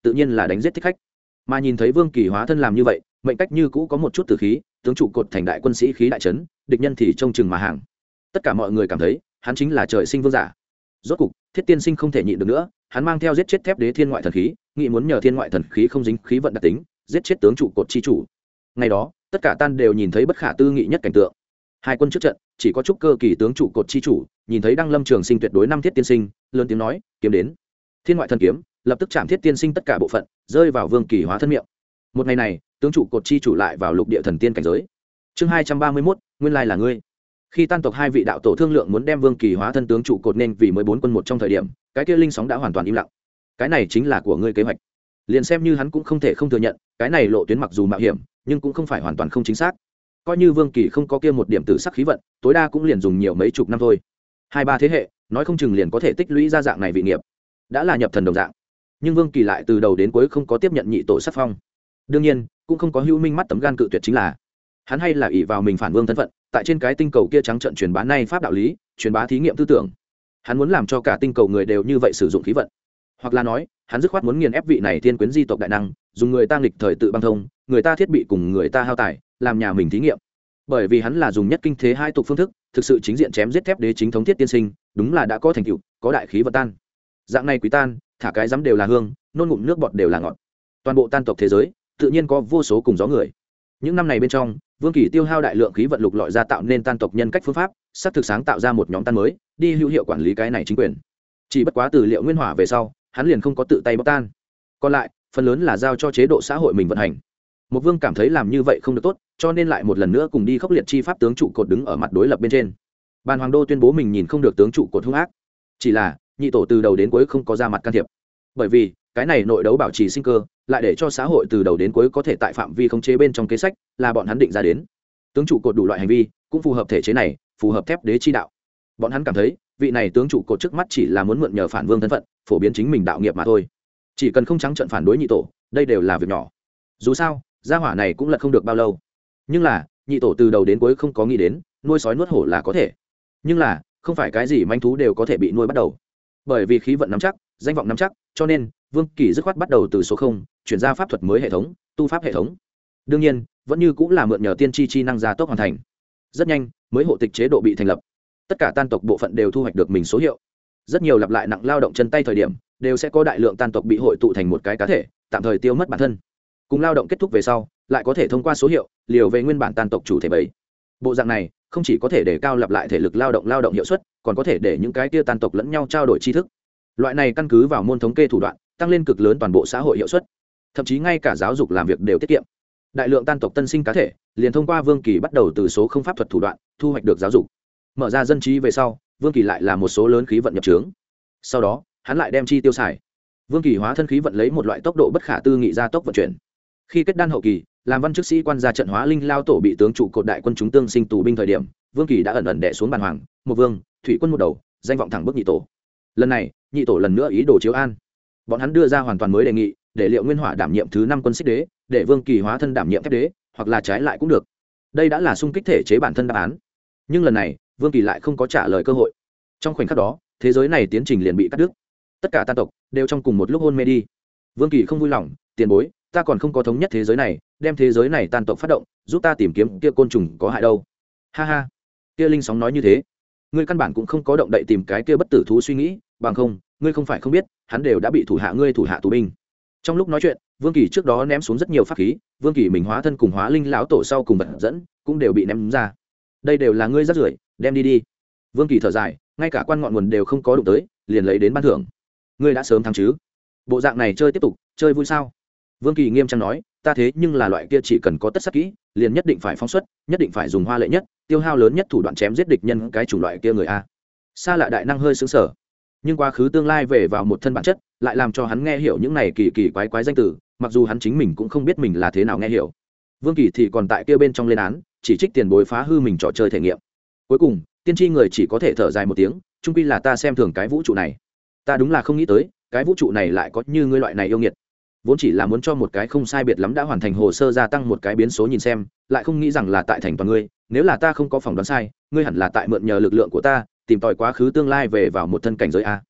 tự nhiên là đánh giết thích khách. Mà nhìn thấy Vương Kỳ hóa thân làm như vậy, mệnh cách như cũ có một chút tử khí, tướng trụ cột thành đại quân sĩ khí đại trấn, địch nhân thì trông chừng mà hàng. Tất cả mọi người cảm thấy hắn chính là trời sinh vương giả. Rốt cục Thiết Tiên Sinh không thể nhịn được nữa, hắn mang theo giết chết thép đế thiên ngoại thần khí, nghĩ muốn nhờ thiên ngoại thần khí không dính khí vận đặc tính, giết chết tướng trụ cột chi chủ. Ngày đó tất cả tan đều nhìn thấy bất khả tư nghị nhất cảnh tượng. Hai quân trước trận chỉ có trúc cơ kỳ tướng trụ cột chi chủ nhìn thấy Đăng Lâm Trường Sinh tuyệt đối năm Thiết Tiên Sinh, lớn tiếng nói kiếm đến. Thiên ngoại thần kiếm lập tức chạm Thiết Tiên Sinh tất cả bộ phận, rơi vào Vương Kỳ hóa thân miệng. Một ngày này tướng trụ cột chi chủ lại vào lục địa thần tiên cảnh giới. Chương hai trăm ba mươi mốt, nguyên lai là ngươi. Khi tan tộc hai vị đạo tổ thương lượng muốn đem Vương Kỳ hóa thân tướng trụ cột nên vì mới bốn quân một trong thời điểm, cái kia linh sóng đã hoàn toàn im lặng. Cái này chính là của ngươi kế hoạch. Liền xem như hắn cũng không thể không thừa nhận, cái này lộ tuyến mặc dù mạo hiểm, nhưng cũng không phải hoàn toàn không chính xác. Coi như Vương Kỳ không có kia một điểm tử sắc khí vận, tối đa cũng liền dùng nhiều mấy chục năm thôi. Hai ba thế hệ, nói không chừng liền có thể tích lũy ra dạng này vị nghiệp. Đã là nhập thần đồng dạng. Nhưng Vương Kỳ lại từ đầu đến cuối không có tiếp nhận nhị tổ sắc phong. Đương nhiên, cũng không có hữu minh mắt tấm gan cự tuyệt chính là. Hắn hay là ỷ vào mình phản vương thân phận, tại trên cái tinh cầu kia trắng trợn truyền bá nay pháp đạo lý, truyền bá thí nghiệm tư tưởng. Hắn muốn làm cho cả tinh cầu người đều như vậy sử dụng khí vận. Hoặc là nói, hắn dứt khoát muốn nghiền ép vị này thiên quyến di tộc đại năng, dùng người ta nghịch thời tự băng thông, người ta thiết bị cùng người ta hao tài, làm nhà mình thí nghiệm. Bởi vì hắn là dùng nhất kinh thế hai tục phương thức, thực sự chính diện chém giết thép đế chính thống Thiết Tiên Sinh, đúng là đã có thành tựu, có đại khí vận tan. Dạng này quý tan, thả cái dám đều là hương, nôn ngụm nước bọt đều là ngọt. Toàn bộ tan tộc thế giới, tự nhiên có vô số cùng gió người. Những năm này bên trong, Vương Kỳ tiêu hao đại lượng khí vận lục lọi ra tạo nên tan tộc nhân cách phương pháp, sắp thực sáng tạo ra một nhóm tan mới, đi hữu hiệu quản lý cái này chính quyền. Chỉ bất quá từ liệu nguyên hỏa về sau, hắn liền không có tự tay bóc tan. Còn lại, phần lớn là giao cho chế độ xã hội mình vận hành. Một Vương cảm thấy làm như vậy không được tốt, cho nên lại một lần nữa cùng đi khốc liệt chi pháp tướng trụ cột đứng ở mặt đối lập bên trên. Bàn Hoàng Đô tuyên bố mình nhìn không được tướng trụ cột hung ác, chỉ là nhị tổ từ đầu đến cuối không có ra mặt can thiệp. Bởi vì, cái này nội đấu bảo trì sinh cơ, lại để cho xã hội từ đầu đến cuối có thể tại phạm vi khống chế bên trong kế sách, là bọn hắn định ra đến. Tướng trụ cột đủ loại hành vi, cũng phù hợp thể chế này, phù hợp thép đế chi đạo. Bọn hắn cảm thấy, vị này tướng trụ cột trước mắt chỉ là muốn mượn nhờ phản vương thân phận, phổ biến chính mình đạo nghiệp mà thôi. Chỉ cần không trắng trợn phản đối nhị tổ, đây đều là việc nhỏ. Dù sao, gia hỏa này cũng lật không được bao lâu. Nhưng là, nhị tổ từ đầu đến cuối không có nghĩ đến, nuôi sói nuốt hổ là có thể. Nhưng là, không phải cái gì manh thú đều có thể bị nuôi bắt đầu. Bởi vì khí vận nắm chắc, danh vọng nắm chắc, cho nên Vương Kỳ dứt khoát bắt đầu từ số không, chuyển ra pháp thuật mới hệ thống, tu pháp hệ thống. Đương nhiên, vẫn như cũng là mượn nhờ tiên tri chi năng gia tốc hoàn thành. Rất nhanh, mới hộ tịch chế độ bị thành lập. Tất cả tan tộc bộ phận đều thu hoạch được mình số hiệu. Rất nhiều lặp lại nặng lao động chân tay thời điểm, đều sẽ có đại lượng tan tộc bị hội tụ thành một cái cá thể, tạm thời tiêu mất bản thân. Cùng lao động kết thúc về sau, lại có thể thông qua số hiệu, liều về nguyên bản tan tộc chủ thể bảy. Bộ dạng này, không chỉ có thể để cao lặp lại thể lực lao động lao động hiệu suất, còn có thể để những cái kia tan tộc lẫn nhau trao đổi tri thức. Loại này căn cứ vào môn thống kê thủ đoạn, tăng lên cực lớn toàn bộ xã hội hiệu suất, thậm chí ngay cả giáo dục làm việc đều tiết kiệm. Đại lượng tan tộc tân sinh cá thể, liền thông qua Vương Kỳ bắt đầu từ số không pháp thuật thủ đoạn, thu hoạch được giáo dục. Mở ra dân trí về sau, Vương Kỳ lại là một số lớn khí vận nhập trướng. Sau đó, hắn lại đem chi tiêu xài. Vương Kỳ hóa thân khí vận lấy một loại tốc độ bất khả tư nghị ra tốc vận chuyển. Khi kết đan hậu kỳ, làm văn chức sĩ quan ra trận hóa linh lao tổ bị tướng trụ cột đại quân chúng tương sinh tù binh thời điểm, Vương Kỳ đã ẩn ẩn đè xuống bàn hoàng, một vương, thủy quân một đầu, danh vọng thẳng bước nhị tổ. Lần này, nhị tổ lần nữa ý đồ chiếu an. Bọn hắn đưa ra hoàn toàn mới đề nghị, để Liệu Nguyên Hỏa đảm nhiệm thứ năm quân xích đế, để Vương Kỳ hóa thân đảm nhiệm thép đế, hoặc là trái lại cũng được. Đây đã là xung kích thể chế bản thân đáp án. Nhưng lần này, Vương Kỳ lại không có trả lời cơ hội. Trong khoảnh khắc đó, thế giới này tiến trình liền bị cắt đứt. Tất cả tan tộc đều trong cùng một lúc hôn mê đi. Vương Kỳ không vui lòng, tiền bối, ta còn không có thống nhất thế giới này, đem thế giới này tan tộc phát động, giúp ta tìm kiếm kia côn trùng có hại đâu. Ha ha. Kia linh sóng nói như thế, ngươi căn bản cũng không có động đậy tìm cái kia bất tử thú suy nghĩ, bằng không, ngươi không phải không biết, hắn đều đã bị thủ hạ ngươi thủ hạ tù binh. Trong lúc nói chuyện, Vương Kỳ trước đó ném xuống rất nhiều pháp khí, Vương Kỳ mình hóa thân cùng hóa linh lão tổ sau cùng bật dẫn, cũng đều bị ném ra. Đây đều là ngươi rác rưởi, đem đi đi. Vương Kỳ thở dài, ngay cả quan ngọn nguồn đều không có đụng tới, liền lấy đến ban thưởng. Ngươi đã sớm thắng chứ? Bộ dạng này chơi tiếp tục, chơi vui sao? Vương Kỳ nghiêm trang nói, ta thế nhưng là loại kia chỉ cần có tất sắc kỹ, liền nhất định phải phóng xuất, nhất định phải dùng hoa lệ nhất, tiêu hao lớn nhất thủ đoạn chém giết địch nhân cái chủng loại kia người a. Xa lạ đại năng hơi sững sờ, nhưng quá khứ tương lai về vào một thân bản chất, lại làm cho hắn nghe hiểu những này kỳ kỳ quái quái danh từ, mặc dù hắn chính mình cũng không biết mình là thế nào nghe hiểu. Vương Kỳ thì còn tại kia bên trong lên án, chỉ trích tiền bối phá hư mình trò chơi thể nghiệm. Cuối cùng, tiên tri người chỉ có thể thở dài một tiếng, chung quy là ta xem thường cái vũ trụ này. Ta đúng là không nghĩ tới, cái vũ trụ này lại có như ngươi loại này yêu nghiệt. Vốn chỉ là muốn cho một cái không sai biệt lắm đã hoàn thành hồ sơ gia tăng một cái biến số nhìn xem, lại không nghĩ rằng là tại thành toàn ngươi, nếu là ta không có phỏng đoán sai, ngươi hẳn là tại mượn nhờ lực lượng của ta, tìm tòi quá khứ tương lai về vào một thân cảnh giới a.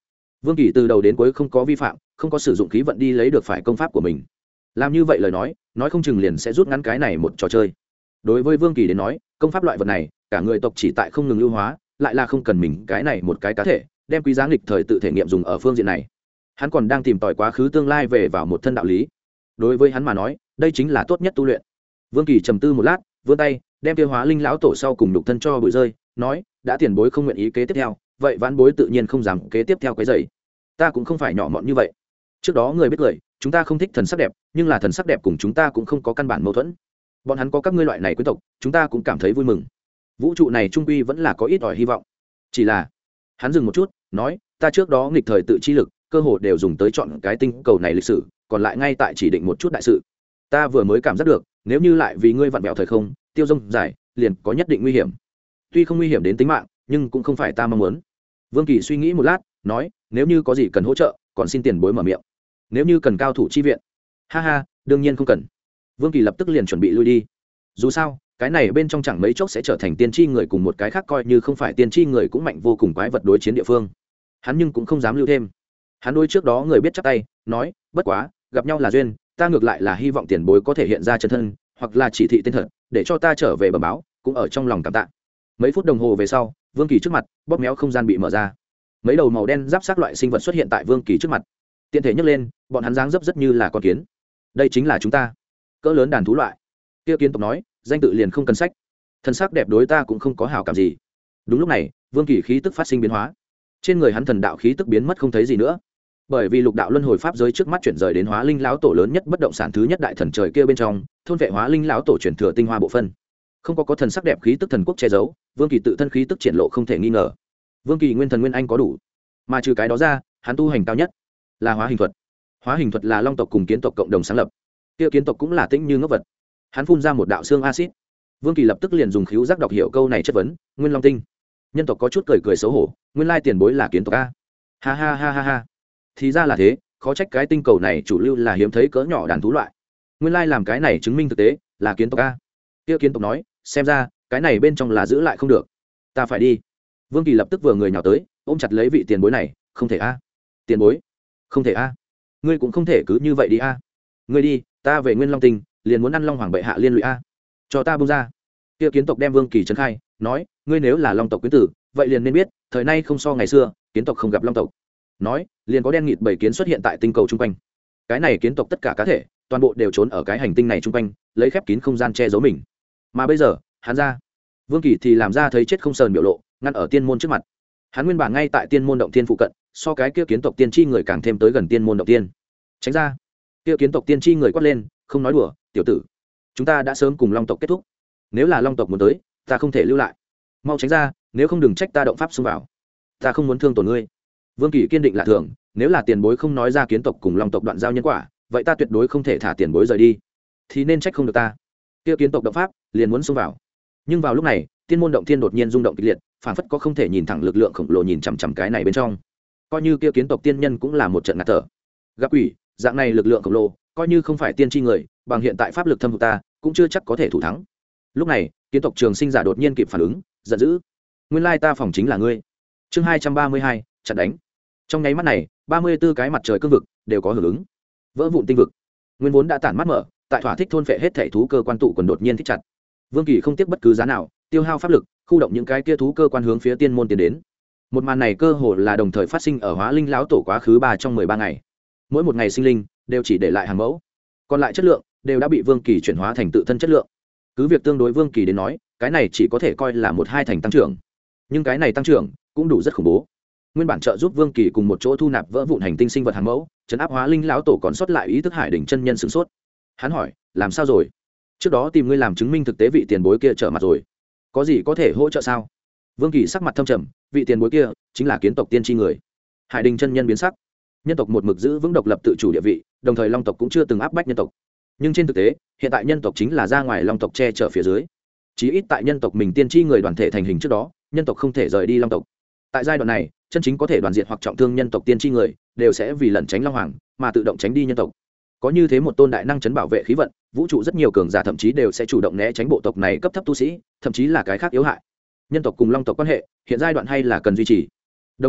Vương Kỳ từ đầu đến cuối không có vi phạm, không có sử dụng khí vận đi lấy được phải công pháp của mình. Làm như vậy lời nói, nói không chừng liền sẽ rút ngắn cái này một trò chơi. Đối với Vương Kỳ đến nói, công pháp loại vật này, cả người tộc chỉ tại không ngừng lưu hóa, lại là không cần mình cái này một cái cá thể, đem quý giá nghịch thời tự thể nghiệm dùng ở phương diện này. Hắn còn đang tìm tòi quá khứ tương lai về vào một thân đạo lý. Đối với hắn mà nói, đây chính là tốt nhất tu luyện. Vương Kỳ trầm tư một lát, vươn tay, đem tiêu hóa linh lão tổ sau cùng nhục thân cho bụi rơi, nói, đã tiền bối không nguyện ý kế tiếp theo, vậy vãn bối tự nhiên không dám kế tiếp theo cái dày. Ta cũng không phải nhỏ mọn như vậy. Trước đó người biết cười, chúng ta không thích thần sắc đẹp, nhưng là thần sắc đẹp cùng chúng ta cũng không có căn bản mâu thuẫn. Bọn hắn có các ngươi loại này quý tộc, chúng ta cũng cảm thấy vui mừng. Vũ trụ này trung quy vẫn là có ít ỏi hy vọng. Chỉ là, hắn dừng một chút, nói, ta trước đó nghịch thời tự chi lực, cơ hội đều dùng tới chọn cái tinh cầu này lịch sử, còn lại ngay tại chỉ định một chút đại sự. Ta vừa mới cảm giác được, nếu như lại vì ngươi vặn vẹo thời không, tiêu rông dài, liền có nhất định nguy hiểm. Tuy không nguy hiểm đến tính mạng, nhưng cũng không phải ta mong muốn. Vương Kỳ suy nghĩ một lát, nói, nếu như có gì cần hỗ trợ, còn xin tiền bối mở miệng. Nếu như cần cao thủ chi viện, ha ha, đương nhiên không cần. Vương Kỳ lập tức liền chuẩn bị lui đi. Dù sao, cái này bên trong chẳng mấy chốc sẽ trở thành tiên tri người cùng một cái khác coi như không phải tiên tri người cũng mạnh vô cùng quái vật đối chiến địa phương. Hắn nhưng cũng không dám lưu thêm. Hắn đôi trước đó người biết chắc tay, nói, bất quá, gặp nhau là duyên, ta ngược lại là hy vọng tiền bối có thể hiện ra chân thân, hoặc là chỉ thị tên thật, để cho ta trở về bẩm báo, cũng ở trong lòng cảm tạ. Mấy phút đồng hồ về sau, Vương Kỳ trước mặt, bóp méo không gian bị mở ra. Mấy đầu màu đen giáp xác loại sinh vật xuất hiện tại Vương Kỳ trước mặt. Tiện thể nhấc lên, bọn hắn dáng dấp rất như là con kiến. Đây chính là chúng ta, cỡ lớn đàn thú loại. Tiêu Kiến tộc nói, danh tự liền không cần sách. Thân sắc đẹp đối ta cũng không có hảo cảm gì. Đúng lúc này, Vương Kỳ khí tức phát sinh biến hóa. Trên người hắn thần đạo khí tức biến mất không thấy gì nữa. Bởi vì lục đạo luân hồi pháp giới trước mắt chuyển rời đến Hóa Linh lão tổ lớn nhất bất động sản thứ nhất đại thần trời kia bên trong, thôn vệ Hóa Linh lão tổ chuyển thừa tinh hoa bộ phân. Không có có thần sắc đẹp khí tức thần quốc che giấu, Vương Kỳ tự thân khí tức triển lộ không thể nghi ngờ. Vương Kỳ nguyên thần nguyên anh có đủ, mà trừ cái đó ra, hắn tu hành cao nhất là hóa hình thuật. Hóa hình thuật là long tộc cùng kiến tộc cộng đồng sáng lập. Kia kiến tộc cũng là tĩnh như ngốc vật. Hắn phun ra một đạo xương acid. Vương Kỳ lập tức liền dùng khíu giác đọc hiểu câu này chất vấn, Nguyên Long tinh. Nhân tộc có chút cười cười xấu hổ, nguyên lai tiền bối là kiến tộc a. Ha ha ha ha ha. Thì ra là thế, khó trách cái tinh cầu này chủ lưu là hiếm thấy cỡ nhỏ đàn thú loại. Nguyên lai làm cái này chứng minh thực tế là kiến tộc a. Kia kiến tộc nói, xem ra cái này bên trong là giữ lại không được, ta phải đi. Vương Kỳ lập tức vừa người nhào tới, ôm chặt lấy vị tiền bối này, không thể a. Tiền bối, không thể a. Ngươi cũng không thể cứ như vậy đi a. Ngươi đi, ta về Nguyên Long tinh, liền muốn ăn Long Hoàng bệ hạ liên lụy a. Cho ta buông ra. Kia kiến tộc đem Vương Kỳ trấn khai, nói, ngươi nếu là Long tộc quyến tử, vậy liền nên biết, thời nay không so ngày xưa, kiến tộc không gặp Long tộc. Nói, liền có đen nghịt bảy kiến xuất hiện tại tinh cầu chung quanh. Cái này kiến tộc tất cả cá thể, toàn bộ đều trốn ở cái hành tinh này chung quanh, lấy khép kín không gian che giấu mình. Mà bây giờ, hắn ra, Vương Kỳ thì làm ra thấy chết không sờn biểu lộ, ngăn ở tiên môn trước mặt. Hắn nguyên bản ngay tại tiên môn động tiên phụ cận, so cái kia kiến tộc tiên tri người càng thêm tới gần tiên môn động tiên. Tránh ra. Kia kiến tộc tiên tri người quát lên, không nói đùa, tiểu tử, chúng ta đã sớm cùng Long tộc kết thúc, nếu là Long tộc muốn tới, ta không thể lưu lại, mau tránh ra, nếu không đừng trách ta động pháp xông vào, ta không muốn thương tổn ngươi. Vương Kỳ kiên định lạ thường, nếu là tiền bối không nói ra kiến tộc cùng Long tộc đoạn giao nhân quả, vậy ta tuyệt đối không thể thả tiền bối rời đi, thì nên trách không được ta. Kia kiến tộc động pháp liền muốn xông vào, nhưng vào lúc này, tiên môn động thiên đột nhiên rung động kịch liệt, phản phất có không thể nhìn thẳng lực lượng khổng lồ nhìn chằm chằm cái này bên trong. Coi như kia kiến tộc tiên nhân cũng là một trận ngạt thở. Gặp quỷ, dạng này lực lượng khổng lồ, coi như không phải tiên tri người, bằng hiện tại pháp lực thâm hụt ta, cũng chưa chắc có thể thủ thắng. Lúc này, kiến tộc trường sinh giả đột nhiên kịp phản ứng, giận dữ, nguyên lai ta phòng chính là ngươi. Chương hai trăm ba mươi hai, chặn đánh. Trong nháy mắt này, ba mươi b ố cái mặt trời cương vực đều có hưởng ứng. Vỡ vụn tinh vực, nguyên vốn đã tản mắt mở, tại thỏa thích thôn phệ hết thể thú cơ quan tụ còn đột nhiên thích chặt. Vương Kỳ không tiếc bất cứ giá nào, tiêu hao pháp lực, khu động những cái kia thú cơ quan hướng phía tiên môn tiến đến. Một màn này cơ hồ là đồng thời phát sinh ở Hóa Linh lão tổ quá khứ ba trong mười ba ngày. Mỗi một ngày sinh linh đều chỉ để lại hàng mẫu, còn lại chất lượng đều đã bị Vương Kỳ chuyển hóa thành tự thân chất lượng. Cứ việc tương đối Vương Kỳ đến nói, cái này chỉ có thể coi là một hai thành tăng trưởng, nhưng cái này tăng trưởng cũng đủ rất khủng bố. Nguyên bản trợ giúp Vương Kỳ cùng một chỗ thu nạp vỡ vụn hành tinh sinh vật hàng mẫu, trấn áp Hóa Linh lão tổ còn sót lại ý thức Hải đỉnh chân nhân sửng sốt. Hắn hỏi, làm sao rồi? Trước đó tìm ngươi làm chứng minh thực tế vị tiền bối kia trở mặt rồi, có gì có thể hỗ trợ sao? Vương Kỳ sắc mặt thâm trầm, vị tiền bối kia chính là kiến tộc tiên tri người. Hải đỉnh chân nhân biến sắc. Nhân tộc một mực giữ vững độc lập tự chủ địa vị, đồng thời Long tộc cũng chưa từng áp bách nhân tộc. Nhưng trên thực tế, hiện tại nhân tộc chính là ra ngoài Long tộc che chở phía dưới. Chí ít tại nhân tộc mình tiên tri người đoàn thể thành hình trước đó, nhân tộc không thể rời đi Long tộc. Tại giai đoạn này, chân chính có thể đoàn diệt hoặc trọng thương nhân tộc tiên tri người, đều sẽ vì lẩn tránh Long Hoàng mà tự động tránh đi nhân tộc. Có như thế một tôn đại năng chấn bảo vệ khí vận, vũ trụ rất nhiều cường giả thậm chí đều sẽ chủ động né tránh bộ tộc này cấp thấp tu sĩ, thậm chí là cái khác yếu hại. Nhân tộc cùng Long tộc quan hệ, hiện giai đoạn hay là cần duy trì. Đồng thời,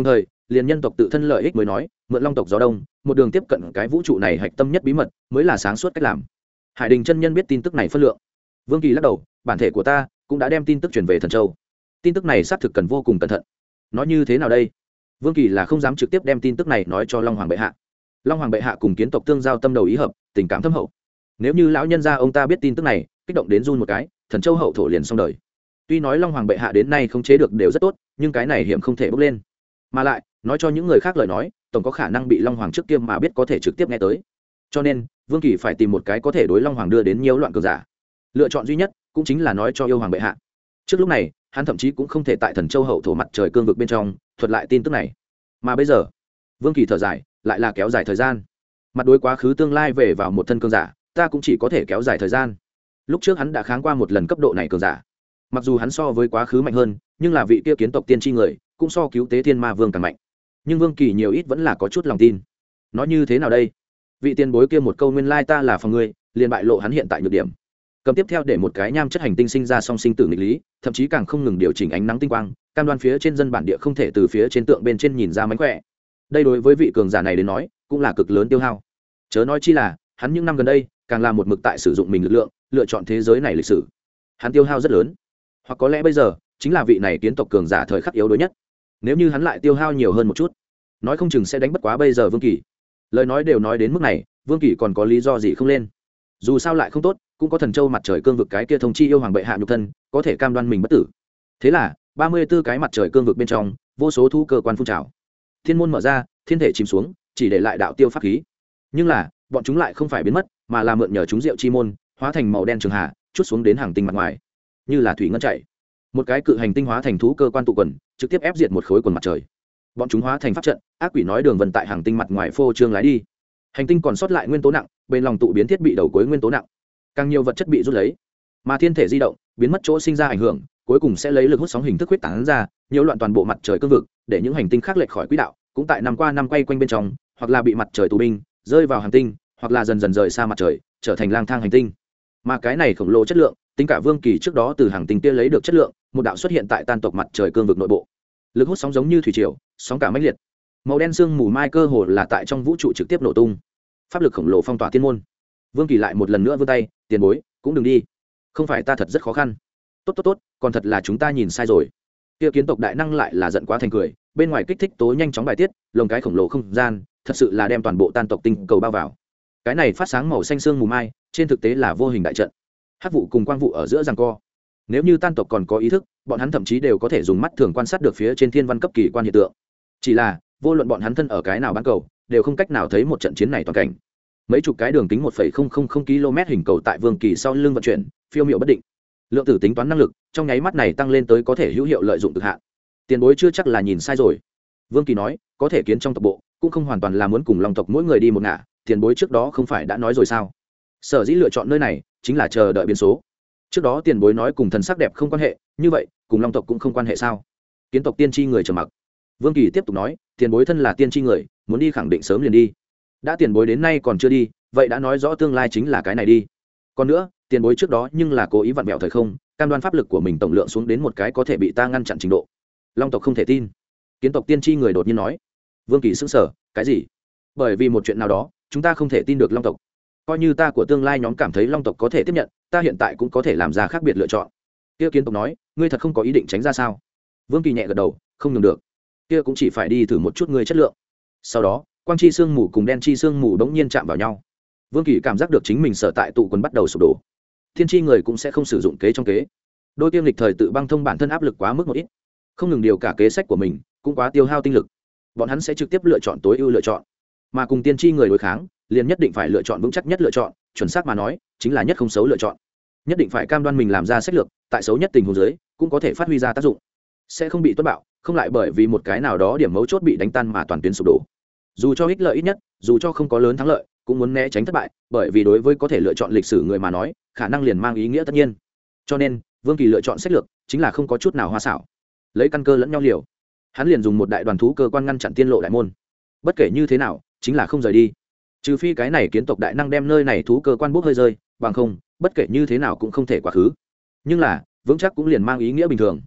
liền nhân tộc tự thân lợi ích mới nói mượn long tộc gió đông một đường tiếp cận cái vũ trụ này hạch tâm nhất bí mật mới là sáng suốt cách làm. Hải Đình chân nhân biết tin tức này phân lượng. Vương Kỳ lắc đầu, bản thể của ta cũng đã đem tin tức truyền về Thần Châu. Tin tức này xác thực cần vô cùng cẩn thận. Nói như thế nào đây? Vương Kỳ là không dám trực tiếp đem tin tức này nói cho Long Hoàng bệ hạ. Long Hoàng bệ hạ cùng kiến tộc tương giao tâm đầu ý hợp, tình cảm thâm hậu. Nếu như lão nhân gia ông ta biết tin tức này, kích động đến run một cái, Thần Châu hậu thổ liền xong đời. Tuy nói Long Hoàng bệ hạ đến nay không chế được đều rất tốt, nhưng cái này hiểm không thể bốc lên. Mà lại, nói cho những người khác lời nói, tổng có khả năng bị Long Hoàng trước kia mà biết có thể trực tiếp nghe tới. Cho nên, Vương Kỳ phải tìm một cái có thể đối Long Hoàng đưa đến nhiễu loạn cường giả. Lựa chọn duy nhất cũng chính là nói cho yêu hoàng bệ hạ. Trước lúc này, hắn thậm chí cũng không thể tại Thần Châu hậu thổ mặt trời cương vực bên trong thuật lại tin tức này. Mà bây giờ, Vương Kỳ thở dài, lại là kéo dài thời gian. Mặt đối quá khứ tương lai về vào một thân cường giả, ta cũng chỉ có thể kéo dài thời gian. Lúc trước hắn đã kháng qua một lần cấp độ này cường giả. Mặc dù hắn so với quá khứ mạnh hơn, nhưng là vị kia kiến tộc tiên tri người, cũng so cứu tế thiên ma vương càng mạnh. Nhưng Vương Kỳ nhiều ít vẫn là có chút lòng tin. Nói như thế nào đây? Vị tiền bối kia một câu nguyên lai ta là phòng ngươi, liền bại lộ hắn hiện tại nhược điểm. Cầm tiếp theo để một cái nham chất hành tinh sinh ra song sinh tử nghịch lý, thậm chí càng không ngừng điều chỉnh ánh nắng tinh quang, cam đoan phía trên dân bản địa không thể từ phía trên tượng bên trên nhìn ra mánh khỏe. Đây đối với vị cường giả này đến nói, cũng là cực lớn tiêu hao. Chớ nói chi là, hắn những năm gần đây, càng là một mực tại sử dụng mình lực lượng, lựa chọn thế giới này lịch sử. Hắn tiêu hao rất lớn. Hoặc có lẽ bây giờ, chính là vị này kiến tộc cường giả thời khắc yếu đuối nhất. Nếu như hắn lại tiêu hao nhiều hơn một chút, nói không chừng sẽ đánh bất quá bây giờ Vương Kỳ. Lời nói đều nói đến mức này, Vương Kỳ còn có lý do gì không lên? Dù sao lại không tốt, cũng có Thần Châu mặt trời cương vực cái kia thông chi yêu hoàng bệ hạ nhục thân, có thể cam đoan mình bất tử. Thế là, ba mươi tư cái mặt trời cương vực bên trong, vô số thu cơ quan phun trào. Thiên môn mở ra, thiên thể chìm xuống, chỉ để lại đạo tiêu pháp khí. Nhưng là, bọn chúng lại không phải biến mất, mà là mượn nhờ chúng diệu chi môn, hóa thành màu đen trường hạ, chút xuống đến hàng tinh mặt ngoài, như là thủy ngân chảy. Một cái cự hành tinh hóa thành thú cơ quan tụ quần, trực tiếp ép diệt một khối quần mặt trời. Bọn chúng hóa thành pháp trận, ác quỷ nói đường vần tại hàng tinh mặt ngoài phô trương lái đi. Hành tinh còn sót lại nguyên tố nặng, bên lòng tụ biến thiết bị đầu cuối nguyên tố nặng, càng nhiều vật chất bị rút lấy, mà thiên thể di động biến mất chỗ sinh ra ảnh hưởng, cuối cùng sẽ lấy lực hút sóng hình thức huyết tán ra, nhiễu loạn toàn bộ mặt trời cương vực, để những hành tinh khác lệch khỏi quỹ đạo, cũng tại năm qua năm quay quanh bên trong, hoặc là bị mặt trời tù binh rơi vào hành tinh, hoặc là dần dần rời xa mặt trời, trở thành lang thang hành tinh. Mà cái này khổng lồ chất lượng, tính cả Vương Kỳ trước đó từ hành tinh kia lấy được chất lượng, một đạo xuất hiện tại tan tộc mặt trời cương vực nội bộ, lực hút sóng giống như thủy triều, sóng cả mãnh liệt, màu đen sương mù mai cơ hồ là tại trong vũ trụ trực tiếp nổ tung, pháp lực khổng lồ phong tỏa thiên môn. Vương Kỳ lại một lần nữa vươn tay, tiền bối cũng đừng đi, không phải ta thật rất khó khăn. Tốt tốt tốt, còn thật là chúng ta nhìn sai rồi. Kia kiến tộc đại năng lại là giận quá thành cười, bên ngoài kích thích tố nhanh chóng bài tiết, lồng cái khổng lồ không gian, thật sự là đem toàn bộ tan tộc tinh cầu bao vào. Cái này phát sáng màu xanh sương mù mai, trên thực tế là vô hình đại trận, hắc vụ cùng quang vụ ở giữa giằng co. Nếu như tan tộc còn có ý thức, bọn hắn thậm chí đều có thể dùng mắt thường quan sát được phía trên thiên văn cấp kỳ quan hiện tượng. Chỉ là, vô luận bọn hắn thân ở cái nào bán cầu, đều không cách nào thấy một trận chiến này toàn cảnh. Mấy chục cái đường kính một phẩy không không không ki lô mét hình cầu tại Vương Kỳ sau lưng vận chuyển, phiêu miệu bất định. Lượng tử tính toán năng lực, trong nháy mắt này tăng lên tới có thể hữu hiệu lợi dụng cực hạn. Tiền bối chưa chắc là nhìn sai rồi. Vương Kỳ nói, có thể kiến trong tộc bộ, cũng không hoàn toàn là muốn cùng Long tộc mỗi người đi một ngả, tiền bối trước đó không phải đã nói rồi sao? Sở dĩ lựa chọn nơi này, chính là chờ đợi biến số. Trước đó tiền bối nói cùng thần sắc đẹp không quan hệ, như vậy, cùng Long tộc cũng không quan hệ sao? Kiến tộc tiên tri người trầm mặc. Vương Kỳ tiếp tục nói, tiền bối thân là tiên tri người, muốn đi khẳng định sớm liền đi. Đã tiền bối đến nay còn chưa đi, vậy đã nói rõ tương lai chính là cái này đi. Còn nữa, tiền bối trước đó nhưng là cố ý vặn vẹo thời không, cam đoan pháp lực của mình tổng lượng xuống đến một cái có thể bị ta ngăn chặn trình độ. Long tộc không thể tin. Kiến tộc tiên tri người đột nhiên nói. Vương Kỳ sững sờ, cái gì? Bởi vì một chuyện nào đó, chúng ta không thể tin được Long tộc. Coi như ta của tương lai nhóm cảm thấy Long tộc có thể tiếp nhận, ta hiện tại cũng có thể làm ra khác biệt lựa chọn. Kia kiến tộc nói, ngươi thật không có ý định tránh ra sao? Vương Kỳ nhẹ gật đầu, không nhường được. Kia cũng chỉ phải đi thử một chút ngươi chất lượng. Sau đó, quang chi sương mù cùng đen chi sương mù đống nhiên chạm vào nhau. Vương Kỳ cảm giác được chính mình sở tại tụ quần bắt đầu sụp đổ. Thiên chi người cũng sẽ không sử dụng kế trong kế. Đôi kiêm lịch thời tự băng thông bản thân áp lực quá mức một ít, không ngừng điều cả kế sách của mình, cũng quá tiêu hao tinh lực. Bọn hắn sẽ trực tiếp lựa chọn tối ưu lựa chọn, mà cùng tiên tri người đối kháng, liền nhất định phải lựa chọn vững chắc nhất lựa chọn, chuẩn xác mà nói, chính là nhất không xấu lựa chọn. Nhất định phải cam đoan mình làm ra sách lược, tại xấu nhất tình huống dưới, cũng có thể phát huy ra tác dụng, sẽ không bị tuất bạo, không lại bởi vì một cái nào đó điểm mấu chốt bị đánh tan mà toàn tuyến sụp đổ. Dù cho ích lợi ít nhất, dù cho không có lớn thắng lợi, cũng muốn né tránh thất bại, bởi vì đối với có thể lựa chọn lịch sử người mà nói, khả năng liền mang ý nghĩa tất nhiên. Cho nên, Vương Kỳ lựa chọn sách lược chính là không có chút nào hoa xảo, lấy căn cơ lẫn nhau liều. Hắn liền dùng một đại đoàn thú cơ quan ngăn chặn tiên lộ đại môn. Bất kể như thế nào, chính là không rời đi. Trừ phi cái này kiến tộc đại năng đem nơi này thú cơ quan bốc hơi rơi, bằng không, bất kể như thế nào cũng không thể quá khứ. Nhưng là, vững chắc cũng liền mang ý nghĩa bình thường.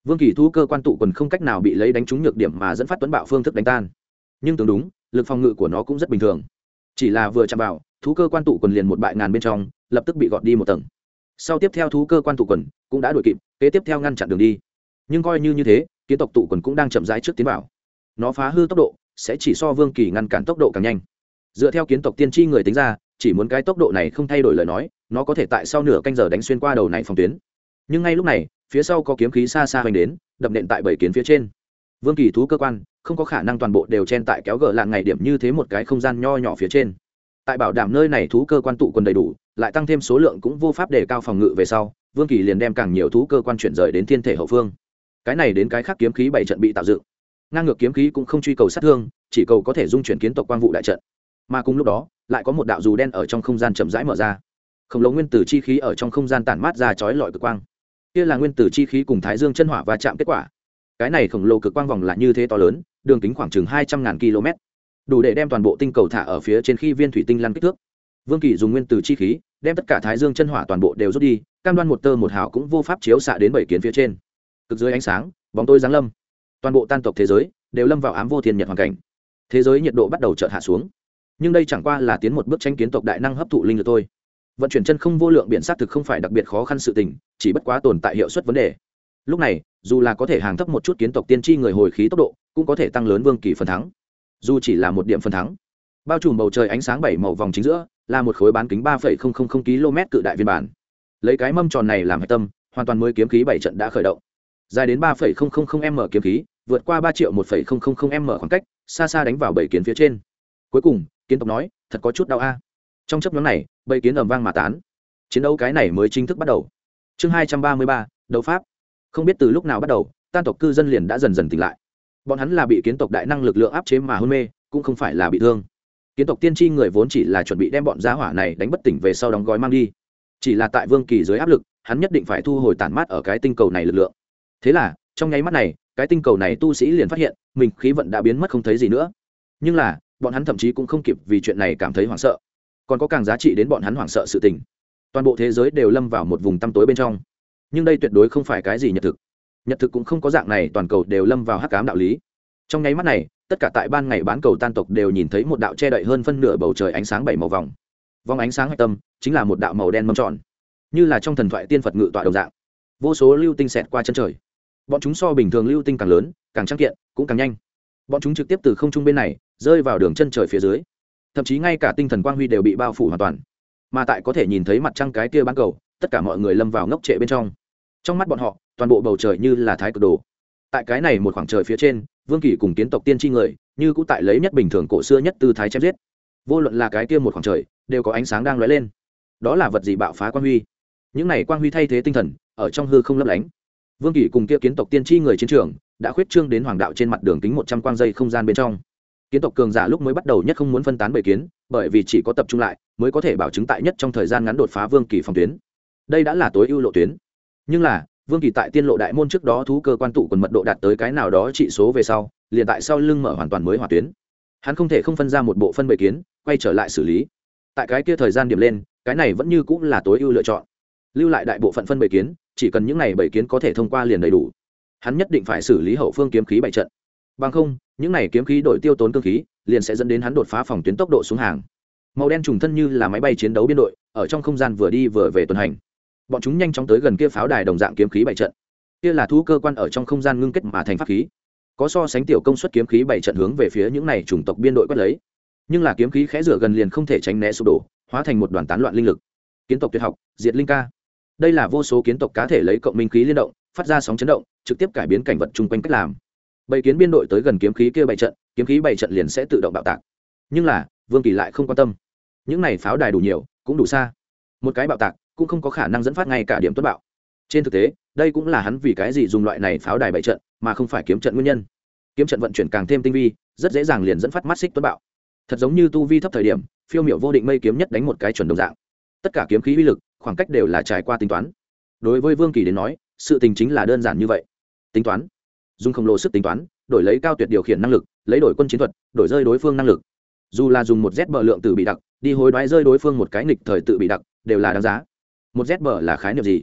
Vương Kỳ thú cơ quan tụ quần không cách nào bị lấy đánh trúng nhược điểm mà dẫn phát tuấn bạo phương thức đánh tan, nhưng tương đúng lực phòng ngự của nó cũng rất bình thường, chỉ là vừa chạm vào thú cơ quan tụ quần liền một bại ngàn bên trong, lập tức bị gọt đi một tầng. Sau tiếp theo thú cơ quan tụ quần cũng đã đuổi kịp, kế tiếp theo ngăn chặn đường đi. Nhưng coi như như thế, kiến tộc tụ quần cũng đang chậm rãi trước tiến vào, nó phá hư tốc độ sẽ chỉ so Vương Kỳ ngăn cản tốc độ càng nhanh. Dựa theo kiến tộc tiên tri người tính ra, chỉ muốn cái tốc độ này không thay đổi lời nói, nó có thể tại sau nửa canh giờ đánh xuyên qua đầu này phòng tuyến. Nhưng ngay lúc này, phía sau có kiếm khí xa xa hoành đến, đập nện tại bảy kiến phía trên. Vương Kỳ thú cơ quan không có khả năng toàn bộ đều chen tại kéo gờ lạng ngày điểm như thế một cái không gian nho nhỏ phía trên. Tại bảo đảm nơi này thú cơ quan tụ quần đầy đủ, lại tăng thêm số lượng cũng vô pháp để cao phòng ngự về sau, Vương Kỳ liền đem càng nhiều thú cơ quan chuyển rời đến thiên thể hậu phương. Cái này đến cái khác kiếm khí bảy trận bị tạo dựng. Ngang ngược kiếm khí cũng không truy cầu sát thương, chỉ cầu có thể dung chuyển kiến tộc quang vụ đại trận. Mà cùng lúc đó, lại có một đạo dù đen ở trong không gian chậm rãi mở ra. Khổng lồ nguyên tử chi khí ở trong không gian tản mát ra chói lọi cực quang. Kia là nguyên tử chi khí cùng thái dương chân hỏa va chạm kết quả. Cái này khổng lồ cực quang vòng là như thế to lớn, đường kính khoảng chừng hai trăm ngàn km, đủ để đem toàn bộ tinh cầu thả ở phía trên khi viên thủy tinh lăn kích thước. Vương Kỳ dùng nguyên tử chi khí đem tất cả thái dương chân hỏa toàn bộ đều rút đi, cam đoan một tơ một hào cũng vô pháp chiếu xạ đến bảy kiến phía trên. Cực dưới ánh sáng, bóng tối giáng lâm, toàn bộ tan tộc thế giới đều lâm vào ám vô thiên nhật hoàn cảnh. Thế giới nhiệt độ bắt đầu chợt hạ xuống, nhưng đây chẳng qua là tiến một bước tranh kiến tộc đại năng hấp thụ linh lực thôi. Vận chuyển chân không vô lượng biển xác thực không phải đặc biệt khó khăn sự tình, chỉ bất quá tồn tại hiệu suất vấn đề. Lúc này, dù là có thể hàng thấp một chút kiến tộc tiên tri người hồi khí tốc độ, cũng có thể tăng lớn Vương Kỳ phần thắng. Dù chỉ là một điểm phần thắng, bao trùm bầu trời ánh sáng bảy màu vòng chính giữa là một khối bán kính ba phẩy không không không km cự đại viên bản. Lấy cái mâm tròn này làm hạch tâm, hoàn toàn mới kiếm khí bảy trận đã khởi động. Dài đến ba phẩy không không không m kiếm khí, vượt qua ba triệu một phẩy không không không m khoảng cách, xa xa đánh vào bảy kiến phía trên. Cuối cùng, kiến tộc nói, thật có chút đau a. Trong chớp nhoáng này, bảy kiến ầm vang mà tán. Chiến đấu cái này mới chính thức bắt đầu. Chương hai trăm ba mươi ba, đấu pháp. Không biết từ lúc nào bắt đầu, tan tộc cư dân liền đã dần dần tỉnh lại. Bọn hắn là bị kiến tộc đại năng lực lượng áp chế mà hôn mê, cũng không phải là bị thương. Kiến tộc tiên tri người vốn chỉ là chuẩn bị đem bọn giá hỏa này đánh bất tỉnh về sau đóng gói mang đi. Chỉ là tại Vương Kỳ dưới áp lực, hắn nhất định phải thu hồi tản mát ở cái tinh cầu này lực lượng. Thế là, trong nháy mắt này, cái tinh cầu này tu sĩ liền phát hiện, mình khí vận đã biến mất không thấy gì nữa. Nhưng là, bọn hắn thậm chí cũng không kịp vì chuyện này cảm thấy hoảng sợ. Còn có càng giá trị đến bọn hắn hoảng sợ sự tình. Toàn bộ thế giới đều lâm vào một vùng tăm tối bên trong. Nhưng đây tuyệt đối không phải cái gì nhật thực. Nhật thực cũng không có dạng này toàn cầu đều lâm vào hắc ám đạo lý. Trong nháy mắt này, tất cả tại ban ngày bán cầu tan tộc đều nhìn thấy một đạo che đậy hơn phân nửa bầu trời ánh sáng bảy màu vòng. Vòng ánh sáng hạch tâm chính là một đạo màu đen mâm tròn, như là trong thần thoại tiên Phật ngự tọa đồng dạng. Vô số lưu tinh xẹt qua chân trời. Bọn chúng so bình thường lưu tinh càng lớn, càng trắng kiện, cũng càng nhanh. Bọn chúng trực tiếp từ không trung bên này rơi vào đường chân trời phía dưới. Thậm chí ngay cả tinh thần quang huy đều bị bao phủ hoàn toàn. Mà tại có thể nhìn thấy mặt trăng cái kia bán cầu, tất cả mọi người lâm vào ngốc trệ bên trong. Trong mắt bọn họ, toàn bộ bầu trời như là thái cực đồ. Tại cái này một khoảng trời phía trên, Vương Kỳ cùng kiến tộc tiên tri người như cũng tại lấy nhất bình thường cổ xưa nhất tư thái chém giết. Vô luận là cái kia một khoảng trời, đều có ánh sáng đang lóe lên. Đó là vật gì bạo phá quang huy? Những này quang huy thay thế tinh thần, ở trong hư không lấp lánh. Vương Kỳ cùng kia kiến tộc tiên tri người chiến trường đã khuyết trương đến hoàng đạo trên mặt đường kính một trăm quang dây không gian bên trong. Kiến tộc cường giả lúc mới bắt đầu nhất không muốn phân tán bầy kiến, bởi vì chỉ có tập trung lại mới có thể bảo chứng tại nhất trong thời gian ngắn đột phá Vương Kỳ phòng tuyến. Đây đã là tối ưu lộ tuyến. Nhưng là, Vương Kỳ tại tiên lộ đại môn trước đó thú cơ quan tụ quần mật độ đạt tới cái nào đó trị số về sau, liền tại sau lưng mở hoàn toàn mới hỏa tuyến. Hắn không thể không phân ra một bộ phân bầy kiến, quay trở lại xử lý. Tại cái kia thời gian điểm lên, cái này vẫn như cũng là tối ưu lựa chọn. Lưu lại đại bộ phận phân bầy kiến, chỉ cần những này bầy kiến có thể thông qua liền đầy đủ. Hắn nhất định phải xử lý hậu phương kiếm khí bảy trận. Bằng không, những này kiếm khí đổi tiêu tốn cương khí, liền sẽ dẫn đến hắn đột phá phòng tuyến tốc độ xuống hàng. Màu đen trùng thân như là máy bay chiến đấu biên đội, ở trong không gian vừa đi vừa về tuần hành. Bọn chúng nhanh chóng tới gần kia pháo đài đồng dạng kiếm khí bảy trận. Kia là thú cơ quan ở trong không gian ngưng kết mà thành pháp khí. Có so sánh tiểu công suất kiếm khí bảy trận hướng về phía những này chủng tộc biên đội quét lấy. Nhưng là kiếm khí khẽ rửa gần liền không thể tránh né sụp đổ, hóa thành một đoàn tán loạn linh lực. Kiến tộc tuyệt học, diệt linh ca. Đây là vô số kiến tộc cá thể lấy cộng minh khí liên động, phát ra sóng chấn động, trực tiếp cải biến cảnh vật chung quanh cách làm. Bầy kiến biên đội tới gần kiếm khí kia bảy trận, kiếm khí bảy trận liền sẽ tự động bạo tạc. Nhưng là, Vương Kỳ lại không quan tâm. Những này pháo đài đủ nhiều, cũng đủ xa. Một cái bạo tạc cũng không có khả năng dẫn phát ngay cả điểm tuất bạo. Trên thực tế, đây cũng là hắn vì cái gì dùng loại này pháo đài bảy trận, mà không phải kiếm trận nguyên nhân. Kiếm trận vận chuyển càng thêm tinh vi, rất dễ dàng liền dẫn phát mắt xích tuất bạo. Thật giống như tu vi thấp thời điểm, phiêu miểu vô định mây kiếm nhất đánh một cái chuẩn đồng dạng. Tất cả kiếm khí uy lực, khoảng cách đều là trải qua tính toán. Đối với Vương Kỳ đến nói, sự tình chính là đơn giản như vậy. Tính toán, dùng khổng lồ sức tính toán, đổi lấy cao tuyệt điều khiển năng lực, lấy đổi quân chiến thuật, đổi rơi đối phương năng lực. Dù là dùng một z bờ lượng tử bị đặc, đi hối đoái rơi đối phương một cái nghịch thời tự bị đặc, đều là đáng giá. Một z bờ là khái niệm gì?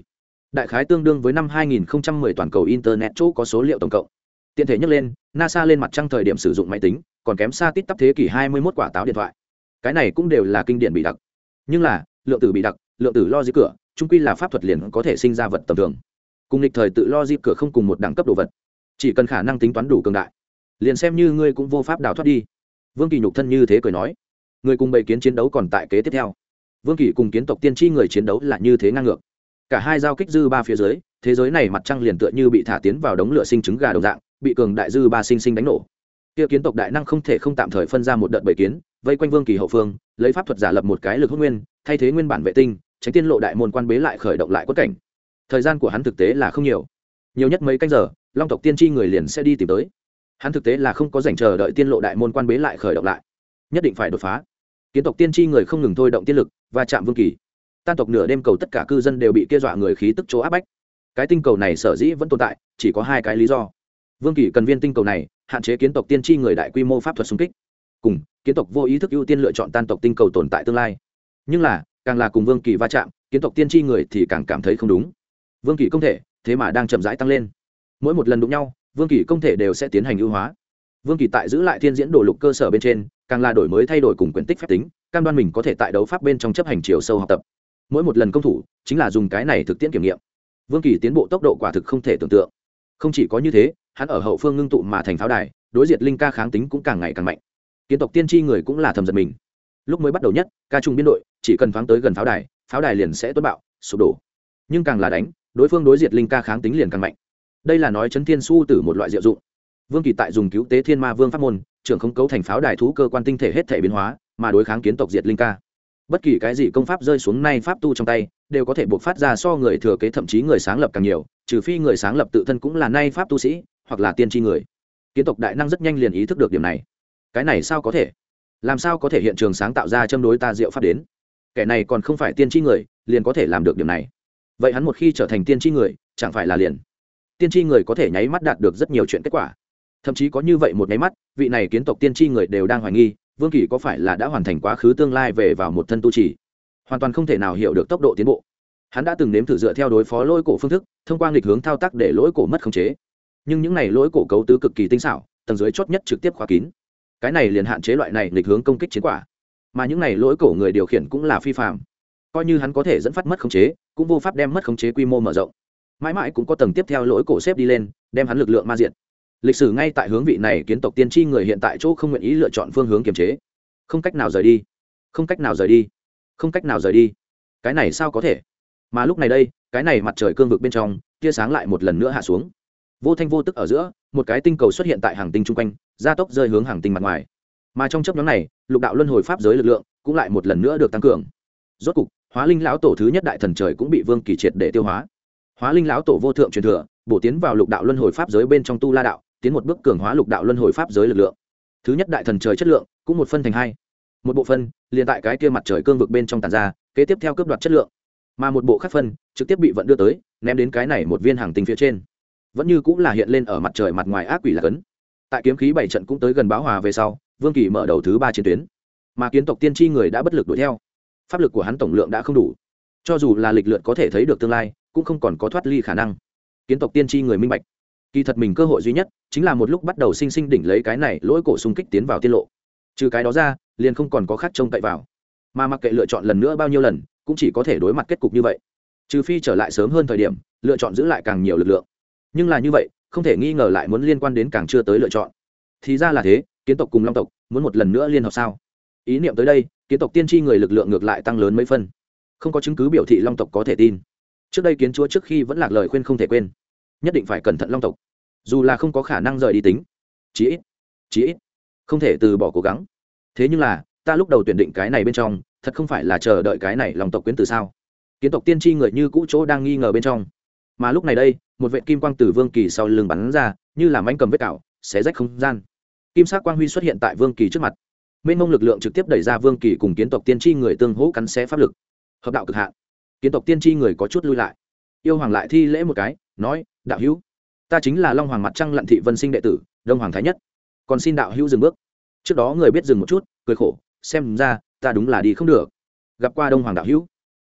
đại khái tương đương với năm hai nghìn không trăm mười toàn cầu internet chỗ có số liệu tổng cộng. Tiện thể nhắc lên, NASA lên mặt trăng thời điểm sử dụng máy tính còn kém xa tít tắp thế kỷ hai mươi mốt quả táo điện thoại. Cái này cũng đều là kinh điển bị đặc. Nhưng là lượng tử bị đặc, lượng tử logic cửa chung quy là pháp thuật liền có thể sinh ra vật tầm thường, cùng lịch thời tự logic cửa không cùng một đẳng cấp đồ vật. Chỉ cần khả năng tính toán đủ cường đại, liền xem như ngươi cũng vô pháp đào thoát đi. Vương Kỳ nhục thân như thế cười nói, người cùng bầy kiến chiến đấu còn tại kế tiếp theo. Vương Kỳ cùng kiến tộc tiên tri người chiến đấu là như thế ngang ngược, cả hai giao kích dư ba phía dưới, thế giới này mặt trăng liền tựa như bị thả tiến vào đống lửa sinh trứng gà đồng dạng, bị cường đại dư ba sinh sinh đánh nổ. Kia kiến tộc đại năng không thể không tạm thời phân ra một đợt bầy kiến, vây quanh Vương Kỳ hậu phương, lấy pháp thuật giả lập một cái lực hút nguyên, thay thế nguyên bản vệ tinh, tránh tiên lộ đại môn quan bế lại khởi động lại quất cảnh. Thời gian của hắn thực tế là không nhiều, nhiều nhất mấy canh giờ, long tộc tiên tri người liền sẽ đi tìm tới. Hắn thực tế là không có rảnh chờ đợi tiên lộ đại môn quan bế lại khởi động lại, nhất định phải đột phá. Kiến tộc tiên tri người không ngừng thôi động tiên lực và chạm Vương Kỳ. Tan tộc nửa đêm cầu tất cả cư dân đều bị kia dọa người khí tức chỗ áp bách. Cái tinh cầu này sở dĩ vẫn tồn tại, chỉ có hai cái lý do. Vương Kỳ cần viên tinh cầu này, hạn chế kiến tộc tiên tri người đại quy mô pháp thuật xung kích. Cùng, kiến tộc vô ý thức ưu tiên lựa chọn tan tộc tinh cầu tồn tại tương lai. Nhưng là, càng là cùng Vương Kỳ va chạm, kiến tộc tiên tri người thì càng cảm thấy không đúng. Vương Kỳ công thể, thế mà đang chậm rãi tăng lên. Mỗi một lần đụng nhau, Vương Kỳ công thể đều sẽ tiến hành ưu hóa. Vương Kỳ tại giữ lại thiên diễn đồ lục cơ sở bên trên, càng là đổi mới thay đổi cùng quyển tích phép tính, cam đoan mình có thể tại đấu pháp bên trong chấp hành chiều sâu học tập. Mỗi một lần công thủ, chính là dùng cái này thực tiễn kiểm nghiệm. Vương Kỳ tiến bộ tốc độ quả thực không thể tưởng tượng. Không chỉ có như thế, hắn ở hậu phương ngưng tụ mà thành pháo đài, đối diệt linh ca kháng tính cũng càng ngày càng mạnh. Kiến tộc tiên tri người cũng là thầm giật mình. Lúc mới bắt đầu nhất, ca trùng biên đội chỉ cần phóng tới gần pháo đài, pháo đài liền sẽ tuôn bạo, sụp đổ. Nhưng càng là đánh, đối phương đối diệt linh ca kháng tính liền càng mạnh. Đây là nói chấn thiên su tử một loại diệu dụng. Vương Kỳ tại dùng cứu tế thiên ma vương pháp môn, trưởng không cấu thành pháo đài thú cơ quan tinh thể hết thể biến hóa, mà đối kháng kiến tộc diệt linh ca. Bất kỳ cái gì công pháp rơi xuống nay pháp tu trong tay, đều có thể buộc phát ra so người thừa kế thậm chí người sáng lập càng nhiều, trừ phi người sáng lập tự thân cũng là nay pháp tu sĩ, hoặc là tiên tri người. Kiến tộc đại năng rất nhanh liền ý thức được điểm này. Cái này sao có thể? Làm sao có thể hiện trường sáng tạo ra châm đối ta diệu pháp đến? Kẻ này còn không phải tiên tri người, liền có thể làm được điểm này. Vậy hắn một khi trở thành tiên tri người, chẳng phải là liền? Tiên tri người có thể nháy mắt đạt được rất nhiều chuyện kết quả. Thậm chí có như vậy một nháy mắt, vị này kiến tộc tiên tri người đều đang hoài nghi, Vương Kỳ có phải là đã hoàn thành quá khứ tương lai về vào một thân tu trì, hoàn toàn không thể nào hiểu được tốc độ tiến bộ. Hắn đã từng nếm thử dựa theo đối phó lỗi cổ phương thức, thông qua nghịch hướng thao tác để lỗi cổ mất khống chế, nhưng những này lỗi cổ cấu tứ cực kỳ tinh xảo, tầng dưới chót nhất trực tiếp khóa kín. Cái này liền hạn chế loại này nghịch hướng công kích chiến quả, mà những này lỗi cổ người điều khiển cũng là phi phàm. Coi như hắn có thể dẫn phát mất khống chế, cũng vô pháp đem mất khống chế quy mô mở rộng. Mãi mãi cũng có tầng tiếp theo lỗi cổ xếp đi lên, đem hắn lực lượng ma diệt. Lịch sử ngay tại hướng vị này kiến tộc tiên tri người hiện tại chỗ không nguyện ý lựa chọn phương hướng kiềm chế, không cách nào rời đi, không cách nào rời đi, không cách nào rời đi. Cái này sao có thể? Mà lúc này đây, cái này mặt trời cương vực bên trong, tia sáng lại một lần nữa hạ xuống. Vô thanh vô tức ở giữa, một cái tinh cầu xuất hiện tại hàng tinh chung quanh, gia tốc rơi hướng hàng tinh mặt ngoài. Mà trong chớp nhoáng này, lục đạo luân hồi pháp giới lực lượng cũng lại một lần nữa được tăng cường. Rốt cục, Hóa Linh lão tổ thứ nhất đại thần trời cũng bị Vương Kỳ triệt để tiêu hóa. Hóa Linh lão tổ vô thượng truyền thừa, bổ tiến vào lục đạo luân hồi pháp giới bên trong tu la đạo, tiến một bước cường hóa lục đạo luân hồi pháp giới lực lượng. Thứ nhất đại thần trời chất lượng cũng một phân thành hai, một bộ phân liền tại cái kia mặt trời cương vực bên trong tàn ra, kế tiếp theo cướp đoạt chất lượng, mà một bộ khác phân trực tiếp bị vận đưa tới, ném đến cái này một viên hàng tinh phía trên, vẫn như cũng là hiện lên ở mặt trời mặt ngoài ác quỷ là cấn. Tại kiếm khí bảy trận cũng tới gần báo hòa về sau, Vương Kỳ mở đầu thứ ba chiến tuyến, mà kiến tộc tiên tri người đã bất lực đuổi theo, pháp lực của hắn tổng lượng đã không đủ, cho dù là lịch lượt có thể thấy được tương lai, cũng không còn có thoát ly khả năng. Kiến tộc tiên tri người minh bạch, kỳ thật mình cơ hội duy nhất chính là một lúc bắt đầu sinh sinh đỉnh lấy cái này lỗi cổ xung kích tiến vào tiết lộ, trừ cái đó ra liền không còn có khác trông cậy vào, mà mặc kệ lựa chọn lần nữa bao nhiêu lần, cũng chỉ có thể đối mặt kết cục như vậy, trừ phi trở lại sớm hơn thời điểm, lựa chọn giữ lại càng nhiều lực lượng. Nhưng là như vậy, không thể nghi ngờ lại muốn liên quan đến càng chưa tới lựa chọn. Thì ra là thế, kiến tộc cùng long tộc muốn một lần nữa liên hợp sao? Ý niệm tới đây, kiến tộc tiên tri người lực lượng ngược lại tăng lớn mấy phân. Không có chứng cứ biểu thị long tộc có thể tin. Trước đây kiến chúa trước khi vẫn lạc lời khuyên không thể quên, nhất định phải cẩn thận long tộc, dù là không có khả năng rời đi tính, chí ít chí ít không thể từ bỏ cố gắng. Thế nhưng là ta lúc đầu tuyển định cái này bên trong, thật không phải là chờ đợi cái này long tộc quyến từ sao? Kiến tộc tiên tri người như cũ chỗ đang nghi ngờ bên trong, mà lúc này đây, một vệt kim quang từ Vương Kỳ sau lưng bắn ra, như là mãnh cầm vết cào, xé rách không gian. Kim sắc quang huy xuất hiện tại Vương Kỳ trước mặt, mênh mông lực lượng trực tiếp đẩy ra Vương Kỳ cùng kiến tộc tiên tri người tương hỗ cắn xé pháp lực, hợp đạo cực hạn. Kiến tộc tiên tri người có chút lui lại, yêu hoàng lại thi lễ một cái, nói: đạo hữu, ta chính là long hoàng mặt trăng lặn thị vân sinh đệ tử đông hoàng thái nhất, còn xin đạo hữu dừng bước. Trước đó người biết dừng một chút, cười khổ, xem ra ta đúng là đi không được. Gặp qua đông hoàng đạo hữu,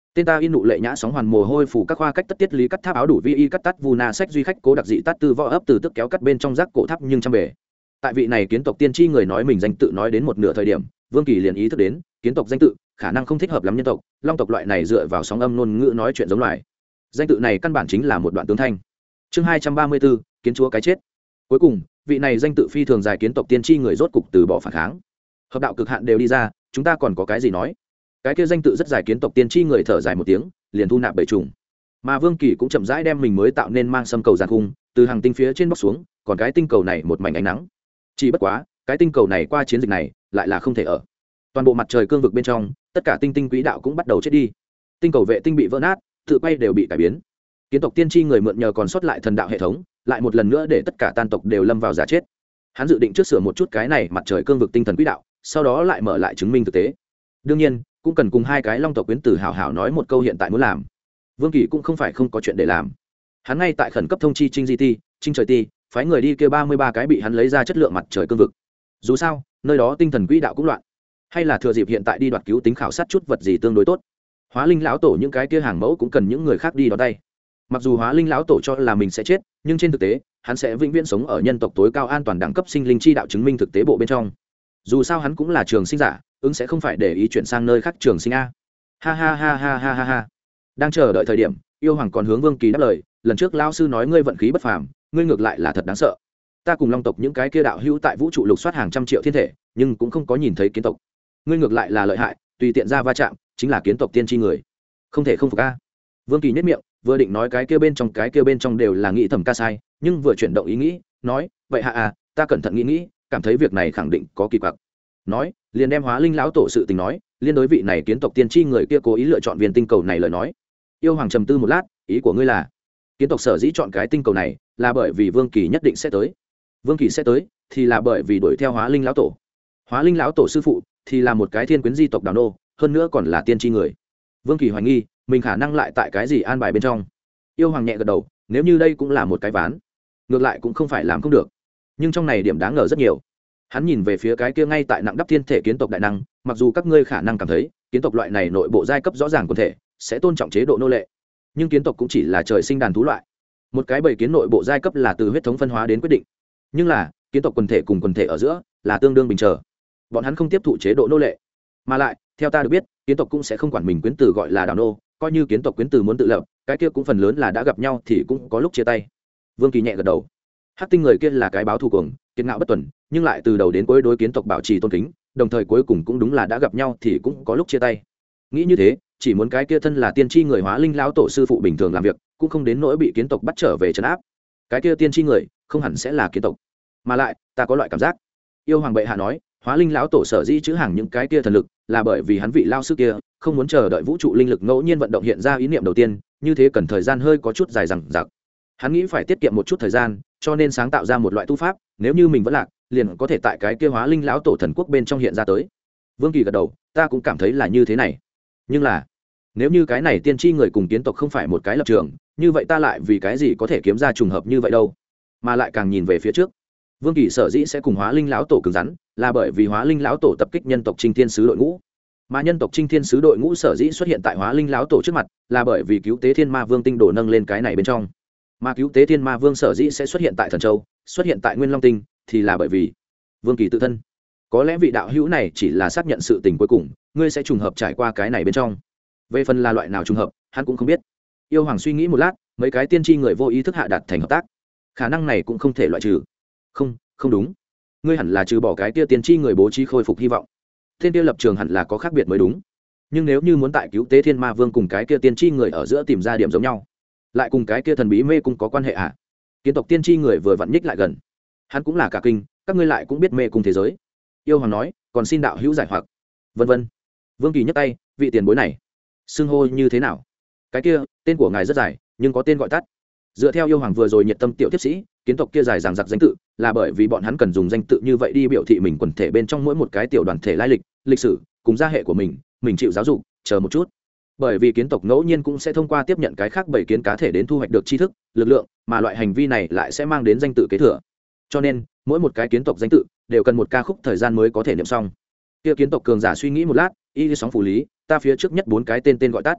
tên ta in nụ lệ nhã sóng hoàn mồ hôi phủ các khoa cách tất tiết lý cắt tháp áo đủ vi y cắt tắt vu na sách duy khách cố đặc dị tắt tư võ ấp từ tức kéo cắt bên trong rác cổ tháp nhưng trăm bể. Tại vị này kiến tộc tiên tri người nói mình danh tự nói đến một nửa thời điểm, Vương Kỳ liền ý thức đến kiến tộc danh tự khả năng không thích hợp lắm nhân tộc, long tộc loại này dựa vào sóng âm ngôn ngữ nói chuyện giống loài. Danh tự này căn bản chính là một đoạn tướng thanh. Chương hai trăm ba mươi bốn, kiến chúa cái chết. Cuối cùng, vị này danh tự phi thường dài kiến tộc tiên tri người rốt cục từ bỏ phản kháng. Hợp đạo cực hạn đều đi ra, chúng ta còn có cái gì nói? Cái kia danh tự rất dài kiến tộc tiên tri người thở dài một tiếng, liền thu nạp bảy trùng. Mà Vương Kỳ cũng chậm rãi đem mình mới tạo nên mang xâm cầu giàn khung, từ hàng tinh phía trên bóc xuống, còn cái tinh cầu này một mảnh ánh nắng. Chỉ bất quá, cái tinh cầu này qua chiến dịch này, lại là không thể ở. Toàn bộ mặt trời cương vực bên trong, tất cả tinh tinh quỹ đạo cũng bắt đầu chết đi. Tinh cầu vệ tinh bị vỡ nát, tự quay đều bị cải biến. Kiến tộc tiên tri người mượn nhờ còn sót lại thần đạo hệ thống, lại một lần nữa để tất cả tan tộc đều lâm vào giả chết. Hắn dự định trước sửa một chút cái này mặt trời cương vực tinh thần quỹ đạo, sau đó lại mở lại chứng minh thực tế. Đương nhiên, cũng cần cùng hai cái long tộc quyến tử hảo hảo nói một câu hiện tại muốn làm. Vương Kỳ cũng không phải không có chuyện để làm. Hắn ngay tại khẩn cấp thông chi Trinh Di Ti, Trinh Trời Ti, phái người đi kêu ba mươi ba cái bị hắn lấy ra chất lượng mặt trời cương vực. Dù sao, nơi đó tinh thần quỹ đạo cũng loạn. Hay là thừa dịp hiện tại đi đoạt cứu tính khảo sát chút vật gì tương đối tốt. Hóa Linh lão tổ những cái kia hàng mẫu cũng cần những người khác đi đón tay. Mặc dù Hóa Linh lão tổ cho là mình sẽ chết, nhưng trên thực tế, hắn sẽ vĩnh viễn sống ở nhân tộc tối cao an toàn đẳng cấp sinh linh chi đạo chứng minh thực tế bộ bên trong. Dù sao hắn cũng là trường sinh giả, ứng sẽ không phải để ý chuyển sang nơi khác trường sinh a. Ha ha ha ha ha ha ha. Đang chờ đợi thời điểm, yêu hoàng còn hướng Vương Kỳ đáp lời, lần trước lão sư nói ngươi vận khí bất phàm, ngươi ngược lại là thật đáng sợ. Ta cùng long tộc những cái kia đạo hữu tại vũ trụ lục soát hàng trăm triệu thiên thể, nhưng cũng không có nhìn thấy kiến tộc. Ngươi ngược lại là lợi hại, tùy tiện ra va chạm, chính là kiến tộc tiên tri người. Không thể không phục a. Vương Kỳ nhếch miệng, vừa định nói cái kia bên trong cái kia bên trong đều là nghĩ thầm ca sai, nhưng vừa chuyển động ý nghĩ, nói, vậy hạ à, ta cẩn thận nghĩ nghĩ, cảm thấy việc này khẳng định có kỳ quặc. Nói, liền đem Hóa Linh lão tổ sự tình nói, liên đối vị này kiến tộc tiên tri người kia cố ý lựa chọn viên tinh cầu này lời nói. Yêu hoàng trầm tư một lát, ý của ngươi là, kiến tộc sở dĩ chọn cái tinh cầu này, là bởi vì Vương Kỳ nhất định sẽ tới. Vương Kỳ sẽ tới, thì là bởi vì đuổi theo Hóa Linh lão tổ. Hóa Linh lão tổ sư phụ, thì là một cái thiên quyến di tộc đào nô, hơn nữa còn là tiên tri người. Vương Kỳ hoài nghi, mình khả năng lại tại cái gì an bài bên trong. Yêu hoàng nhẹ gật đầu, nếu như đây cũng là một cái ván, ngược lại cũng không phải làm không được, nhưng trong này điểm đáng ngờ rất nhiều. Hắn nhìn về phía cái kia ngay tại nặng đắp thiên thể kiến tộc đại năng, mặc dù các ngươi khả năng cảm thấy kiến tộc loại này nội bộ giai cấp rõ ràng quần thể sẽ tôn trọng chế độ nô lệ, nhưng kiến tộc cũng chỉ là trời sinh đàn thú loại, một cái bầy kiến nội bộ giai cấp là từ huyết thống phân hóa đến quyết định, nhưng là kiến tộc quần thể cùng quần thể ở giữa là tương đương bình chờ, bọn hắn không tiếp thụ chế độ nô lệ, mà lại theo ta được biết kiến tộc cũng sẽ không quản mình quyến tử gọi là đào nô, coi như kiến tộc quyến tử muốn tự lập, cái kia cũng phần lớn là đã gặp nhau thì cũng có lúc chia tay. Vương Kỳ nhẹ gật đầu. Hắc tinh người kia là cái báo thù cuồng, kiệt ngạo bất tuần, nhưng lại từ đầu đến cuối đối kiến tộc bảo trì tôn kính, đồng thời cuối cùng cũng đúng là đã gặp nhau thì cũng có lúc chia tay. Nghĩ như thế, chỉ muốn cái kia thân là tiên tri người Hóa Linh lão tổ sư phụ bình thường làm việc, cũng không đến nỗi bị kiến tộc bắt trở về trấn áp. Cái kia tiên tri người không hẳn sẽ là kiến tộc, mà lại ta có loại cảm giác. Yêu hoàng bệ hạ nói, Hóa Linh lão tổ sở dĩ chữ hàng những cái kia thần lực, là bởi vì hắn vị lao sư kia không muốn chờ đợi vũ trụ linh lực ngẫu nhiên vận động hiện ra ý niệm đầu tiên, như thế cần thời gian hơi có chút dài dằng dặc. Hắn nghĩ phải tiết kiệm một chút thời gian, cho nên sáng tạo ra một loại tu pháp, nếu như mình vẫn lạc, liền có thể tại cái kia Hóa Linh lão tổ thần quốc bên trong hiện ra tới. Vương Kỳ gật đầu, ta cũng cảm thấy là như thế này. Nhưng là, nếu như cái này tiên tri người cùng kiến tộc không phải một cái lập trường, như vậy ta lại vì cái gì có thể kiếm ra trùng hợp như vậy đâu? Mà lại càng nhìn về phía trước, Vương Kỳ sở dĩ sẽ cùng Hóa Linh lão tổ cứng rắn, là bởi vì Hóa Linh lão tổ tập kích nhân tộc Trinh Thiên sứ đội ngũ. Mà nhân tộc Trinh Thiên sứ đội ngũ sở dĩ xuất hiện tại Hóa Linh lão tổ trước mặt, là bởi vì cứu tế Thiên Ma Vương tinh đồ nâng lên cái này bên trong. Mà cứu tế Thiên Ma Vương sở dĩ sẽ xuất hiện tại Thần Châu, xuất hiện tại Nguyên Long tinh, thì là bởi vì Vương Kỳ tự thân. Có lẽ vị đạo hữu này chỉ là xác nhận sự tình cuối cùng, ngươi sẽ trùng hợp trải qua cái này bên trong. Về phần là loại nào trùng hợp, hắn cũng không biết. Yêu hoàng suy nghĩ một lát, mấy cái tiên tri người vô ý thức hạ đạt thành hợp tác. Khả năng này cũng không thể loại trừ. Không, không đúng. Ngươi hẳn là trừ bỏ cái kia tiên tri người bố trí khôi phục hy vọng. Thiên kia lập trường hẳn là có khác biệt mới đúng. Nhưng nếu như muốn tại cứu tế Thiên Ma Vương cùng cái kia tiên tri người ở giữa tìm ra điểm giống nhau, lại cùng cái kia thần bí mê cung có quan hệ à? Kiến tộc tiên tri người vừa vặn nhích lại gần, hắn cũng là cả kinh, các ngươi lại cũng biết mê cung thế giới. Yêu hoàng nói, còn xin đạo hữu giải hoặc. Vân vân. Vương Kỳ nhấc tay, vị tiền bối này, xưng hô như thế nào? Cái kia, tên của ngài rất dài, nhưng có tên gọi tắt. Dựa theo yêu hoàng vừa rồi nhiệt tâm tiểu tiếp sĩ, kiến tộc kia dài dằng dặc danh tự, là bởi vì bọn hắn cần dùng danh tự như vậy đi biểu thị mình quần thể bên trong mỗi một cái tiểu đoàn thể lai lịch, lịch sử, cùng gia hệ của mình, mình chịu giáo dục, chờ một chút. Bởi vì kiến tộc ngẫu nhiên cũng sẽ thông qua tiếp nhận cái khác bảy kiến cá thể đến thu hoạch được tri thức, lực lượng, mà loại hành vi này lại sẽ mang đến danh tự kế thừa. Cho nên, mỗi một cái kiến tộc danh tự đều cần một ca khúc thời gian mới có thể niệm xong. Kia kiến tộc cường giả suy nghĩ một lát, y sóng phủ lý, ta phía trước nhất bốn cái tên tên gọi tắt.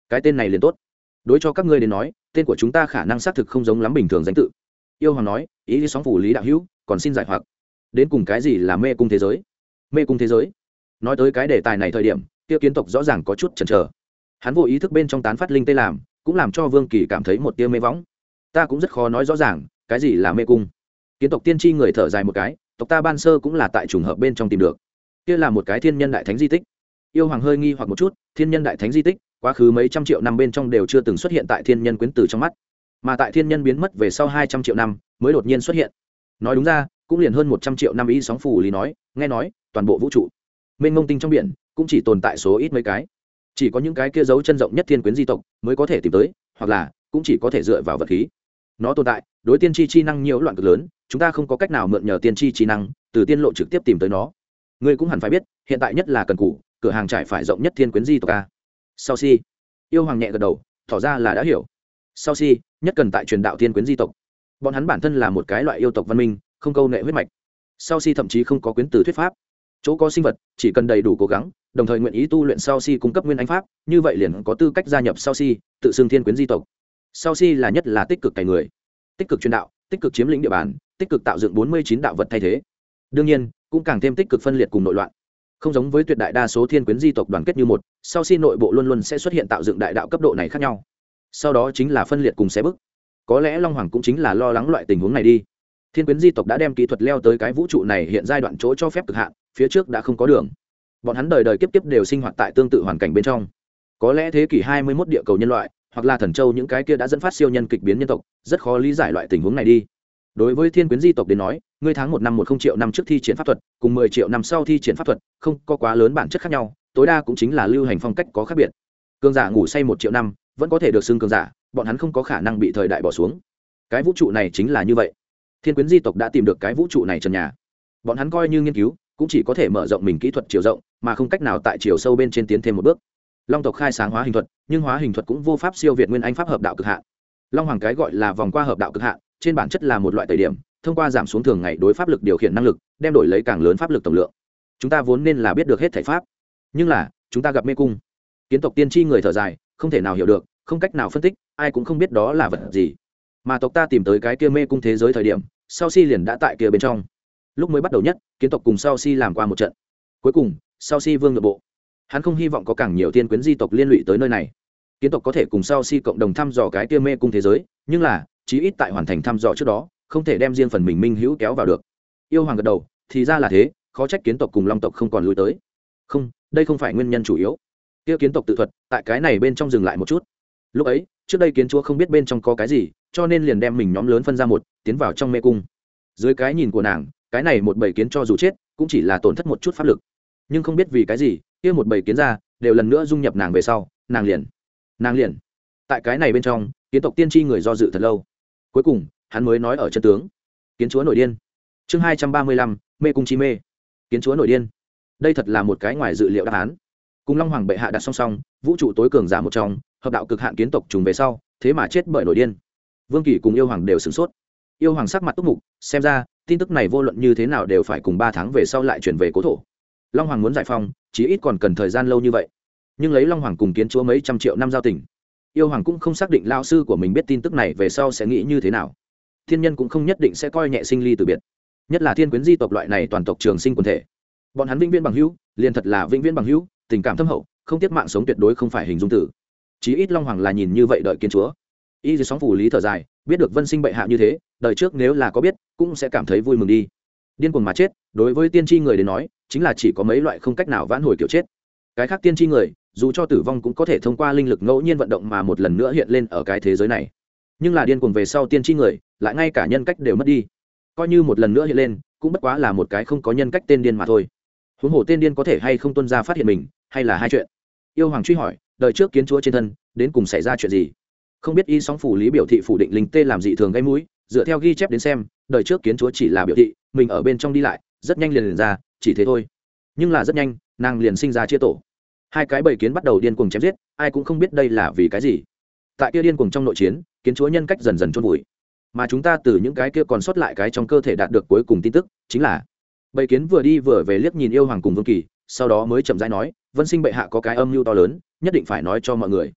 cái tên này liền tốt. Đối cho các ngươi đến nói, tên của chúng ta khả năng xác thực không giống lắm bình thường danh tự. Yêu hoàng nói, ý sóng phủ lý đạo hữu, còn xin giải hoặc đến cùng cái gì là mê cung thế giới. Mê cung thế giới. Nói tới cái đề tài này thời điểm, kia kiến tộc rõ ràng có chút chần chờ. Hắn vô ý thức bên trong tán phát linh tê làm, cũng làm cho Vương Kỳ cảm thấy một tia mê võng. Ta cũng rất khó nói rõ ràng cái gì là mê cung. Kiến tộc tiên tri người thở dài một cái, tộc ta ban sơ cũng là tại trùng hợp bên trong tìm được. Kia là một cái thiên nhân đại thánh di tích. Yêu hoàng hơi nghi hoặc một chút, thiên nhân đại thánh di tích quá khứ mấy trăm triệu năm bên trong đều chưa từng xuất hiện tại thiên nhân quyến tử trong mắt, mà tại thiên nhân biến mất về sau hai trăm triệu năm mới đột nhiên xuất hiện. Nói đúng ra cũng liền hơn một trăm triệu năm. Ý sóng phủ lý nói, nghe nói toàn bộ vũ trụ mênh mông tinh trong biển cũng chỉ tồn tại số ít mấy cái, chỉ có những cái kia dấu chân rộng nhất thiên quyến di tộc mới có thể tìm tới, hoặc là cũng chỉ có thể dựa vào vật khí. Nó tồn tại đối tiên tri chi năng nhiễu loạn cực lớn, chúng ta không có cách nào mượn nhờ tiên tri chi năng từ tiên lộ trực tiếp tìm tới nó. Ngươi cũng hẳn phải biết, hiện tại nhất là cần cũ cửa hàng trải phải rộng nhất thiên quyến di tộc a. Sau si yêu hoàng nhẹ gật đầu, tỏ ra là đã hiểu. Sau si nhất cần tại truyền đạo thiên quyến di tộc, bọn hắn bản thân là một cái loại yêu tộc văn minh, không câu nệ huyết mạch. Sau si thậm chí không có quyến từ thuyết pháp, chỗ có sinh vật chỉ cần đầy đủ cố gắng, đồng thời nguyện ý tu luyện sau si cung cấp nguyên anh pháp, như vậy liền có tư cách gia nhập sau si, tự xưng thiên quyến di tộc. Sau si là nhất là tích cực cày người, tích cực truyền đạo, tích cực chiếm lĩnh địa bàn, tích cực tạo dựng bốn mươi chín đạo vật thay thế. Đương nhiên cũng càng thêm tích cực phân liệt cùng nội loạn. Không giống với tuyệt đại đa số thiên quyến di tộc đoàn kết như một, sau si nội bộ luôn luôn sẽ xuất hiện tạo dựng đại đạo cấp độ này khác nhau, sau đó chính là phân liệt cùng xé bức. Có lẽ Long Hoàng cũng chính là lo lắng loại tình huống này đi. Thiên quyến di tộc đã đem kỹ thuật leo tới cái vũ trụ này hiện giai đoạn chỗ cho phép cực hạn, phía trước đã không có đường. Bọn hắn đời đời kiếp kiếp đều sinh hoạt tại tương tự hoàn cảnh bên trong. Có lẽ thế kỷ hai mươi mốt địa cầu nhân loại, hoặc là thần châu những cái kia đã dẫn phát siêu nhân kịch biến nhân tộc, rất khó lý giải loại tình huống này đi. Đối với thiên quyến di tộc đến nói, ngươi tháng một năm một không triệu năm trước thi triển pháp thuật, cùng mười triệu năm sau thi triển pháp thuật, không có quá lớn bản chất khác nhau, tối đa cũng chính là lưu hành phong cách có khác biệt. Cường giả ngủ say một triệu năm, vẫn có thể được xưng cường giả, bọn hắn không có khả năng bị thời đại bỏ xuống. Cái vũ trụ này chính là như vậy. Thiên quyến di tộc đã tìm được cái vũ trụ này trần nhà. Bọn hắn coi như nghiên cứu, cũng chỉ có thể mở rộng mình kỹ thuật chiều rộng, mà không cách nào tại chiều sâu bên trên tiến thêm một bước. Long tộc khai sáng hóa hình thuật, nhưng hóa hình thuật cũng vô pháp siêu việt nguyên anh pháp hợp đạo cực hạn. Long hoàng cái gọi là vòng qua hợp đạo cực hạn, trên bản chất là một loại tẩy điểm, thông qua giảm xuống thường ngày đối pháp lực điều khiển năng lực, đem đổi lấy càng lớn pháp lực tổng lượng. Chúng ta vốn nên là biết được hết thảy pháp, nhưng là chúng ta gặp mê cung. Kiến tộc tiên tri người thở dài, không thể nào hiểu được, không cách nào phân tích, ai cũng không biết đó là vật gì. Mà tộc ta tìm tới cái kia mê cung thế giới thời điểm, sau si liền đã tại kia bên trong. Lúc mới bắt đầu nhất, kiến tộc cùng sau si làm qua một trận. Cuối cùng, sau si vương nội bộ, hắn không hy vọng có càng nhiều tiên quyến di tộc liên lụy tới nơi này. Kiến tộc có thể cùng sau si cộng đồng thăm dò cái kia mê cung thế giới, nhưng là chí ít tại hoàn thành thăm dò trước đó, không thể đem riêng phần mình minh hữu kéo vào được. Yêu hoàng gật đầu, thì ra là thế, khó trách kiến tộc cùng long tộc không còn lui tới. Không, đây không phải nguyên nhân chủ yếu. Kia kiến tộc tự thuật, tại cái này bên trong dừng lại một chút. Lúc ấy, trước đây kiến chúa không biết bên trong có cái gì, cho nên liền đem mình nhóm lớn phân ra một, tiến vào trong mê cung. Dưới cái nhìn của nàng, cái này một bầy kiến cho dù chết, cũng chỉ là tổn thất một chút pháp lực. Nhưng không biết vì cái gì, kia một bầy kiến ra, đều lần nữa dung nhập nàng về sau, nàng liền, nàng liền. Tại cái này bên trong, kiến tộc tiên tri người do dự thật lâu. Cuối cùng, hắn mới nói ở chân tướng. Kiến chúa nổi điên. Chương hai trăm ba mươi lăm, mê cung chi mê. Kiến chúa nổi điên. Đây thật là một cái ngoài dự liệu đáp án. Cùng Long Hoàng bệ hạ đặt song song, vũ trụ tối cường giả một trong, hợp đạo cực hạn kiến tộc trùng về sau, thế mà chết bởi nổi điên. Vương Kỳ cùng Yêu Hoàng đều sửng sốt. Yêu Hoàng sắc mặt túc mục, xem ra, tin tức này vô luận như thế nào đều phải cùng ba tháng về sau lại chuyển về cố thổ. Long Hoàng muốn giải phong, chí ít còn cần thời gian lâu như vậy. Nhưng lấy Long Hoàng cùng kiến chúa mấy trăm triệu năm giao tình, Yêu Hoàng cũng không xác định lao sư của mình biết tin tức này về sau sẽ nghĩ như thế nào. Thiên nhân cũng không nhất định sẽ coi nhẹ sinh ly từ biệt, nhất là thiên quyến di tộc loại này toàn tộc trường sinh quần thể. Bọn hắn vĩnh viễn bằng hữu, liền thật là vĩnh viễn bằng hữu, tình cảm thâm hậu, không tiếc mạng sống tuyệt đối không phải hình dung tử. Chí ít Long Hoàng là nhìn như vậy đợi kiến chúa. Y dưới sóng phủ lý thở dài, biết được Vân Sinh bệ hạ như thế, đời trước nếu là có biết, cũng sẽ cảm thấy vui mừng đi. Điên cuồng mà chết, đối với tiên tri người đến nói, chính là chỉ có mấy loại không cách nào vãn hồi kiểu chết. Cái khác tiên tri người, dù cho tử vong cũng có thể thông qua linh lực ngẫu nhiên vận động mà một lần nữa hiện lên ở cái thế giới này. Nhưng là điên cuồng về sau tiên tri người, lại ngay cả nhân cách đều mất đi. Coi như một lần nữa hiện lên, cũng bất quá là một cái không có nhân cách tên điên mà thôi. Huống hồ tên điên có thể hay không tuân ra phát hiện mình, hay là hai chuyện. Yêu Hoàng truy hỏi, đời trước kiến chúa trên thân, đến cùng xảy ra chuyện gì? Không biết y sóng phủ lý biểu thị phủ định linh tê làm dị thường gây mũi, dựa theo ghi chép đến xem, đời trước kiến chúa chỉ là biểu thị mình ở bên trong đi lại, rất nhanh liền, liền ra, chỉ thế thôi. Nhưng là rất nhanh, nàng liền sinh ra chia tổ. Hai cái bầy kiến bắt đầu điên cuồng chém giết, ai cũng không biết đây là vì cái gì. Tại kia điên cuồng trong nội chiến, kiến chúa nhân cách dần dần chôn vùi. Mà chúng ta từ những cái kia còn sót lại cái trong cơ thể đạt được cuối cùng tin tức, chính là bầy kiến vừa đi vừa về liếc nhìn Yêu Hoàng cùng Vương Kỳ, sau đó mới chậm rãi nói, Vân Sinh bệ hạ có cái âm mưu to lớn, nhất định phải nói cho mọi người.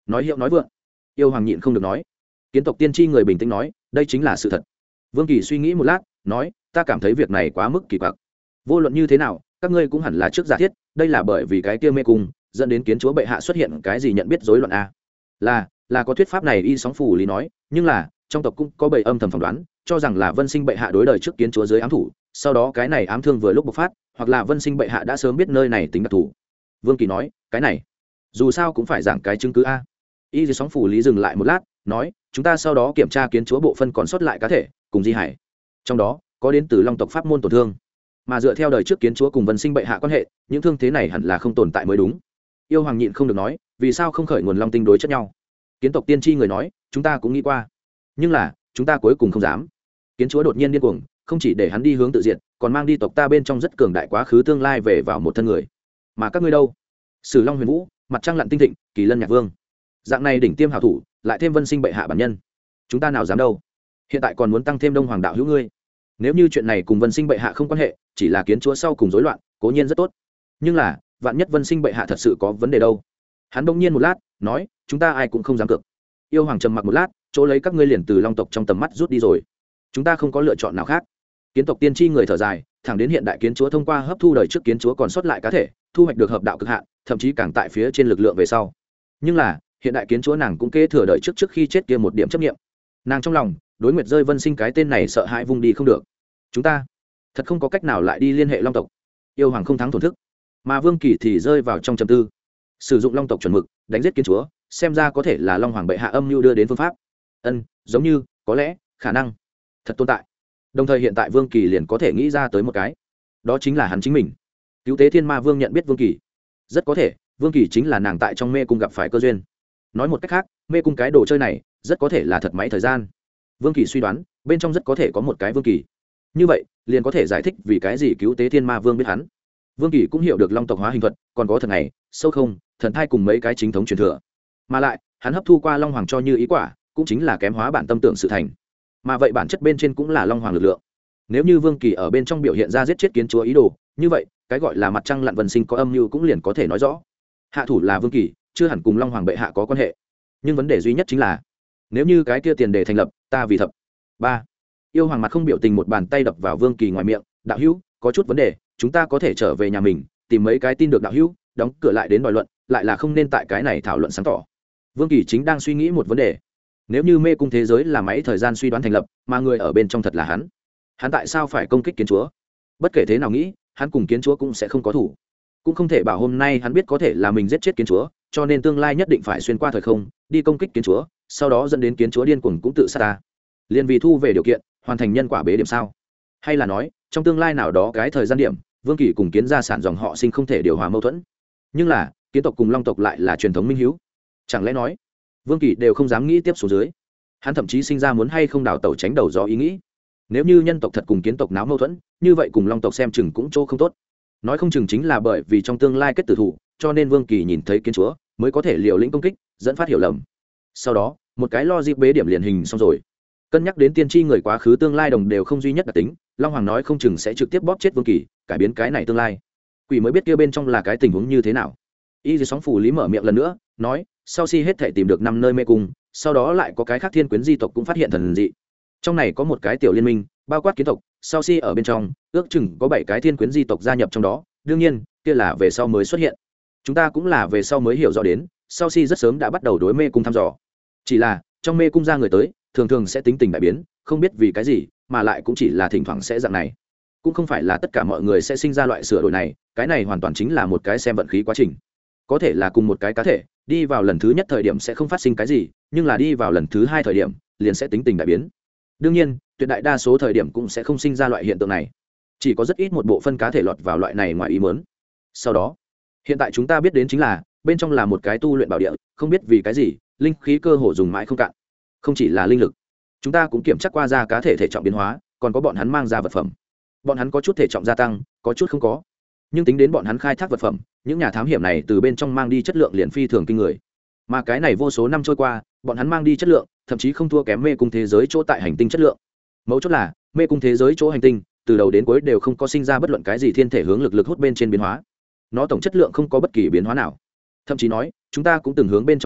nói hiệu nói vượng. Yêu hoàng nhịn không được nói. Kiến tộc tiên tri người bình tĩnh nói, đây chính là sự thật. Vương Kỳ suy nghĩ một lát, nói, ta cảm thấy việc này quá mức kỳ quặc. Vô luận như thế nào, các ngươi cũng hẳn là trước giả thiết, đây là bởi vì cái kia mê cung dẫn đến kiến chúa bệ hạ xuất hiện cái gì nhận biết rối loạn a. Là, là có thuyết pháp này y sóng phủ lý nói, nhưng là, trong tộc cũng có bầy âm thầm phỏng đoán, cho rằng là Vân Sinh bệ hạ đối đời trước kiến chúa dưới ám thủ, sau đó cái này ám thương vừa lúc bộc phát, hoặc là Vân Sinh bệ hạ đã sớm biết nơi này tính đặc thù. Vương Kỳ nói, cái này, dù sao cũng phải giảng cái chứng cứ a. Y sóng phủ lý dừng lại một lát, nói, chúng ta sau đó kiểm tra kiến chúa bộ phân còn sót lại cá thể, cùng di hải. Trong đó, có đến từ Long tộc pháp môn tổn thương. Mà dựa theo đời trước kiến chúa cùng Vân Sinh bệ hạ quan hệ, những thương thế này hẳn là không tồn tại mới đúng. Yêu hoàng nhịn không được nói, vì sao không khởi nguồn long tinh đối chất nhau? Kiến tộc tiên tri người nói, chúng ta cũng nghĩ qua, nhưng là chúng ta cuối cùng không dám. Kiến chúa đột nhiên điên cuồng, không chỉ để hắn đi hướng tự diệt, còn mang đi tộc ta bên trong rất cường đại quá khứ tương lai về vào một thân người. Mà các ngươi đâu? Sử Long Huyền Vũ, Mặt Trăng Lặn Tinh Thịnh, Kỳ Lân Nhạc Vương, dạng này đỉnh tiêm hảo thủ, lại thêm Vân Sinh bệ hạ bản nhân, chúng ta nào dám đâu? Hiện tại còn muốn tăng thêm Đông Hoàng đạo hữu ngươi. Nếu như chuyện này cùng Vân Sinh bệ hạ không quan hệ, chỉ là kiến chúa sau cùng rối loạn, cố nhiên rất tốt. Nhưng là, vạn nhất Vân Sinh bệ hạ thật sự có vấn đề đâu? Hắn bỗng nhiên một lát, nói, chúng ta ai cũng không dám cược. Yêu hoàng trầm mặc một lát, chỗ lấy các ngươi liền từ Long tộc trong tầm mắt rút đi rồi. Chúng ta không có lựa chọn nào khác. Kiến tộc tiên tri người thở dài, thẳng đến hiện đại kiến chúa thông qua hấp thu đời trước kiến chúa còn sót lại cá thể, thu hoạch được hợp đạo cực hạn, thậm chí càng tại phía trên lực lượng về sau. Nhưng là, hiện đại kiến chúa nàng cũng kế thừa đời trước trước khi chết kia một điểm chấp niệm. Nàng trong lòng, đối Nguyệt rơi Vân Sinh cái tên này sợ hãi vung đi không được. Chúng ta thật không có cách nào lại đi liên hệ Long tộc. Yêu hoàng không thắng thổn thức, mà Vương Kỳ thì rơi vào trong trầm tư. Sử dụng Long tộc chuẩn mực đánh giết kiến chúa, xem ra có thể là Long hoàng bệ hạ âm mưu đưa đến phương pháp. Ân, giống như, có lẽ, khả năng thật tồn tại. Đồng thời hiện tại Vương Kỳ liền có thể nghĩ ra tới một cái, đó chính là hắn chính mình. Cứu tế Thiên Ma Vương nhận biết Vương Kỳ, rất có thể Vương Kỳ chính là nàng tại trong mê cung gặp phải cơ duyên. Nói một cách khác, mê cung cái đồ chơi này rất có thể là thật máy thời gian. Vương Kỳ suy đoán, bên trong rất có thể có một cái Vương Kỳ. Như vậy, liền có thể giải thích vì cái gì cứu tế Thiên Ma Vương biết hắn. Vương Kỳ cũng hiểu được Long tộc hóa hình thuật, còn có thần này, sâu không, thần thai cùng mấy cái chính thống truyền thừa. Mà lại, hắn hấp thu qua Long hoàng cho như ý quả, cũng chính là kém hóa bản tâm tưởng sự thành. Mà vậy bản chất bên trên cũng là Long hoàng lực lượng. Nếu như Vương Kỳ ở bên trong biểu hiện ra giết chết kiến chúa ý đồ, như vậy, cái gọi là Mặt Trăng Lặn Vân Sinh có âm mưu cũng liền có thể nói rõ. Hạ thủ là Vương Kỳ, chưa hẳn cùng Long hoàng bệ hạ có quan hệ. Nhưng vấn đề duy nhất chính là, nếu như cái kia tiền đề thành lập, ta vì thập. Ba. Yêu hoàng mặt không biểu tình một bàn tay đập vào Vương Kỳ ngoài miệng, đạo hữu, có chút vấn đề, chúng ta có thể trở về nhà mình, tìm mấy cái tin được đạo hữu, đóng cửa lại đến đòi luận, lại là không nên tại cái này thảo luận sáng tỏ. Vương Kỳ chính đang suy nghĩ một vấn đề. Nếu như mê cung thế giới là máy thời gian suy đoán thành lập, mà người ở bên trong thật là hắn, hắn tại sao phải công kích kiến chúa? Bất kể thế nào nghĩ, hắn cùng kiến chúa cũng sẽ không có thủ, cũng không thể bảo hôm nay hắn biết có thể là mình giết chết kiến chúa, cho nên tương lai nhất định phải xuyên qua thời không đi công kích kiến chúa, sau đó dẫn đến kiến chúa điên cuồng cũng tự sát ta. Liên vì thu về điều kiện, hoàn thành nhân quả bế điểm sao? Hay là nói, trong tương lai nào đó cái thời gian điểm, Vương Kỳ cùng kiến gia sản dòng họ sinh không thể điều hòa mâu thuẫn, nhưng là kiến tộc cùng Long tộc lại là truyền thống minh hiếu. Chẳng lẽ nói, Vương Kỳ đều không dám nghĩ tiếp xuống dưới, hắn thậm chí sinh ra muốn hay không đào tẩu tránh đầu gió ý nghĩ. Nếu như nhân tộc thật cùng kiến tộc náo mâu thuẫn, như vậy cùng Long tộc xem chừng cũng chỗ không tốt. Nói không chừng chính là bởi vì trong tương lai kết tử thủ, cho nên Vương Kỳ nhìn thấy kiến chúa mới có thể liều lĩnh công kích, dẫn phát hiểu lầm. Sau đó, một cái logic bế điểm liền hình xong rồi. Cân nhắc đến tiên tri người quá khứ tương lai đồng đều không duy nhất đặc tính, Long hoàng nói không chừng sẽ trực tiếp bóp chết Vương Kỳ, cải biến cái này tương lai. Quỷ mới biết kia bên trong là cái tình huống như thế nào. Y Dì Sóng phủ lý mở miệng lần nữa, nói, sau khi hết thể tìm được năm nơi mê cung, sau đó lại có cái khác thiên quyến di tộc cũng phát hiện thần dị. Trong này có một cái tiểu liên minh, bao quát kiến tộc, sau khi ở bên trong, ước chừng có bảy cái thiên quyến di tộc gia nhập trong đó, đương nhiên, kia là về sau mới xuất hiện. Chúng ta cũng là về sau mới hiểu rõ đến, sau khi rất sớm đã bắt đầu đối mê cung thăm dò. Chỉ là, trong mê cung ra người tới, thường thường sẽ tính tình đại biến, không biết vì cái gì, mà lại cũng chỉ là thỉnh thoảng sẽ dạng này. Cũng không phải là tất cả mọi người sẽ sinh ra loại sửa đổi này, cái này hoàn toàn chính là một cái xem vận khí quá trình. Có thể là cùng một cái cá thể, đi vào lần thứ nhất thời điểm sẽ không phát sinh cái gì, nhưng là đi vào lần thứ hai thời điểm, liền sẽ tính tình đại biến. Đương nhiên, tuyệt đại đa số thời điểm cũng sẽ không sinh ra loại hiện tượng này. Chỉ có rất ít một bộ phân cá thể lọt vào loại này ngoài ý muốn. Sau đó, hiện tại chúng ta biết đến chính là, bên trong là một cái tu luyện bảo địa, không biết vì cái gì, linh khí cơ hồ dùng mãi không cạn. Không chỉ là linh lực, chúng ta cũng kiểm tra qua ra cá thể thể trọng biến hóa, còn có bọn hắn mang ra vật phẩm. Bọn hắn có chút thể trọng gia tăng, có chút không có. Nhưng tính đến bọn hắn khai thác vật phẩm, những nhà thám hiểm này từ bên trong mang đi chất lượng liền phi thường kinh người. Mà cái này vô số năm trôi qua, bọn hắn mang đi chất lượng, thậm chí không thua kém mê cung thế giới chỗ tại hành tinh chất lượng. Mấu chốt là, mê cung thế giới chỗ hành tinh, từ đầu đến cuối đều không có sinh ra bất luận cái gì thiên thể hướng lực lực hút bên trên biến hóa. Nó tổng chất lượng không có bất kỳ biến hóa nào. Thậm chí nói, chúng ta cũng từng hướng bên trong tới,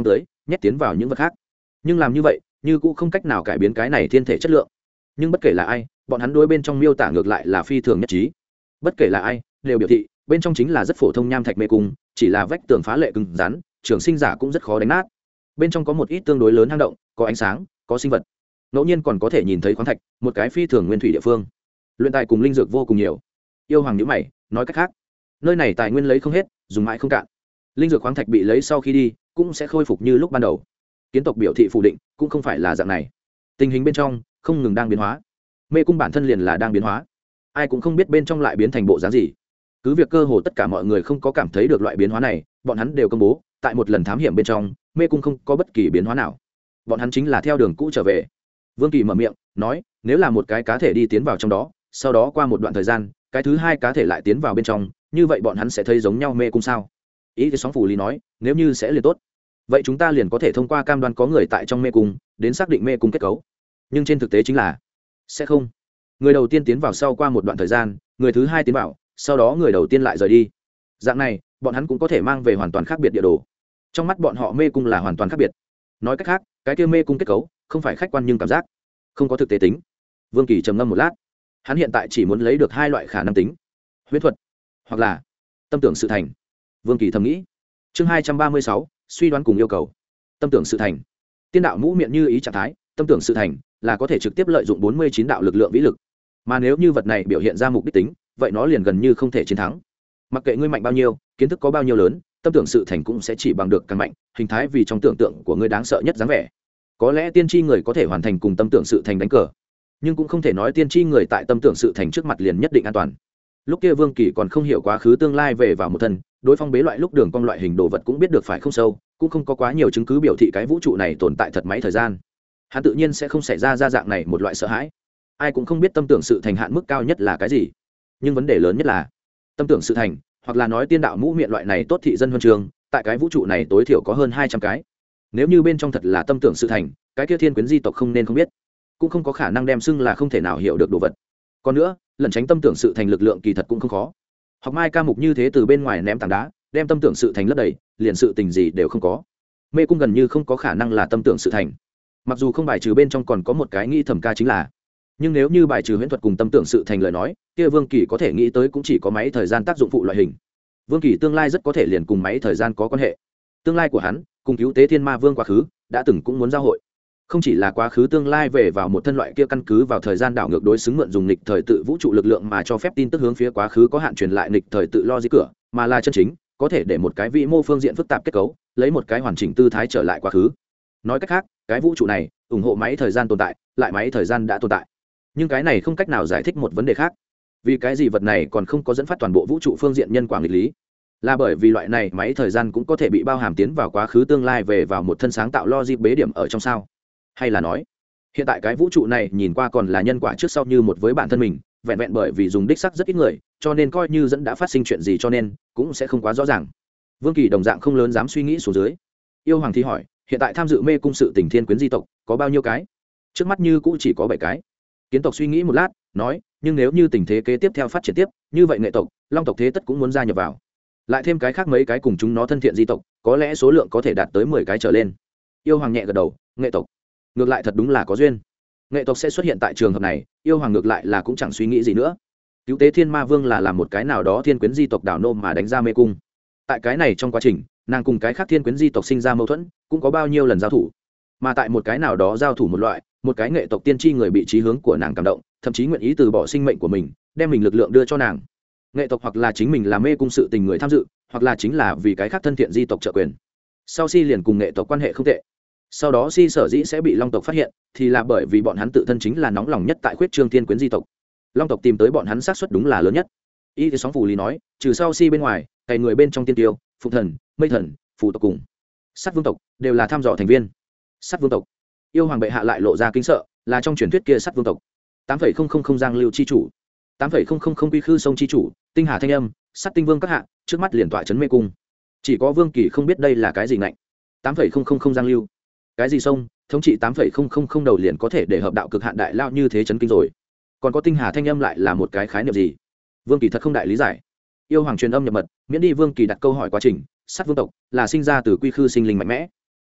nhét tiến vào những vật khác. Nhưng làm như vậy như cũng không cách nào cải biến cái này thiên thể chất lượng. Nhưng bất kể là ai, bọn hắn đối bên trong miêu tả ngược lại là phi thường nhất trí. Bất kể là ai đều biểu thị bên trong chính là rất phổ thông nham thạch mê cung, chỉ là vách tường phá lệ cứng rắn, trường sinh giả cũng rất khó đánh nát. Bên trong có một ít tương đối lớn hang động, có ánh sáng, có sinh vật, ngẫu nhiên còn có thể nhìn thấy khoáng thạch, một cái phi thường nguyên thủy địa phương. Luyện tài cùng linh dược vô cùng nhiều. Yêu hoàng nhíu mày, nói cách khác, nơi này tài nguyên lấy không hết, dùng mãi không cạn. Linh dược khoáng thạch bị lấy sau khi đi cũng sẽ khôi phục như lúc ban đầu. Kiến tộc biểu thị phủ định, cũng không phải là dạng này. Tình hình bên trong không ngừng đang biến hóa, mê cung bản thân liền là đang biến hóa, ai cũng không biết bên trong lại biến thành bộ dáng gì. Cứ việc cơ hồ tất cả mọi người không có cảm thấy được loại biến hóa này, bọn hắn đều công bố tại một lần thám hiểm bên trong mê cung không có bất kỳ biến hóa nào, bọn hắn chính là theo đường cũ trở về. Vương Kỳ mở miệng nói, nếu là một cái cá thể đi tiến vào trong đó, sau đó qua một đoạn thời gian cái thứ hai cá thể lại tiến vào bên trong, như vậy bọn hắn sẽ thấy giống nhau mê cung sao? Ý cái sóng phủ lý nói, nếu như sẽ liền tốt, vậy chúng ta liền có thể thông qua cam đoan có người tại trong mê cung đến xác định mê cung kết cấu. Nhưng trên thực tế chính là sẽ không. Người đầu tiên tiến vào sau qua một đoạn thời gian, người thứ hai tiến vào, sau đó người đầu tiên lại rời đi. Dạng này bọn hắn cũng có thể mang về hoàn toàn khác biệt địa đồ. Trong mắt bọn họ mê cung là hoàn toàn khác biệt. Nói cách khác, cái kia mê cung kết cấu không phải khách quan nhưng cảm giác không có thực tế tính. Vương Kỳ trầm ngâm một lát, hắn hiện tại chỉ muốn lấy được hai loại khả năng tính: huyễn thuật hoặc là tâm tưởng sự thành. Vương Kỳ thầm nghĩ. Chương hai trăm ba mươi sáu, suy đoán cùng yêu cầu. Tâm tưởng sự thành. Tiên đạo mũ miệng như ý trạng thái, tâm tưởng sự thành là có thể trực tiếp lợi dụng bốn mươi chín đạo lực lượng vĩ lực, mà nếu như vật này biểu hiện ra mục đích tính, vậy nó liền gần như không thể chiến thắng. Mặc kệ ngươi mạnh bao nhiêu, kiến thức có bao nhiêu lớn, tâm tưởng sự thành cũng sẽ chỉ bằng được càng mạnh, hình thái vì trong tưởng tượng của ngươi đáng sợ nhất dáng vẻ. Có lẽ tiên tri người có thể hoàn thành cùng tâm tưởng sự thành đánh cờ, nhưng cũng không thể nói tiên tri người tại tâm tưởng sự thành trước mặt liền nhất định an toàn. Lúc kia Vương Kỳ còn không hiểu quá khứ tương lai về vào một thân, đối phong bế loại lúc đường cong loại hình đồ vật cũng biết được phải không sâu, cũng không có quá nhiều chứng cứ biểu thị cái vũ trụ này tồn tại thật máy thời gian. Hắn tự nhiên sẽ không xảy ra ra dạng này một loại sợ hãi. Ai cũng không biết tâm tưởng sự thành hạn mức cao nhất là cái gì, nhưng vấn đề lớn nhất là tâm tưởng sự thành, hoặc là nói tiên đạo mũ miệng loại này tốt thị dân huân trường, tại cái vũ trụ này tối thiểu có hơn hai trăm cái. Nếu như bên trong thật là tâm tưởng sự thành, cái kia thiên quyến di tộc không nên không biết, cũng không có khả năng đem xưng là không thể nào hiểu được đồ vật. Còn nữa, lẩn tránh tâm tưởng sự thành lực lượng kỳ thật cũng không khó. Học Mai ca mục như thế từ bên ngoài ném tảng đá, đem tâm tưởng sự thành lấp đầy, liền sự tình gì đều không có. Mê cung gần như không có khả năng là tâm tưởng sự thành. Mặc dù không bài trừ bên trong còn có một cái nghĩ thầm ca chính là, nhưng nếu như bài trừ huyễn thuật cùng tâm tưởng sự thành lời nói, kia Vương Kỳ có thể nghĩ tới cũng chỉ có máy thời gian tác dụng phụ loại hình. Vương Kỳ tương lai rất có thể liền cùng máy thời gian có quan hệ. Tương lai của hắn cùng cứu tế thiên ma vương quá khứ đã từng cũng muốn giao hội, không chỉ là quá khứ tương lai về vào một thân loại kia căn cứ vào thời gian đảo ngược đối xứng mượn dùng nghịch thời tự vũ trụ lực lượng mà cho phép tin tức hướng phía quá khứ có hạn truyền lại nghịch thời tự lo di cửa, mà là chân chính có thể để một cái vĩ mô phương diện phức tạp kết cấu lấy một cái hoàn chỉnh tư thái trở lại quá khứ. Nói cách khác, cái vũ trụ này ủng hộ máy thời gian tồn tại, lại máy thời gian đã tồn tại. Nhưng cái này không cách nào giải thích một vấn đề khác, vì cái gì vật này còn không có dẫn phát toàn bộ vũ trụ phương diện nhân quả nghịch lý, là bởi vì loại này máy thời gian cũng có thể bị bao hàm tiến vào quá khứ tương lai về vào một thân sáng tạo logic bế điểm ở trong sao, hay là nói hiện tại cái vũ trụ này nhìn qua còn là nhân quả trước sau như một với bản thân mình, vẹn vẹn bởi vì dùng đích sắc rất ít người, cho nên coi như dẫn đã phát sinh chuyện gì cho nên cũng sẽ không quá rõ ràng. Vương Kỳ đồng dạng không lớn dám suy nghĩ xuống dưới. Yêu hoàng thì hỏi, hiện tại tham dự mê cung sự tình thiên quyến di tộc có bao nhiêu cái? Trước mắt như cũ chỉ có bảy cái. Kiến tộc suy nghĩ một lát nói, nhưng nếu như tình thế kế tiếp theo phát triển tiếp, như vậy nghệ tộc, long tộc thế tất cũng muốn gia nhập vào, lại thêm cái khác mấy cái cùng chúng nó thân thiện di tộc, có lẽ số lượng có thể đạt tới mười cái trở lên. Yêu hoàng nhẹ gật đầu, nghệ tộc ngược lại thật đúng là có duyên, nghệ tộc sẽ xuất hiện tại trường hợp này. Yêu hoàng ngược lại là cũng chẳng suy nghĩ gì nữa. Cứu tế thiên ma vương là làm một cái nào đó thiên quyến di tộc đảo nô mà đánh ra mê cung, tại cái này trong quá trình nàng cùng cái khác thiên quyến di tộc sinh ra mâu thuẫn, cũng có bao nhiêu lần giao thủ, mà tại một cái nào đó giao thủ một loại, một cái nghệ tộc tiên tri người bị trí hướng của nàng cảm động, thậm chí nguyện ý từ bỏ sinh mệnh của mình đem mình lực lượng đưa cho nàng. Nghệ tộc hoặc là chính mình là mê cung sự tình người tham dự, hoặc là chính là vì cái khác thân thiện di tộc trợ quyền. Sau Si liền cùng nghệ tộc quan hệ không tệ, sau đó Si sở dĩ sẽ bị long tộc phát hiện thì là bởi vì bọn hắn tự thân chính là nóng lòng nhất tại khuyết trương thiên quyến di tộc, long tộc tìm tới bọn hắn xác suất đúng là lớn nhất. Y thì sóng phù lý nói, trừ sau Si bên ngoài, cày người bên trong tiên tiêu, phụng thần, mây thần, phù tộc cùng sát vương tộc đều là tham dò thành viên. Sát vương tộc, yêu hoàng bệ hạ lại lộ ra kinh sợ, là trong truyền thuyết kia sát vương tộc. tám phẩy không không không giang lưu chi chủ, tám phẩy không không không quy khư sông chi chủ, tinh hà thanh âm, sát tinh vương các hạ, trước mắt liền tọa trấn mê cung. Chỉ có Vương Kỳ không biết đây là cái gì ngạnh. tám phẩy không không không giang lưu, cái gì sông, thống trị tám phẩy không không không đầu liền có thể để hợp đạo cực hạn đại lao như thế chấn kinh rồi. Còn có tinh hà thanh âm lại là một cái khái niệm gì? Vương Kỳ thật không đại lý giải. Yêu hoàng truyền âm nhập mật, miễn đi Vương Kỳ đặt câu hỏi quá trình. Sát vương tộc là sinh ra từ quy khư sinh linh mạnh mẽ,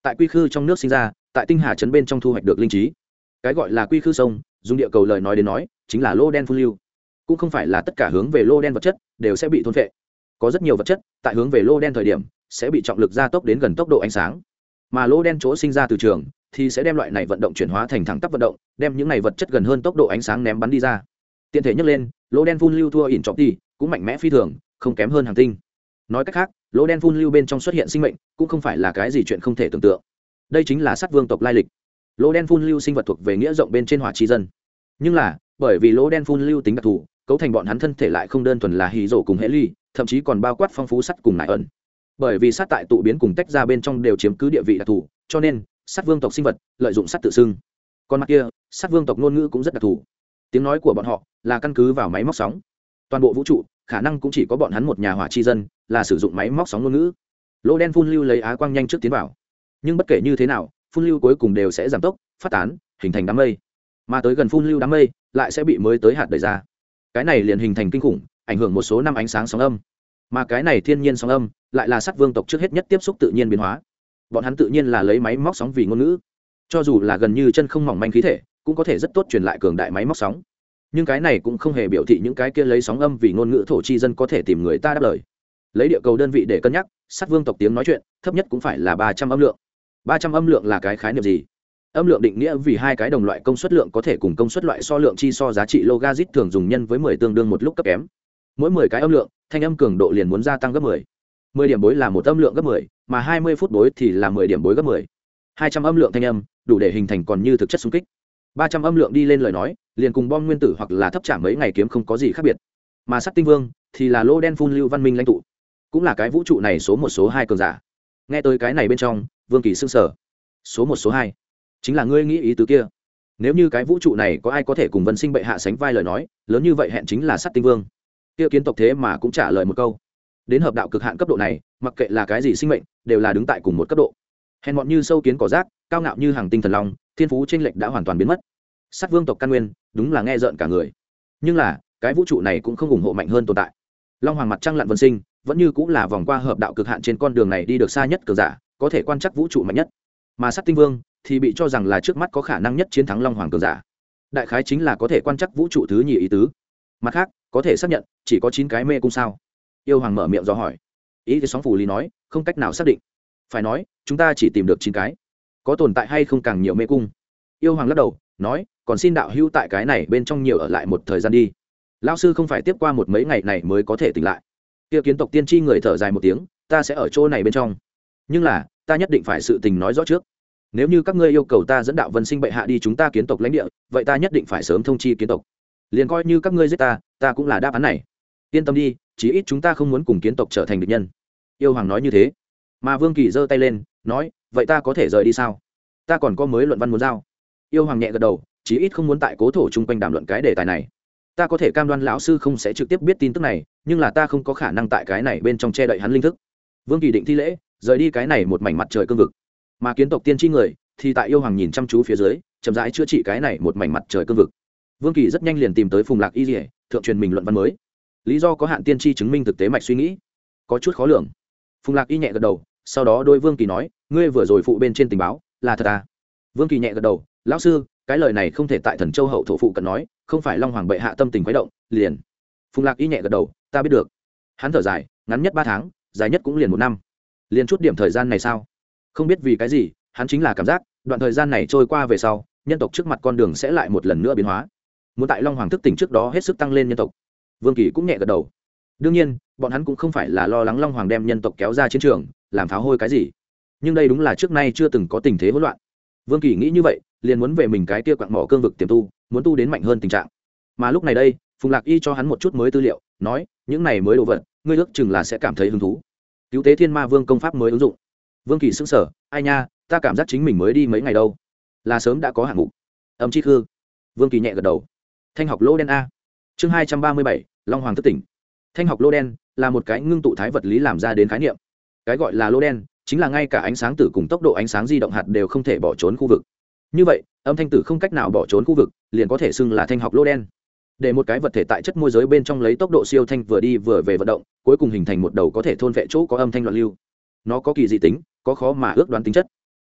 tại quy khư trong nước sinh ra, tại tinh hà trấn bên trong thu hoạch được linh trí. Cái gọi là quy khư sông, dùng địa cầu lời nói đến nói chính là lô đen phun lưu. Cũng không phải là tất cả hướng về lô đen vật chất đều sẽ bị thôn phệ, có rất nhiều vật chất tại hướng về lô đen thời điểm sẽ bị trọng lực gia tốc đến gần tốc độ ánh sáng, mà lô đen chỗ sinh ra từ trường thì sẽ đem loại này vận động chuyển hóa thành thẳng tắp vận động, đem những này vật chất gần hơn tốc độ ánh sáng ném bắn đi ra. Tiện thể nhắc lên, lô đen phun lưu thua ỉn trọng tỷ cũng mạnh mẽ phi thường, không kém hơn hành tinh. Nói cách khác, lô đen phun lưu bên trong xuất hiện sinh mệnh cũng không phải là cái gì chuyện không thể tưởng tượng. Đây chính là sắt vương tộc lai lịch. Lô đen phun lưu sinh vật thuộc về nghĩa rộng bên trên hỏa chi dân, nhưng là bởi vì lô đen phun lưu tính đặc thù, cấu thành bọn hắn thân thể lại không đơn thuần là hì rổ cùng hệ ly, thậm chí còn bao quát phong phú sắt cùng nải ẩn. Bởi vì sắt tại tụ biến cùng tách ra bên trong đều chiếm cứ địa vị đặc thù, cho nên sắt vương tộc sinh vật lợi dụng sắt tự xưng. Còn mặt kia, sắt vương tộc ngôn ngữ cũng rất đặc thù. Tiếng nói của bọn họ là căn cứ vào máy móc sóng. Toàn bộ vũ trụ khả năng cũng chỉ có bọn hắn một nhà hỏa chi dân là sử dụng máy móc sóng ngôn ngữ. Lô đen phun lưu lấy á quang nhanh trước tiến vào, nhưng bất kể như thế nào, phun lưu cuối cùng đều sẽ giảm tốc, phát tán, hình thành đám mây. Mà tới gần phun lưu đám mây lại sẽ bị mới tới hạt đẩy ra. Cái này liền hình thành kinh khủng, ảnh hưởng một số năm ánh sáng sóng âm. Mà cái này thiên nhiên sóng âm lại là sắt vương tộc trước hết nhất tiếp xúc tự nhiên biến hóa. Bọn hắn tự nhiên là lấy máy móc sóng vì ngôn ngữ, cho dù là gần như chân không mỏng manh khí thể cũng có thể rất tốt truyền lại cường đại máy móc sóng. Nhưng cái này cũng không hề biểu thị những cái kia lấy sóng âm vì ngôn ngữ thổ chi dân có thể tìm người ta đáp lời. Lấy địa cầu đơn vị để cân nhắc, sắt vương tộc tiếng nói chuyện thấp nhất cũng phải là ba trăm âm lượng. ba trăm âm lượng là cái khái niệm gì? Âm lượng định nghĩa vì hai cái đồng loại công suất lượng có thể cùng công suất loại so lượng chi so giá trị logarit thường dùng nhân với mười tương đương một lúc cấp kém. Mỗi mười cái âm lượng, thanh âm cường độ liền muốn gia tăng gấp mười. mười điểm bối là một âm lượng gấp mười, mà hai mươi phút bối thì là mười điểm bối gấp mười. hai trăm âm lượng thanh âm đủ để hình thành còn như thực chất xung kích. ba trăm âm lượng đi lên lời nói, liền cùng bom nguyên tử hoặc là thấp chạm mấy ngày kiếm không có gì khác biệt. Mà sắt tinh vương thì là lô đen phun lưu văn minh lãnh tụ, cũng là cái vũ trụ này số một số hai cường giả. Nghe tới cái này bên trong, Vương Kỳ sững sờ. Số một số hai, chính là ngươi nghĩ ý tứ kia. Nếu như cái vũ trụ này có ai có thể cùng Vân Sinh bệ hạ sánh vai lời nói, lớn như vậy hẹn chính là sắt tinh vương. Kia kiến tộc thế mà cũng trả lời một câu. Đến hợp đạo cực hạn cấp độ này, mặc kệ là cái gì sinh mệnh, đều là đứng tại cùng một cấp độ. Hèn mọn như sâu kiến cỏ rác, cao ngạo như hàng tinh thần long, thiên phú chênh lệch đã hoàn toàn biến mất. Sắt vương tộc căn nguyên, đúng là nghe rợn cả người. Nhưng là, cái vũ trụ này cũng không ủng hộ mạnh hơn tồn tại. Long hoàng mặt trăng lặn Vân Sinh, vẫn như cũng là vòng qua hợp đạo cực hạn trên con đường này đi được xa nhất cường giả, có thể quan trắc vũ trụ mạnh nhất. Mà sắt tinh vương thì bị cho rằng là trước mắt có khả năng nhất chiến thắng long hoàng cường giả. Đại khái chính là có thể quan trắc vũ trụ thứ nhì ý tứ. Mặt khác, có thể xác nhận chỉ có chín cái mê cung sao? Yêu hoàng mở miệng do hỏi. Ý thì sóng phủ lý nói, không cách nào xác định. Phải nói, chúng ta chỉ tìm được chín cái. Có tồn tại hay không càng nhiều mê cung? Yêu hoàng lắc đầu, nói, còn xin đạo hữu tại cái này bên trong nhiều ở lại một thời gian đi. Lão sư không phải tiếp qua một mấy ngày này mới có thể tỉnh lại. Kia kiến tộc tiên tri người thở dài một tiếng, ta sẽ ở chỗ này bên trong. Nhưng là, ta nhất định phải sự tình nói rõ trước. Nếu như các ngươi yêu cầu ta dẫn đạo Vân Sinh bệ hạ đi chúng ta kiến tộc lãnh địa, vậy ta nhất định phải sớm thông chi kiến tộc. Liền coi như các ngươi giết ta, ta cũng là đáp án này. Yên tâm đi, chí ít chúng ta không muốn cùng kiến tộc trở thành địch nhân. Yêu hoàng nói như thế. Mà Vương Kỳ giơ tay lên, nói, vậy ta có thể rời đi sao? Ta còn có mới luận văn muốn giao. Yêu hoàng nhẹ gật đầu, chí ít không muốn tại cố thổ chung quanh đàm luận cái đề tài này. Ta có thể cam đoan lão sư không sẽ trực tiếp biết tin tức này, nhưng là ta không có khả năng tại cái này bên trong che đậy hắn linh thức. Vương Kỳ định thi lễ, rời đi cái này một mảnh mặt trời cương vực. Mà kiến tộc tiên tri người thì tại yêu hoàng nhìn chăm chú phía dưới, chậm rãi chữa trị cái này một mảnh mặt trời cương vực. Vương Kỳ rất nhanh liền tìm tới Phùng Lạc Y Liễu, thượng truyền mình luận văn mới. Lý do có hạn tiên tri chứng minh thực tế mạch suy nghĩ, có chút khó lường. Phùng Lạc Y nhẹ gật đầu, sau đó đôi Vương Kỳ nói, ngươi vừa rồi phụ bên trên tình báo là thật à? Vương Kỳ nhẹ gật đầu, lão sư, cái lời này không thể tại Thần Châu hậu thổ phụ cận nói, không phải Long hoàng bệ hạ tâm tình quấy động, liền. Phùng Lạc Y nhẹ gật đầu, ta biết được. Hắn thở dài, ngắn nhất ba tháng, dài nhất cũng liền một năm. Liền chút điểm thời gian này sao? Không biết vì cái gì, hắn chính là cảm giác, đoạn thời gian này trôi qua về sau, nhân tộc trước mặt con đường sẽ lại một lần nữa biến hóa. Muốn tại Long hoàng thức tỉnh trước đó hết sức tăng lên nhân tộc. Vương Kỳ cũng nhẹ gật đầu. Đương nhiên, bọn hắn cũng không phải là lo lắng Long hoàng đem nhân tộc kéo ra chiến trường, làm pháo hôi cái gì. Nhưng đây đúng là trước nay chưa từng có tình thế hỗn loạn. Vương Kỳ nghĩ như vậy, liền muốn về mình cái kia quặng mỏ cương vực tiềm tu, muốn tu đến mạnh hơn tình trạng. Mà lúc này đây, Phùng Lạc Y cho hắn một chút mới tư liệu, nói, những này mới đồ vật, ngươi ước chừng là sẽ cảm thấy hứng thú. Cứu tế Thiên Ma Vương công pháp mới ứng dụng. Vương Kỳ sững sờ, ai nha, ta cảm giác chính mình mới đi mấy ngày đâu, là sớm đã có hạng mục. Âm chi hư. Vương Kỳ nhẹ gật đầu. Thanh học lô đen a. Chương hai trăm ba mươi bảy, Long hoàng thức tỉnh. Thanh học lô đen là một cái ngưng tụ thái vật lý làm ra đến khái niệm. Cái gọi là lô đen chính là ngay cả ánh sáng tử cùng tốc độ ánh sáng di động hạt đều không thể bỏ trốn khu vực. Như vậy, âm thanh tử không cách nào bỏ trốn khu vực, liền có thể xưng là thanh học lô đen. Để một cái vật thể tại chất môi giới bên trong lấy tốc độ siêu thanh vừa đi vừa về vận động, cuối cùng hình thành một đầu có thể thôn vệ chỗ có âm thanh loạn lưu. Nó có kỳ dị tính, có khó mà ước đoán tính chất.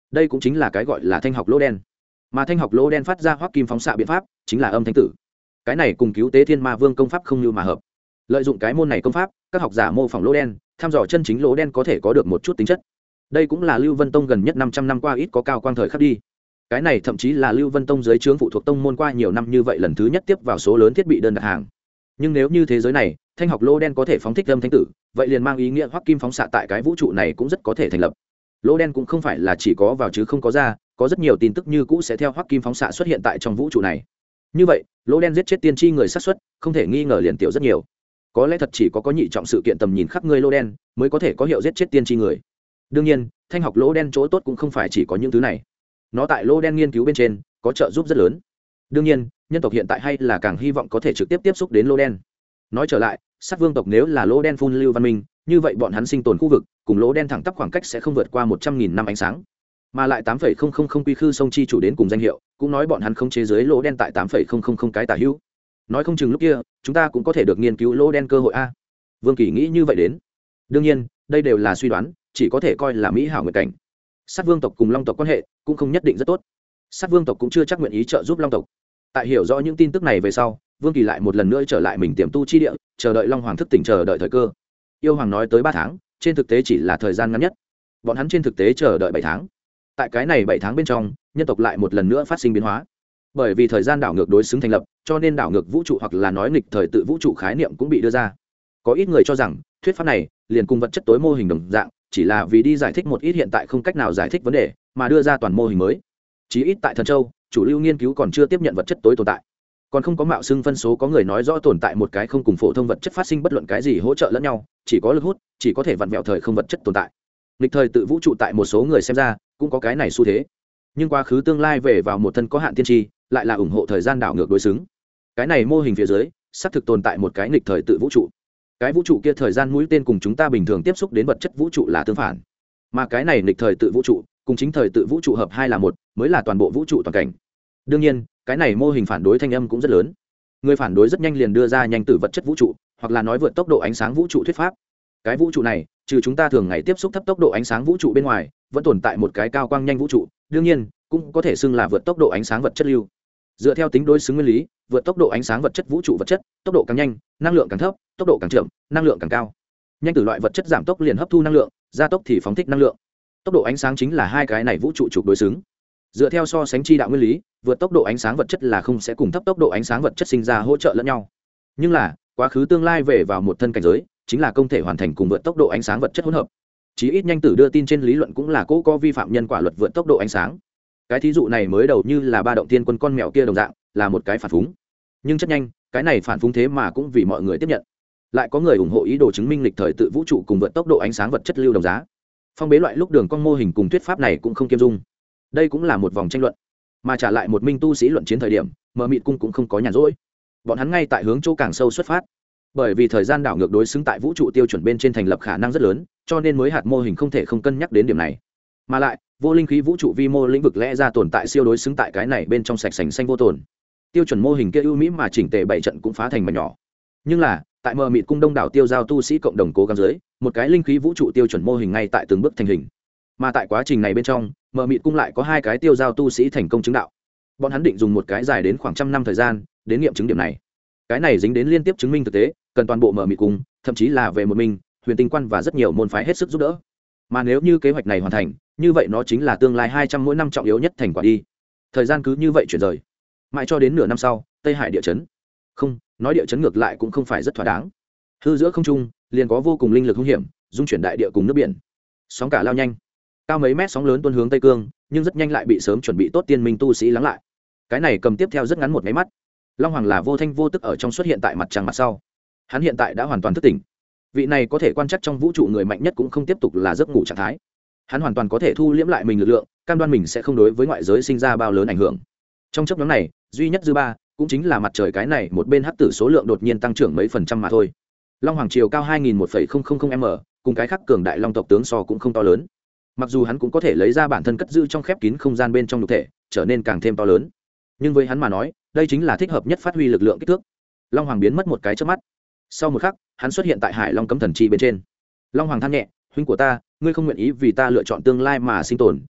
đây cũng chính là cái gọi là thanh học lỗ đen. Mà thanh học lỗ đen phát ra hoắc kim phóng xạ biện pháp chính là âm thanh tử. Cái này cùng cứu tế thiên ma vương công pháp không như mà hợp. Lợi dụng cái môn này công pháp, các học giả mô phỏng lỗ đen, thăm dò chân chính lỗ đen có thể có được một chút tính chất. Đây cũng là Lưu Vân Tông gần nhất năm trăm năm qua ít có cao quang thời khắc đi. Cái này thậm chí là Lưu Vân Tông dưới trướng phụ thuộc tông môn qua nhiều năm như vậy lần thứ nhất tiếp vào số lớn thiết bị đơn đặt hàng. Nhưng nếu như thế giới này, thanh học lỗ đen có thể phóng thích âm thanh tử, vậy liền mang ý nghĩa hoắc kim phóng xạ tại cái vũ trụ này cũng rất có thể thành lập. Lỗ đen cũng không phải là chỉ có vào chứ không có ra, có rất nhiều tin tức như cũ sẽ theo hoắc kim phóng xạ xuất hiện tại trong vũ trụ này. Như vậy, lỗ đen giết chết tiên tri người xác suất không thể nghi ngờ liền tiểu rất nhiều. Có lẽ thật chỉ có có nhị trọng sự kiện tầm nhìn khắp người lỗ đen mới có thể có hiệu giết chết tiên tri người. Đương nhiên, thanh học lỗ đen chỗ tốt cũng không phải chỉ có những thứ này. Nó tại lỗ đen nghiên cứu bên trên có trợ giúp rất lớn. Đương nhiên, nhân tộc hiện tại hay là càng hy vọng có thể trực tiếp tiếp xúc đến lỗ đen. Nói trở lại, sát vương tộc nếu là lỗ đen phun lưu văn minh, như vậy bọn hắn sinh tồn khu vực cùng lỗ đen thẳng tắp khoảng cách sẽ không vượt qua một trăm nghìn năm ánh sáng. Mà lại tám phẩy không không không quy khư sông chi chủ đến cùng danh hiệu, cũng nói bọn hắn không chế giới lỗ đen tại tám phẩy không không không cái tả hữu. Nói không chừng lúc kia, chúng ta cũng có thể được nghiên cứu lỗ đen cơ hội a. Vương Kỳ nghĩ như vậy đến. Đương nhiên, đây đều là suy đoán, chỉ có thể coi là mỹ hảo nguyện cảnh. Sát vương tộc cùng long tộc quan hệ cũng không nhất định rất tốt. Sát vương tộc cũng chưa chắc nguyện ý trợ giúp long tộc. Tại hiểu rõ những tin tức này về sau, Vương Kỳ lại một lần nữa trở lại mình tiềm tu chi địa, chờ đợi long hoàng thức tỉnh, chờ đợi thời cơ. Yêu hoàng nói tới ba tháng, trên thực tế chỉ là thời gian ngắn nhất. Bọn hắn trên thực tế chờ đợi bảy tháng. Tại cái này bảy tháng bên trong, nhân tộc lại một lần nữa phát sinh biến hóa. Bởi vì thời gian đảo ngược đối xứng thành lập, cho nên đảo ngược vũ trụ hoặc là nói nghịch thời tự vũ trụ khái niệm cũng bị đưa ra. Có ít người cho rằng, thuyết pháp này liền cùng vật chất tối mô hình đồng dạng, chỉ là vì đi giải thích một ít hiện tại không cách nào giải thích vấn đề, mà đưa ra toàn mô hình mới. Chí ít tại Thần Châu, chủ lưu nghiên cứu còn chưa tiếp nhận vật chất tối tồn tại, còn không có mạo xưng phân số có người nói rõ tồn tại một cái không cùng phổ thông vật chất phát sinh bất luận cái gì hỗ trợ lẫn nhau, chỉ có lực hút, chỉ có thể vặn vẹo thời không vật chất tồn tại. Nghịch thời tự vũ trụ tại một số người xem ra cũng có cái này xu thế, nhưng quá khứ tương lai về vào một thân có hạn tiên tri, lại là ủng hộ thời gian đảo ngược đối xứng. Cái này mô hình phía dưới xác thực tồn tại một cái nghịch thời tự vũ trụ. Cái vũ trụ kia thời gian mũi tên cùng chúng ta bình thường tiếp xúc đến vật chất vũ trụ là tương phản, mà cái này nghịch thời tự vũ trụ cùng chính thời tự vũ trụ hợp hai là một, mới là toàn bộ vũ trụ toàn cảnh. Đương nhiên, cái này mô hình phản đối thanh âm cũng rất lớn. Người phản đối rất nhanh liền đưa ra nhanh tử vật chất vũ trụ, hoặc là nói vượt tốc độ ánh sáng vũ trụ thuyết pháp. Cái vũ trụ này, trừ chúng ta thường ngày tiếp xúc thấp tốc độ ánh sáng vũ trụ bên ngoài, vẫn tồn tại một cái cao quang nhanh vũ trụ, đương nhiên, cũng có thể xưng là vượt tốc độ ánh sáng vật chất lưu. Dựa theo tính đối xứng nguyên lý, vượt tốc độ ánh sáng vật chất vũ trụ vật chất, tốc độ càng nhanh, năng lượng càng thấp, tốc độ càng chậm, năng lượng càng cao. Nhanh từ loại vật chất giảm tốc liền hấp thu năng lượng, gia tốc thì phóng thích năng lượng. Tốc độ ánh sáng chính là hai cái này vũ trụ trục đối xứng. Dựa theo so sánh chi đạo nguyên lý, vượt tốc độ ánh sáng vật chất là không sẽ cùng thấp tốc độ ánh sáng vật chất sinh ra hỗ trợ lẫn nhau. Nhưng là, quá khứ tương lai về vào một thân cảnh giới, chính là không thể hoàn thành cùng vượt tốc độ ánh sáng vật chất hỗn hợp. Chí ít nhanh tử đưa tin trên lý luận cũng là cố có vi phạm nhân quả luật vượt tốc độ ánh sáng. Cái thí dụ này mới đầu như là ba động tiên quân con mèo kia đồng dạng, là một cái phản phúng. Nhưng rất nhanh, cái này phản phúng thế mà cũng vì mọi người tiếp nhận. Lại có người ủng hộ ý đồ chứng minh lịch thời tự vũ trụ cùng vượt tốc độ ánh sáng vật chất lưu đồng giá. Phong bế loại lúc đường cong mô hình cùng thuyết pháp này cũng không kiêm dung. Đây cũng là một vòng tranh luận. Mà trả lại một minh tu sĩ luận chiến thời điểm, Mờ Mịt cung cũng không có nhàn rỗi. Bọn hắn ngay tại hướng chỗ càng sâu xuất phát. Bởi vì thời gian đảo ngược đối xứng tại vũ trụ tiêu chuẩn bên trên thành lập khả năng rất lớn, cho nên mới hạt mô hình không thể không cân nhắc đến điểm này. Mà lại, vô linh khí vũ trụ vi mô lĩnh vực lẽ ra tồn tại siêu đối xứng tại cái này bên trong sạch sành xanh vô tồn. Tiêu chuẩn mô hình kia ưu mỹ mà chỉnh tề bảy trận cũng phá thành mảnh nhỏ. Nhưng là, tại Mờ Mịt cung đông đảo tiêu giao tu sĩ cộng đồng cố gắng dưới, một cái linh khí vũ trụ tiêu chuẩn mô hình ngay tại từng bước thành hình. Mà tại quá trình này bên trong, Mờ Mịt cung lại có hai cái tiêu giao tu sĩ thành công chứng đạo. Bọn hắn định dùng một cái dài đến khoảng trăm năm thời gian đến nghiệm chứng điểm này. Cái này dính đến liên tiếp chứng minh thực tế, cần toàn bộ Mờ Mịt cung, thậm chí là về một mình, Huyền Tinh Quan và rất nhiều môn phái hết sức giúp đỡ. Mà nếu như kế hoạch này hoàn thành, như vậy nó chính là tương lai hai trăm mỗi năm trọng yếu nhất thành quả đi. Thời gian cứ như vậy chuyển rời, mãi cho đến nửa năm sau, Tây Hải địa chấn. Không, nói địa chấn ngược lại cũng không phải rất thỏa đáng. Hư giữa không trung, liền có vô cùng linh lực hung hiểm, dung chuyển đại địa cùng nước biển. Sóng cả lao nhanh, cao mấy mét sóng lớn tuôn hướng Tây Cương, nhưng rất nhanh lại bị sớm chuẩn bị tốt tiên minh tu sĩ lắng lại. Cái này cầm tiếp theo rất ngắn một cái mắt. Long Hoàng là vô thanh vô tức ở trong xuất hiện tại mặt trăng mặt sau. Hắn hiện tại đã hoàn toàn thức tỉnh. Vị này có thể quan trắc trong vũ trụ người mạnh nhất cũng không tiếp tục là giấc ngủ trạng thái. Hắn hoàn toàn có thể thu liễm lại mình lực lượng, cam đoan mình sẽ không đối với ngoại giới sinh ra bao lớn ảnh hưởng. Trong chốc ngắn này, duy nhất dư ba cũng chính là mặt trời cái này một bên hắc tử số lượng đột nhiên tăng trưởng mấy phần trăm mà thôi. Long Hoàng chiều cao hai nghìn một phẩy không không không m, cùng cái khác cường đại long tộc tướng so cũng không to lớn. Mặc dù hắn cũng có thể lấy ra bản thân cất giữ trong khép kín không gian bên trong nhục thể, trở nên càng thêm to lớn. Nhưng với hắn mà nói, đây chính là thích hợp nhất phát huy lực lượng kích thước. Long Hoàng biến mất một cái chớp mắt. Sau một khắc, hắn xuất hiện tại Hải Long cấm thần chi bên trên. Long Hoàng than nhẹ, huynh của ta, ngươi không nguyện ý vì ta lựa chọn tương lai mà sinh tồn,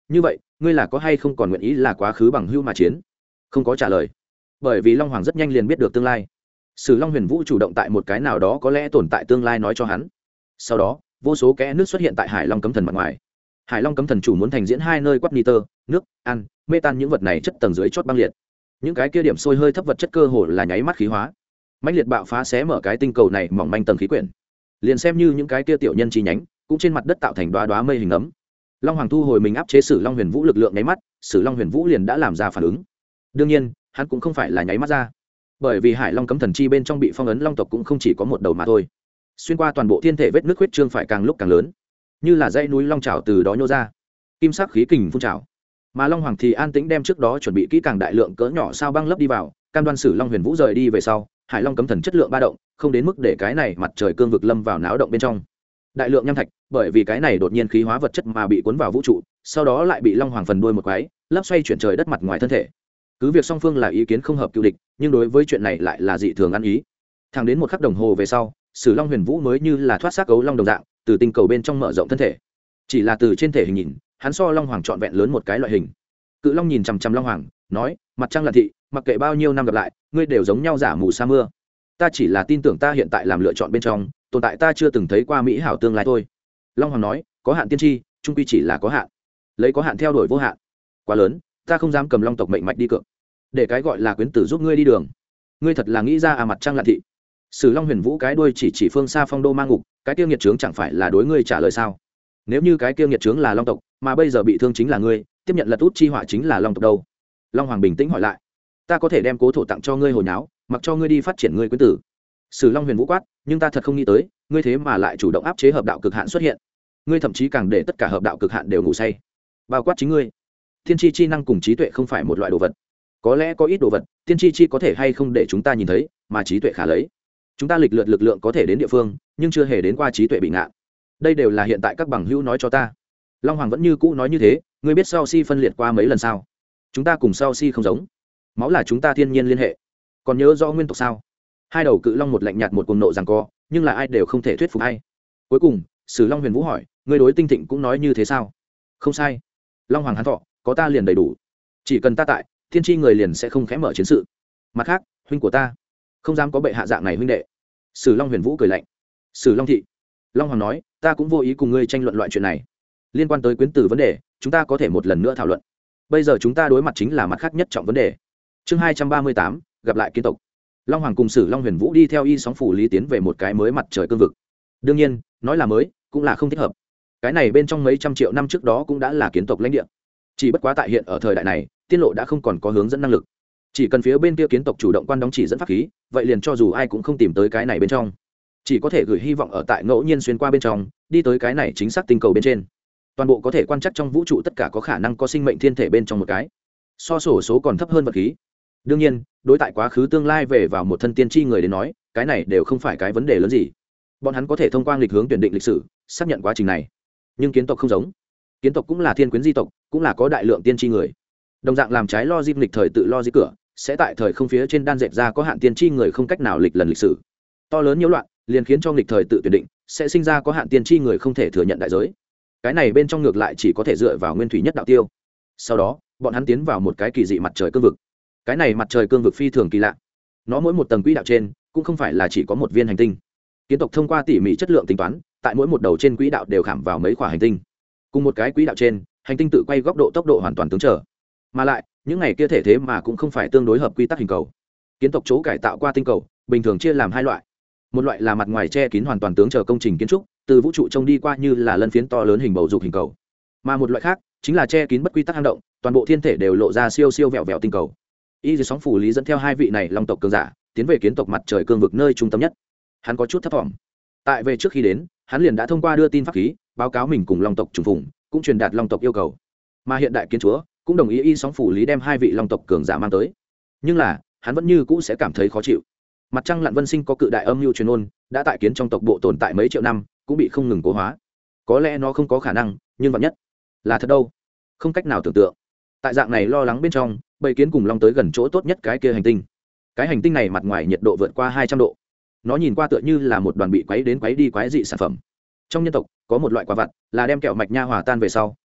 như vậy ngươi là có hay không còn nguyện ý là quá khứ bằng hưu mà chiến? Không có trả lời, bởi vì long hoàng rất nhanh liền biết được tương lai. Sử Long Huyền Vũ chủ động tại một cái nào đó có lẽ tồn tại tương lai nói cho hắn. Sau đó vô số kẽ nước xuất hiện tại Hải Long cấm thần mặt ngoài. Hải Long cấm thần chủ muốn thành diễn hai nơi quát nitơ, nước, ăn, mê tan những vật này chất tầng dưới chót băng liệt. Những cái kia điểm sôi hơi thấp vật chất cơ hồ là nháy mắt khí hóa. Mãnh liệt bạo phá xé mở cái tinh cầu này mỏng manh tầng khí quyển. Liền xem như những cái kia tiểu nhân chi nhánh, cũng trên mặt đất tạo thành đóa đóa mây hình ấm. Long Hoàng thu hồi mình áp chế Sử Long Huyền Vũ lực lượng nháy mắt, Sử Long Huyền Vũ liền đã làm ra phản ứng. Đương nhiên, hắn cũng không phải là nháy mắt ra, bởi vì Hải Long cấm thần chi bên trong bị phong ấn long tộc cũng không chỉ có một đầu mà thôi. Xuyên qua toàn bộ thiên thể vết nước huyết trương phải càng lúc càng lớn, như là dãy núi long trào từ đó nhô ra, kim sắc khí kình phun trào. Mà Long Hoàng thì an tĩnh đem trước đó chuẩn bị kỹ càng đại lượng cỡ nhỏ sao băng lấp đi vào, cam đoan Sử Long Huyền Vũ rời đi về sau, Hải Long cấm thần chất lượng ba động, không đến mức để cái này mặt trời cương vực lâm vào náo động bên trong. Đại lượng nham thạch, bởi vì cái này đột nhiên khí hóa vật chất mà bị cuốn vào vũ trụ, sau đó lại bị Long Hoàng phần đuôi một quái, lấp xoay chuyển trời đất mặt ngoài thân thể. Cứ việc song phương là ý kiến không hợp cựu địch, nhưng đối với chuyện này lại là dị thường ăn ý. Thẳng đến một khắc đồng hồ về sau, Sử Long Huyền Vũ mới như là thoát xác cấu long đồng dạng, từ tinh cầu bên trong mở rộng thân thể. Chỉ là từ trên thể hình nhìn, hắn so Long Hoàng trọn vẹn lớn một cái loại hình. Cự Long nhìn chằm chằm Long Hoàng, nói: "Mặt trăng là thị, mặc kệ bao nhiêu năm gặp lại, ngươi đều giống nhau giả mù sa mưa. Ta chỉ là tin tưởng ta hiện tại làm lựa chọn bên trong, tồn tại ta chưa từng thấy qua mỹ hảo tương lai thôi." Long Hoàng nói: "Có hạn tiên tri, trung quy chỉ là có hạn. Lấy có hạn theo đuổi vô hạn. Quá lớn, ta không dám cầm long tộc mệnh mạch đi cược. Để cái gọi là quyến tử giúp ngươi đi đường. Ngươi thật là nghĩ ra à?" Mặt trăng lạn thị. Sử Long Huyền Vũ cái đuôi chỉ chỉ phương xa phong đô mang ngục, cái tiêu nghiệt trướng chẳng phải là đối ngươi trả lời sao? Nếu như cái tiêu nghiệt trướng là long tộc, mà bây giờ bị thương chính là ngươi, tiếp nhận lật út chi họa chính là long tộc đâu? Long Hoàng bình tĩnh hỏi lại. Ta có thể đem cố thổ tặng cho ngươi hồi nháo, mặc cho ngươi đi phát triển ngươi quyến tử. Sử Long Huyền Vũ quát, nhưng ta thật không nghĩ tới, ngươi thế mà lại chủ động áp chế hợp đạo cực hạn xuất hiện. Ngươi thậm chí càng để tất cả hợp đạo cực hạn đều ngủ say, bao quát chính ngươi. Thiên tri chi năng cùng trí tuệ không phải một loại đồ vật. Có lẽ có ít đồ vật, tiên tri chi có thể hay không để chúng ta nhìn thấy, mà trí tuệ khả lấy. Chúng ta lịch lượt lực lượng có thể đến địa phương, nhưng chưa hề đến qua trí tuệ bị ngạn. Đây đều là hiện tại các bằng hữu nói cho ta. Long Hoàng vẫn như cũ nói như thế, ngươi biết sau si phân liệt qua mấy lần sao? Chúng ta cùng sau si không giống, máu là chúng ta thiên nhiên liên hệ. Còn nhớ rõ nguyên tộc sao? Hai đầu cự long một lạnh nhạt một cuồng nộ giằng co, nhưng là ai đều không thể thuyết phục ai. Cuối cùng, Sử Long Huyền Vũ hỏi, ngươi đối Tinh Thịnh cũng nói như thế sao? Không sai. Long Hoàng hắn thọ, có ta liền đầy đủ. Chỉ cần ta tại, thiên tri người liền sẽ không khẽ mở chiến sự. Mặt khác, huynh của ta không dám có bệ hạ dạng này huynh đệ. Sử Long Huyền Vũ cười lạnh. Sử Long thị. Long Hoàng nói, ta cũng vô ý cùng ngươi tranh luận loại chuyện này. Liên quan tới quyến tử vấn đề, chúng ta có thể một lần nữa thảo luận. Bây giờ chúng ta đối mặt chính là mặt khác nhất trọng vấn đề. Chương hai trăm ba mươi tám, gặp lại kiến tộc. Long Hoàng cùng Sử Long Huyền Vũ đi theo y sóng phủ lý tiến về một cái mới mặt trời cương vực. Đương nhiên, nói là mới, cũng là không thích hợp. Cái này bên trong mấy trăm triệu năm trước đó cũng đã là kiến tộc lãnh địa. Chỉ bất quá tại hiện ở thời đại này, tiên lộ đã không còn có hướng dẫn năng lực. Chỉ cần phía bên kia kiến tộc chủ động quan đóng chỉ dẫn pháp khí, vậy liền cho dù ai cũng không tìm tới cái này bên trong. Chỉ có thể gửi hy vọng ở tại ngẫu nhiên xuyên qua bên trong, đi tới cái này chính xác tinh cầu bên trên. Toàn bộ có thể quan trắc trong vũ trụ tất cả có khả năng có sinh mệnh thiên thể bên trong một cái. So sổ số còn thấp hơn vật khí. Đương nhiên, đối tại quá khứ tương lai về vào một thân tiên tri người đến nói, cái này đều không phải cái vấn đề lớn gì. Bọn hắn có thể thông qua lịch hướng tuyển định lịch sử, xác nhận quá trình này. Nhưng kiến tộc không giống. Kiến tộc cũng là thiên quyến di tộc, cũng là có đại lượng tiên tri người. Đồng dạng làm trái logic lịch thời tự logic cửa, sẽ tại thời không phía trên đan dệt ra có hạn tiên tri người không cách nào lịch lần lịch sử. To lớn nhiễu loạn, liền khiến cho lịch thời tự tuyển định, sẽ sinh ra có hạn tiên tri người không thể thừa nhận đại giới. Cái này bên trong ngược lại chỉ có thể dựa vào nguyên thủy nhất đạo tiêu. Sau đó, bọn hắn tiến vào một cái kỳ dị mặt trời cương vực. Cái này mặt trời cương vực phi thường kỳ lạ. Nó mỗi một tầng quỹ đạo trên, cũng không phải là chỉ có một viên hành tinh. Kiến tộc thông qua tỉ mỉ chất lượng tính toán, tại mỗi một đầu trên quỹ đạo đều khảm vào mấy quả hành tinh. Cùng một cái quỹ đạo trên, hành tinh tự quay góc độ tốc độ hoàn toàn tương trở. Mà lại, những ngày kia thể thế mà cũng không phải tương đối hợp quy tắc hình cầu. Kiến tộc chỗ cải tạo qua tinh cầu, bình thường chia làm hai loại. Một loại là mặt ngoài che kín hoàn toàn tướng trở công trình kiến trúc, từ vũ trụ trông đi qua như là lân phiến to lớn hình bầu dục hình cầu. Mà một loại khác, chính là che kín bất quy tắc hang động, toàn bộ thiên thể đều lộ ra siêu siêu vẹo vẹo tinh cầu. Y dưới sóng phủ lý dẫn theo hai vị này long tộc cường giả, tiến về kiến tộc mặt trời cương vực nơi trung tâm nhất. Hắn có chút thấp vọng. Tại về trước khi đến, hắn liền đã thông qua đưa tin pháp khí, báo cáo mình cùng long tộc trùng phùng, cũng truyền đạt long tộc yêu cầu. Mà hiện đại kiến chúa cũng đồng ý y sóng phủ lý đem hai vị long tộc cường giả mang tới. Nhưng là, hắn vẫn như cũ sẽ cảm thấy khó chịu. Mặt trăng lặn vân sinh có cự đại âm mưu truyền ôn, đã tại kiến trong tộc bộ tồn tại mấy triệu năm, cũng bị không ngừng cố hóa. Có lẽ nó không có khả năng, nhưng vạn nhất là thật đâu, không cách nào tưởng tượng. Tại dạng này lo lắng bên trong, bầy kiến cùng long tới gần chỗ tốt nhất cái kia hành tinh. Cái hành tinh này mặt ngoài nhiệt độ vượt qua hai trăm độ. Nó nhìn qua tựa như là một đoàn bị quấy đến quấy đi quái dị sản phẩm. Trong nhân tộc có một loại quả vặt, là đem kẹo mạch nha hòa tan về sau,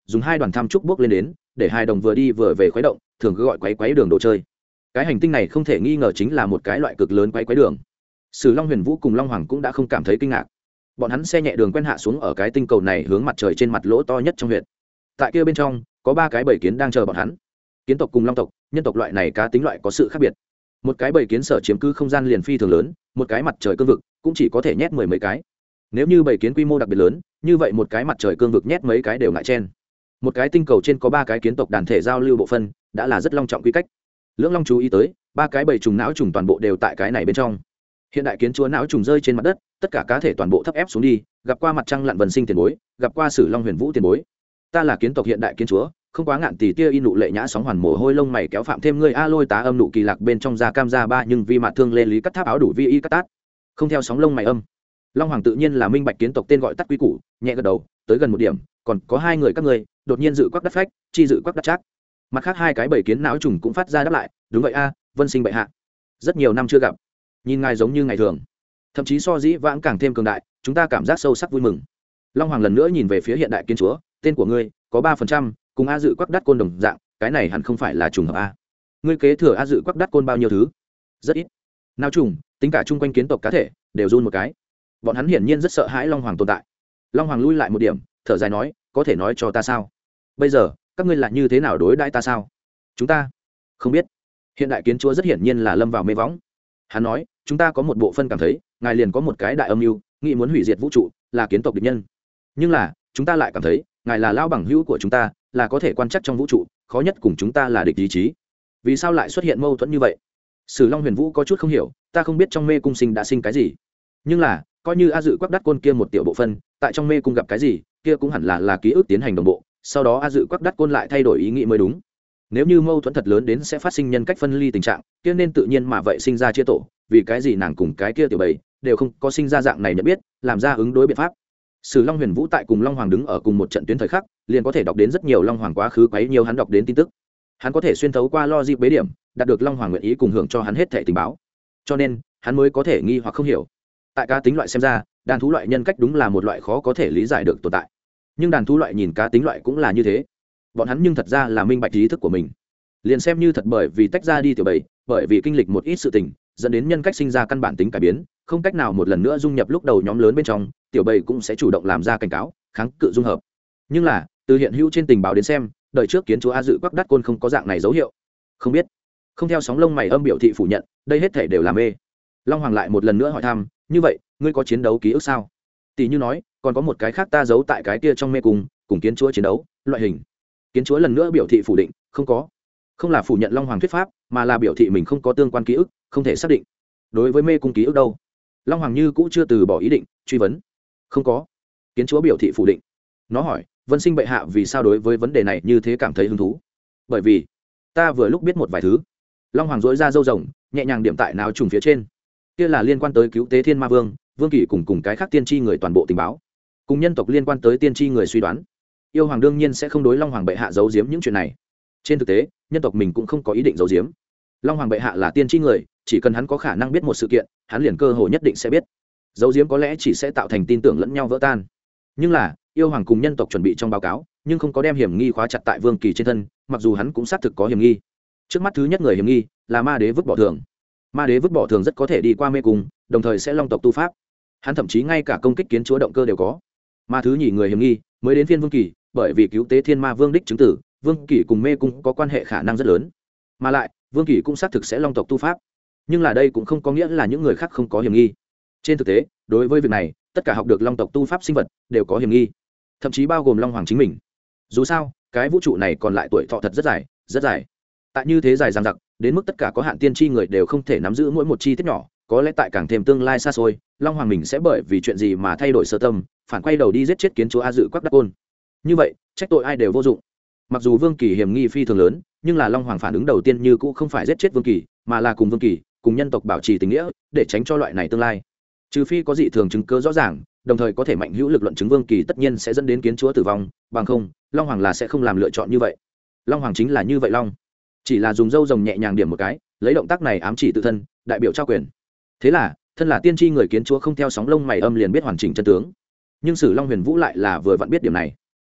dùng hai đoàn tham trúc bước lên đến để hai đồng vừa đi vừa về khuấy động, thường cứ gọi quấy quấy đường đồ chơi. Cái hành tinh này không thể nghi ngờ chính là một cái loại cực lớn quấy quấy đường. Sử Long Huyền Vũ cùng Long Hoàng cũng đã không cảm thấy kinh ngạc. Bọn hắn xe nhẹ đường quen hạ xuống ở cái tinh cầu này hướng mặt trời trên mặt lỗ to nhất trong huyện. Tại kia bên trong có ba cái bầy kiến đang chờ bọn hắn. Kiến tộc cùng long tộc, nhân tộc loại này cá tính loại có sự khác biệt. Một cái bầy kiến sở chiếm cứ không gian liền phi thường lớn, một cái mặt trời cương vực cũng chỉ có thể nhét mười mấy cái. Nếu như bầy kiến quy mô đặc biệt lớn, như vậy một cái mặt trời cương vực nhét mấy cái đều ngại chen. Một cái tinh cầu trên có ba cái kiến tộc đàn thể giao lưu bộ phân, đã là rất long trọng quy cách. Lưỡng Long chú ý tới, ba cái bầy trùng não trùng toàn bộ đều tại cái này bên trong. Hiện đại kiến chúa não trùng rơi trên mặt đất, tất cả cá thể toàn bộ thấp ép xuống đi, gặp qua mặt trăng lặn vần sinh tiền bối, gặp qua Sử Long Huyền Vũ tiền bối. Ta là kiến tộc hiện đại kiến chúa, không quá ngạn tỷ tia in nụ lệ nhã sóng hoàn mồ hôi lông mày kéo phạm thêm ngươi a lôi tá âm nụ kỳ lạc bên trong da cam da ba nhưng vi mặt thương lê lý cắt tháp áo đủ vi y cắt tát. Không theo sóng lông mày âm. Long Hoàng tự nhiên là minh bạch kiến tộc tên gọi tắt quy củ, nhẹ gật đầu, tới gần một điểm, còn có hai người các ngươi, đột nhiên dự quắc đất phách, chi dự quắc đất chắc. Mặt khác hai cái bảy kiến não trùng cũng phát ra đáp lại, đúng vậy a, Vân Sinh bệ hạ. Rất nhiều năm chưa gặp, nhìn ngài giống như ngày thường, thậm chí so dĩ vãng càng thêm cường đại, chúng ta cảm giác sâu sắc vui mừng. Long Hoàng lần nữa nhìn về phía hiện đại kiến chúa, tên của ngươi có ba phần trăm, cùng a dự quắc đắt côn đồng dạng, cái này hẳn không phải là trùng hợp a. Ngươi kế thừa a dự quắc đắt côn bao nhiêu thứ? Rất ít. Não trùng, tính cả chung quanh kiến tộc cá thể, đều run một cái. Bọn hắn hiển nhiên rất sợ hãi Long Hoàng tồn tại. Long Hoàng lui lại một điểm, thở dài nói, có thể nói cho ta sao? Bây giờ, các ngươi là như thế nào đối đãi ta sao? Chúng ta không biết. Hiện đại kiến chúa rất hiển nhiên là lâm vào mê võng. Hắn nói, chúng ta có một bộ phân cảm thấy, ngài liền có một cái đại âm mưu, nghĩ muốn hủy diệt vũ trụ, là kiến tộc địch nhân. Nhưng là, chúng ta lại cảm thấy, ngài là lao bằng hữu của chúng ta, là có thể quan trắc trong vũ trụ, khó nhất cùng chúng ta là địch ý chí. Vì sao lại xuất hiện mâu thuẫn như vậy? Sử Long Huyền Vũ có chút không hiểu, ta không biết trong mê cung sinh đã sinh cái gì. Nhưng là, coi như a dự quắc đắt côn kia một tiểu bộ phân, tại trong mê cung gặp cái gì, kia cũng hẳn là là ký ức tiến hành đồng bộ, sau đó a dự quắc đắt côn lại thay đổi ý nghĩ mới đúng. Nếu như mâu thuẫn thật lớn đến sẽ phát sinh nhân cách phân ly tình trạng, kia nên tự nhiên mà vậy sinh ra chia tổ, vì cái gì nàng cùng cái kia tiểu bầy đều không có sinh ra dạng này nhận biết, làm ra ứng đối biện pháp. Sử Long Huyền Vũ tại cùng Long Hoàng đứng ở cùng một trận tuyến thời khắc, liền có thể đọc đến rất nhiều Long Hoàng quá khứ quấy nhiều hắn đọc đến tin tức. Hắn có thể xuyên thấu qua logic bế điểm, đạt được Long Hoàng nguyện ý cùng hưởng cho hắn hết thảy tình báo. Cho nên, hắn mới có thể nghi hoặc không hiểu. Tại cá tính loại xem ra, đàn thú loại nhân cách đúng là một loại khó có thể lý giải được tồn tại. Nhưng đàn thú loại nhìn cá tính loại cũng là như thế. Bọn hắn nhưng thật ra là minh bạch ý thức của mình. Liền xem như thật bởi vì tách ra đi tiểu bầy, bởi vì kinh lịch một ít sự tình, dẫn đến nhân cách sinh ra căn bản tính cải biến, không cách nào một lần nữa dung nhập lúc đầu nhóm lớn bên trong, tiểu bầy cũng sẽ chủ động làm ra cảnh cáo, kháng cự dung hợp. Nhưng là, từ hiện hữu trên tình báo đến xem, đời trước kiến chúa a dự quắc đắt côn không có dạng này dấu hiệu. Không biết. Không theo sóng lông mày âm biểu thị phủ nhận, đây hết thể đều là mê. Long Hoàng lại một lần nữa hỏi thăm, như vậy, ngươi có chiến đấu ký ức sao? Tỷ như nói, còn có một cái khác ta giấu tại cái kia trong mê cung, cùng kiến chúa chiến đấu, loại hình. Kiến chúa lần nữa biểu thị phủ định, không có. Không là phủ nhận Long Hoàng thuyết pháp, mà là biểu thị mình không có tương quan ký ức, không thể xác định. Đối với mê cung ký ức đâu? Long Hoàng như cũ chưa từ bỏ ý định, truy vấn. Không có. Kiến chúa biểu thị phủ định. Nó hỏi, Vân Sinh bệ hạ vì sao đối với vấn đề này như thế cảm thấy hứng thú? Bởi vì ta vừa lúc biết một vài thứ. Long Hoàng dỗi ra râu rồng, nhẹ nhàng điểm tại não trùng phía trên. Kia là liên quan tới cứu tế Thiên Ma Vương, Vương Kỷ cùng cùng cái khác tiên tri người toàn bộ tình báo, cùng nhân tộc liên quan tới tiên tri người suy đoán. Yêu Hoàng đương nhiên sẽ không đối Long Hoàng bệ hạ giấu giếm những chuyện này. Trên thực tế, nhân tộc mình cũng không có ý định giấu giếm. Long Hoàng bệ hạ là tiên tri người, chỉ cần hắn có khả năng biết một sự kiện, hắn liền cơ hội nhất định sẽ biết. Giấu giếm có lẽ chỉ sẽ tạo thành tin tưởng lẫn nhau vỡ tan. Nhưng là, Yêu Hoàng cùng nhân tộc chuẩn bị trong báo cáo, nhưng không có đem hiểm nghi khóa chặt tại Vương Kỳ trên thân, mặc dù hắn cũng xác thực có hiểm nghi. Trước mắt thứ nhất người hiểm nghi là Ma Đế vứt bỏ thường. Ma Đế vứt bỏ thường rất có thể đi qua mê cung, đồng thời sẽ long tộc tu pháp. Hắn thậm chí ngay cả công kích kiến chúa động cơ đều có. Ma thứ nhì người hiểm nghi mới đến phiên Vương Kỳ, bởi vì cứu tế Thiên Ma Vương đích chứng tử, Vương Kỳ cùng mê cung có quan hệ khả năng rất lớn. Mà lại, Vương Kỳ cũng xác thực sẽ long tộc tu pháp. Nhưng là đây cũng không có nghĩa là những người khác không có hiểm nghi. Trên thực tế, đối với việc này, tất cả học được long tộc tu pháp sinh vật đều có hiểm nghi, thậm chí bao gồm Long Hoàng chính mình. Dù sao, cái vũ trụ này còn lại tuổi thọ thật rất dài, rất dài. Tại như thế dài dằng dặc, đến mức tất cả có hạn tiên tri người đều không thể nắm giữ mỗi một chi tiết nhỏ, có lẽ tại càng thêm tương lai xa xôi, Long Hoàng mình sẽ bởi vì chuyện gì mà thay đổi sơ tâm, phản quay đầu đi giết chết kiến chúa a dự quắc đắc côn. Như vậy, trách tội ai đều vô dụng. Mặc dù Vương Kỳ hiểm nghi phi thường lớn, nhưng là Long Hoàng phản ứng đầu tiên như cũ không phải giết chết Vương Kỳ, mà là cùng Vương Kỳ, cùng nhân tộc bảo trì tình nghĩa, để tránh cho loại này tương lai. Trừ phi có dị thường chứng cứ rõ ràng, đồng thời có thể mạnh hữu lực luận chứng Vương Kỳ tất nhiên sẽ dẫn đến kiến chúa tử vong, bằng không, Long Hoàng là sẽ không làm lựa chọn như vậy. Long Hoàng chính là như vậy long, chỉ là dùng râu rồng nhẹ nhàng điểm một cái, lấy động tác này ám chỉ tự thân, đại biểu trao quyền. Thế là, thân là tiên tri người kiến chúa không theo sóng lông mày âm liền biết hoàn chỉnh chân tướng. Nhưng Sử Long Huyền Vũ lại là vừa vặn biết điểm này.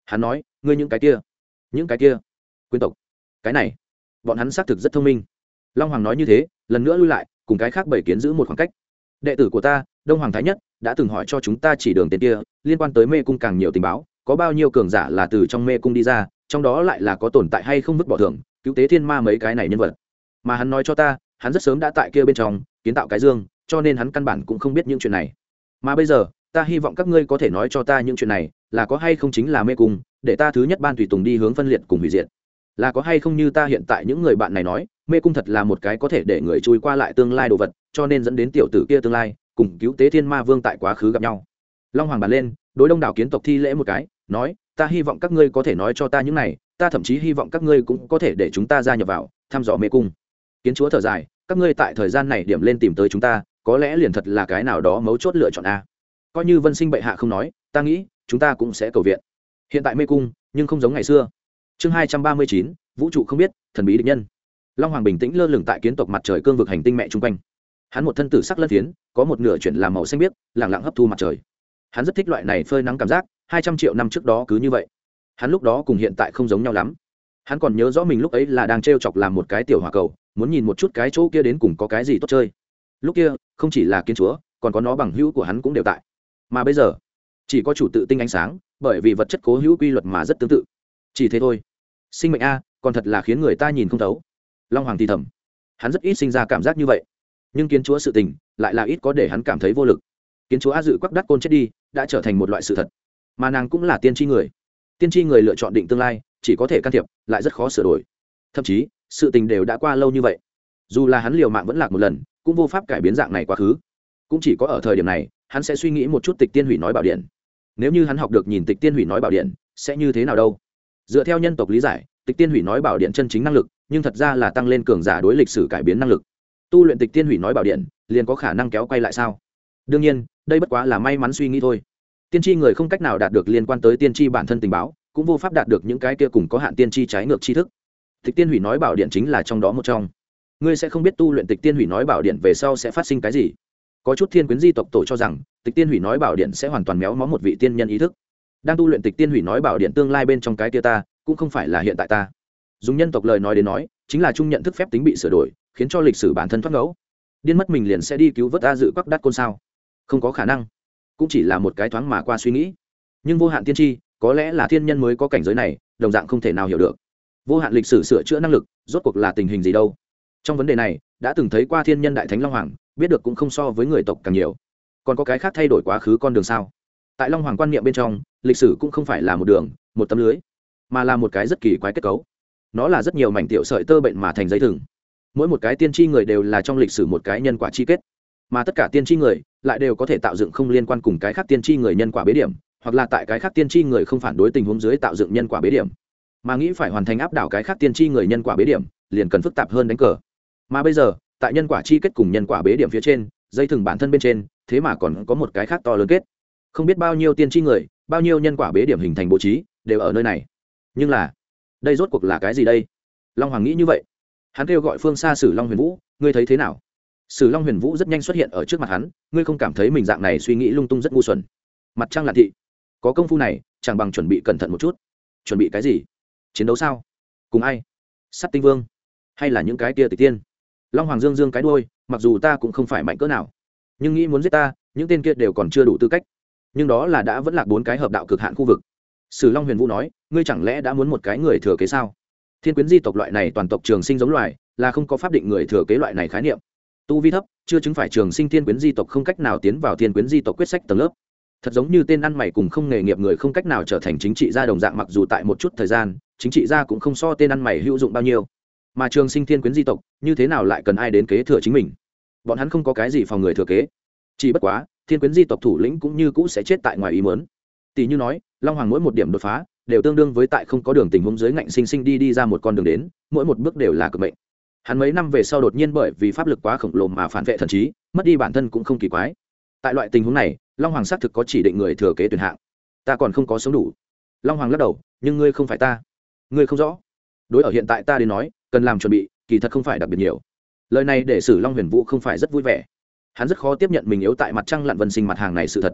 Hắn nói, ngươi những cái kia, những cái kia quyến tộc, cái này bọn hắn xác thực rất thông minh. Long Hoàng nói như thế, lần nữa lui lại, cùng cái khác bảy kiến giữ một khoảng cách. Đệ tử của ta, Đông Hoàng Thái Nhất, đã từng hỏi cho chúng ta chỉ đường tên kia, liên quan tới mê cung càng nhiều tình báo, có bao nhiêu cường giả là từ trong mê cung đi ra, trong đó lại là có tồn tại hay không vứt bỏ thưởng, cứu tế thiên ma mấy cái này nhân vật. Mà hắn nói cho ta, hắn rất sớm đã tại kia bên trong kiến tạo cái dương, cho nên hắn căn bản cũng không biết những chuyện này. Mà bây giờ, ta hy vọng các ngươi có thể nói cho ta những chuyện này, là có hay không chính là mê cung, để ta thứ nhất ban tùy tùng đi hướng phân liệt cùng hủy diệt. Là có hay không như ta hiện tại những người bạn này nói, mê cung thật là một cái có thể để người chui qua lại tương lai đồ vật, cho nên dẫn đến tiểu tử kia tương lai cùng cứu tế thiên ma vương tại quá khứ gặp nhau. Long Hoàng bàn lên, đối đông đảo kiến tộc thi lễ một cái, nói, ta hy vọng các ngươi có thể nói cho ta những này, ta thậm chí hy vọng các ngươi cũng có thể để chúng ta gia nhập vào thăm dò mê cung. Kiến chúa thở dài, các ngươi tại thời gian này điểm lên tìm tới chúng ta, có lẽ liền thật là cái nào đó mấu chốt lựa chọn a. Coi như Vân Sinh bệ hạ không nói, ta nghĩ chúng ta cũng sẽ cầu viện. Hiện tại mê cung nhưng không giống ngày xưa. Chương hai trăm ba mươi chín, vũ trụ không biết, thần bí địch nhân. Long Hoàng bình tĩnh lơ lửng tại kiến tộc mặt trời cương vực hành tinh mẹ trung quanh. Hắn một thân tử sắc lân phiến, có một nửa chuyển làm màu xanh biếc, lặng lặng hấp thu mặt trời. Hắn rất thích loại này phơi nắng cảm giác, hai trăm triệu năm trước đó cứ như vậy. Hắn lúc đó cùng hiện tại không giống nhau lắm. Hắn còn nhớ rõ mình lúc ấy là đang trêu chọc làm một cái tiểu hỏa cầu, muốn nhìn một chút cái chỗ kia đến cùng có cái gì tốt chơi. Lúc kia, không chỉ là kiến chúa, còn có nó bằng hữu của hắn cũng đều tại. Mà bây giờ, chỉ có chủ tự tinh ánh sáng, bởi vì vật chất cố hữu quy luật mà rất tương tự. Chỉ thế thôi. Sinh mệnh a, còn thật là khiến người ta nhìn không thấu. Long Hoàng thì thầm. Hắn rất ít sinh ra cảm giác như vậy, nhưng kiến chúa sự tình lại là ít có để hắn cảm thấy vô lực. Kiến chúa a dự quắc đắt côn chết đi, đã trở thành một loại sự thật, mà nàng cũng là tiên tri người. Tiên tri người lựa chọn định tương lai, chỉ có thể can thiệp, lại rất khó sửa đổi. Thậm chí, sự tình đều đã qua lâu như vậy, dù là hắn liều mạng vẫn lạc một lần, cũng vô pháp cải biến dạng này quá khứ. Cũng chỉ có ở thời điểm này, hắn sẽ suy nghĩ một chút Tịch Tiên Hủy nói bảo điện. Nếu như hắn học được nhìn Tịch Tiên Hủy nói bảo điện, sẽ như thế nào đâu? Dựa theo nhân tộc lý giải, Tịch Tiên Hủy nói bảo điện chân chính năng lực, nhưng thật ra là tăng lên cường giả đối lịch sử cải biến năng lực. Tu luyện Tịch Tiên Hủy nói bảo điện, liền có khả năng kéo quay lại sao? Đương nhiên, đây bất quá là may mắn suy nghĩ thôi. Tiên tri người không cách nào đạt được liên quan tới tiên tri bản thân tình báo, cũng vô pháp đạt được những cái kia cùng có hạn tiên tri trái ngược tri thức. Tịch Tiên Hủy nói bảo điện chính là trong đó một trong. Ngươi sẽ không biết tu luyện Tịch Tiên Hủy nói bảo điện về sau sẽ phát sinh cái gì. Có chút thiên quyến di tộc tổ cho rằng Tịch Tiên Hủy nói bảo điện sẽ hoàn toàn méo mó một vị tiên nhân ý thức. Đang tu luyện Tịch Tiên Hủy nói bảo điện tương lai bên trong cái kia ta, cũng không phải là hiện tại ta. Dùng nhân tộc lời nói đến nói, chính là chung nhận thức phép tính bị sửa đổi, khiến cho lịch sử bản thân thoát ngẫu. Điên mất mình liền sẽ đi cứu vớt A dự quắc đắt côn sao? Không có khả năng. Cũng chỉ là một cái thoáng mà qua suy nghĩ. Nhưng vô hạn tiên tri, có lẽ là thiên nhân mới có cảnh giới này, đồng dạng không thể nào hiểu được. Vô hạn lịch sử sửa chữa năng lực, rốt cuộc là tình hình gì đâu? Trong vấn đề này, đã từng thấy qua thiên nhân đại thánh Long Hoàng, biết được cũng không so với người tộc càng nhiều. Còn có cái khác thay đổi quá khứ con đường sao? Tại Long Hoàng quan niệm bên trong, lịch sử cũng không phải là một đường, một tấm lưới, mà là một cái rất kỳ quái kết cấu. Nó là rất nhiều mảnh tiểu sợi tơ bệnh mà thành giấy thừng. Mỗi một cái tiên tri người đều là trong lịch sử một cái nhân quả chi kết, mà tất cả tiên tri người lại đều có thể tạo dựng không liên quan cùng cái khác tiên tri người nhân quả bế điểm, hoặc là tại cái khác tiên tri người không phản đối tình huống dưới tạo dựng nhân quả bế điểm. Mà nghĩ phải hoàn thành áp đảo cái khác tiên tri người nhân quả bế điểm, liền cần phức tạp hơn đánh cờ. Mà bây giờ, tại nhân quả chi kết cùng nhân quả bế điểm phía trên, dây thừng bản thân bên trên, thế mà còn có một cái khác to lớn kết. Không biết bao nhiêu tiên tri người, bao nhiêu nhân quả bế điểm hình thành bố trí, đều ở nơi này. Nhưng là, đây rốt cuộc là cái gì đây? Long Hoàng nghĩ như vậy. Hắn kêu gọi phương xa Sử Long Huyền Vũ, ngươi thấy thế nào? Sử Long Huyền Vũ rất nhanh xuất hiện ở trước mặt hắn, ngươi không cảm thấy mình dạng này suy nghĩ lung tung rất ngu xuẩn? Mặt trăng Lạn Thị, có công phu này, chẳng bằng chuẩn bị cẩn thận một chút. Chuẩn bị cái gì? Chiến đấu sao? Cùng ai? Sắt Tinh Vương, hay là những cái kia Tịch Tiên? Long Hoàng dương dương cái đuôi, mặc dù ta cũng không phải mạnh cỡ nào, nhưng nghĩ muốn giết ta, những tên kia đều còn chưa đủ tư cách. Nhưng đó là đã vẫn là bốn cái hợp đạo cực hạn khu vực. Sử Long Huyền Vũ nói, ngươi chẳng lẽ đã muốn một cái người thừa kế sao? Thiên quyến di tộc loại này toàn tộc trường sinh giống loài, là không có pháp định người thừa kế loại này khái niệm. Tu vi thấp, chưa chứng phải trường sinh thiên quyến di tộc không cách nào tiến vào thiên quyến di tộc quyết sách tầng lớp. Thật giống như tên ăn mày cùng không nghề nghiệp người không cách nào trở thành chính trị gia đồng dạng, mặc dù tại một chút thời gian, chính trị gia cũng không so tên ăn mày hữu dụng bao nhiêu. Mà trường sinh thiên quyến di tộc, như thế nào lại cần ai đến kế thừa chính mình? Bọn hắn không có cái gì phòng người thừa kế. Chỉ bất quá, thiên quyến di tộc thủ lĩnh cũng như cũ sẽ chết tại ngoài ý muốn. Tỷ như nói, Long Hoàng mỗi một điểm đột phá, đều tương đương với tại không có đường tình huống dưới ngạnh sinh sinh đi đi ra một con đường đến, mỗi một bước đều là cực mệnh. Hắn mấy năm về sau đột nhiên bởi vì pháp lực quá khổng lồ mà phản vệ thần trí, mất đi bản thân cũng không kỳ quái. Tại loại tình huống này, Long Hoàng xác thực có chỉ định người thừa kế tuyển hạng. Ta còn không có sống đủ. Long Hoàng lắc đầu, nhưng ngươi không phải ta, ngươi không rõ. Đối ở hiện tại ta đến nói, cần làm chuẩn bị, kỳ thật không phải đặc biệt nhiều. Lời này để Sử Long Huyền Vũ không phải rất vui vẻ. Hắn rất khó tiếp nhận mình yếu tại mặt trăng Lạn Vân Sinh mặt hàng này sự thật.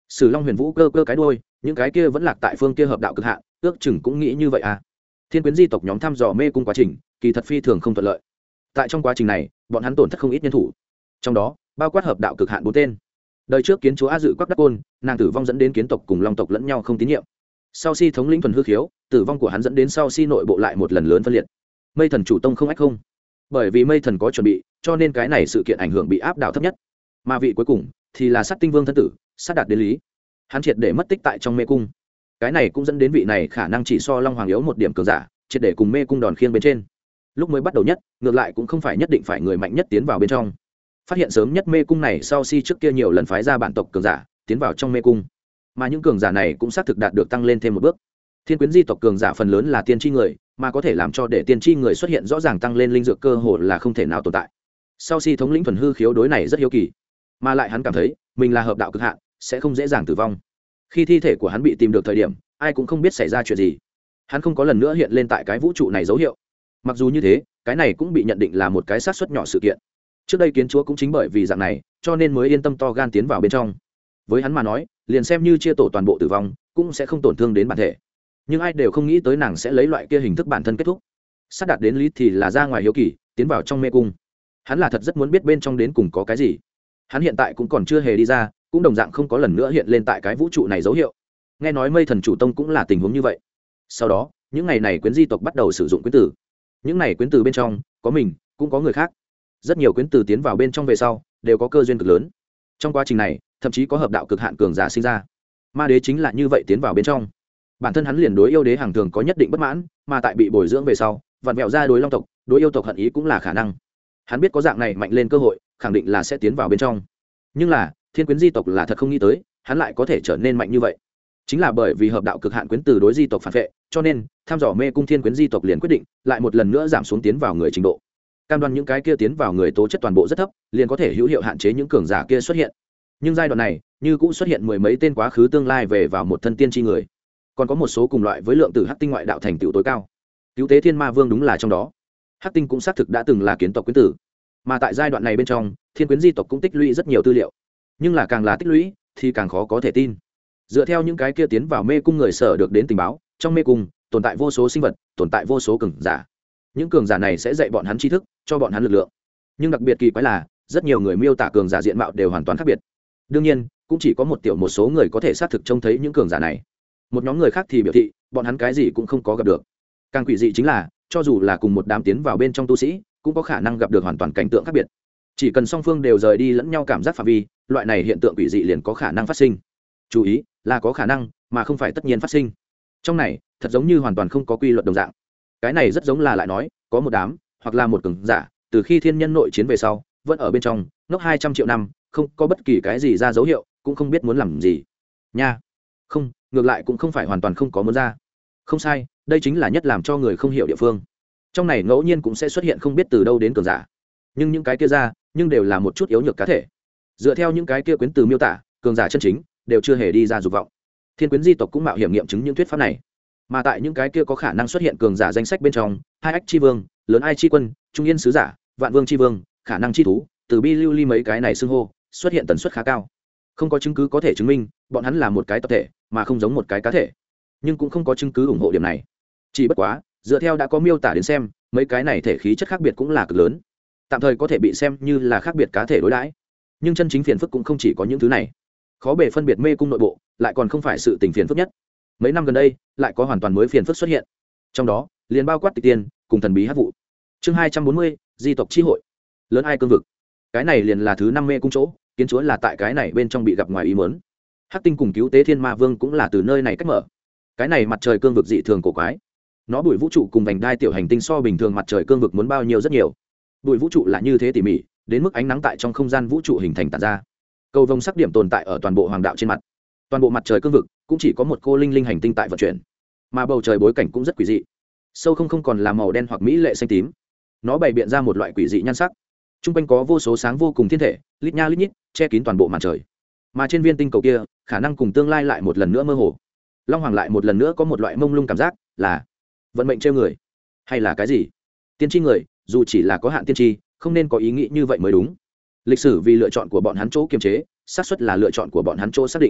Sử Long Huyền Vũ cơ cơ cái đuôi, những cái kia vẫn lạc tại phương kia hợp đạo cực hạn, ước chừng cũng nghĩ như vậy à. Thiên Quyến di tộc nhóm thăm dò mê cung quá trình, kỳ thật phi thường không thuận lợi. Tại trong quá trình này, bọn hắn tổn thất không ít nhân thủ. Trong đó, bao quát hợp đạo cực hạn bốn tên. Đời trước kiến chúa A Dự Quắc Đắc Côn, nàng tử vong dẫn đến kiến tộc cùng long tộc lẫn nhau không tín nhiệm. Sau si thống lĩnh thuần hư khiếu, tử vong của hắn dẫn đến sau si nội bộ lại một lần lớn phân liệt. Mây Thần chủ tông không ách không. Bởi vì Mây Thần có chuẩn bị, cho nên cái này sự kiện ảnh hưởng bị áp đảo thấp nhất. Mà vị cuối cùng thì là Sát Tinh Vương thân tử, Sát Đạt đến lý. Hắn triệt để mất tích tại trong mê cung. Cái này cũng dẫn đến vị này khả năng chỉ so Long Hoàng yếu một điểm cường giả, triệt để cùng mê cung đòn khiêng bên trên. Lúc mới bắt đầu nhất, ngược lại cũng không phải nhất định phải người mạnh nhất tiến vào bên trong. Phát hiện sớm nhất mê cung này sau si trước kia nhiều lần phái ra bản tộc cường giả tiến vào trong mê cung, mà những cường giả này cũng xác thực đạt được tăng lên thêm một bước. Thiên Quyến di tộc cường giả phần lớn là tiên tri người, mà có thể làm cho để tiên tri người xuất hiện rõ ràng tăng lên linh dược cơ hội là không thể nào tồn tại. Sau si thống lĩnh thuần hư khiếu đối này rất hiếu kỳ, mà lại hắn cảm thấy mình là hợp đạo cực hạn, sẽ không dễ dàng tử vong. Khi thi thể của hắn bị tìm được thời điểm, ai cũng không biết xảy ra chuyện gì. Hắn không có lần nữa hiện lên tại cái vũ trụ này dấu hiệu. Mặc dù như thế, cái này cũng bị nhận định là một cái xác suất nhỏ sự kiện. Trước đây kiến chúa cũng chính bởi vì dạng này, cho nên mới yên tâm to gan tiến vào bên trong. Với hắn mà nói, liền xem như chia tổ toàn bộ tử vong, cũng sẽ không tổn thương đến bản thể. Nhưng ai đều không nghĩ tới nàng sẽ lấy loại kia hình thức bản thân kết thúc. Sát Đạt đến lý thì là ra ngoài hiếu kỳ, tiến vào trong mê cung. Hắn là thật rất muốn biết bên trong đến cùng có cái gì. Hắn hiện tại cũng còn chưa hề đi ra, cũng đồng dạng không có lần nữa hiện lên tại cái vũ trụ này dấu hiệu. Nghe nói Mây Thần chủ tông cũng là tình huống như vậy. Sau đó, những ngày này quyến di tộc bắt đầu sử dụng quyến tử. Những này quyến tử bên trong có mình, cũng có người khác. Rất nhiều quyến tử tiến vào bên trong về sau đều có cơ duyên cực lớn. Trong quá trình này, thậm chí có hợp đạo cực hạn cường giả sinh ra. Ma đế chính là như vậy tiến vào bên trong. Bản thân hắn liền đối yêu đế hàng thường có nhất định bất mãn, mà tại bị bồi dưỡng về sau, vặn vẹo ra đối long tộc, đối yêu tộc hận ý cũng là khả năng. Hắn biết có dạng này mạnh lên cơ hội, khẳng định là sẽ tiến vào bên trong. Nhưng là, Thiên Quyến di tộc là thật không nghĩ tới, hắn lại có thể trở nên mạnh như vậy. Chính là bởi vì hợp đạo cực hạn quyến từ đối di tộc phản vệ, cho nên tham dò mê cung Thiên Quyến di tộc liền quyết định lại một lần nữa giảm xuống tiến vào người trình độ. Cam đoan những cái kia tiến vào người tố chất toàn bộ rất thấp, liền có thể hữu hiệu hạn chế những cường giả kia xuất hiện. Nhưng giai đoạn này, như cũng xuất hiện mười mấy tên quá khứ tương lai về vào một thân tiên tri người. Còn có một số cùng loại với lượng tử hắc tinh ngoại đạo thành tựu tối cao. Cứu tế Thiên Ma Vương đúng là trong đó. Hắc tinh cũng xác thực đã từng là kiến tộc quyến tử. Mà tại giai đoạn này bên trong, Thiên Quyến di tộc cũng tích lũy rất nhiều tư liệu. Nhưng là càng là tích lũy thì càng khó có thể tin. Dựa theo những cái kia tiến vào mê cung người sở được đến tình báo, trong mê cung tồn tại vô số sinh vật, tồn tại vô số cường giả. Những cường giả này sẽ dạy bọn hắn tri thức, cho bọn hắn lực lượng. Nhưng đặc biệt kỳ quái là, rất nhiều người miêu tả cường giả diện mạo đều hoàn toàn khác biệt. Đương nhiên, cũng chỉ có một tiểu một số người có thể xác thực trông thấy những cường giả này. Một nhóm người khác thì biểu thị, bọn hắn cái gì cũng không có gặp được. Càng quỷ dị chính là, cho dù là cùng một đám tiến vào bên trong tu sĩ, cũng có khả năng gặp được hoàn toàn cảnh tượng khác biệt. Chỉ cần song phương đều rời đi lẫn nhau cảm giác phạm vi, loại này hiện tượng quỷ dị liền có khả năng phát sinh. Chú ý, là có khả năng, mà không phải tất nhiên phát sinh. Trong này, thật giống như hoàn toàn không có quy luật đồng dạng. Cái này rất giống là lại nói, có một đám, hoặc là một cường giả, từ khi thiên nhân nội chiến về sau, vẫn ở bên trong, ngốc hai trăm triệu năm, không có bất kỳ cái gì ra dấu hiệu, cũng không biết muốn làm gì. Nha. Không, ngược lại cũng không phải hoàn toàn không có muốn ra. Không sai, đây chính là nhất làm cho người không hiểu địa phương. Trong này ngẫu nhiên cũng sẽ xuất hiện không biết từ đâu đến cường giả. Nhưng những cái kia ra, nhưng đều là một chút yếu nhược cá thể. Dựa theo những cái kia quyến từ miêu tả, cường giả chân chính đều chưa hề đi ra dục vọng. Thiên Quyến di tộc cũng mạo hiểm nghiệm chứng những thuyết pháp này. Mà tại những cái kia có khả năng xuất hiện cường giả danh sách bên trong, hai ách chi vương, lớn ai chi quân, trung yên sứ giả, vạn vương chi vương, khả năng chi thú, từ bi lưu ly mấy cái này xưng hô, xuất hiện tần suất khá cao. Không có chứng cứ có thể chứng minh bọn hắn là một cái tập thể, mà không giống một cái cá thể. Nhưng cũng không có chứng cứ ủng hộ điểm này. Chỉ bất quá, dựa theo đã có miêu tả đến xem, mấy cái này thể khí chất khác biệt cũng là cực lớn. Tạm thời có thể bị xem như là khác biệt cá thể đối đãi. Nhưng chân chính phiền phức cũng không chỉ có những thứ này. Khó bề phân biệt mê cung nội bộ, lại còn không phải sự tình phiền phức nhất. Mấy năm gần đây, lại có hoàn toàn mới phiền phức xuất hiện. Trong đó, liền bao quát tịch tiên, cùng thần bí hắc vụ. Chương hai trăm bốn mươi, di tộc chi hội. Lớn ai cương vực. Cái này liền là thứ năm mê cung chỗ, kiến chúa là tại cái này bên trong bị gặp ngoài ý muốn. Hắc tinh cùng cứu tế Thiên Ma Vương cũng là từ nơi này cách mở. Cái này mặt trời cương vực dị thường cổ quái. Nó bụi vũ trụ cùng vành đai tiểu hành tinh so bình thường mặt trời cương vực muốn bao nhiêu rất nhiều. Bụi vũ trụ là như thế tỉ mỉ, đến mức ánh nắng tại trong không gian vũ trụ hình thành tản ra. Cầu vồng sắc điểm tồn tại ở toàn bộ hoàng đạo trên mặt. Toàn bộ mặt trời cương vực cũng chỉ có một cô linh linh hành tinh tại vận chuyển, mà bầu trời bối cảnh cũng rất quỷ dị. Sâu không không còn là màu đen hoặc mỹ lệ xanh tím, nó bày biện ra một loại quỷ dị nhan sắc. Trung quanh có vô số sáng vô cùng thiên thể, lít nha lít nhít, che kín toàn bộ màn trời. Mà trên viên tinh cầu kia, khả năng cùng tương lai lại một lần nữa mơ hồ. Long Hoàng lại một lần nữa có một loại mông lung cảm giác, là vận mệnh trêu người, hay là cái gì? Tiên tri người, dù chỉ là có hạn tiên tri, không nên có ý nghĩ như vậy mới đúng. Lịch sử vì lựa chọn của bọn hắn chỗ kiềm chế, xác suất là lựa chọn của bọn hắn chỗ xác định.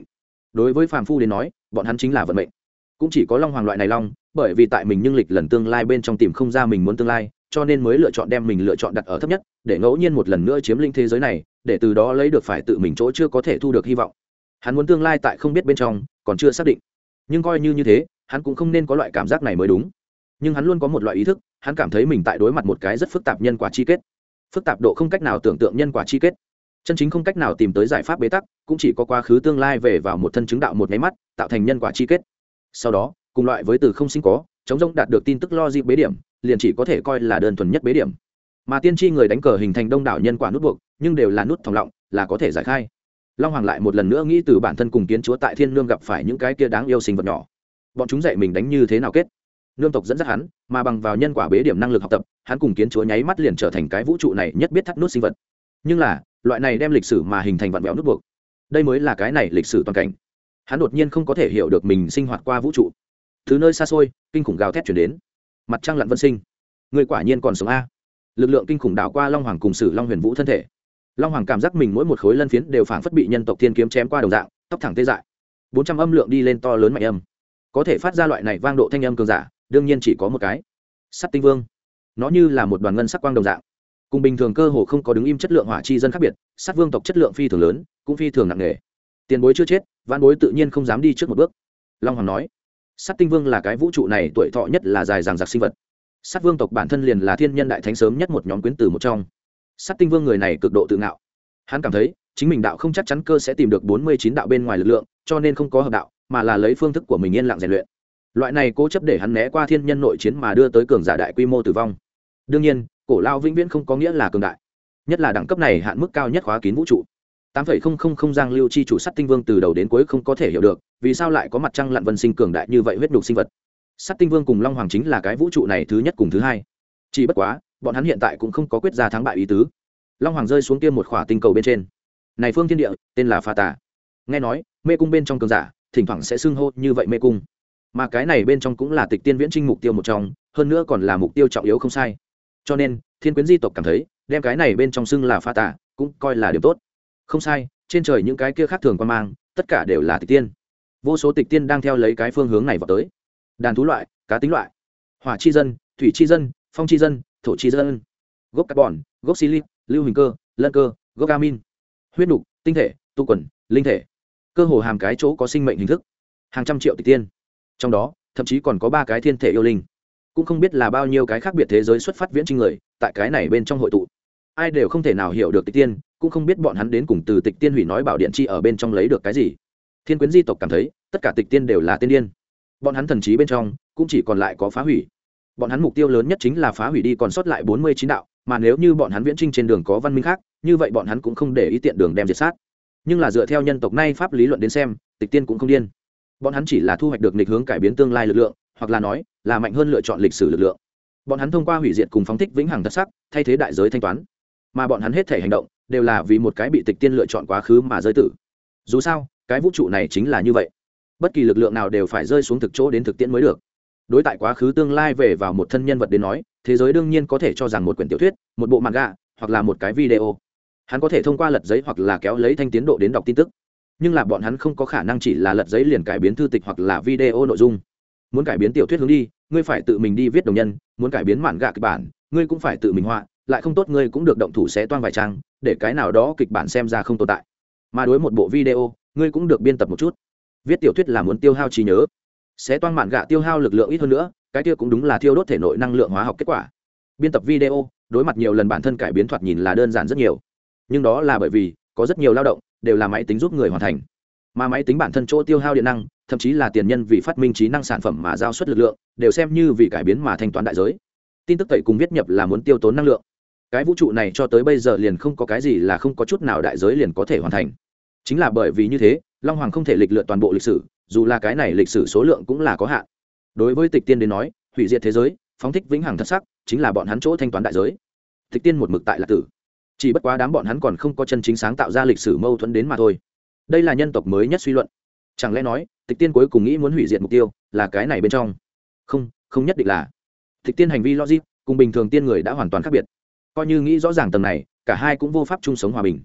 đối với phàm phu đến nói bọn hắn chính là vận mệnh. Cũng chỉ có long hoàng loại này long, bởi vì tại mình nhưng lịch lần tương lai bên trong tìm không ra mình muốn tương lai, cho nên mới lựa chọn đem mình lựa chọn đặt ở thấp nhất, để ngẫu nhiên một lần nữa chiếm lĩnh thế giới này, để từ đó lấy được phải tự mình chỗ chưa có thể thu được hy vọng. Hắn muốn tương lai tại không biết bên trong, còn chưa xác định. Nhưng coi như như thế, hắn cũng không nên có loại cảm giác này mới đúng. Nhưng hắn luôn có một loại ý thức, hắn cảm thấy mình tại đối mặt một cái rất phức tạp nhân quả chi kết. Phức tạp độ không cách nào tưởng tượng nhân quả chi kết, chân chính không cách nào tìm tới giải pháp bế tắc, cũng chỉ có quá khứ tương lai về vào một thân chứng đạo một máy mắt, tạo thành nhân quả chi kết. Sau đó, cùng loại với từ không sinh có, chống rỗng đạt được tin tức logic bế điểm, liền chỉ có thể coi là đơn thuần nhất bế điểm. Mà tiên tri người đánh cờ hình thành đông đảo nhân quả nút buộc, nhưng đều là nút thòng lọng, là có thể giải khai. Long hoàng lại một lần nữa nghĩ từ bản thân cùng kiến chúa tại thiên nương gặp phải những cái kia đáng yêu sinh vật nhỏ, bọn chúng dạy mình đánh như thế nào kết. Nương tộc dẫn dắt hắn, mà bằng vào nhân quả bế điểm năng lực học tập, hắn cùng kiến chúa nháy mắt liền trở thành cái vũ trụ này nhất biết thắt nút sinh vật. Nhưng là loại này đem lịch sử mà hình thành vặn vẹo nút buộc, đây mới là cái này lịch sử toàn cảnh. Hắn đột nhiên không có thể hiểu được mình sinh hoạt qua vũ trụ. Từ nơi xa xôi, kinh khủng gào thét chuyển đến. Mặt trăng lặn vân sinh, người quả nhiên còn sống a. Lực lượng kinh khủng đảo qua long hoàng cùng sử long huyền vũ thân thể. Long hoàng cảm giác mình mỗi một khối lân phiến đều phảng phất bị nhân tộc thiên kiếm chém qua đồng dạng, tóc thẳng tê dại. Bốn trăm âm lượng đi lên to lớn mạnh âm, có thể phát ra loại này vang độ thanh âm cường giả, đương nhiên chỉ có một cái. Sắt tinh vương, nó như là một đoàn ngân sắc quang đồng dạng, cùng bình thường cơ hồ không có đứng im chất lượng hỏa chi dân khác biệt. Sắt vương tộc chất lượng phi thường lớn, cũng phi thường nặng nề. Tiền bối chưa chết, vãn bối tự nhiên không dám đi trước một bước. Long hoàng nói. Sắt tinh vương là cái vũ trụ này tuổi thọ nhất là dài dằng dặc sinh vật. Sắt vương tộc bản thân liền là thiên nhân đại thánh sớm nhất một nhóm quyến tử một trong. Sắt tinh vương người này cực độ tự ngạo, hắn cảm thấy chính mình đạo không chắc chắn cơ sẽ tìm được bốn mươi chín đạo bên ngoài lực lượng, cho nên không có hợp đạo, mà là lấy phương thức của mình yên lặng rèn luyện. Loại này cố chấp để hắn né qua thiên nhân nội chiến mà đưa tới cường giả đại quy mô tử vong. Đương nhiên, cổ lao vĩnh viễn không có nghĩa là cường đại, nhất là đẳng cấp này hạn mức cao nhất khóa kín vũ trụ. tám phẩy không không không giang lưu chi chủ sắt tinh vương từ đầu đến cuối không có thể hiểu được vì sao lại có mặt trăng lặn vân sinh cường đại như vậy huyết nhục sinh vật. Sắt tinh vương cùng long hoàng chính là cái vũ trụ này thứ nhất cùng thứ hai, chỉ bất quá bọn hắn hiện tại cũng không có quyết ra thắng bại ý tứ. Long hoàng rơi xuống kia một khỏa tinh cầu bên trên, này phương thiên địa tên là Pha Tà. Nghe nói mê cung bên trong cường giả thỉnh thoảng sẽ xưng hô như vậy mê cung, mà cái này bên trong cũng là tịch tiên viễn trinh mục tiêu một trong, hơn nữa còn là mục tiêu trọng yếu không sai. Cho nên thiên quyến di tộc cảm thấy đem cái này bên trong xưng là Pha Tà cũng coi là điểm tốt. Không sai, trên trời những cái kia khác thường quan mang tất cả đều là tịch tiên. Vô số tịch tiên đang theo lấy cái phương hướng này vào tới. Đàn thú loại, cá tính loại, hỏa chi dân, thủy chi dân, phong chi dân, thổ chi dân, gốc carbon, gốc silic, lưu huỳnh cơ, lân cơ, gốc amin, huyết nục, tinh thể, tu quần, linh thể, cơ hồ hàm cái chỗ có sinh mệnh hình thức, hàng trăm triệu tịch tiên. Trong đó thậm chí còn có ba cái thiên thể yêu linh, cũng không biết là bao nhiêu cái khác biệt thế giới xuất phát viễn trinh người tại cái này bên trong hội tụ. Ai đều không thể nào hiểu được tịch tiên, cũng không biết bọn hắn đến cùng từ tịch tiên hủy nói bảo điện chi ở bên trong lấy được cái gì. Thiên quyến di tộc cảm thấy tất cả tịch tiên đều là tiên điên, bọn hắn thần trí bên trong cũng chỉ còn lại có phá hủy. Bọn hắn mục tiêu lớn nhất chính là phá hủy đi còn sót lại bốn mươi chín đạo, mà nếu như bọn hắn viễn trinh trên đường có văn minh khác, như vậy bọn hắn cũng không để ý tiện đường đem diệt sát. Nhưng là dựa theo nhân tộc nay pháp lý luận đến xem, tịch tiên cũng không điên, bọn hắn chỉ là thu hoạch được nghịch hướng cải biến tương lai lực lượng, hoặc là nói là mạnh hơn lựa chọn lịch sử lực lượng. Bọn hắn thông qua hủy diệt cùng phóng thích vĩnh hằng thật sắc thay thế đại giới thanh toán, mà bọn hắn hết thể hành động đều là vì một cái bị tịch tiên lựa chọn quá khứ mà rơi tử. Dù sao cái vũ trụ này chính là như vậy, bất kỳ lực lượng nào đều phải rơi xuống thực chỗ đến thực tiễn mới được. Đối tại quá khứ tương lai về vào một thân nhân vật đến nói, thế giới đương nhiên có thể cho rằng một quyển tiểu thuyết, một bộ manga, hoặc là một cái video. Hắn có thể thông qua lật giấy hoặc là kéo lấy thanh tiến độ đến đọc tin tức, nhưng là bọn hắn không có khả năng chỉ là lật giấy liền cải biến thư tịch hoặc là video nội dung. Muốn cải biến tiểu thuyết hướng đi, ngươi phải tự mình đi viết đồng nhân, muốn cải biến manga kịch bản, ngươi cũng phải tự mình họa, lại không tốt ngươi cũng được động thủ xé toang vài trang, để cái nào đó kịch bản xem ra không tồn tại. Mà đối một bộ video, ngươi cũng được biên tập một chút. Viết tiểu thuyết là muốn tiêu hao trí nhớ, xé toang mạn gạ tiêu hao lực lượng ít hơn nữa, cái kia cũng đúng là thiêu đốt thể nội năng lượng hóa học kết quả. Biên tập video, đối mặt nhiều lần bản thân cải biến thoạt nhìn là đơn giản rất nhiều, nhưng đó là bởi vì có rất nhiều lao động đều là máy tính giúp người hoàn thành, mà máy tính bản thân chỗ tiêu hao điện năng, thậm chí là tiền nhân vì phát minh trí năng sản phẩm mà giao suất lực lượng, đều xem như vì cải biến mà thanh toán đại giới. Tin tức tẩy cùng viết nhập là muốn tiêu tốn năng lượng. Cái vũ trụ này cho tới bây giờ liền không có cái gì là không có chút nào đại giới liền có thể hoàn thành. Chính là bởi vì như thế, Long Hoàng không thể lịch lượt toàn bộ lịch sử, dù là cái này lịch sử số lượng cũng là có hạn. Đối với tịch tiên đến nói, hủy diệt thế giới, phóng thích vĩnh hằng thật sắc, chính là bọn hắn chỗ thanh toán đại giới. Tịch tiên một mực tại là tử, chỉ bất quá đám bọn hắn còn không có chân chính sáng tạo ra lịch sử mâu thuẫn đến mà thôi. Đây là nhân tộc mới nhất suy luận. Chẳng lẽ nói tịch tiên cuối cùng nghĩ muốn hủy diệt mục tiêu là cái này bên trong? Không, không nhất định là. Tịch tiên hành vi logic cùng bình thường tiên người đã hoàn toàn khác biệt. Coi như nghĩ rõ ràng tầng này, cả hai cũng vô pháp chung sống hòa bình.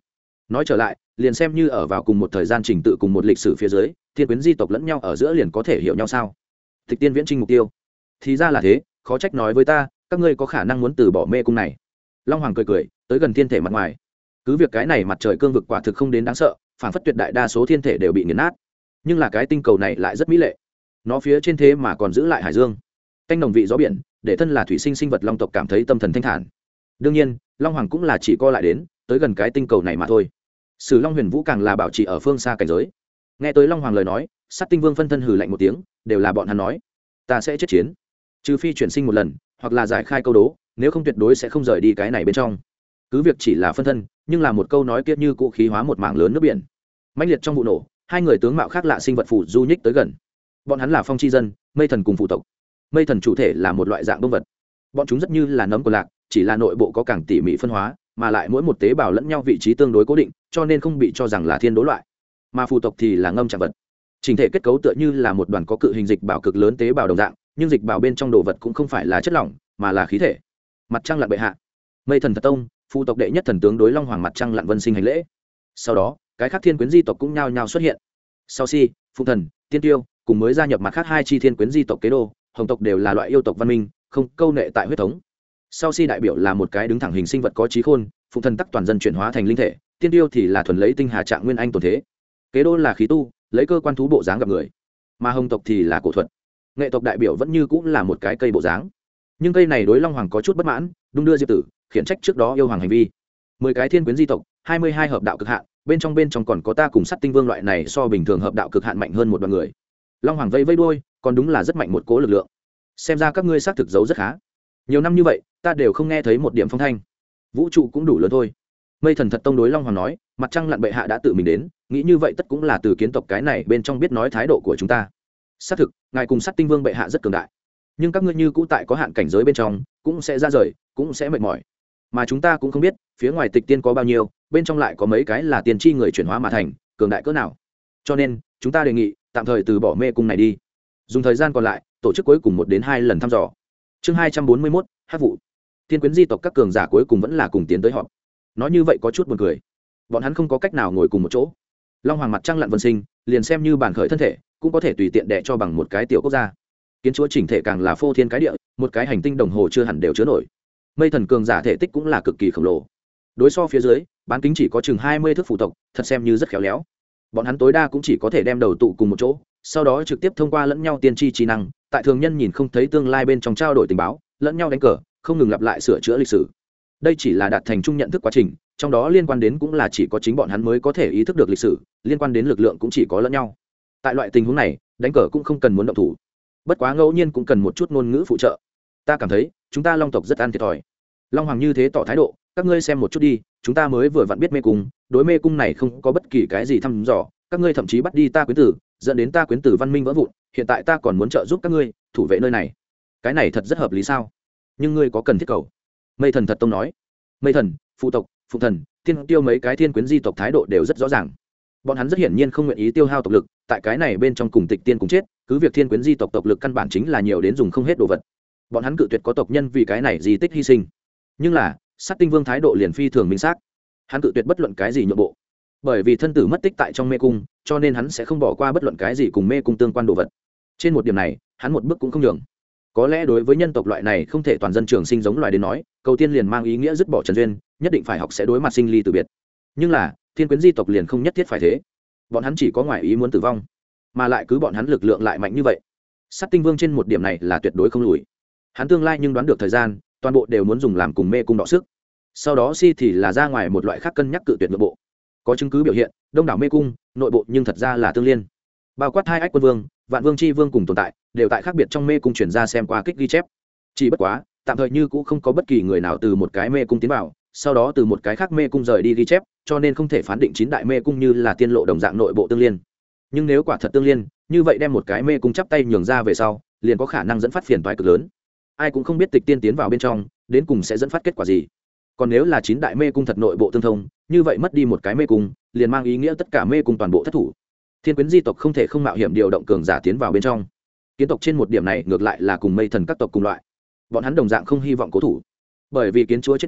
nói trở lại, liền xem như ở vào cùng một thời gian trình tự cùng một lịch sử phía dưới, thiên quyến di tộc lẫn nhau ở giữa liền có thể hiểu nhau sao? Tịch Tiên viễn trinh mục tiêu, thì ra là thế, khó trách nói với ta, các ngươi có khả năng muốn từ bỏ mê cung này. Long Hoàng cười cười, tới gần thiên thể mặt ngoài. Cứ việc cái này mặt trời cương vực quả thực không đến đáng sợ, phản phất tuyệt đại đa số thiên thể đều bị nghiền nát, nhưng là cái tinh cầu này lại rất mỹ lệ. Nó phía trên thế mà còn giữ lại hải dương, canh đồng vị gió biển, để thân là thủy sinh sinh vật long tộc cảm thấy tâm thần thanh thản. Đương nhiên, Long Hoàng cũng là chỉ co lại đến, tới gần cái tinh cầu này mà thôi. Sử Long Huyền Vũ càng là bảo trì ở phương xa cảnh giới. Nghe tới Long Hoàng lời nói, Sát Tinh Vương phân thân hừ lạnh một tiếng, đều là bọn hắn nói, ta sẽ chết chiến, trừ phi chuyển sinh một lần, hoặc là giải khai câu đố, nếu không tuyệt đối sẽ không rời đi cái này bên trong. Cứ việc chỉ là phân thân, nhưng là một câu nói kia như cũ khí hóa một mảng lớn nước biển. Mãnh liệt trong vụ nổ, hai người tướng mạo khác lạ sinh vật phù du nhích tới gần. Bọn hắn là phong chi dân, mây thần cùng phụ tộc. Mây thần chủ thể là một loại dạng động vật. Bọn chúng rất như là nấm của lạc, chỉ là nội bộ có càng tỉ mỉ phân hóa, mà lại mỗi một tế bào lẫn nhau vị trí tương đối cố định, cho nên không bị cho rằng là thiên đố loại. Mà phù tộc thì là ngâm trạng vật. Trình thể kết cấu tựa như là một đoàn có cự hình dịch bào cực lớn tế bào đồng dạng, nhưng dịch bào bên trong đồ vật cũng không phải là chất lỏng, mà là khí thể. Mặt trăng lặn bệ hạ, mây thần thật tông, phù tộc đệ nhất thần tướng đối Long Hoàng mặt trăng lặn vân sinh hành lễ. Sau đó, cái khác thiên quyến di tộc cũng nhao nhao xuất hiện. Sau si, phụ thần, tiên tiêu, cùng mới gia nhập mặt khác hai chi thiên quyến di tộc kế đô, hồng tộc đều là loại yêu tộc văn minh, không câu nệ tại huyết thống. Sau si đại biểu là một cái đứng thẳng hình sinh vật có trí khôn, phụ thần tắc toàn dân chuyển hóa thành linh thể, tiên tiêu thì là thuần lấy tinh hà trạng nguyên anh tồn thế. Kế đô là khí tu, lấy cơ quan thú bộ dáng gặp người, mà hồng tộc thì là cổ thuật. Nghệ tộc đại biểu vẫn như cũng là một cái cây bộ dáng, nhưng cây này đối Long Hoàng có chút bất mãn, đung đưa diệp tử, khiển trách trước đó yêu hoàng hành vi. Mười cái thiên quyến di tộc, hai mươi hai hợp đạo cực hạn, bên trong bên trong còn có ta cùng Sắt Tinh Vương loại này so bình thường hợp đạo cực hạn mạnh hơn một đoàn người. Long Hoàng vây vây đuôi, còn đúng là rất mạnh một cố lực lượng. Xem ra các ngươi xác thực giấu rất khá. Nhiều năm như vậy, ta đều không nghe thấy một điểm phong thanh. Vũ trụ cũng đủ lớn thôi. Mây thần thật tông đối Long Hoàng nói, mặt trăng lặn bệ hạ đã tự mình đến, nghĩ như vậy tất cũng là từ kiến tộc cái này bên trong biết nói thái độ của chúng ta. Xác thực, ngài cùng Sắt Tinh Vương bệ hạ rất cường đại, nhưng các ngươi như cũ tại có hạn cảnh giới bên trong, cũng sẽ ra rời, cũng sẽ mệt mỏi. Mà chúng ta cũng không biết, phía ngoài tịch tiên có bao nhiêu, bên trong lại có mấy cái là tiền chi người chuyển hóa mà thành, cường đại cỡ nào. Cho nên, chúng ta đề nghị tạm thời từ bỏ mê cung này đi, dùng thời gian còn lại tổ chức cuối cùng một đến hai lần thăm dò. Chương hai trăm bốn mươi mốt, hát vụ. Thiên quyến di tộc các cường giả cuối cùng vẫn là cùng tiến tới họp. Nói như vậy có chút buồn cười, bọn hắn không có cách nào ngồi cùng một chỗ. Long Hoàng mặt trăng lặn vân sinh, liền xem như bản khởi thân thể, cũng có thể tùy tiện đè cho bằng một cái tiểu quốc gia. Kiến chúa chỉnh thể càng là phô thiên cái địa, một cái hành tinh đồng hồ chưa hẳn đều chứa nổi. Mây thần cường giả thể tích cũng là cực kỳ khổng lồ. Đối so phía dưới, bán kính chỉ có chừng hai mươi thước phụ tộc, thật xem như rất khéo léo. Bọn hắn tối đa cũng chỉ có thể đem đầu tụ cùng một chỗ, sau đó trực tiếp thông qua lẫn nhau tiên tri trí năng, tại thường nhân nhìn không thấy tương lai bên trong trao đổi tình báo, lẫn nhau đánh cờ, không ngừng lặp lại sửa chữa lịch sử. Đây chỉ là đạt thành chung nhận thức quá trình, trong đó liên quan đến cũng là chỉ có chính bọn hắn mới có thể ý thức được lịch sử, liên quan đến lực lượng cũng chỉ có lẫn nhau. Tại loại tình huống này, đánh cờ cũng không cần muốn động thủ, bất quá ngẫu nhiên cũng cần một chút ngôn ngữ phụ trợ. Ta cảm thấy chúng ta Long tộc rất ăn thiệt thòi. Long Hoàng như thế tỏ thái độ, các ngươi xem một chút đi, chúng ta mới vừa vặn biết mê cung, đối mê cung này không có bất kỳ cái gì thăm dò, các ngươi thậm chí bắt đi ta quyến tử, dẫn đến ta quyến tử văn minh vỡ vụn, hiện tại ta còn muốn trợ giúp các ngươi thủ vệ nơi này, cái này thật rất hợp lý sao? Nhưng ngươi có cần thiết cầu? Mây thần thật tông nói. Mây thần, phụ tộc, phụ thần, thiên tiêu mấy cái thiên quyến di tộc thái độ đều rất rõ ràng. Bọn hắn rất hiển nhiên không nguyện ý tiêu hao tộc lực, tại cái này bên trong cùng tịch tiên cùng chết, cứ việc thiên quyến di tộc tộc lực căn bản chính là nhiều đến dùng không hết đồ vật. Bọn hắn cự tuyệt có tộc nhân vì cái này di tích hy sinh. Nhưng là, Sát Tinh Vương thái độ liền phi thường minh xác. Hắn cự tuyệt bất luận cái gì nhượng bộ. Bởi vì thân tử mất tích tại trong mê cung, cho nên hắn sẽ không bỏ qua bất luận cái gì cùng mê cung tương quan đồ vật. Trên một điểm này, hắn một bước cũng không nhường. Có lẽ đối với nhân tộc loại này không thể toàn dân trường sinh giống loài đến nói, cầu tiên liền mang ý nghĩa dứt bỏ trần duyên, nhất định phải học sẽ đối mặt sinh ly từ biệt. Nhưng là, thiên quyến di tộc liền không nhất thiết phải thế. Bọn hắn chỉ có ngoại ý muốn tử vong, mà lại cứ bọn hắn lực lượng lại mạnh như vậy. Sát Tinh Vương trên một điểm này là tuyệt đối không lùi. Hắn tương lai nhưng đoán được thời gian, toàn bộ đều muốn dùng làm cùng mê cung đọ sức. Sau đó si thì là ra ngoài một loại khác cân nhắc cự tuyệt nội bộ. Có chứng cứ biểu hiện, đông đảo mê cung, nội bộ nhưng thật ra là tương liên. Bao quát hai ách quân vương, vạn vương chi vương cùng tồn tại, đều tại khác biệt trong mê cung chuyển ra xem qua kích ghi chép. Chỉ bất quá, tạm thời như cũ không có bất kỳ người nào từ một cái mê cung tiến vào, sau đó từ một cái khác mê cung rời đi ghi chép, cho nên không thể phán định chín đại mê cung như là tiên lộ đồng dạng nội bộ tương liên. Nhưng nếu quả thật tương liên, như vậy đem một cái mê cung chắp tay nhường ra về sau, liền có khả năng dẫn phát phiền toái cực lớn. Ai cũng không biết tịch tiên tiến vào bên trong, đến cùng sẽ dẫn phát kết quả gì. Còn nếu là chín đại mê cung thật nội bộ tương thông, như vậy mất đi một cái mê cung, liền mang ý nghĩa tất cả mê cung toàn bộ thất thủ. Thiên quyến di tộc không thể không mạo hiểm điều động cường giả tiến vào bên trong. Kiến tộc trên một điểm này ngược lại là cùng mây thần các tộc cùng loại, bọn hắn đồng dạng không hy vọng cố thủ, bởi vì kiến chúa chết đi,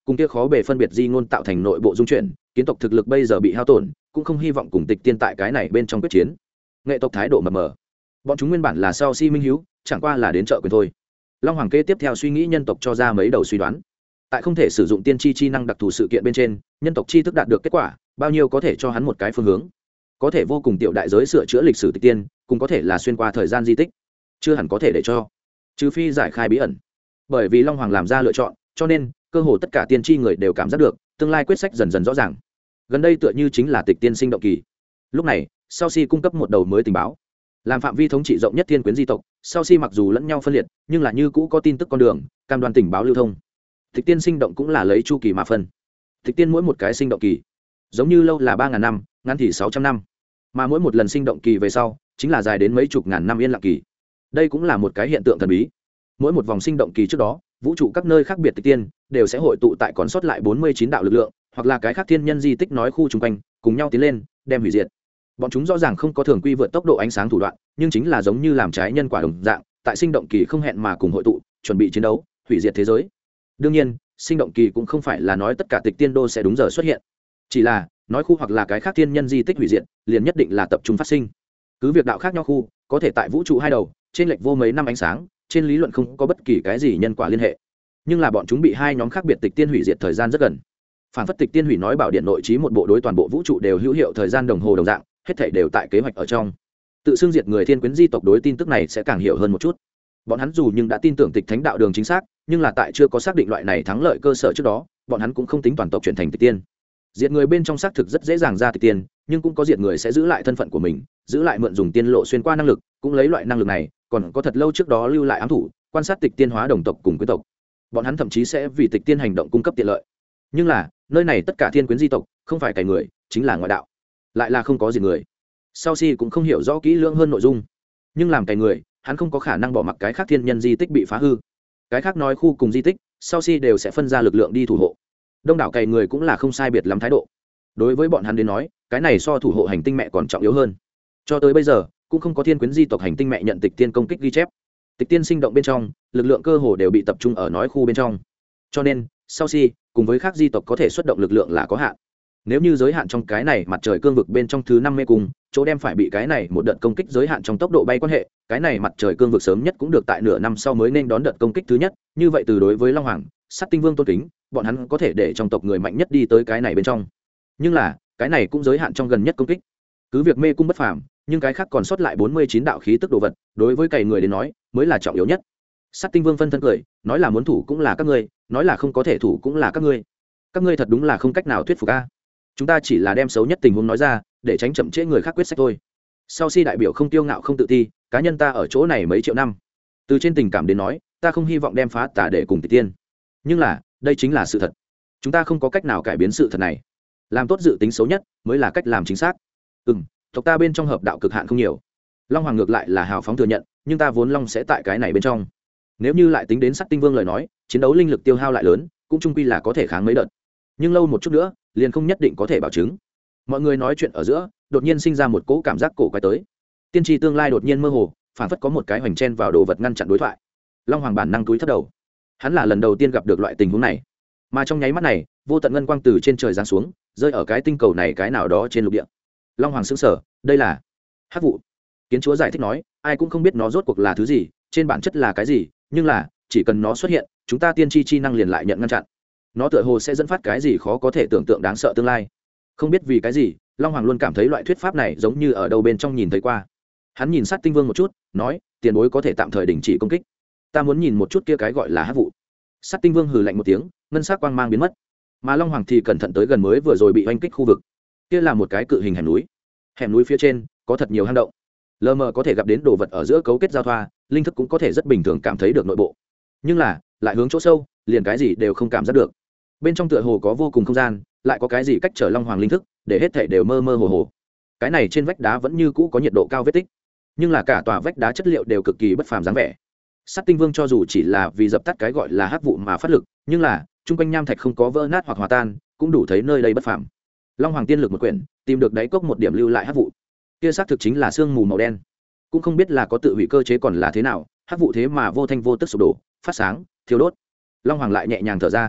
cùng kia khó bề phân biệt di ngôn tạo thành nội bộ dung chuyển, kiến tộc thực lực bây giờ bị hao tổn, cũng không hy vọng cùng tịch tiên tại cái này bên trong quyết chiến. Nghệ tộc thái độ mờ mờ, bọn chúng nguyên bản là sao si minh hiếu, chẳng qua là đến trợ quyền thôi. Long Hoàng kế tiếp theo suy nghĩ nhân tộc cho ra mấy đầu suy đoán. Tại không thể sử dụng tiên tri chi năng đặc thù sự kiện bên trên, nhân tộc chi thức đạt được kết quả, bao nhiêu có thể cho hắn một cái phương hướng. Có thể vô cùng tiểu đại giới sửa chữa lịch sử tịch tiên, cũng có thể là xuyên qua thời gian di tích, chưa hẳn có thể để cho, trừ phi giải khai bí ẩn. Bởi vì Long Hoàng làm ra lựa chọn, cho nên cơ hồ tất cả tiên tri người đều cảm giác được tương lai quyết sách dần dần rõ ràng. Gần đây tựa như chính là tịch tiên sinh động kỳ. Lúc này Sao Si cung cấp một đầu mới tình báo, làm phạm vi thống trị rộng nhất thiên quyến di tộc. Sao Si mặc dù lẫn nhau phân liệt, nhưng là như cũ có tin tức con đường, cam đoan tình báo lưu thông. Tịch tiên sinh động cũng là lấy chu kỳ mà phân. Tịch tiên mỗi một cái sinh động kỳ giống như lâu là ba ngàn năm, ngắn thì sáu trăm năm, mà mỗi một lần sinh động kỳ về sau chính là dài đến mấy chục ngàn năm yên lặng kỳ. Đây cũng là một cái hiện tượng thần bí. Mỗi một vòng sinh động kỳ trước đó, vũ trụ các nơi khác biệt tịch tiên đều sẽ hội tụ tại còn sót lại bốn mươi chín đạo lực lượng, hoặc là cái khác thiên nhân di tích nói khu chung quanh, cùng nhau tiến lên đem hủy diệt. Bọn chúng rõ ràng không có thường quy vượt tốc độ ánh sáng thủ đoạn, nhưng chính là giống như làm trái nhân quả đồng dạng, tại sinh động kỳ không hẹn mà cùng hội tụ, chuẩn bị chiến đấu hủy diệt thế giới. Đương nhiên sinh động kỳ cũng không phải là nói tất cả tịch tiên đô sẽ đúng giờ xuất hiện, chỉ là nói khu hoặc là cái khác thiên nhân di tích hủy diệt liền nhất định là tập trung phát sinh. Cứ việc đạo khác nhau khu có thể tại vũ trụ hai đầu trên lệch vô mấy năm ánh sáng, trên lý luận không có bất kỳ cái gì nhân quả liên hệ, nhưng là bọn chúng bị hai nhóm khác biệt tịch tiên hủy diệt thời gian rất gần. Phản phất tịch tiên hủy nói bảo điện nội trí một bộ đối toàn bộ vũ trụ đều hữu hiệu thời gian đồng hồ đồng dạng, hết thảy đều tại kế hoạch ở trong. Tự xưng diệt người thiên quyến di tộc đối tin tức này sẽ càng hiểu hơn một chút. Bọn hắn dù nhưng đã tin tưởng tịch thánh đạo đường chính xác, nhưng là tại chưa có xác định loại này thắng lợi cơ sở trước đó, bọn hắn cũng không tính toàn tộc chuyển thành tịch tiên. Diệt người bên trong xác thực rất dễ dàng ra tịch tiên, nhưng cũng có diệt người sẽ giữ lại thân phận của mình, giữ lại mượn dùng tiên lộ xuyên qua năng lực, cũng lấy loại năng lực này, còn có thật lâu trước đó lưu lại ám thủ, quan sát tịch tiên hóa đồng tộc cùng quyến tộc. Bọn hắn thậm chí sẽ vì tịch tiên hành động cung cấp tiện lợi. Nhưng là nơi này tất cả thiên quyến di tộc không phải cày người, chính là ngoại đạo, lại là không có diệt người. Sao Si cũng không hiểu rõ kỹ lưỡng hơn nội dung, nhưng làm cày người hắn không có khả năng bỏ mặc cái khác thiên nhân di tích bị phá hư. Cái khác nói khu cùng di tích Sao Si đều sẽ phân ra lực lượng đi thủ hộ. Đông đảo cày người cũng là không sai biệt lắm thái độ. Đối với bọn hắn đến nói, cái này so thủ hộ hành tinh mẹ còn trọng yếu hơn. Cho tới bây giờ cũng không có thiên quyến di tộc hành tinh mẹ nhận tịch tiên công kích ghi chép. Tịch tiên sinh động bên trong lực lượng cơ hồ đều bị tập trung ở nói khu bên trong, cho nên Sao Si cùng với các di tộc có thể xuất động lực lượng là có hạn. Nếu như giới hạn trong cái này mặt trời cương vực bên trong thứ năm mê cung, chỗ đem phải bị cái này một đợt công kích giới hạn trong tốc độ bay quan hệ, cái này mặt trời cương vực sớm nhất cũng được tại nửa năm sau mới nên đón đợt công kích thứ nhất. Như vậy từ đối với Long Hoàng, Sắt Tinh Vương tôn kính, bọn hắn có thể để trong tộc người mạnh nhất đi tới cái này bên trong. Nhưng là cái này cũng giới hạn trong gần nhất công kích. Cứ việc mê cung bất phàm, nhưng cái khác còn sót lại bốn mươi chín đạo khí tức đồ vật, đối với cày người đến nói mới là trọng yếu nhất. Sắt Tinh Vương phân thân cười, nói là muốn thủ cũng là các ngươi, nói là không có thể thủ cũng là các ngươi. Các ngươi thật đúng là không cách nào thuyết phục a. Chúng ta chỉ là đem xấu nhất tình huống nói ra, để tránh chậm trễ người khác quyết sách thôi. Sao Si đại biểu không tiêu ngạo không tự ti, cá nhân ta ở chỗ này mấy triệu năm, từ trên tình cảm đến nói, ta không hy vọng đem phá tà để cùng tịch tiên. Nhưng là đây chính là sự thật, chúng ta không có cách nào cải biến sự thật này. Làm tốt dự tính xấu nhất mới là cách làm chính xác. Ừ, tộc ta bên trong hợp đạo cực hạn không nhiều. Long Hoàng ngược lại là hào phóng thừa nhận, nhưng ta vốn long sẽ tại cái này bên trong. Nếu như lại tính đến Sắt Tinh Vương lời nói, chiến đấu linh lực tiêu hao lại lớn, cũng chung quy là có thể kháng mấy đợt. Nhưng lâu một chút nữa, liền không nhất định có thể bảo chứng. Mọi người nói chuyện ở giữa, đột nhiên sinh ra một cỗ cảm giác cổ quái tới. Tiên tri tương lai đột nhiên mơ hồ, phản phất có một cái hoành chen vào đồ vật ngăn chặn đối thoại. Long Hoàng bản năng túi thấp đầu. Hắn là lần đầu tiên gặp được loại tình huống này, mà trong nháy mắt này, vô tận ngân quang từ trên trời giáng xuống, rơi ở cái tinh cầu này cái nào đó trên lục địa. Long Hoàng sững sờ, đây là hắc vụ. Kiến chúa giải thích nói, ai cũng không biết nó rốt cuộc là thứ gì, trên bản chất là cái gì, nhưng là chỉ cần nó xuất hiện, chúng ta tiên tri chi năng liền lại nhận ngăn chặn. Nó tựa hồ sẽ dẫn phát cái gì khó có thể tưởng tượng đáng sợ tương lai. Không biết vì cái gì, Long Hoàng luôn cảm thấy loại thuyết pháp này giống như ở đâu bên trong nhìn thấy qua. Hắn nhìn Sát Tinh Vương một chút, nói, tiền bối có thể tạm thời đình chỉ công kích, ta muốn nhìn một chút kia cái gọi là hắc vụ. Sát Tinh Vương hừ lạnh một tiếng, ngân sắc quang mang biến mất, mà Long Hoàng thì cẩn thận tới gần mới vừa rồi bị oanh kích khu vực. Kia là một cái cự hình hẻm núi, hẻm núi phía trên có thật nhiều hang động, lờ mờ có thể gặp đến đồ vật ở giữa cấu kết giao thoa, linh thức cũng có thể rất bình thường cảm thấy được nội bộ, nhưng là lại hướng chỗ sâu, liền cái gì đều không cảm giác được. Bên trong tựa hồ có vô cùng không gian, lại có cái gì cách trở Long Hoàng linh thức, để hết thảy đều mơ mơ hồ hồ. Cái này trên vách đá vẫn như cũ có nhiệt độ cao vết tích, nhưng là cả tòa vách đá chất liệu đều cực kỳ bất phàm dáng vẻ. Sát Tinh Vương cho dù chỉ là vì dập tắt cái gọi là hắc vụ mà phát lực, nhưng là trung quanh nham thạch không có vỡ nát hoặc hòa tan, cũng đủ thấy nơi đây bất phàm. Long Hoàng tiên lực một quyển, tìm được đáy cốc một điểm lưu lại hắc vụ. Kia xác thực chính là sương mù màu đen, cũng không biết là có tự hủy cơ chế còn là thế nào, hắc vụ thế mà vô thanh vô tức sụp đổ, phát sáng, thiêu đốt. Long Hoàng lại nhẹ nhàng thở ra.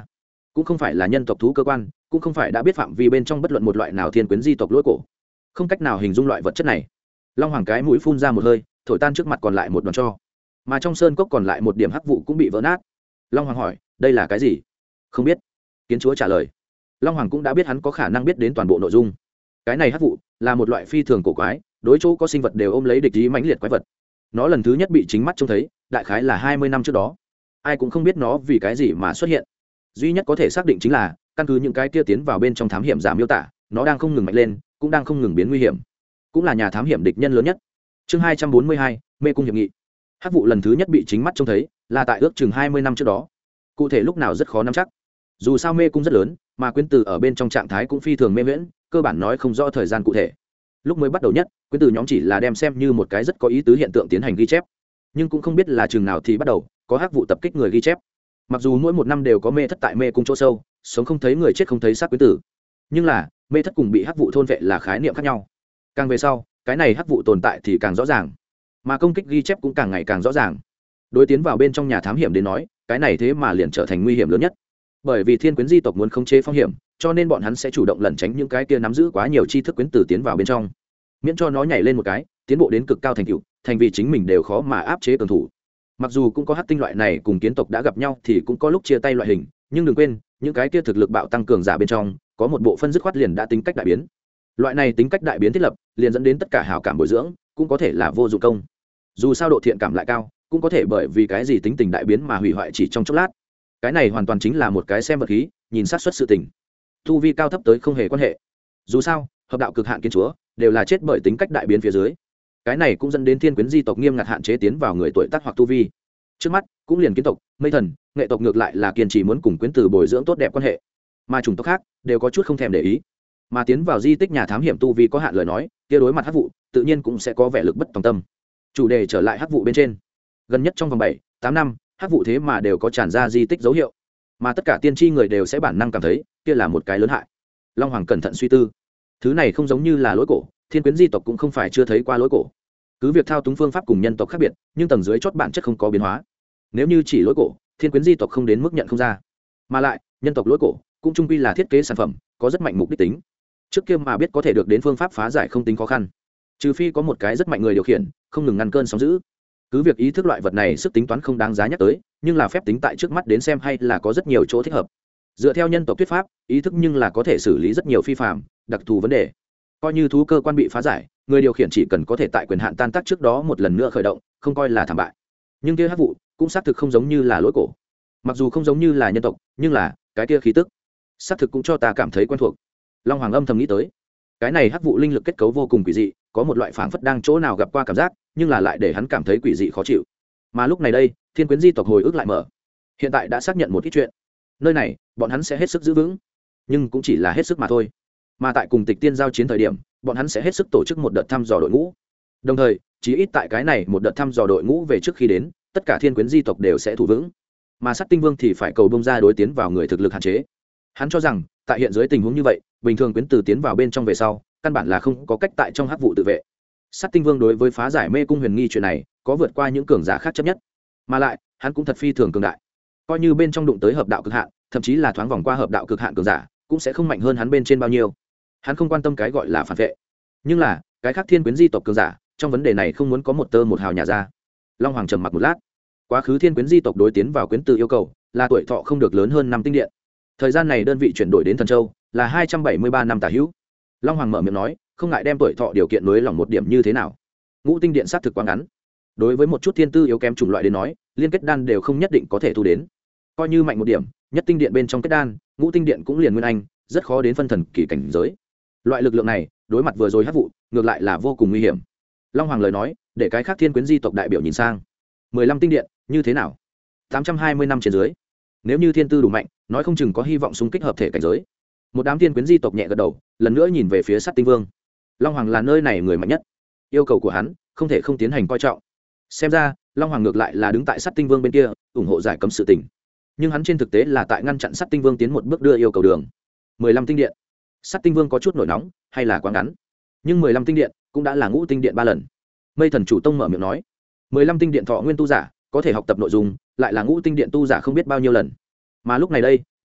cũng không phải là nhân tộc thú cơ quan, cũng không phải đã biết phạm vi bên trong bất luận một loại nào thiên quyến di tộc lỗi cổ, không cách nào hình dung loại vật chất này. Long Hoàng cái mũi phun ra một hơi, thổi tan trước mặt còn lại một đoàn tro, mà trong sơn cốc còn lại một điểm hắc vụ cũng bị vỡ nát. Long Hoàng hỏi, đây là cái gì? Không biết. Kiến chúa trả lời. Long Hoàng cũng đã biết hắn có khả năng biết đến toàn bộ nội dung. Cái này hắc vụ là một loại phi thường cổ quái, đối chỗ có sinh vật đều ôm lấy địch ý mãnh liệt quái vật. Nó lần thứ nhất bị chính mắt trông thấy đại khái là hai mươi năm trước đó, ai cũng không biết nó vì cái gì mà xuất hiện. Duy nhất có thể xác định chính là căn cứ những cái kia tiến vào bên trong thám hiểm giả miêu tả, nó đang không ngừng mạnh lên, cũng đang không ngừng biến nguy hiểm, cũng là nhà thám hiểm địch nhân lớn nhất. Chương hai trăm bốn mươi hai, mê cung hiệp nghị. Hắc vụ lần thứ nhất bị chính mắt trông thấy là tại ước chừng hai mươi năm trước đó, cụ thể lúc nào rất khó nắm chắc. Dù sao mê cung rất lớn, mà quyến từ ở bên trong trạng thái cũng phi thường mê miễn, cơ bản nói không rõ thời gian cụ thể. Lúc mới bắt đầu nhất, quyến từ nhóm chỉ là đem xem như một cái rất có ý tứ hiện tượng tiến hành ghi chép, nhưng cũng không biết là chừng nào thì bắt đầu có hắc vụ tập kích người ghi chép. Mặc dù mỗi một năm đều có mê thất tại mê cung chỗ sâu, sống không thấy người chết không thấy xác quyến tử, nhưng là mê thất cùng bị hắc vụ thôn vệ là khái niệm khác nhau. Càng về sau, cái này hắc vụ tồn tại thì càng rõ ràng, mà công kích ghi chép cũng càng ngày càng rõ ràng. Đối tiến vào bên trong nhà thám hiểm đến nói, cái này thế mà liền trở thành nguy hiểm lớn nhất. Bởi vì thiên quyến di tộc muốn khống chế phong hiểm, cho nên bọn hắn sẽ chủ động lẩn tránh những cái kia nắm giữ quá nhiều tri thức quyến tử tiến vào bên trong, miễn cho nó nhảy lên một cái, tiến bộ đến cực cao thành tựu, thành vì chính mình đều khó mà áp chế cường thủ. Mặc dù cũng có hắc tinh loại này cùng kiến tộc đã gặp nhau thì cũng có lúc chia tay loại hình, nhưng đừng quên, những cái kia thực lực bạo tăng cường giả bên trong, có một bộ phân dứt khoát liền đã tính cách đại biến. Loại này tính cách đại biến thiết lập, liền dẫn đến tất cả hảo cảm bồi dưỡng, cũng có thể là vô dụng công. Dù sao độ thiện cảm lại cao, cũng có thể bởi vì cái gì tính tình đại biến mà hủy hoại chỉ trong chốc lát. Cái này hoàn toàn chính là một cái xem vật khí, nhìn sát xuất sự tình. Tu vi cao thấp tới không hề quan hệ. Dù sao, hợp đạo cực hạn kiến chúa đều là chết bởi tính cách đại biến phía dưới. Cái này cũng dẫn đến thiên quyến di tộc nghiêm ngặt hạn chế tiến vào người tuổi tác hoặc tu vi. Trước mắt, cũng liền kiến tộc, mây thần, nghệ tộc ngược lại là kiên trì muốn cùng quyến tử bồi dưỡng tốt đẹp quan hệ, mà chủng tộc khác đều có chút không thèm để ý. Mà tiến vào di tích nhà thám hiểm tu vi có hạn lời nói, kia đối mặt hắc vụ, tự nhiên cũng sẽ có vẻ lực bất tòng tâm. Chủ đề trở lại hắc vụ bên trên. Gần nhất trong vòng bảy, tám năm, hắc vụ thế mà đều có tràn ra di tích dấu hiệu, mà tất cả tiên tri người đều sẽ bản năng cảm thấy kia là một cái lớn hại. Long Hoàng cẩn thận suy tư, thứ này không giống như là lối cổ, thiên quyến di tộc cũng không phải chưa thấy qua lối cổ. Cứ việc thao túng phương pháp cùng nhân tộc khác biệt, nhưng tầng dưới chót bản chất không có biến hóa. Nếu như chỉ lối cổ, thiên quyến di tộc không đến mức nhận không ra, mà lại nhân tộc lối cổ cũng chung quy là thiết kế sản phẩm, có rất mạnh mục đích tính. Trước kia mà biết có thể được đến phương pháp phá giải không tính khó khăn, trừ phi có một cái rất mạnh người điều khiển, không ngừng ngăn cơn sóng dữ. Cứ việc ý thức loại vật này sức tính toán không đáng giá nhắc tới, nhưng là phép tính tại trước mắt đến xem hay là có rất nhiều chỗ thích hợp. Dựa theo nhân tộc thuyết pháp, ý thức nhưng là có thể xử lý rất nhiều phi phạm, đặc thù vấn đề. Coi như thú cơ quan bị phá giải, người điều khiển chỉ cần có thể tại quyền hạn tan tác trước đó một lần nữa khởi động, không coi là thảm bại. Nhưng kia hắc vụ cũng xác thực không giống như là lỗi cổ. Mặc dù không giống như là nhân tộc, nhưng là cái kia khí tức xác thực cũng cho ta cảm thấy quen thuộc. Long Hoàng âm thầm nghĩ tới, cái này hắc vụ linh lực kết cấu vô cùng quỷ dị, có một loại phảng phất đang chỗ nào gặp qua cảm giác, nhưng là lại để hắn cảm thấy quỷ dị khó chịu. Mà lúc này đây, thiên quyến di tộc hồi ức lại mở, hiện tại đã xác nhận một ít chuyện. Nơi này bọn hắn sẽ hết sức giữ vững, nhưng cũng chỉ là hết sức mà thôi. Mà tại cùng Tịch Tiên giao chiến thời điểm, bọn hắn sẽ hết sức tổ chức một đợt thăm dò đội ngũ. Đồng thời, chí ít tại cái này một đợt thăm dò đội ngũ về trước khi đến, tất cả thiên quyến di tộc đều sẽ thủ vững. Mà Sát Tinh Vương thì phải cầu bông ra đối tiến vào người thực lực hạn chế. Hắn cho rằng, tại hiện dưới tình huống như vậy, bình thường quyến từ tiến vào bên trong về sau, căn bản là không có cách tại trong hắc vụ tự vệ. Sát Tinh Vương đối với phá giải mê cung huyền nghi chuyện này, có vượt qua những cường giả khác chấp nhất. Mà lại, hắn cũng thật phi thường cường đại. Coi như bên trong đụng tới hợp đạo cực hạn, thậm chí là thoáng vòng qua hợp đạo cực hạn cường giả, cũng sẽ không mạnh hơn hắn bên trên bao nhiêu. Hắn không quan tâm cái gọi là phản vệ, nhưng là cái khác thiên quyến di tộc cường giả trong vấn đề này không muốn có một tơ một hào nhà ra. Long Hoàng trầm mặc một lát. Quá khứ thiên quyến di tộc đối tiến vào quyến từ yêu cầu là tuổi thọ không được lớn hơn năm tinh điện. Thời gian này đơn vị chuyển đổi đến Thần Châu là hai trăm bảy mươi ba năm tả hữu. Long Hoàng mở miệng nói, không ngại đem tuổi thọ điều kiện nối lòng một điểm như thế nào. Ngũ tinh điện xác thực quá ngắn. Đối với một chút thiên tư yếu kém chủng loại đến nói, liên kết đan đều không nhất định có thể thu đến. Coi như mạnh một điểm, nhất tinh điện bên trong kết đan, ngũ tinh điện cũng liền nguyên anh, rất khó đến phân thần kỳ cảnh giới. Loại lực lượng này, đối mặt vừa rồi hắc vụ, ngược lại là vô cùng nguy hiểm. Long Hoàng lời nói, để cái khác thiên quyến di tộc đại biểu nhìn sang. mười lăm tinh điện, như thế nào? tám trăm hai mươi năm trên dưới. Nếu như thiên tư đủ mạnh, nói không chừng có hy vọng xung kích hợp thể cảnh giới. Một đám thiên quyến di tộc nhẹ gật đầu, lần nữa nhìn về phía Sát Tinh Vương. Long Hoàng là nơi này người mạnh nhất, yêu cầu của hắn không thể không tiến hành coi trọng. Xem ra, Long Hoàng ngược lại là đứng tại Sát Tinh Vương bên kia, ủng hộ giải cấm sự tình. Nhưng hắn trên thực tế là tại ngăn chặn Sát Tinh Vương tiến một bước đưa yêu cầu đường. mười lăm tinh điện. Sát Tinh Vương có chút nổi nóng, hay là quá ngắn. Nhưng mười lăm tinh điện cũng đã là ngũ tinh điện ba lần. Mây Thần chủ tông mở miệng nói, mười lăm tinh điện thọ nguyên tu giả có thể học tập nội dung, lại là ngũ tinh điện tu giả không biết bao nhiêu lần. Mà lúc này đây,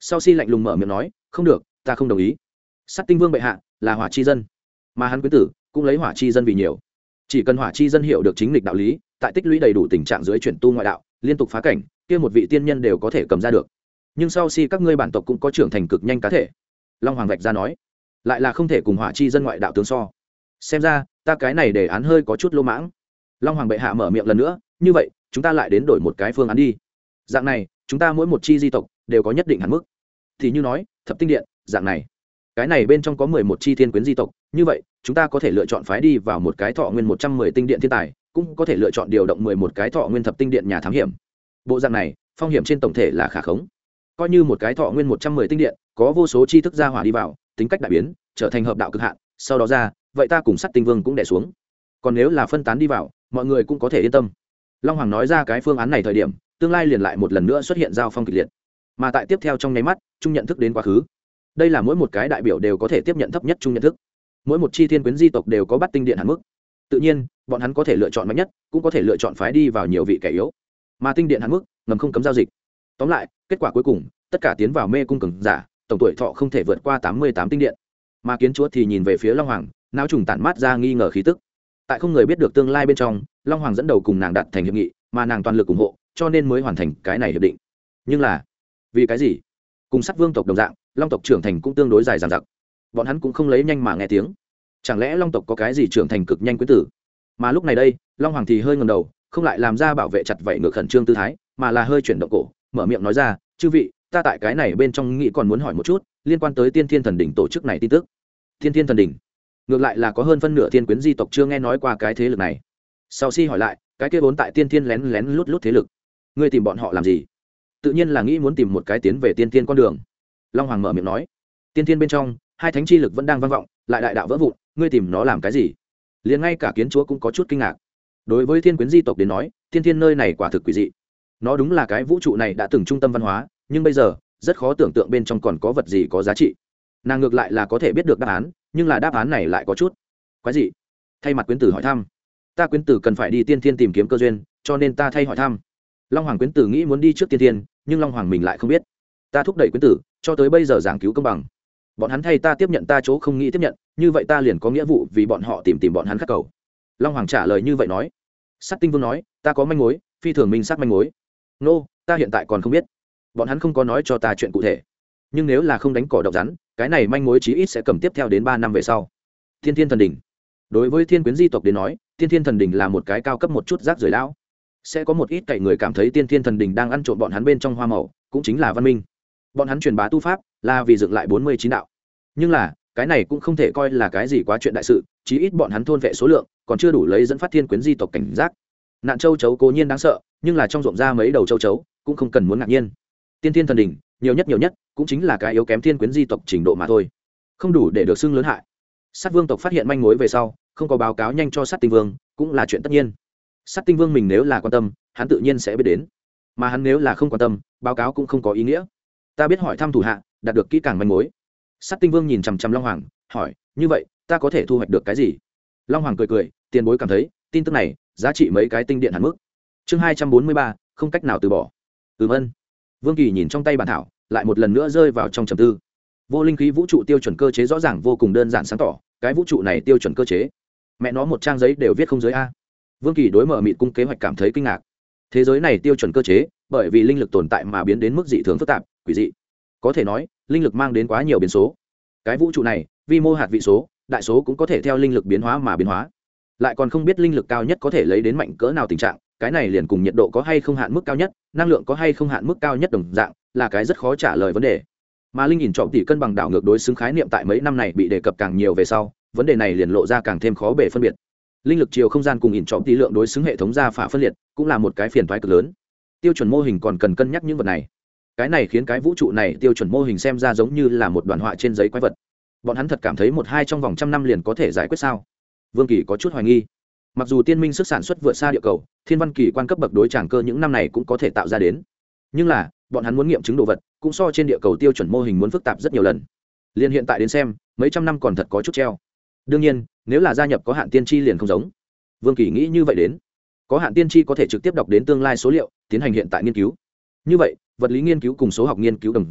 Sau si lạnh lùng mở miệng nói, không được, ta không đồng ý. Sắt tinh vương bệ hạ là hỏa chi dân, mà hắn quý tử cũng lấy hỏa chi dân vì nhiều. Chỉ cần hỏa chi dân hiểu được chính lịch đạo lý, tại tích lũy đầy đủ tình trạng dưới chuyển tu ngoại đạo, liên tục phá cảnh, kia một vị tiên nhân đều có thể cầm ra được. Nhưng sau si các ngươi bản tộc cũng có trưởng thành cực nhanh cá thể. Long Hoàng vạch ra nói, lại là không thể cùng hỏa chi dân ngoại đạo tướng so. Xem ra ta cái này đề án hơi có chút lô mãng. Long Hoàng bệ hạ mở miệng lần nữa, như vậy chúng ta lại đến đổi một cái phương án đi. Dạng này chúng ta mỗi một chi di tộc đều có nhất định hạn mức. Thì như nói thập tinh điện dạng này, cái này bên trong có mười một chi thiên quyến di tộc, như vậy chúng ta có thể lựa chọn phái đi vào một cái thọ nguyên một trăm mười tinh điện thiên tài, cũng có thể lựa chọn điều động mười một cái thọ nguyên thập tinh điện nhà thám hiểm. Bộ dạng này phong hiểm trên tổng thể là khả khống. Coi như một cái thọ nguyên một trăm mười tinh điện có vô số chi thức gia hỏa đi vào, tính cách đại biến, trở thành hợp đạo cực hạn, sau đó ra, vậy ta cùng Sắt Tinh Vương cũng đè xuống. Còn nếu là phân tán đi vào, mọi người cũng có thể yên tâm. Long Hoàng nói ra cái phương án này thời điểm, tương lai liền lại một lần nữa xuất hiện giao phong kịch liệt. Mà tại tiếp theo trong nháy mắt, chung nhận thức đến quá khứ. Đây là mỗi một cái đại biểu đều có thể tiếp nhận thấp nhất chung nhận thức. Mỗi một chi thiên quyến di tộc đều có bắt tinh điện hạn mức. Tự nhiên, bọn hắn có thể lựa chọn mạnh nhất, cũng có thể lựa chọn phái đi vào nhiều vị kẻ yếu. Mà tinh điện hạn mức, ngầm không cấm giao dịch. Tóm lại, kết quả cuối cùng, tất cả tiến vào mê cung cường giả, tổng tuổi thọ không thể vượt qua tám mươi tám tinh điện. Mà kiến chúa thì nhìn về phía Long Hoàng, não trùng tản mát ra nghi ngờ khí tức. Tại không người biết được tương lai bên trong, Long Hoàng dẫn đầu cùng nàng đạt thành hiệp nghị, mà nàng toàn lực ủng hộ, cho nên mới hoàn thành cái này hiệp định. Nhưng là, vì cái gì? Cùng Sắt Vương tộc đồng dạng, Long tộc trưởng thành cũng tương đối dài dằng dặc. Bọn hắn cũng không lấy nhanh mà nghe tiếng. Chẳng lẽ Long tộc có cái gì trưởng thành cực nhanh quý tử? Mà lúc này đây, Long Hoàng thì hơi ngẩng đầu, không lại làm ra bảo vệ chặt vậy ngược khẩn trương tư thái, mà là hơi chuyển động cổ, mở miệng nói ra, "Chư vị, ta tại cái này bên trong nghĩ còn muốn hỏi một chút, liên quan tới Tiên Thiên Thần đỉnh tổ chức này tin tức." Tiên Thiên Thần đỉnh, ngược lại là có hơn phân nửa thiên quyến di tộc chưa nghe nói qua cái thế lực này. Sau si hỏi lại, cái kia vốn tại Tiên Thiên lén lén lút lút thế lực, ngươi tìm bọn họ làm gì? Tự nhiên là nghĩ muốn tìm một cái tiến về Tiên Thiên con đường. Long Hoàng mở miệng nói, Tiên Thiên bên trong, hai thánh chi lực vẫn đang vang vọng, lại đại đạo vỡ vụn, ngươi tìm nó làm cái gì? Liền ngay cả kiến chúa cũng có chút kinh ngạc. Đối với thiên quyến di tộc đến nói, Tiên Thiên nơi này quả thực quỷ dị. Nó đúng là cái vũ trụ này đã từng trung tâm văn hóa, nhưng bây giờ rất khó tưởng tượng bên trong còn có vật gì có giá trị. Nàng ngược lại là có thể biết được đáp án, nhưng là đáp án này lại có chút quái dị. Thay mặt quyến tử hỏi thăm, ta quyến tử cần phải đi Tiên Thiên tìm kiếm cơ duyên, cho nên ta thay hỏi thăm. Long Hoàng quyến tử nghĩ muốn đi trước Tiên Thiên, nhưng Long Hoàng mình lại không biết. Ta thúc đẩy quyến tử, cho tới bây giờ giảng cứu công bằng. Bọn hắn thay ta tiếp nhận ta chỗ không nghĩ tiếp nhận, như vậy ta liền có nghĩa vụ vì bọn họ tìm tìm bọn hắn khắc cầu. Long Hoàng trả lời như vậy nói. Sắt Tinh Vương nói, ta có manh mối, phi thường minh xác manh mối. Nô, ta hiện tại còn không biết. Bọn hắn không có nói cho ta chuyện cụ thể. Nhưng nếu là không đánh cỏ độc rắn, cái này manh mối chí ít sẽ cầm tiếp theo đến ba năm về sau. Tiên Thiên Thần đỉnh. Đối với thiên quyến di tộc đến nói, Tiên Thiên Thần đỉnh là một cái cao cấp một chút rác rưởi lão. Sẽ có một ít cậy người cảm thấy Tiên Thiên Thần đỉnh đang ăn trộm bọn hắn bên trong hoa màu, cũng chính là văn minh. Bọn hắn truyền bá tu pháp, là vì dựng lại bốn mươi chín đạo. Nhưng là, cái này cũng không thể coi là cái gì quá chuyện đại sự, chí ít bọn hắn thôn vệ số lượng, còn chưa đủ lấy dẫn phát thiên quyến di tộc cảnh giác. Nạn châu chấu cố nhiên đáng sợ, nhưng là trong ruộng ra mấy đầu châu chấu, cũng không cần muốn ngạc nhiên. Tiên Thiên Thần đỉnh, nhiều nhất nhiều nhất, cũng chính là cái yếu kém thiên quyến di tộc trình độ mà thôi, không đủ để được xưng lớn hại. Sát Vương tộc phát hiện manh mối về sau, không có báo cáo nhanh cho Sát Tinh Vương, cũng là chuyện tất nhiên. Sát Tinh Vương mình nếu là quan tâm, hắn tự nhiên sẽ biết đến, mà hắn nếu là không quan tâm, báo cáo cũng không có ý nghĩa. Ta biết hỏi thăm thủ hạ, đạt được kỹ càng manh mối. Sát Tinh Vương nhìn chằm chằm Long Hoàng, hỏi, như vậy, ta có thể thu hoạch được cái gì? Long Hoàng cười cười, tiền bối cảm thấy, tin tức này giá trị mấy cái tinh điện hạn mức. Chương hai trăm bốn mươi ba, không cách nào từ bỏ. Ừm ân. Vương Kỳ nhìn trong tay bản thảo, lại một lần nữa rơi vào trong trầm tư. Vô linh khí vũ trụ tiêu chuẩn cơ chế rõ ràng vô cùng đơn giản sáng tỏ, cái vũ trụ này tiêu chuẩn cơ chế, mẹ nó một trang giấy đều viết không dưới a. Vương Kỳ đối mở mịt cung kế hoạch cảm thấy kinh ngạc. Thế giới này tiêu chuẩn cơ chế, bởi vì linh lực tồn tại mà biến đến mức dị thường phức tạp, quỷ dị. Có thể nói, linh lực mang đến quá nhiều biến số. Cái vũ trụ này, vi mô hạt vị số, đại số cũng có thể theo linh lực biến hóa mà biến hóa. Lại còn không biết linh lực cao nhất có thể lấy đến mạnh cỡ nào tình trạng, cái này liền cùng nhiệt độ có hay không hạn mức cao nhất, năng lượng có hay không hạn mức cao nhất đồng dạng, là cái rất khó trả lời vấn đề. Mà linh nhìn trọng tỷ cân bằng đảo ngược đối xứng khái niệm tại mấy năm này bị đề cập càng nhiều về sau, vấn đề này liền lộ ra càng thêm khó bề phân biệt. Linh lực chiều không gian cùng nhìn trọng tỷ lượng đối xứng hệ thống ra phả phân liệt, cũng là một cái phiền toái cực lớn. Tiêu chuẩn mô hình còn cần cân nhắc những vật này. Cái này khiến cái vũ trụ này tiêu chuẩn mô hình xem ra giống như là một đoàn họa trên giấy quái vật. Bọn hắn thật cảm thấy một hai trong vòng trăm năm liền có thể giải quyết sao? Vương Kỳ có chút hoài nghi. Mặc dù tiên minh sức sản xuất vượt xa địa cầu, thiên văn kỳ quan cấp bậc đối tràng cơ những năm này cũng có thể tạo ra đến, nhưng là bọn hắn muốn nghiệm chứng đồ vật cũng so trên địa cầu tiêu chuẩn mô hình muốn phức tạp rất nhiều lần. Liên hiện tại đến xem, mấy trăm năm còn thật có chút treo. Đương nhiên, nếu là gia nhập có hạn tiên tri liền không giống. Vương Kỳ nghĩ như vậy đến, có hạn tiên tri có thể trực tiếp đọc đến tương lai số liệu, tiến hành hiện tại nghiên cứu. Như vậy, vật lý nghiên cứu cùng số học nghiên cứu đồng dạng,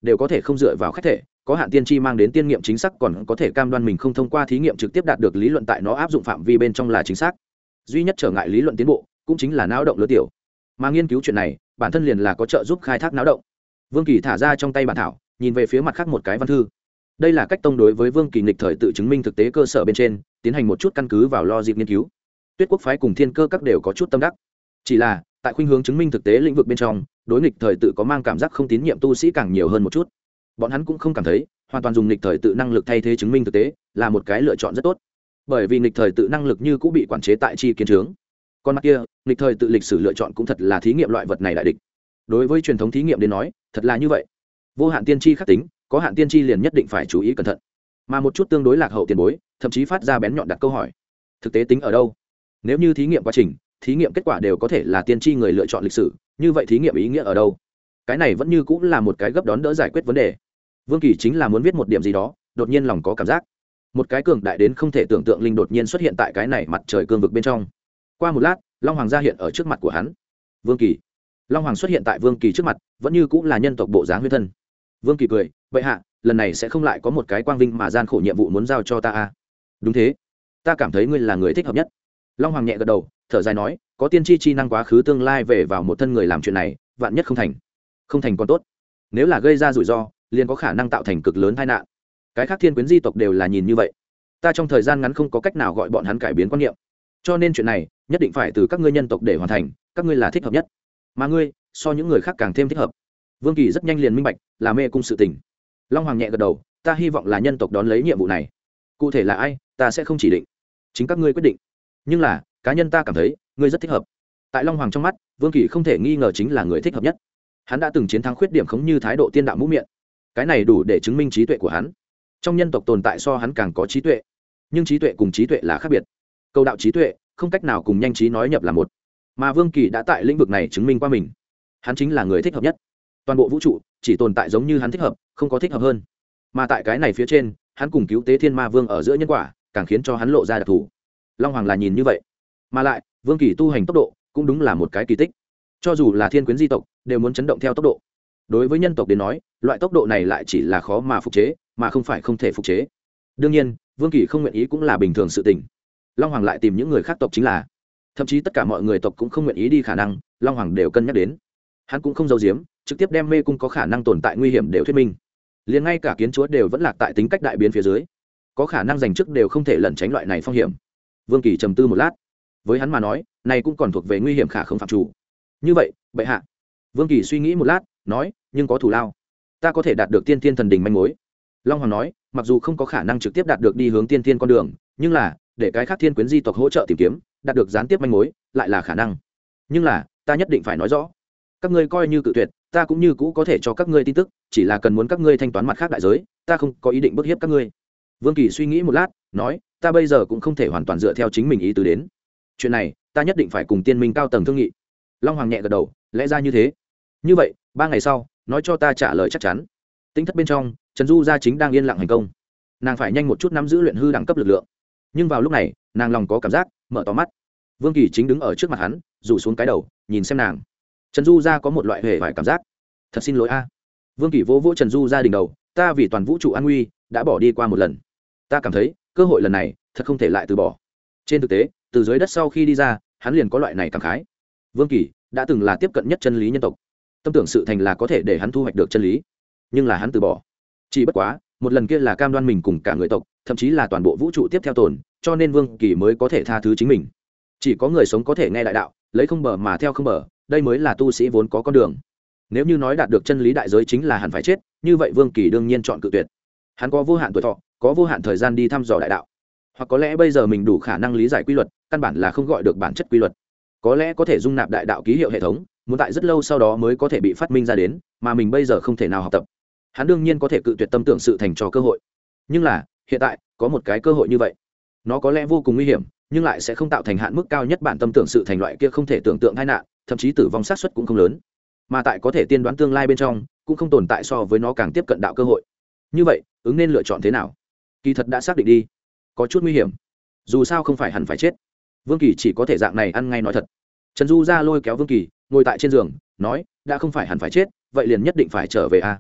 đều có thể không dựa vào khách thể, có hạn tiên tri mang đến tiên nghiệm chính xác, còn có thể cam đoan mình không thông qua thí nghiệm trực tiếp đạt được lý luận tại nó áp dụng phạm vi bên trong là chính xác. Duy nhất trở ngại lý luận tiến bộ cũng chính là não động lớn tiểu, mà nghiên cứu chuyện này bản thân liền là có trợ giúp khai thác não động. Vương Kỳ thả ra trong tay bản thảo, nhìn về phía mặt khác một cái văn thư. Đây là cách tông đối với Vương Kỳ nghịch thời tự chứng minh thực tế cơ sở bên trên tiến hành một chút căn cứ vào logic nghiên cứu. Tuyết Quốc phái cùng Thiên Cơ các đều có chút tâm đắc, chỉ là tại khuynh hướng chứng minh thực tế lĩnh vực bên trong, đối nghịch thời tự có mang cảm giác không tín nhiệm tu sĩ càng nhiều hơn một chút. Bọn hắn cũng không cảm thấy hoàn toàn dùng nghịch thời tự năng lực thay thế chứng minh thực tế là một cái lựa chọn rất tốt, bởi vì nghịch thời tự năng lực như cũng bị quản chế tại chi kiến trướng. Còn mặt kia, nghịch thời tự lịch sử lựa chọn cũng thật là thí nghiệm loại vật này đại địch. Đối với truyền thống thí nghiệm đến nói, thật là như vậy. Vô hạn tiên tri khắc tính, có hạn tiên tri liền nhất định phải chú ý cẩn thận. Mà một chút tương đối lạc hậu tiền bối, thậm chí phát ra bén nhọn đặt câu hỏi: thực tế tính ở đâu? Nếu như thí nghiệm quá trình, thí nghiệm kết quả đều có thể là tiên tri người lựa chọn lịch sử, như vậy thí nghiệm ý nghĩa ở đâu? Cái này vẫn như cũng là một cái gấp đón đỡ giải quyết vấn đề. Vương Kỳ chính là muốn viết một điểm gì đó, đột nhiên lòng có cảm giác, một cái cường đại đến không thể tưởng tượng linh đột nhiên xuất hiện tại cái này mặt trời cương vực bên trong. Qua một lát, Long Hoàng ra hiện ở trước mặt của hắn. Vương Kỳ. Long Hoàng xuất hiện tại Vương Kỳ trước mặt, vẫn như cũng là nhân tộc bộ dáng huyết thân. Vương Kỳ cười: vậy hạ, lần này sẽ không lại có một cái quang vinh mà gian khổ nhiệm vụ muốn giao cho ta à? Đúng thế, ta cảm thấy ngươi là người thích hợp nhất. Long Hoàng nhẹ gật đầu, thở dài nói: có tiên tri chi năng quá khứ tương lai về vào một thân người làm chuyện này, vạn nhất không thành, không thành còn tốt, nếu là gây ra rủi ro, liền có khả năng tạo thành cực lớn tai nạn. Cái khác thiên quyến di tộc đều là nhìn như vậy, ta trong thời gian ngắn không có cách nào gọi bọn hắn cải biến quan niệm, cho nên chuyện này nhất định phải từ các ngươi nhân tộc để hoàn thành, các ngươi là thích hợp nhất, mà ngươi so những người khác càng thêm thích hợp. Vương Kỳ rất nhanh liền minh bạch là mê cung sự tình. Long Hoàng nhẹ gật đầu: ta hy vọng là nhân tộc đón lấy nhiệm vụ này, cụ thể là ai ta sẽ không chỉ định, chính các ngươi quyết định, nhưng là cá nhân ta cảm thấy ngươi rất thích hợp. Tại Long Hoàng trong mắt, Vương Kỳ không thể nghi ngờ chính là người thích hợp nhất. Hắn đã từng chiến thắng khuyết điểm khống như thái độ tiên đạo mũ miệng, cái này đủ để chứng minh trí tuệ của hắn. Trong nhân tộc tồn tại so hắn càng có trí tuệ, nhưng trí tuệ cùng trí tuệ là khác biệt. Câu đạo trí tuệ không cách nào cùng nhanh trí nói nhập là một, mà Vương Kỳ đã tại lĩnh vực này chứng minh qua mình, hắn chính là người thích hợp nhất. Toàn bộ vũ trụ chỉ tồn tại giống như hắn thích hợp, không có thích hợp hơn. Mà tại cái này phía trên, hắn cùng cứu tế thiên ma vương ở giữa nhân quả càng khiến cho hắn lộ ra đặc thù. Long Hoàng là nhìn như vậy, mà lại Vương Kỳ tu hành tốc độ cũng đúng là một cái kỳ tích. Cho dù là thiên quyến di tộc đều muốn chấn động theo tốc độ, đối với nhân tộc đến nói, loại tốc độ này lại chỉ là khó mà phục chế, mà không phải không thể phục chế. Đương nhiên, Vương Kỳ không nguyện ý cũng là bình thường sự tình. Long Hoàng lại tìm những người khác tộc chính là, thậm chí tất cả mọi người tộc cũng không nguyện ý đi khả năng, Long Hoàng đều cân nhắc đến. Hắn cũng không giấu giếm, trực tiếp đem mê cung có khả năng tồn tại nguy hiểm đều thuyết minh. Liền ngay cả kiến chúa đều vẫn lạc tại tính cách đại biến phía dưới, có khả năng giành chức đều không thể lẩn tránh loại này phong hiểm. Vương Kỳ trầm tư một lát, với hắn mà nói, này cũng còn thuộc về nguy hiểm khả không phạm chủ. Như vậy, bệ hạ. Vương Kỳ suy nghĩ một lát, nói: nhưng có thủ lao, ta có thể đạt được tiên thiên thần đình manh mối. Long Hoàng nói: mặc dù không có khả năng trực tiếp đạt được đi hướng tiên thiên con đường, nhưng là để cái khác thiên quyến di tộc hỗ trợ tìm kiếm, đạt được gián tiếp manh mối lại là khả năng. Nhưng là ta nhất định phải nói rõ, các ngươi coi như cự tuyệt, ta cũng như cũ có thể cho các ngươi tin tức, chỉ là cần muốn các ngươi thanh toán mặt khác đại giới, ta không có ý định bức hiếp các ngươi. Vương Kỳ suy nghĩ một lát, nói: ta bây giờ cũng không thể hoàn toàn dựa theo chính mình ý tứ đến, chuyện này ta nhất định phải cùng tiên minh cao tầng thương nghị. Long Hoàng nhẹ gật đầu: lẽ ra như thế. Như vậy ba ngày sau nói cho ta trả lời chắc chắn. Tính thất bên trong, Trần Du gia chính đang yên lặng hành công, nàng phải nhanh một chút nắm giữ luyện hư đẳng cấp lực lượng. Nhưng vào lúc này, nàng lòng có cảm giác, mở to mắt. Vương Kỳ chính đứng ở trước mặt hắn, rủ xuống cái đầu, nhìn xem nàng. Trần Du gia có một loại hề vải cảm giác. Thật xin lỗi a. Vương Kỳ vỗ vỗ Trần Du gia đỉnh đầu: ta vì toàn vũ trụ an nguy đã bỏ đi qua một lần, ta cảm thấy cơ hội lần này thật không thể lại từ bỏ. Trên thực tế, từ dưới đất sau khi đi ra, hắn liền có loại này cảm khái. Vương Kỳ đã từng là tiếp cận nhất chân lý nhân tộc, tâm tưởng sự thành là có thể để hắn thu hoạch được chân lý, nhưng là hắn từ bỏ. Chỉ bất quá một lần kia là cam đoan mình cùng cả người tộc, thậm chí là toàn bộ vũ trụ tiếp theo tồn, cho nên Vương Kỳ mới có thể tha thứ chính mình. Chỉ có người sống có thể nghe đại đạo, lấy không bờ mà theo không bờ, đây mới là tu sĩ vốn có con đường. Nếu như nói đạt được chân lý đại giới chính là hẳn phải chết, như vậy Vương Kỳ đương nhiên chọn cự tuyệt. Hắn có vô hạn tuổi thọ, có vô hạn thời gian đi thăm dò đại đạo, hoặc có lẽ bây giờ mình đủ khả năng lý giải quy luật, căn bản là không gọi được bản chất quy luật. Có lẽ có thể dung nạp đại đạo ký hiệu hệ thống, muốn tại rất lâu sau đó mới có thể bị phát minh ra đến, mà mình bây giờ không thể nào học tập. Hắn đương nhiên có thể cự tuyệt tâm tưởng sự thành cho cơ hội, nhưng là hiện tại có một cái cơ hội như vậy, nó có lẽ vô cùng nguy hiểm, nhưng lại sẽ không tạo thành hạn mức cao nhất bản tâm tưởng sự thành loại kia không thể tưởng tượng tai nạn, thậm chí tử vong xác suất cũng không lớn, mà tại có thể tiên đoán tương lai bên trong cũng không tồn tại so với nó càng tiếp cận đạo cơ hội. Như vậy ứng nên lựa chọn thế nào? Kỳ thật đã xác định đi, có chút nguy hiểm, dù sao không phải hẳn phải chết. Vương Kỳ chỉ có thể dạng này ăn ngay nói thật. Trần Du ra lôi kéo Vương Kỳ ngồi tại trên giường, nói: đã không phải hẳn phải chết, vậy liền nhất định phải trở về a.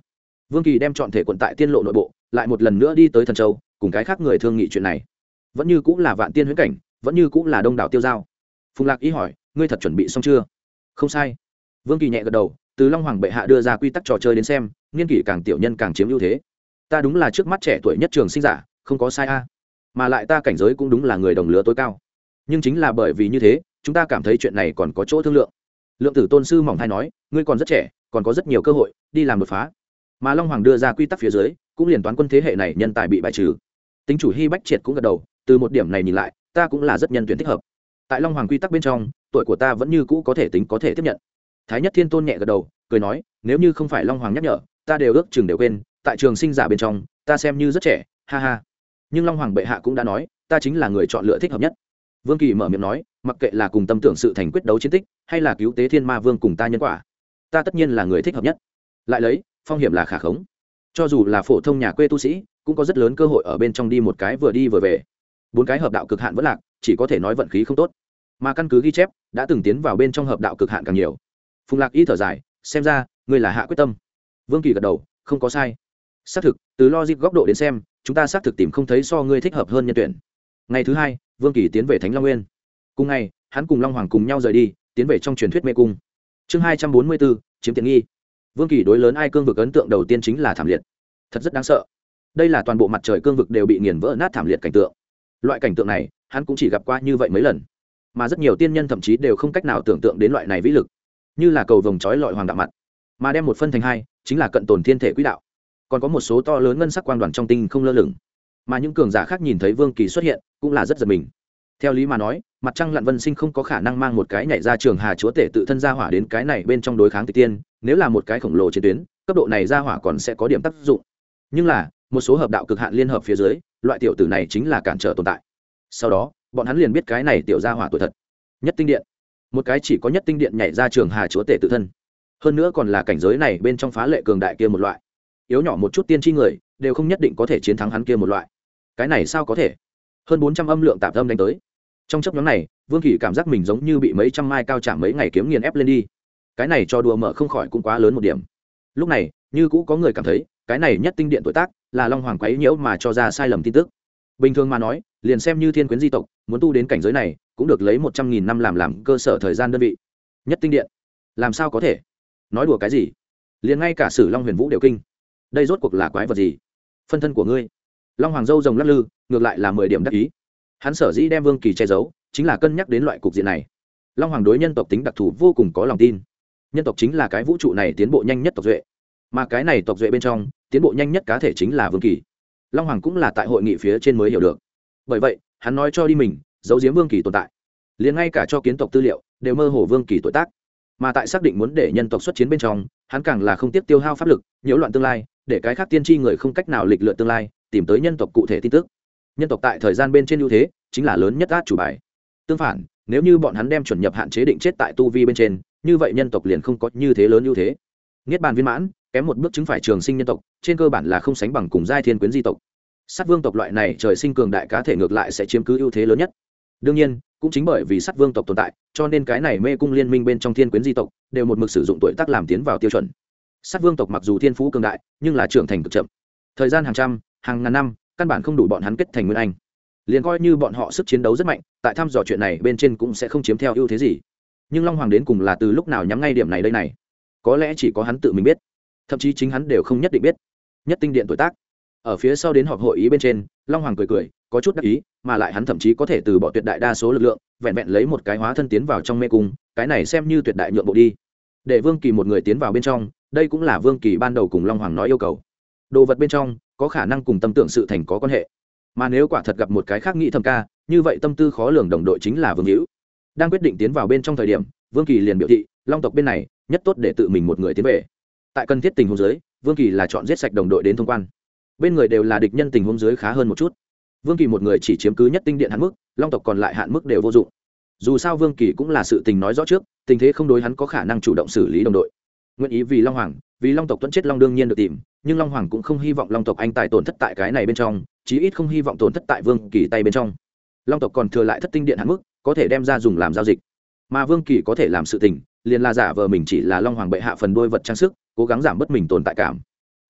Vương Kỳ đem chọn thể quận tại tiên lộ nội bộ, lại một lần nữa đi tới Thần Châu, cùng cái khác người thương nghị chuyện này. Vẫn như cũng là Vạn Tiên huyễn cảnh, vẫn như cũng là Đông đảo tiêu giao. Phùng Lạc ý hỏi, ngươi thật chuẩn bị xong chưa? Không sai. Vương Kỳ nhẹ gật đầu, từ Long Hoàng bệ hạ đưa ra quy tắc trò chơi đến xem, niên kỷ càng tiểu nhân càng chiếm ưu thế. Ta đúng là trước mắt trẻ tuổi nhất trường sinh giả, không có sai a. Mà lại ta cảnh giới cũng đúng là người đồng lứa tối cao. Nhưng chính là bởi vì như thế, chúng ta cảm thấy chuyện này còn có chỗ thương lượng. Lượng Tử tôn sư mỏng thay nói, ngươi còn rất trẻ, còn có rất nhiều cơ hội đi làm đột phá. Mà Long Hoàng đưa ra quy tắc phía dưới, cũng liền toán quân thế hệ này nhân tài bị bại trừ. Tính chủ Hy Bách Triệt cũng gật đầu, từ một điểm này nhìn lại, ta cũng là rất nhân tuyển thích hợp. Tại Long Hoàng quy tắc bên trong, tuổi của ta vẫn như cũ có thể tính có thể tiếp nhận. Thái Nhất Thiên Tôn nhẹ gật đầu, cười nói, nếu như không phải Long Hoàng nhắc nhở, ta đều ước chừng đều quên, tại trường sinh giả bên trong, ta xem như rất trẻ, ha ha. Nhưng Long Hoàng bệ hạ cũng đã nói, ta chính là người chọn lựa thích hợp nhất. Vương Kỳ mở miệng nói, mặc kệ là cùng tâm tưởng sự thành quyết đấu chiến tích, hay là cứu tế Thiên Ma Vương cùng ta nhân quả, ta tất nhiên là người thích hợp nhất. Lại lấy, phong hiểm là khả khống, cho dù là phổ thông nhà quê tu sĩ, cũng có rất lớn cơ hội ở bên trong đi một cái vừa đi vừa về. Bốn cái hợp đạo cực hạn vẫn lạc, chỉ có thể nói vận khí không tốt. Mà căn cứ ghi chép, đã từng tiến vào bên trong hợp đạo cực hạn càng nhiều. Phùng Lạc ý thở dài, xem ra ngươi là hạ quyết tâm. Vương Kỳ gật đầu, không có sai. Xác thực, từ logic góc độ đến xem, chúng ta xác thực tìm không thấy so ngươi thích hợp hơn nhân tuyển. Ngày thứ hai, Vương Kỳ tiến về Thánh Long Nguyên. Cùng ngày, hắn cùng Long Hoàng cùng nhau rời đi, tiến về trong truyền thuyết mê cung. Chương hai trăm bốn mươi bốn, chiếm tiện nghi. Vương Kỳ đối lớn ai cương vực ấn tượng đầu tiên chính là thảm liệt. Thật rất đáng sợ. Đây là toàn bộ mặt trời cương vực đều bị nghiền vỡ nát thảm liệt cảnh tượng. Loại cảnh tượng này, hắn cũng chỉ gặp qua như vậy mấy lần. Mà rất nhiều tiên nhân thậm chí đều không cách nào tưởng tượng đến loại này vĩ lực. Như là cầu vồng chói lọi hoàng đạo mặt, mà đem một phân thành hai, chính là cận tồn thiên thể quỹ đạo. Còn có một số to lớn ngân sắc quang đoàn trong tinh không lơ lửng. Mà những cường giả khác nhìn thấy Vương Kỳ xuất hiện, cũng là rất giật mình. Theo lý mà nói, mặt trăng lặn vân sinh không có khả năng mang một cái nhảy ra trường hà chúa tể tự thân ra hỏa đến cái này bên trong đối kháng tịch tiên, nếu là một cái khổng lồ chiến tuyến, cấp độ này ra hỏa còn sẽ có điểm tác dụng. Nhưng là, một số hợp đạo cực hạn liên hợp phía dưới, loại tiểu tử này chính là cản trở tồn tại. Sau đó, bọn hắn liền biết cái này tiểu ra hỏa tuổi thật. Nhất tinh điện, một cái chỉ có nhất tinh điện nhảy ra trường hà chúa tể tự thân, hơn nữa còn là cảnh giới này bên trong phá lệ cường đại kia một loại. Yếu nhỏ một chút tiên tri người đều không nhất định có thể chiến thắng hắn kia một loại. Cái này sao có thể? Hơn bốn trăm âm lượng tạp âm đánh tới. Trong chấp nhóm này, Vương Kỳ cảm giác mình giống như bị mấy trăm mai cao chạm mấy ngày kiếm nghiền ép lên đi. Cái này cho đùa mở không khỏi cũng quá lớn một điểm. Lúc này, như cũ có người cảm thấy, cái này nhất tinh điện tuổi tác là Long Hoàng quấy nhiễu mà cho ra sai lầm tin tức. Bình thường mà nói, liền xem như thiên quyến di tộc, muốn tu đến cảnh giới này, cũng được lấy một trăm nghìn năm làm làm cơ sở thời gian đơn vị. Nhất tinh điện, làm sao có thể? Nói đùa cái gì? Liền ngay cả Sử Long Huyền Vũ đều kinh. Đây rốt cuộc là quái vật gì? Phân thân của ngươi. Long Hoàng dâu rồng lắc lư, ngược lại là mười điểm đắc ý. Hắn sở dĩ đem Vương Kỳ che giấu, chính là cân nhắc đến loại cục diện này. Long Hoàng đối nhân tộc tính đặc thù vô cùng có lòng tin. Nhân tộc chính là cái vũ trụ này tiến bộ nhanh nhất tộc duệ, mà cái này tộc duệ bên trong tiến bộ nhanh nhất cá thể chính là Vương Kỳ. Long Hoàng cũng là tại hội nghị phía trên mới hiểu được. Bởi vậy, hắn nói cho đi mình, giấu giếm Vương Kỳ tồn tại. Liền ngay cả cho kiến tộc tư liệu đều mơ hồ Vương Kỳ tuổi tác. Mà tại xác định muốn để nhân tộc xuất chiến bên trong, hắn càng là không tiếp tiêu hao pháp lực, nhiễu loạn tương lai, để cái khác tiên tri người không cách nào lịch lượt tương lai, tìm tới nhân tộc cụ thể tin tức. Nhân tộc tại thời gian bên trên ưu thế, chính là lớn nhất át chủ bài. Tương phản, nếu như bọn hắn đem chuẩn nhập hạn chế định chết tại tu vi bên trên, như vậy nhân tộc liền không có như thế lớn ưu thế. Niết bàn viên mãn, kém một bước chứng phải trường sinh nhân tộc, trên cơ bản là không sánh bằng cùng giai thiên quyến di tộc. Sát vương tộc loại này trời sinh cường đại cá thể ngược lại sẽ chiếm cứ ưu thế lớn nhất. Đương nhiên, cũng chính bởi vì sát vương tộc tồn tại, cho nên cái này mê cung liên minh bên trong thiên quyến di tộc đều một mực sử dụng tuổi tác làm tiến vào tiêu chuẩn. Sát vương tộc mặc dù thiên phú cường đại, nhưng là trưởng thành cực chậm. Thời gian hàng trăm, hàng ngàn năm, căn bản không đủ bọn hắn kết thành nguyên anh. Liền coi như bọn họ sức chiến đấu rất mạnh, tại thăm dò chuyện này bên trên cũng sẽ không chiếm theo ưu thế gì. Nhưng Long Hoàng đến cùng là từ lúc nào nhắm ngay điểm này đây này? Có lẽ chỉ có hắn tự mình biết, thậm chí chính hắn đều không nhất định biết. Nhất tinh điện tuổi tác. Ở phía sau đến họp hội ý bên trên, Long Hoàng cười cười, có chút đắc ý, mà lại hắn thậm chí có thể từ bỏ tuyệt đại đa số lực lượng, vẹn vẹn lấy một cái hóa thân tiến vào trong mê cung, cái này xem như tuyệt đại nhượng bộ đi. Để Vương Kỳ một người tiến vào bên trong, đây cũng là Vương Kỳ ban đầu cùng Long Hoàng nói yêu cầu. Đồ vật bên trong có khả năng cùng tâm tưởng sự thành có quan hệ, mà nếu quả thật gặp một cái khác nghĩ thầm ca, như vậy tâm tư khó lường đồng đội chính là Vương Hữu. Đang quyết định tiến vào bên trong thời điểm, Vương Kỳ liền biểu thị, Long tộc bên này nhất tốt để tự mình một người tiến về. Tại cần thiết tình huống dưới, Vương Kỳ là chọn giết sạch đồng đội đến thông quan. Bên người đều là địch nhân tình huống dưới khá hơn một chút. Vương Kỳ một người chỉ chiếm cứ nhất tinh điện hạn mức, Long tộc còn lại hạn mức đều vô dụng. Dù sao Vương Kỳ cũng là sự tình nói rõ trước, tình thế không đối hắn có khả năng chủ động xử lý đồng đội. Nguyện ý vì Long Hoàng, vì Long tộc tuấn chết Long đương nhiên được tìm, nhưng Long Hoàng cũng không hy vọng Long tộc anh tài tổn thất tại cái này bên trong, chí ít không hy vọng tổn thất tại Vương Kỳ tay bên trong. Long tộc còn thừa lại thất tinh điện hạn mức, có thể đem ra dùng làm giao dịch. Mà Vương Kỳ có thể làm sự tình, liền là giả vờ mình chỉ là Long Hoàng bệ hạ phần đuôi vật trang sức, cố gắng giảm bớt mình tồn tại cảm.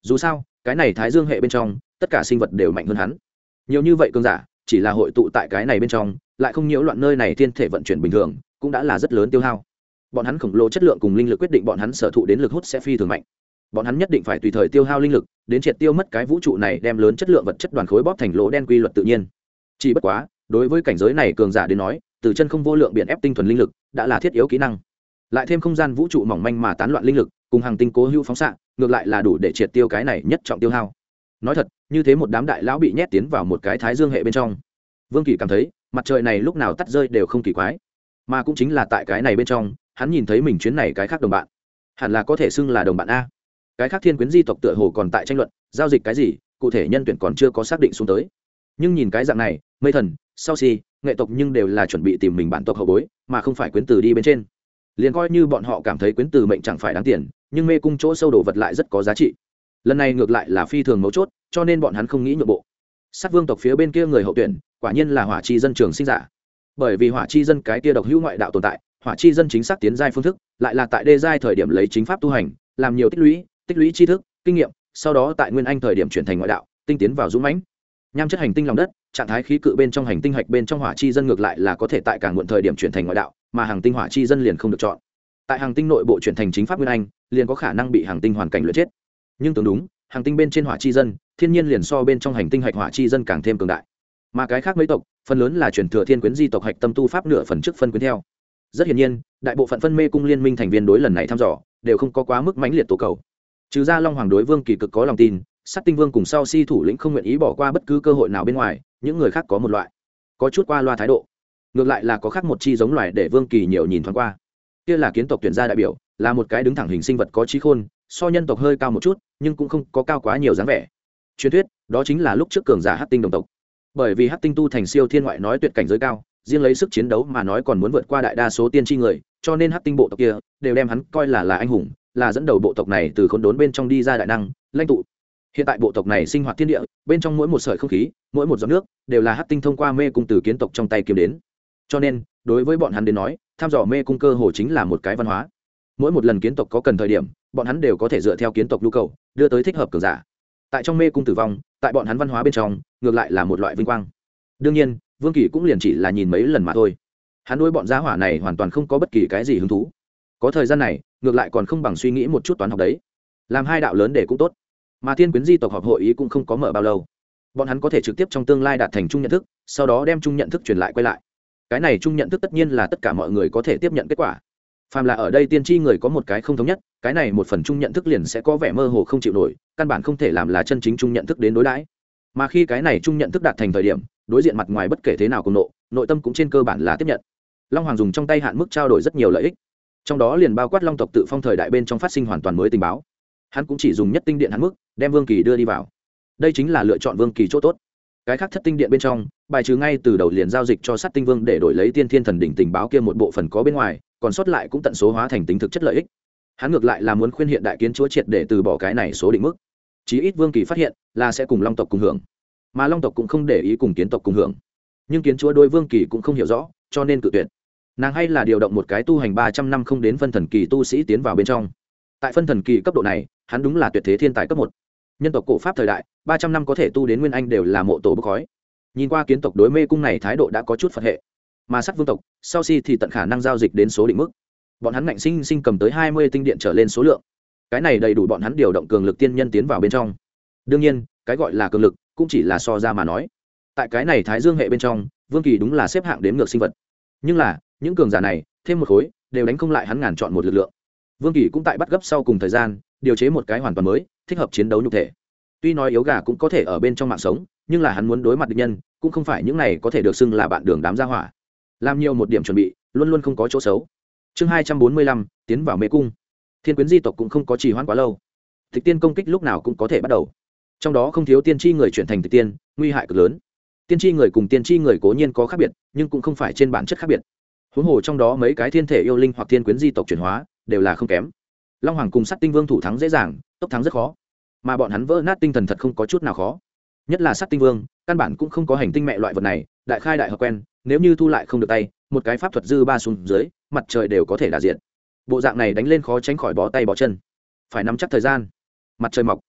dù sao cái này thái dương hệ bên trong tất cả sinh vật đều mạnh hơn hắn. Nhiều như vậy cường giả chỉ là hội tụ tại cái này bên trong, lại không nhiễu loạn nơi này thiên thể vận chuyển bình thường, cũng đã là rất lớn tiêu hao. Bọn hắn khổng lồ chất lượng cùng linh lực quyết định bọn hắn sở thụ đến lực hút sẽ phi thường mạnh. Bọn hắn nhất định phải tùy thời tiêu hao linh lực, đến triệt tiêu mất cái vũ trụ này đem lớn chất lượng vật chất đoàn khối bóp thành lỗ đen quy luật tự nhiên. Chỉ bất quá, đối với cảnh giới này cường giả đến nói, từ chân không vô lượng biển ép tinh thuần linh lực đã là thiết yếu kỹ năng. Lại thêm không gian vũ trụ mỏng manh mà tán loạn linh lực, cùng hàng tinh cố hữu phóng xạ, ngược lại là đủ để triệt tiêu cái này nhất trọng tiêu hao. Nói thật, như thế một đám đại lão bị nhét tiến vào một cái thái dương hệ bên trong, Vương Kỳ cảm thấy, mặt trời này lúc nào tắt rơi đều không kỳ quái, mà cũng chính là tại cái này bên trong, hắn nhìn thấy mình chuyến này cái khác đồng bạn, hẳn là có thể xưng là đồng bạn a. Cái khác thiên quyến di tộc tựa hồ còn tại tranh luận, giao dịch cái gì, cụ thể nhân tuyển còn chưa có xác định xuống tới. Nhưng nhìn cái dạng này, Mây Thần, Sao Si, nghệ tộc nhưng đều là chuẩn bị tìm mình bản tộc hậu bối, mà không phải quyến từ đi bên trên. Liền coi như bọn họ cảm thấy quyến từ mệnh chẳng phải đáng tiền, nhưng mê cung chỗ sâu đồ vật lại rất có giá trị. Lần này ngược lại là phi thường mấu chốt, cho nên bọn hắn không nghĩ nhượng bộ. Sát vương tộc phía bên kia người hậu tuyển, quả nhiên là hỏa chi dân trường sinh giả. Bởi vì hỏa chi dân cái kia độc hữu ngoại đạo tồn tại, hỏa chi dân chính xác tiến giai phương thức, lại là tại đê giai thời điểm lấy chính pháp tu hành, làm nhiều tích lũy, tích lũy tri thức, kinh nghiệm, sau đó tại nguyên anh thời điểm chuyển thành ngoại đạo, tinh tiến vào dũng mãnh. Nham chất hành tinh lòng đất, trạng thái khí cự bên trong hành tinh hạch bên trong hỏa chi dân ngược lại là có thể tại càng muộn thời điểm chuyển thành ngoại đạo, mà hàng tinh hỏa chi dân liền không được chọn. Tại hàng tinh nội bộ chuyển thành chính pháp nguyên anh, liền có khả năng bị hàng tinh hoàn cảnh luyện chết. Nhưng tưởng đúng, hàng tinh bên trên hỏa chi dân, thiên nhiên liền so bên trong hành tinh hạch hỏa chi dân càng thêm cường đại. Mà cái khác mấy tộc, phần lớn là truyền thừa thiên quyến di tộc hạch tâm tu pháp nửa phần trước phân quyến theo. Rất hiển nhiên, đại bộ phận phân mê cung liên minh thành viên đối lần này thăm dò, đều không có quá mức mãnh liệt tố cầu. Trừ ra Long Hoàng đối Vương Kỳ cực có lòng tin, Sát Tinh Vương cùng Sao Si thủ lĩnh không nguyện ý bỏ qua bất cứ cơ hội nào bên ngoài, những người khác có một loại có chút qua loa thái độ. Ngược lại là có khác một chi giống loài để Vương Kỳ nhiều nhìn thoáng qua. Kia là kiến tộc tuyển gia đại biểu, là một cái đứng thẳng hình sinh vật có trí khôn, so nhân tộc hơi cao một chút, nhưng cũng không có cao quá nhiều dáng vẻ. Truyền thuyết, đó chính là lúc trước cường giả Hắc Tinh đồng tộc. Bởi vì Hắc Tinh tu thành siêu thiên ngoại nói tuyệt cảnh giới cao, riêng lấy sức chiến đấu mà nói còn muốn vượt qua đại đa số tiên tri người, cho nên Hắc Tinh bộ tộc kia đều đem hắn coi là là anh hùng, là dẫn đầu bộ tộc này từ khốn đốn bên trong đi ra đại năng, lãnh tụ. Hiện tại bộ tộc này sinh hoạt thiên địa, bên trong mỗi một sợi không khí, mỗi một giọt nước, đều là Hắc Tinh thông qua mê cung từ kiến tộc trong tay kiếm đến. Cho nên, đối với bọn hắn đến nói, tham dò mê cung cơ hồ chính là một cái văn hóa. Mỗi một lần kiến tộc có cần thời điểm, bọn hắn đều có thể dựa theo kiến tộc nhu cầu, đưa tới thích hợp cường giả. Tại trong mê cung tử vong, tại bọn hắn văn hóa bên trong, ngược lại là một loại vinh quang. Đương nhiên, Vương Kỳ cũng liền chỉ là nhìn mấy lần mà thôi. Hắn đối bọn gia hỏa này hoàn toàn không có bất kỳ cái gì hứng thú. Có thời gian này, ngược lại còn không bằng suy nghĩ một chút toán học đấy. Làm hai đạo lớn để cũng tốt. Mà thiên quyến di tộc họp hội ý cũng không có mở bao lâu. Bọn hắn có thể trực tiếp trong tương lai đạt thành chung nhận thức, sau đó đem chung nhận thức truyền lại quay lại. Cái này chung nhận thức tất nhiên là tất cả mọi người có thể tiếp nhận kết quả. Phàm là ở đây tiên tri người có một cái không thống nhất, cái này một phần chung nhận thức liền sẽ có vẻ mơ hồ không chịu nổi, căn bản không thể làm là chân chính chung nhận thức đến đối đãi. Mà khi cái này chung nhận thức đạt thành thời điểm, đối diện mặt ngoài bất kể thế nào cùng nộ, nội tâm cũng trên cơ bản là tiếp nhận. Long Hoàng dùng trong tay hạn mức trao đổi rất nhiều lợi ích, trong đó liền bao quát Long tộc tự phong thời đại bên trong phát sinh hoàn toàn mới tình báo. Hắn cũng chỉ dùng nhất tinh điện hạn mức, đem Vương Kỳ đưa đi vào. Đây chính là lựa chọn Vương Kỳ chỗ tốt. Cái khác thất tinh điện bên trong, bài trừ ngay từ đầu liền giao dịch cho Sát Tinh Vương để đổi lấy Tiên Thiên Thần đỉnh tình báo kia một bộ phần có bên ngoài, còn sót lại cũng tận số hóa thành tính thực chất lợi ích. Hắn ngược lại là muốn khuyên hiện đại kiến chúa triệt để từ bỏ cái này số định mức. Chí ít Vương Kỳ phát hiện là sẽ cùng Long tộc cùng hưởng, mà Long tộc cũng không để ý cùng kiến tộc cùng hưởng. Nhưng kiến chúa đối Vương Kỳ cũng không hiểu rõ, cho nên cự tuyệt. Nàng hay là điều động một cái tu hành ba trăm năm không đến phân thần kỳ tu sĩ tiến vào bên trong. Tại phân thần kỳ cấp độ này, hắn đúng là tuyệt thế thiên tài cấp một. Nhân tộc cổ pháp thời đại, ba trăm năm có thể tu đến nguyên anh đều là mộ tổ bốc khói. Nhìn qua kiến tộc đối mê cung này thái độ đã có chút phật hệ, mà Sát Vương tộc, Sao Si thì tận khả năng giao dịch đến số định mức. Bọn hắn ngạnh sinh sinh cầm tới hai mươi tinh điện trở lên số lượng. Cái này đầy đủ bọn hắn điều động cường lực tiên nhân tiến vào bên trong. Đương nhiên, cái gọi là cường lực cũng chỉ là so ra mà nói. Tại cái này Thái Dương hệ bên trong, Vương Kỳ đúng là xếp hạng đếm ngược sinh vật. Nhưng là, những cường giả này, thêm một khối, đều đánh không lại hắn ngàn chọn một lực lượng. Vương Kỳ cũng tại bắt gấp sau cùng thời gian, điều chế một cái hoàn toàn mới, thích hợp chiến đấu nhục thể. Tuy nói yếu gà cũng có thể ở bên trong mạng sống, nhưng là hắn muốn đối mặt địch nhân, cũng không phải những này có thể được xưng là bạn đường đám gia hỏa. Làm nhiều một điểm chuẩn bị, luôn luôn không có chỗ xấu. Chương hai trăm bốn mươi lăm, tiến vào mê cung. Thiên quyến di tộc cũng không có trì hoãn quá lâu. Tịch tiên công kích lúc nào cũng có thể bắt đầu. Trong đó không thiếu tiên tri người chuyển thành tịch tiên, nguy hại cực lớn. Tiên tri người cùng tiên tri người cố nhiên có khác biệt, nhưng cũng không phải trên bản chất khác biệt. Huống hồ trong đó mấy cái thiên thể yêu linh hoặc thiên quyến di tộc chuyển hóa, đều là không kém. Long Hoàng cùng Sát Tinh Vương thủ thắng dễ dàng, tốc thắng rất khó. Mà bọn hắn vỡ nát tinh thần thật không có chút nào khó. Nhất là Sát Tinh Vương, căn bản cũng không có hành tinh mẹ loại vật này, đại khai đại hợp quen, nếu như thu lại không được tay, một cái pháp thuật dư ba xuống dưới, mặt trời đều có thể đả diện. Bộ dạng này đánh lên khó tránh khỏi bó tay bó chân. Phải nắm chắc thời gian. Mặt trời mọc,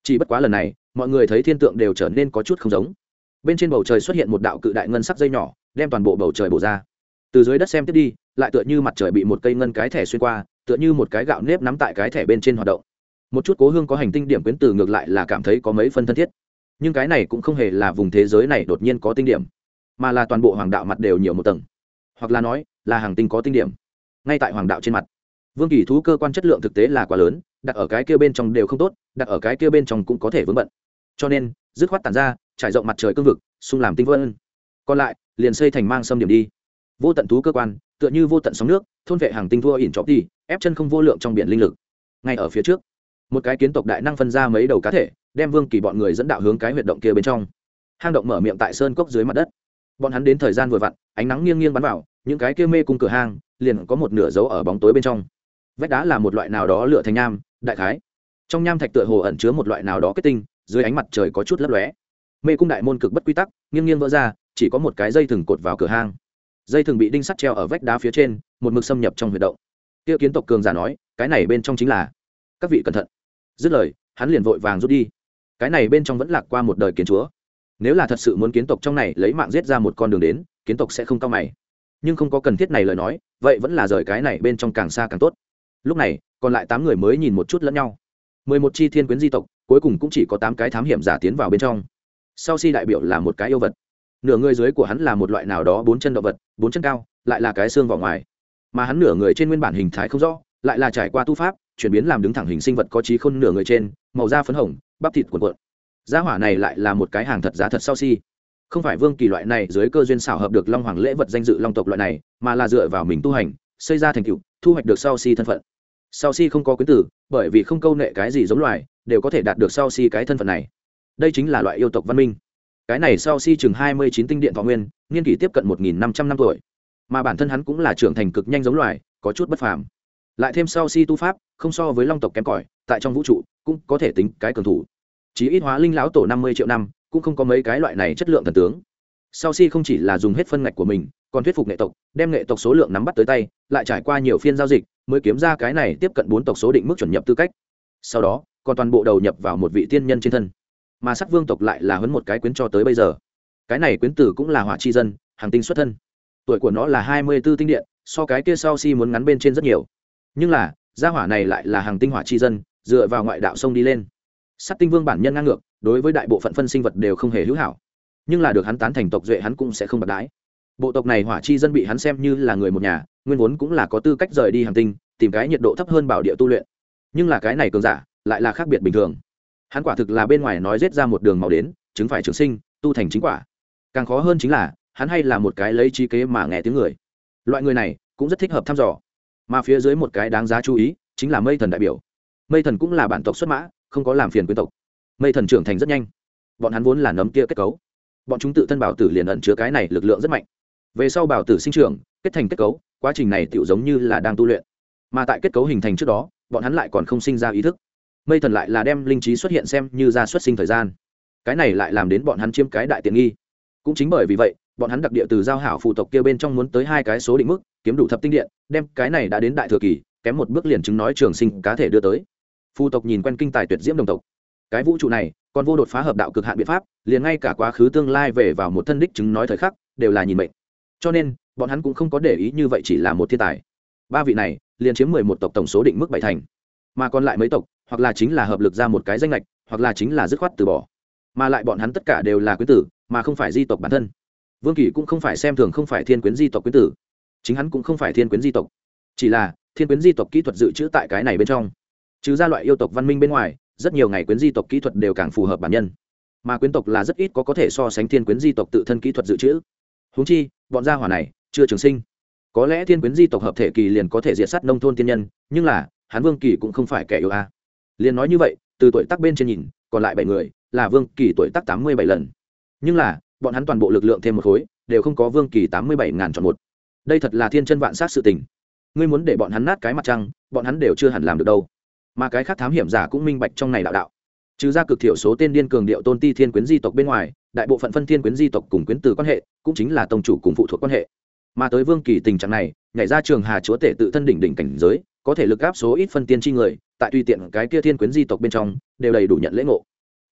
chỉ bất quá lần này mọi người thấy thiên tượng đều trở nên có chút không giống. Bên trên bầu trời xuất hiện một đạo cự đại ngân sắc dây nhỏ, đem toàn bộ bầu trời bổ ra. Từ dưới đất xem tiếp đi, lại tựa như mặt trời bị một cây ngân cái thẻ xuyên qua, tựa như một cái gạo nếp nắm tại cái thẻ bên trên hoạt động. Một chút cố hương có hành tinh điểm quyến từ ngược lại là cảm thấy có mấy phân thân thiết. Nhưng cái này cũng không hề là vùng thế giới này đột nhiên có tinh điểm, mà là toàn bộ hoàng đạo mặt đều nhiều một tầng, hoặc là nói là hàng tinh có tinh điểm. Ngay tại hoàng đạo trên mặt, vương kỳ thú cơ quan chất lượng thực tế là quá lớn, đặt ở cái kia bên trong đều không tốt, đặt ở cái kia bên trong cũng có thể vướng bận. Cho nên dứt khoát tản ra, trải rộng mặt trời cương vực, xung làm tinh vân. Còn lại liền xây thành mang xâm điểm đi. Vô tận thú cơ quan tựa như vô tận sóng nước, thôn vệ hàng tinh thua ỉn chóp đi, ép chân không vô lượng trong biển linh lực. Ngay ở phía trước, một cái kiến tộc đại năng phân ra mấy đầu cá thể, đem vương kỳ bọn người dẫn đạo hướng cái huyệt động kia bên trong. Hang động mở miệng tại sơn cốc dưới mặt đất. Bọn hắn đến thời gian vừa vặn, ánh nắng nghiêng nghiêng bắn vào, những cái kia mê cung cửa hang liền có một nửa dấu ở bóng tối bên trong. Vách đá là một loại nào đó lửa thành nham, đại khái trong nham thạch tựa hồ ẩn chứa một loại nào đó kết tinh, dưới ánh mặt trời có chút lấp lóe. Mê cung đại môn cực bất quy tắc, nghiêng nghiêng vỡ ra, chỉ có một cái dây thừng cột vào cửa hang. Dây thừng bị đinh sắt treo ở vách đá phía trên, một mực xâm nhập trong huyệt động. Kia kiến tộc cường giả nói, cái này bên trong chính là, các vị cẩn thận. Dứt lời, hắn liền vội vàng rút đi. Cái này bên trong vẫn lạc qua một đời kiến chúa. Nếu là thật sự muốn kiến tộc trong này lấy mạng giết ra một con đường đến, kiến tộc sẽ không cao mày. Nhưng không có cần thiết này lời nói, vậy vẫn là rời cái này bên trong càng xa càng tốt. Lúc này, còn lại tám người mới nhìn một chút lẫn nhau. Mười một chi thiên quyến di tộc, cuối cùng cũng chỉ có tám cái thám hiểm giả tiến vào bên trong. Sau si đại biểu là một cái yêu vật, nửa người dưới của hắn là một loại nào đó bốn chân động vật, bốn chân cao, lại là cái xương vào ngoài. Mà hắn nửa người trên nguyên bản hình thái không rõ, lại là trải qua tu pháp, chuyển biến làm đứng thẳng hình sinh vật có trí khôn nửa người trên, màu da phấn hồng, bắp thịt cuộn cuộn. Giá hỏa này lại là một cái hàng thật giá thật sau si. Không phải vương kỳ loại này dưới cơ duyên xảo hợp được long hoàng lễ vật danh dự long tộc loại này, mà là dựa vào mình tu hành, xây ra thành tựu, thu hoạch được sau si thân phận. Sau si không có quyến tử, bởi vì không câu nệ cái gì giống loài, đều có thể đạt được sau si cái thân phận này. Đây chính là loại yêu tộc văn minh. Cái này sau si chừng hai mươi chín tinh điện thọ nguyên, niên kỷ tiếp cận một nghìn năm trăm năm tuổi. Mà bản thân hắn cũng là trưởng thành cực nhanh giống loài, có chút bất phàm. Lại thêm sau si tu pháp, không so với long tộc kém cỏi, tại trong vũ trụ cũng có thể tính cái cường thủ. Chí ít hóa linh lão tổ năm mươi triệu năm, cũng không có mấy cái loại này chất lượng thần tướng. Sau si không chỉ là dùng hết phân ngạch của mình, còn thuyết phục nghệ tộc, đem nghệ tộc số lượng nắm bắt tới tay, lại trải qua nhiều phiên giao dịch, mới kiếm ra cái này tiếp cận bốn tộc số định mức chuẩn nhập tư cách. Sau đó, còn toàn bộ đầu nhập vào một vị tiên nhân trên thân. Mà Sắt Vương tộc lại là huấn một cái quyến cho tới bây giờ. Cái này quyến tử cũng là hỏa chi dân, hàng tinh xuất thân. Tuổi của nó là hai mươi b ố tinh điện, so cái kia sau si muốn ngắn bên trên rất nhiều. Nhưng là, gia hỏa này lại là hàng tinh hỏa chi dân, dựa vào ngoại đạo sông đi lên. Sắt Tinh Vương bản nhân ngang ngược, đối với đại bộ phận phân sinh vật đều không hề hữu hảo. Nhưng là được hắn tán thành tộc duệ hắn cũng sẽ không bạc đãi. Bộ tộc này hỏa chi dân bị hắn xem như là người một nhà, nguyên vốn cũng là có tư cách rời đi hành tinh, tìm cái nhiệt độ thấp hơn bảo địa tu luyện. Nhưng là cái này cường giả, lại là khác biệt bình thường. Hắn quả thực là bên ngoài nói giết ra một đường màu đến, chứng phải trường sinh, tu thành chính quả. Càng khó hơn chính là, hắn hay là một cái lấy trí kế mà nghe tiếng người. Loại người này cũng rất thích hợp thăm dò. Mà phía dưới một cái đáng giá chú ý, chính là Mây Thần đại biểu. Mây Thần cũng là bản tộc xuất mã, không có làm phiền quyến tộc. Mây Thần trưởng thành rất nhanh. Bọn hắn vốn là nấm kia kết cấu. Bọn chúng tự thân bảo tử liền ẩn chứa cái này lực lượng rất mạnh. Về sau bảo tử sinh trưởng, kết thành kết cấu, quá trình này tựu giống như là đang tu luyện. Mà tại kết cấu hình thành trước đó, bọn hắn lại còn không sinh ra ý thức. Mây Thần lại là đem linh trí xuất hiện xem như ra xuất sinh thời gian. Cái này lại làm đến bọn hắn chiếm cái đại tiện nghi. Cũng chính bởi vì vậy, bọn hắn đặc địa từ giao hảo phụ tộc kia bên trong muốn tới hai cái số định mức, kiếm đủ thập tinh điện, đem cái này đã đến đại thừa kỳ, kém một bước liền chứng nói trường sinh cá thể đưa tới. Phụ tộc nhìn quen kinh tài tuyệt diễm đồng tộc. Cái vũ trụ này, còn vô đột phá hợp đạo cực hạn biện pháp, liền ngay cả quá khứ tương lai về vào một thân đích chứng nói thời khắc, đều là nhìn mệnh. Cho nên, bọn hắn cũng không có để ý như vậy chỉ là một thiên tài. Ba vị này, liền chiếm mười một tộc tổng số định mức bảy thành. Mà còn lại mấy tộc, hoặc là chính là hợp lực ra một cái danh lệch, hoặc là chính là dứt khoát từ bỏ. Mà lại bọn hắn tất cả đều là quyến tử, mà không phải di tộc bản thân. Vương Kỳ cũng không phải xem thường không phải thiên quyến di tộc quyến tử, chính hắn cũng không phải thiên quyến di tộc, chỉ là thiên quyến di tộc kỹ thuật dự trữ tại cái này bên trong. Trừ ra loại yêu tộc văn minh bên ngoài, rất nhiều ngày quyến di tộc kỹ thuật đều càng phù hợp bản nhân, mà quyến tộc là rất ít có có thể so sánh thiên quyến di tộc tự thân kỹ thuật dự trữ. Huống chi, bọn gia hỏa này chưa trường sinh, có lẽ thiên quyến di tộc hợp thể kỳ liền có thể diệt sát nông thôn tiên nhân, nhưng là hắn Vương Kỳ cũng không phải kẻ yếu a. À. Liền nói như vậy, từ tuổi tác bên trên nhìn, còn lại bảy người là Vương Kỳ tuổi tác tám mươi bảy lần, nhưng là bọn hắn toàn bộ lực lượng thêm một khối đều không có Vương Kỳ tám mươi bảy ngàn chọn một. Đây thật là thiên chân vạn sát sự tình. Ngươi muốn để bọn hắn nát cái mặt trăng, bọn hắn đều chưa hẳn làm được đâu. Mà cái khác thám hiểm giả cũng minh bạch trong này đạo đạo. Trừ ra cực thiểu số tên điên cường điệu tôn ti thiên quyến di tộc bên ngoài, đại bộ phận phân thiên quyến di tộc cùng quyến từ quan hệ, cũng chính là tông chủ cùng phụ thuộc quan hệ. Mà tới Vương Kỳ tình trạng này, nhảy ra trường Hà chúa tể tự thân đỉnh đỉnh cảnh giới, có thể lực áp số ít phân tiên chi người, tại tùy tiện cái kia thiên quyến di tộc bên trong, đều đầy đủ nhận lễ ngộ.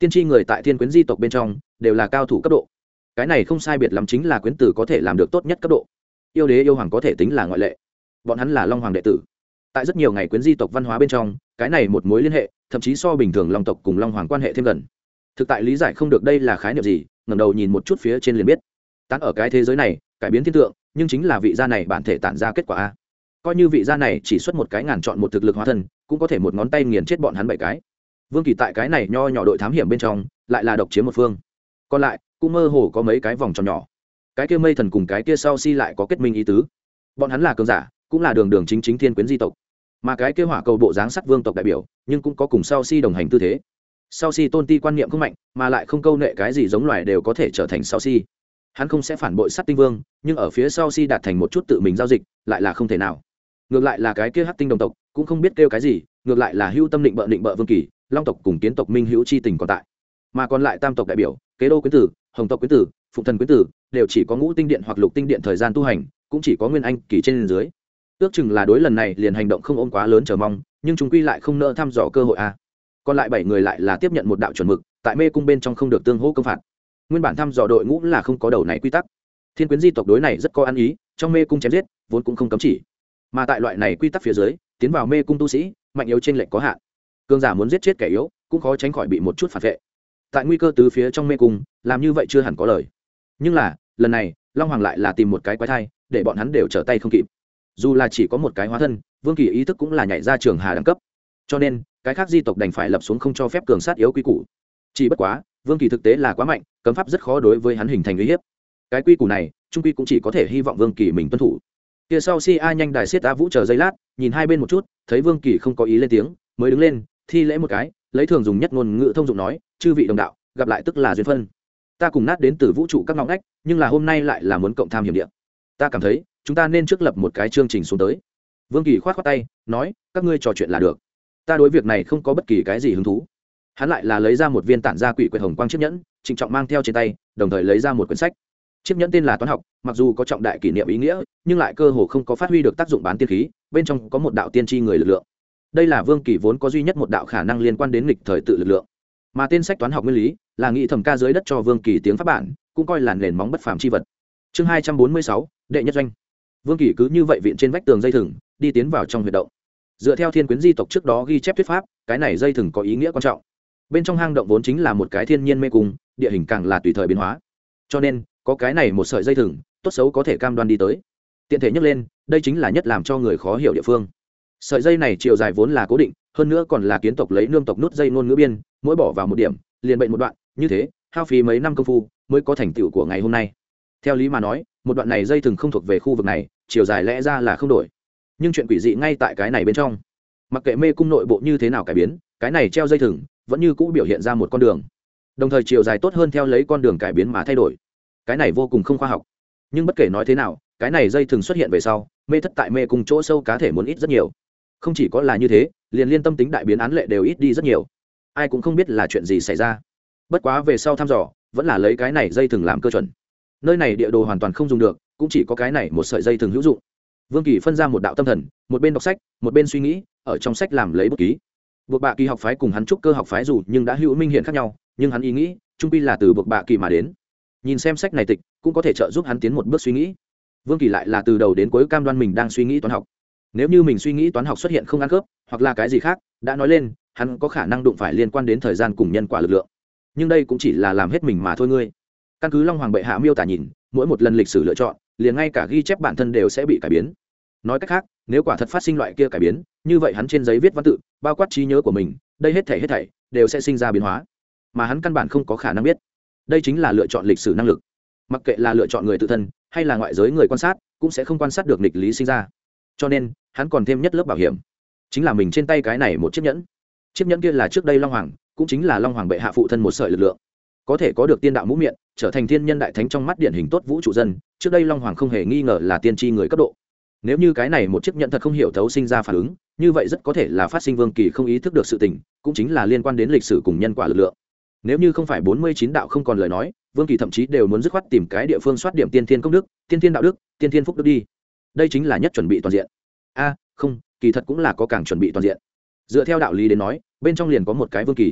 tiên tri người tại thiên quyến di tộc bên trong đều là cao thủ cấp độ, cái này không sai biệt lắm chính là quyến tử có thể làm được tốt nhất cấp độ. Yêu đế yêu hoàng có thể tính là ngoại lệ, bọn hắn là long hoàng đệ tử. Tại rất nhiều ngày quyến di tộc văn hóa bên trong, cái này một mối liên hệ thậm chí so bình thường long tộc cùng long hoàng quan hệ thêm gần. Thực tại lý giải không được đây là khái niệm gì, ngẩng đầu nhìn một chút phía trên liền biết. Tán ở cái thế giới này cải biến thiên tượng, nhưng chính là vị gia này bản thể tản ra kết quả a. Coi như vị gia này chỉ xuất một cái ngàn chọn một thực lực hóa thân, cũng có thể một ngón tay nghiền chết bọn hắn bảy cái. Vương Kỳ tại cái này nho nhỏ đội thám hiểm bên trong lại là độc chiếm một phương, còn lại cũng mơ hồ có mấy cái vòng tròn nhỏ. Cái kia mây thần cùng cái kia sau si lại có kết minh ý tứ, bọn hắn là cường giả, cũng là đường đường chính chính thiên quyến di tộc, mà cái kia hỏa cầu bộ dáng sắt vương tộc đại biểu nhưng cũng có cùng sau si đồng hành tư thế. Sau si tôn ti quan niệm không mạnh, mà lại không câu nệ cái gì giống loài đều có thể trở thành sau si. Hắn không sẽ phản bội sắt tinh vương, nhưng ở phía sau si đạt thành một chút tự mình giao dịch lại là không thể nào. Ngược lại là cái kia hắc tinh đồng tộc cũng không biết kêu cái gì, ngược lại là hưu tâm định bợ định bợ Vương Kỳ, long tộc cùng kiến tộc minh hữu chi tình còn tại, mà còn lại tam tộc đại biểu kế đô quyến tử, hồng tộc quyến tử, phụng thần quyến tử đều chỉ có ngũ tinh điện hoặc lục tinh điện thời gian tu hành, cũng chỉ có nguyên anh kỳ trên dưới. Ước chừng là đối lần này liền hành động không ôm quá lớn chờ mong, nhưng chúng quy lại không nỡ thăm dò cơ hội a. Còn lại bảy người lại là tiếp nhận một đạo chuẩn mực, tại mê cung bên trong không được tương hỗ công phạt. Nguyên bản thăm dò đội ngũ là không có đầu này quy tắc. Thiên quyến di tộc đối này rất có ăn ý, trong mê cung chém giết vốn cũng không cấm chỉ, mà tại loại này quy tắc phía dưới, tiến vào mê cung tu sĩ mạnh yếu trên lệch có hạn, cường giả muốn giết chết kẻ yếu cũng khó tránh khỏi bị một chút phản vệ. Tại nguy cơ tứ phía trong mê cung, làm như vậy chưa hẳn có lời. Nhưng là lần này long hoàng lại là tìm một cái quái thai, để bọn hắn đều trở tay không kịp. Dù là chỉ có một cái hóa thân, Vương Kỳ ý thức cũng là nhảy ra trường hà đẳng cấp, cho nên cái khác di tộc đành phải lập xuống không cho phép cường sát yếu quy củ. Chỉ bất quá Vương Kỳ thực tế là quá mạnh, cấm pháp rất khó đối với hắn hình thành uy hiếp. Cái quy củ này trung quy cũng chỉ có thể hy vọng Vương Kỳ mình tuân thủ. Kia sau si a nhanh đài xiết a vũ chờ giây lát, nhìn hai bên một chút, thấy Vương Kỳ không có ý lên tiếng, mới đứng lên thi lễ một cái, lấy thường dùng nhất ngôn ngữ thông dụng nói: chư vị đồng đạo, gặp lại tức là duyên phân. Ta cùng nát đến từ vũ trụ các ngõ ngách, nhưng là hôm nay lại là muốn cộng tham hiểm địa. Ta cảm thấy chúng ta nên trước lập một cái chương trình xuống tới. Vương Kỳ khoát khoát tay nói: các ngươi trò chuyện là được, ta đối việc này không có bất kỳ cái gì hứng thú. Hắn lại là lấy ra một viên tản ra quỷ quyệt hồng quang chiếc nhẫn, trịnh trọng mang theo trên tay, đồng thời lấy ra một quyển sách. Chiếc nhẫn tên là toán học, mặc dù có trọng đại kỷ niệm ý nghĩa, nhưng lại cơ hồ không có phát huy được tác dụng bán tiên khí, bên trong có một đạo tiên tri người lực lượng. Đây là Vương Kỳ vốn có duy nhất một đạo khả năng liên quan đến nghịch thời tự lực lượng, mà tên sách toán học nguyên lý là nghị thẩm ca dưới đất cho Vương Kỳ tiếng pháp bản, cũng coi là nền móng bất phàm chi vật. Chương hai trăm bốn mươi sáu, đệ nhất doanh. Vương Kỳ cứ như vậy viện trên vách tường dây thừng, đi tiến vào trong huyệt động. Dựa theo thiên quyến di tộc trước đó ghi chép thuyết pháp, cái này dây thừng có ý nghĩa quan trọng. Bên trong hang động vốn chính là một cái thiên nhiên mê cung, địa hình càng là tùy thời biến hóa, cho nên có cái này một sợi dây thừng, tốt xấu có thể cam đoan đi tới. Tiện thể nhắc lên, đây chính là nhất làm cho người khó hiểu địa phương. Sợi dây này chiều dài vốn là cố định, hơn nữa còn là kiến tộc lấy nương tộc nút dây ngôn ngữ biên, mỗi bỏ vào một điểm liền bệnh một đoạn, như thế hao phí mấy năm công phu mới có thành tựu của ngày hôm nay. Theo lý mà nói, một đoạn này dây thừng không thuộc về khu vực này, chiều dài lẽ ra là không đổi. Nhưng chuyện quỷ dị ngay tại cái này bên trong. Mặc kệ mê cung nội bộ như thế nào cải biến, cái này treo dây thừng vẫn như cũ biểu hiện ra một con đường, đồng thời chiều dài tốt hơn theo lấy con đường cải biến mà thay đổi. Cái này vô cùng không khoa học. Nhưng bất kể nói thế nào, cái này dây thừng xuất hiện về sau, mê thất tại mê cung chỗ sâu cá thể muốn ít rất nhiều. Không chỉ có là như thế, liền liên tâm tính đại biến án lệ đều ít đi rất nhiều. Ai cũng không biết là chuyện gì xảy ra. Bất quá về sau thăm dò, vẫn là lấy cái này dây thừng làm cơ chuẩn. Nơi này địa đồ hoàn toàn không dùng được, cũng chỉ có cái này một sợi dây thừng hữu dụng. Vương Kỳ phân ra một đạo tâm thần, một bên đọc sách, một bên suy nghĩ, ở trong sách làm lấy bút ký. Buộc Bạ Kỳ học phái cùng hắn trúc cơ học phái dù nhưng đã hữu minh hiện khác nhau, nhưng hắn ý nghĩ trung quy là từ Buộc Bạ Kỳ mà đến. Nhìn xem sách này tịch, cũng có thể trợ giúp hắn tiến một bước suy nghĩ. Vương Kỳ lại là từ đầu đến cuối cam đoan mình đang suy nghĩ toán học. Nếu như mình suy nghĩ toán học xuất hiện không ăn khớp, hoặc là cái gì khác, đã nói lên, hắn có khả năng đụng phải liên quan đến thời gian cùng nhân quả lực lượng. Nhưng đây cũng chỉ là làm hết mình mà thôi ngươi. Căn cứ Long Hoàng bệ hạ miêu tả nhìn, mỗi một lần lịch sử lựa chọn, liền ngay cả ghi chép bản thân đều sẽ bị cải biến. Nói cách khác, nếu quả thật phát sinh loại kia cải biến, như vậy hắn trên giấy viết văn tự, bao quát trí nhớ của mình, đây hết thảy hết thảy đều sẽ sinh ra biến hóa, mà hắn căn bản không có khả năng biết. Đây chính là lựa chọn lịch sử năng lực. Mặc kệ là lựa chọn người tự thân hay là ngoại giới người quan sát, cũng sẽ không quan sát được nghịch lý sinh ra. Cho nên, hắn còn thêm nhất lớp bảo hiểm, chính là mình trên tay cái này một chiếc nhẫn. Chiếc nhẫn kia là trước đây Long Hoàng, cũng chính là Long Hoàng bệ hạ phụ thân một sợi lực lượng, có thể có được tiên đạo mũ miệng, trở thành thiên nhân đại thánh trong mắt điển hình tốt vũ trụ dân. Trước đây Long Hoàng không hề nghi ngờ là tiên tri người cấp độ. Nếu như cái này một chiếc nhẫn thật không hiểu thấu sinh ra phản ứng, như vậy rất có thể là phát sinh Vương Kỳ không ý thức được sự tình, cũng chính là liên quan đến lịch sử cùng nhân quả lực lượng. Nếu như không phải bốn mươi chín đạo không còn lời nói, Vương Kỳ thậm chí đều muốn dứt khoát tìm cái địa phương soát điểm tiên thiên công đức, tiên thiên đạo đức, tiên thiên phúc đức đi. Đây chính là nhất chuẩn bị toàn diện. A, không, kỳ thật cũng là có càng chuẩn bị toàn diện. Dựa theo đạo lý đến nói, bên trong liền có một cái Vương Kỳ.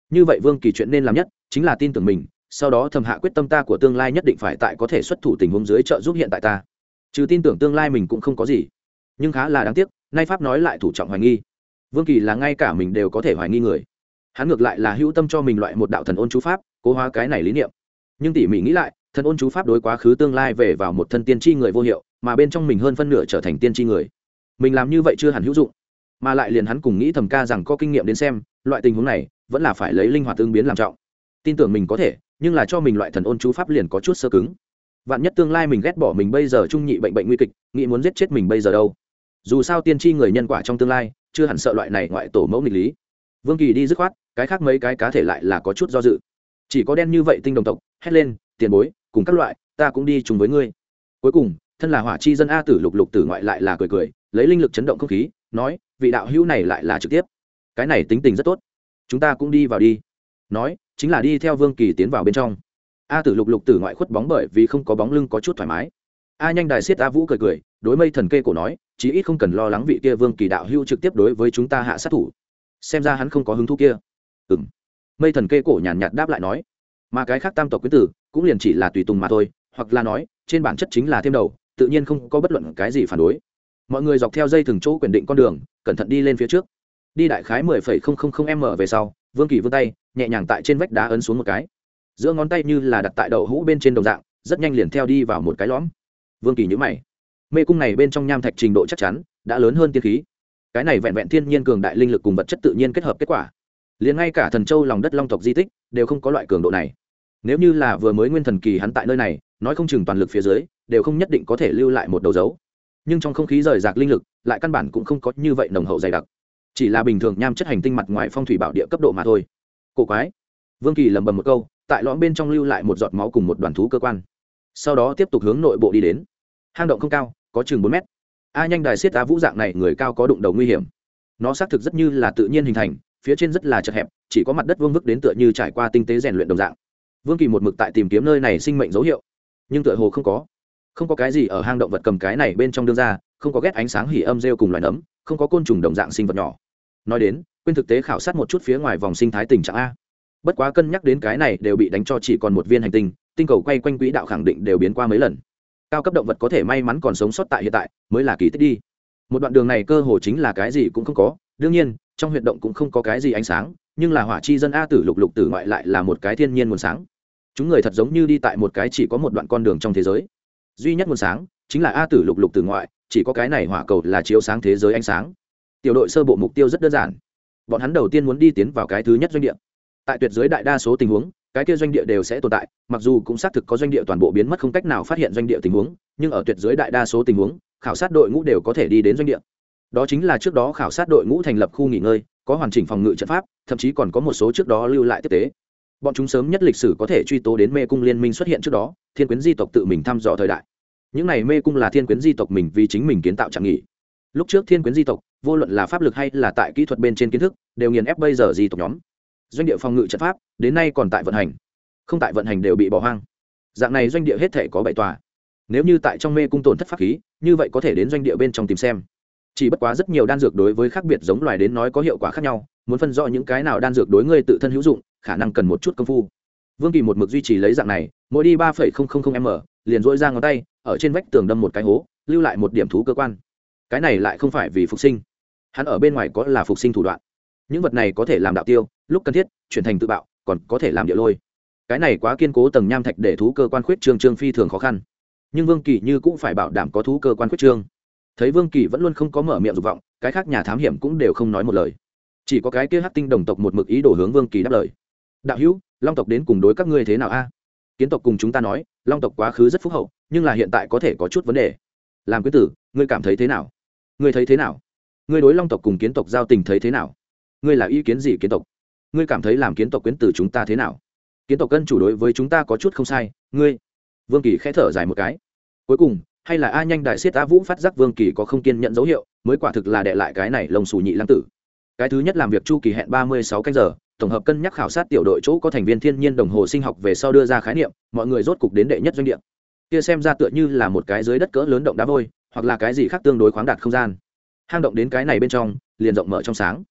như vậy Vương Kỳ chuyện nên làm nhất chính là tin tưởng mình, sau đó thầm hạ quyết tâm ta của tương lai nhất định phải tại có thể xuất thủ tình huống dưới trợ giúp hiện tại ta. Trừ tin tưởng tương lai mình cũng không có gì, nhưng khá là đáng tiếc, nay pháp nói lại thủ trọng hoài nghi. Vương Kỳ là ngay cả mình đều có thể hoài nghi người, hắn ngược lại là hữu tâm cho mình loại một đạo thần ôn chú pháp, cố hóa cái này lý niệm. Nhưng tỉ mỉ nghĩ lại, thần ôn chú pháp đối quá khứ tương lai về vào một thân tiên tri người vô hiệu, mà bên trong mình hơn phân nửa trở thành tiên tri người. Mình làm như vậy chưa hẳn hữu dụng, mà lại liền hắn cùng nghĩ thầm ca rằng có kinh nghiệm đến xem, loại tình huống này vẫn là phải lấy linh hoạt tương biến làm trọng. Tin tưởng mình có thể, nhưng là cho mình loại thần ôn chú pháp liền có chút sơ cứng. Vạn nhất tương lai mình ghét bỏ mình bây giờ trung nhị bệnh bệnh nguy kịch, nghĩ muốn giết chết mình bây giờ đâu. Dù sao tiên tri người nhân quả trong tương lai, chưa hẳn sợ loại này ngoại tổ mẫu nghịch lý. Vương Kỳ đi dứt khoát, cái khác mấy cái cá thể lại là có chút do dự. Chỉ có đen như vậy tinh đồng tộc, hét lên, tiền bối, cùng các loại, ta cũng đi chung với ngươi. Cuối cùng, thân là hỏa chi dân a tử lục lục tử ngoại lại là cười cười, lấy linh lực chấn động không khí, nói, vị đạo hữu này lại là trực tiếp. Cái này tính tình rất tốt, chúng ta cũng đi vào đi. Nói, chính là đi theo Vương Kỳ tiến vào bên trong. A tử lục lục tử ngoại khuất bóng bởi vì không có bóng lưng có chút thoải mái. A nhanh đài xiết A Vũ cười cười, đối mây thần kê cổ nói, chí ít không cần lo lắng vị kia Vương Kỳ đạo hữu trực tiếp đối với chúng ta hạ sát thủ. Xem ra hắn không có hứng thú kia. Ừm. Mây thần kê cổ nhàn nhạt đáp lại nói, mà cái khác tam tộc quyến tử cũng liền chỉ là tùy tùng mà thôi, hoặc là nói trên bản chất chính là thêm đầu, tự nhiên không có bất luận cái gì phản đối. Mọi người dọc theo dây từng chỗ quyền định con đường, cẩn thận đi lên phía trước. Đi đại khái mười phẩy không không không m về sau, Vương Kỳ vươn tay nhẹ nhàng tại trên vách đá ấn xuống một cái, giữa ngón tay như là đặt tại đậu hũ bên trên đồng dạng, rất nhanh liền theo đi vào một cái lõm. Vương Kỳ nhíu mày, mê cung này bên trong nham thạch trình độ chắc chắn đã lớn hơn tiên khí, cái này vẹn vẹn thiên nhiên cường đại linh lực cùng vật chất tự nhiên kết hợp kết quả, liền ngay cả thần châu lòng đất long tộc di tích đều không có loại cường độ này. Nếu như là vừa mới nguyên thần kỳ hắn tại nơi này, nói không chừng toàn lực phía dưới đều không nhất định có thể lưu lại một đầu dấu, nhưng trong không khí rời rạc linh lực lại căn bản cũng không có như vậy nồng hậu dày đặc, chỉ là bình thường nham chất hành tinh mặt ngoài phong thủy bảo địa cấp độ mà thôi. Cổ quái. Vương Kỳ lẩm bẩm một câu, tại lõm bên trong lưu lại một giọt máu cùng một đoàn thú cơ quan, sau đó tiếp tục hướng nội bộ đi đến. Hang động không cao, có chừng bốn mét. A nhanh đài xiết á vũ dạng này người cao có đụng đầu nguy hiểm, nó xác thực rất như là tự nhiên hình thành, phía trên rất là chật hẹp, chỉ có mặt đất vương vức đến tựa như trải qua tinh tế rèn luyện đồng dạng. Vương Kỳ một mực tại tìm kiếm nơi này sinh mệnh dấu hiệu, nhưng tựa hồ không có không có cái gì ở hang động vật cầm cái này bên trong đưa ra, không có ghét ánh sáng hỉ âm rêu cùng loài nấm, không có côn trùng đồng dạng sinh vật nhỏ. Nói đến quên thực tế khảo sát một chút phía ngoài vòng sinh thái tình trạng a, bất quá cân nhắc đến cái này đều bị đánh cho chỉ còn một viên hành tinh, tinh cầu quay quanh quỹ đạo khẳng định đều biến qua mấy lần, cao cấp động vật có thể may mắn còn sống sót tại hiện tại mới là kỳ tích đi. Một đoạn đường này cơ hồ chính là cái gì cũng không có, đương nhiên trong huyệt động cũng không có cái gì ánh sáng, nhưng là hỏa chi dân a tử lục lục tử ngoại lại là một cái thiên nhiên nguồn sáng. Chúng người thật giống như đi tại một cái chỉ có một đoạn con đường trong thế giới, duy nhất nguồn sáng chính là a tử lục lục tử ngoại, chỉ có cái này hỏa cầu là chiếu sáng thế giới ánh sáng. Tiểu đội sơ bộ mục tiêu rất đơn giản, bọn hắn đầu tiên muốn đi tiến vào cái thứ nhất doanh địa. Tại tuyệt giới đại đa số tình huống, cái kia doanh địa đều sẽ tồn tại, mặc dù cũng xác thực có doanh địa toàn bộ biến mất không cách nào phát hiện doanh địa tình huống, nhưng ở tuyệt giới đại đa số tình huống, khảo sát đội ngũ đều có thể đi đến doanh địa. Đó chính là trước đó khảo sát đội ngũ thành lập khu nghỉ ngơi, có hoàn chỉnh phòng ngự trận pháp, thậm chí còn có một số trước đó lưu lại tiếp tế. Bọn chúng sớm nhất lịch sử có thể truy tố đến mê cung liên minh xuất hiện trước đó, thiên quyến di tộc tự mình thăm dò thời đại. Những này mê cung là thiên quyến di tộc mình vì chính mình kiến tạo chẳng nghỉ. Lúc trước thiên quyến di tộc, vô luận là pháp lực hay là tại kỹ thuật bên trên kiến thức, đều nghiền ép bây giờ di tộc nhóm. Doanh địa phòng ngự trận pháp đến nay còn tại vận hành, không tại vận hành đều bị bỏ hoang. Dạng này doanh địa hết thể có bảy tòa. Nếu như tại trong mê cung tổn thất pháp khí, như vậy có thể đến doanh địa bên trong tìm xem. Chỉ bất quá rất nhiều đan dược đối với khác biệt giống loài đến nói có hiệu quả khác nhau, muốn phân rõ những cái nào đan dược đối ngươi tự thân hữu dụng, khả năng cần một chút công phu. Vương Kỳ một mực duy trì lấy dạng này, mỗi đi ba phẩy không không không m, liền dỗi ra ngón tay, ở trên vách tường đâm một cái hố, lưu lại một điểm thú cơ quan. Cái này lại không phải vì phục sinh, hắn ở bên ngoài có là phục sinh thủ đoạn. Những vật này có thể làm đạo tiêu, lúc cần thiết chuyển thành tự bạo, còn có thể làm địa lôi. Cái này quá kiên cố tầng nham thạch để thú cơ quan khuyết trương trương phi thường khó khăn, nhưng Vương Kỳ như cũng phải bảo đảm có thú cơ quan khuyết trương. Thấy Vương Kỳ vẫn luôn không có mở miệng dục vọng, cái khác nhà thám hiểm cũng đều không nói một lời, chỉ có cái kia hắc tinh đồng tộc một mực ý đồ hướng Vương Kỳ đáp lời. Đạo hữu, long tộc đến cùng đối các ngươi thế nào a? Kiến tộc cùng chúng ta nói, long tộc quá khứ rất phúc hậu, nhưng là hiện tại có thể có chút vấn đề. Làm quý tử, ngươi cảm thấy thế nào? Ngươi thấy thế nào? Ngươi đối long tộc cùng kiến tộc giao tình thấy thế nào? Ngươi là ý kiến gì kiến tộc? Ngươi cảm thấy làm kiến tộc quyến tử chúng ta thế nào? Kiến tộc cân chủ đối với chúng ta có chút không sai, ngươi. Vương Kỳ khẽ thở dài một cái. Cuối cùng, hay là a nhanh đại xiết a vũ phát giác Vương Kỳ có không kiên nhận dấu hiệu, mới quả thực là đệ lại cái này lồng xù nhị lăng tử. Cái thứ nhất làm việc chu kỳ hẹn ba mươi sáu canh giờ, tổng hợp cân nhắc khảo sát tiểu đội chỗ có thành viên thiên nhiên đồng hồ sinh học về sau đưa ra khái niệm, mọi người rốt cục đến đệ nhất doanh địa. Kia xem ra tựa như là một cái dưới đất cỡ lớn động đá vôi, hoặc là cái gì khác tương đối khoáng đạt không gian. Hang động đến cái này bên trong, liền rộng mở trong sáng.